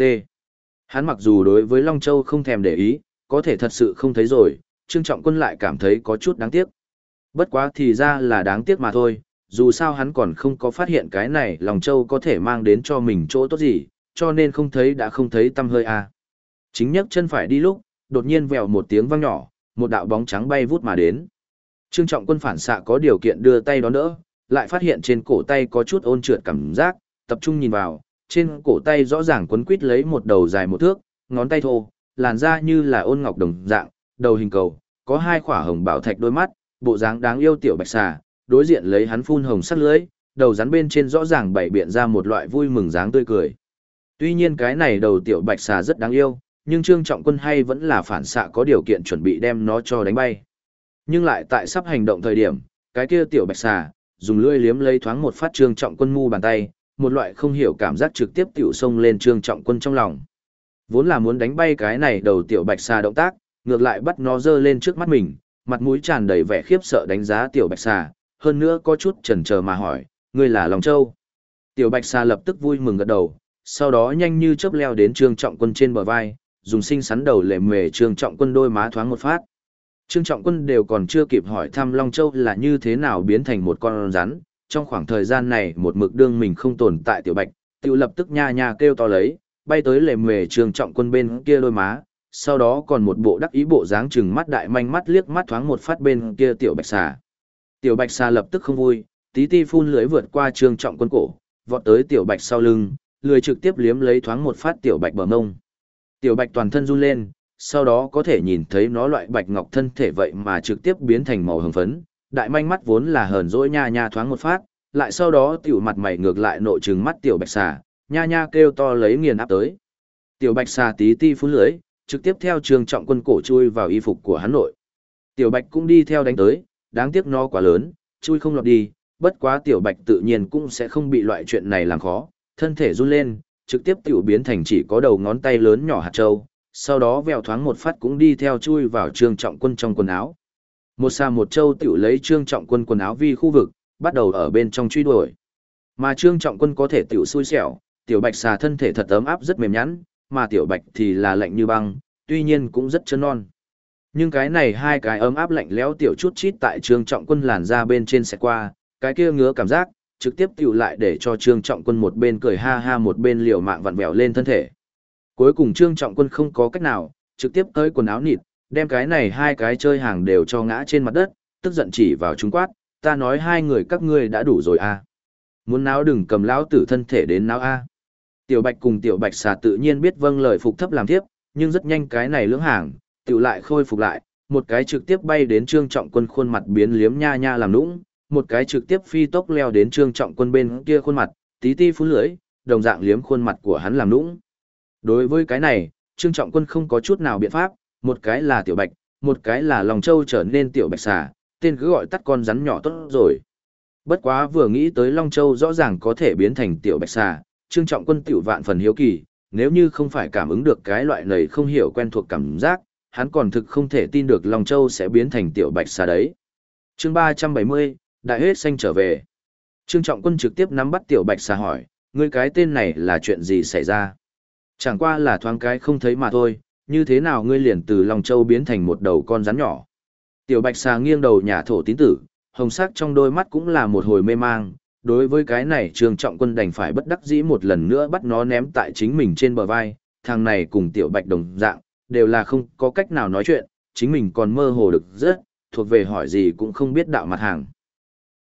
S1: Hắn mặc dù đối với Long Châu không thèm để ý, có thể thật sự không thấy rồi, Trương Trọng Quân lại cảm thấy có chút đáng tiếc. Bất quá thì ra là đáng tiếc mà thôi, dù sao hắn còn không có phát hiện cái này Long Châu có thể mang đến cho mình chỗ tốt gì, cho nên không thấy đã không thấy tăm hơi à. Chính nhấc chân phải đi lúc, đột nhiên vèo một tiếng vang nhỏ, một đạo bóng trắng bay vút mà đến. Trương Trọng Quân phản xạ có điều kiện đưa tay đón đỡ, lại phát hiện trên cổ tay có chút ôn trượt cảm giác, tập trung nhìn vào, trên cổ tay rõ ràng quấn quít lấy một đầu dài một thước, ngón tay thô, làn da như là ôn ngọc đồng dạng, đầu hình cầu, có hai khỏa hồng bảo thạch đôi mắt, bộ dáng đáng yêu tiểu bạch xà, đối diện lấy hắn phun hồng sắc lưỡi, đầu rắn bên trên rõ ràng bày biện ra một loại vui mừng dáng tươi cười. Tuy nhiên cái này đầu tiểu bạch xà rất đáng yêu, nhưng Trương Trọng Quân hay vẫn là phản xạ có điều kiện chuẩn bị đem nó cho đánh bay. Nhưng lại tại sắp hành động thời điểm, cái kia tiểu bạch xà dùng lưỡi liếm lấy thoáng một phát Trương Trọng Quân mu bàn tay, một loại không hiểu cảm giác trực tiếp tiểu xông lên Trương Trọng Quân trong lòng. Vốn là muốn đánh bay cái này đầu tiểu bạch xà động tác, ngược lại bắt nó giơ lên trước mắt mình, mặt mũi tràn đầy vẻ khiếp sợ đánh giá tiểu bạch xà, hơn nữa có chút chần chờ mà hỏi, ngươi là Long Châu. Tiểu bạch xà lập tức vui mừng gật đầu, sau đó nhanh như chớp leo đến Trương Trọng Quân trên bờ vai, dùng xinh xắn đầu lệ mề Trương Trọng Quân đôi má thoáng một phát. Trương Trọng Quân đều còn chưa kịp hỏi thăm Long Châu là như thế nào biến thành một con rắn, trong khoảng thời gian này một mực đương mình không tồn tại tiểu bạch, tiểu lập tức nha nha kêu to lấy, bay tới lệ mề Trương Trọng Quân bên kia đôi má, sau đó còn một bộ đắc ý bộ dáng trừng mắt đại manh mắt liếc mắt thoáng một phát bên kia tiểu bạch xà. Tiểu bạch xà lập tức không vui, tí ti phun lưỡi vượt qua Trương Trọng Quân cổ, vọt tới tiểu bạch sau lưng, lười trực tiếp liếm lấy thoáng một phát tiểu bạch bờ mông. Tiểu bạch toàn thân run lên, sau đó có thể nhìn thấy nó loại bạch ngọc thân thể vậy mà trực tiếp biến thành màu hồng phấn, đại manh mắt vốn là hờn dỗi nha nha thoáng một phát, lại sau đó tiểu mặt mày ngược lại nộ trừng mắt tiểu bạch xà, nha nha kêu to lấy nghiền áp tới. Tiểu bạch xà tí ti phun lưỡi, trực tiếp theo Trương Trọng Quân cổ chui vào y phục của hắn nội. Tiểu bạch cũng đi theo đánh tới, đáng tiếc nó quá lớn, chui không lọt đi, bất quá tiểu bạch tự nhiên cũng sẽ không bị loại chuyện này làm khó, thân thể run lên, trực tiếp tiểu biến thành chỉ có đầu ngón tay lớn nhỏ hạt châu, sau đó vèo thoáng một phát cũng đi theo chui vào Trương Trọng Quân trong quần áo. Một xà một châu tiểu lấy Trương Trọng Quân quần áo vi khu vực, bắt đầu ở bên trong truy đuổi. Mà Trương Trọng Quân có thể tiểu xui xẻo, tiểu bạch xà thân thể thật ấm áp rất mềm nhẵn, mà tiểu bạch thì là lạnh như băng, tuy nhiên cũng rất chân non. Nhưng cái này hai cái ấm áp lạnh lẽo tiểu chút chít tại Trương Trọng Quân làn ra bên trên sẽ qua, cái kia ngứa cảm giác, trực tiếp tiểu lại để cho Trương Trọng Quân một bên cười ha ha một bên liều mạng vặn vẹo lên thân thể. Cuối cùng Trương Trọng Quân không có cách nào, trực tiếp tới quần áo nịt, đem cái này hai cái chơi hàng đều cho ngã trên mặt đất, tức giận chỉ vào chúng quát, ta nói hai người các ngươi đã đủ rồi à. Muốn náo đừng cầm lão tử thân thể đến náo a. Tiểu Bạch cùng Tiểu Bạch xà tự nhiên biết vâng lời phục thấp làm tiếp, nhưng rất nhanh cái này lưỡng hàng, tiểu lại khôi phục lại, một cái trực tiếp bay đến Trương Trọng Quân khuôn mặt biến liếm nha nha làm nũng, một cái trực tiếp phi tốc leo đến Trương Trọng Quân bên kia khuôn mặt, tí ti phun lưỡi, đồng dạng liếm khuôn mặt của hắn làm nũng. Đối với cái này, Trương Trọng Quân không có chút nào biện pháp, một cái là Tiểu Bạch, một cái là Long Châu trở nên Tiểu Bạch xà, tên cứ gọi tắt con rắn nhỏ tốt rồi. Bất quá vừa nghĩ tới Long Châu rõ ràng có thể biến thành Tiểu Bạch xà, Trương Trọng Quân tiểu vạn phần hiếu kỳ, nếu như không phải cảm ứng được cái loại này không hiểu quen thuộc cảm giác, hắn còn thực không thể tin được Long Châu sẽ biến thành Tiểu Bạch xà đấy. Chương 370, Đại hết xanh trở về. Trương Trọng Quân trực tiếp nắm bắt Tiểu Bạch xà hỏi, ngươi cái tên này là chuyện gì xảy ra? Chẳng qua là thoáng cái không thấy mà thôi, như thế nào ngươi liền từ Long Châu biến thành một đầu con rắn nhỏ. Tiểu Bạch Xà nghiêng đầu nhà thổ tín tử, hồng sắc trong đôi mắt cũng là một hồi mê mang, đối với cái này Trương Trọng Quân đành phải bất đắc dĩ một lần nữa bắt nó ném tại chính mình trên bờ vai, thằng này cùng Tiểu Bạch đồng dạng, đều là không có cách nào nói chuyện, chính mình còn mơ hồ được rất, thuộc về hỏi gì cũng không biết đạo mặt hàng.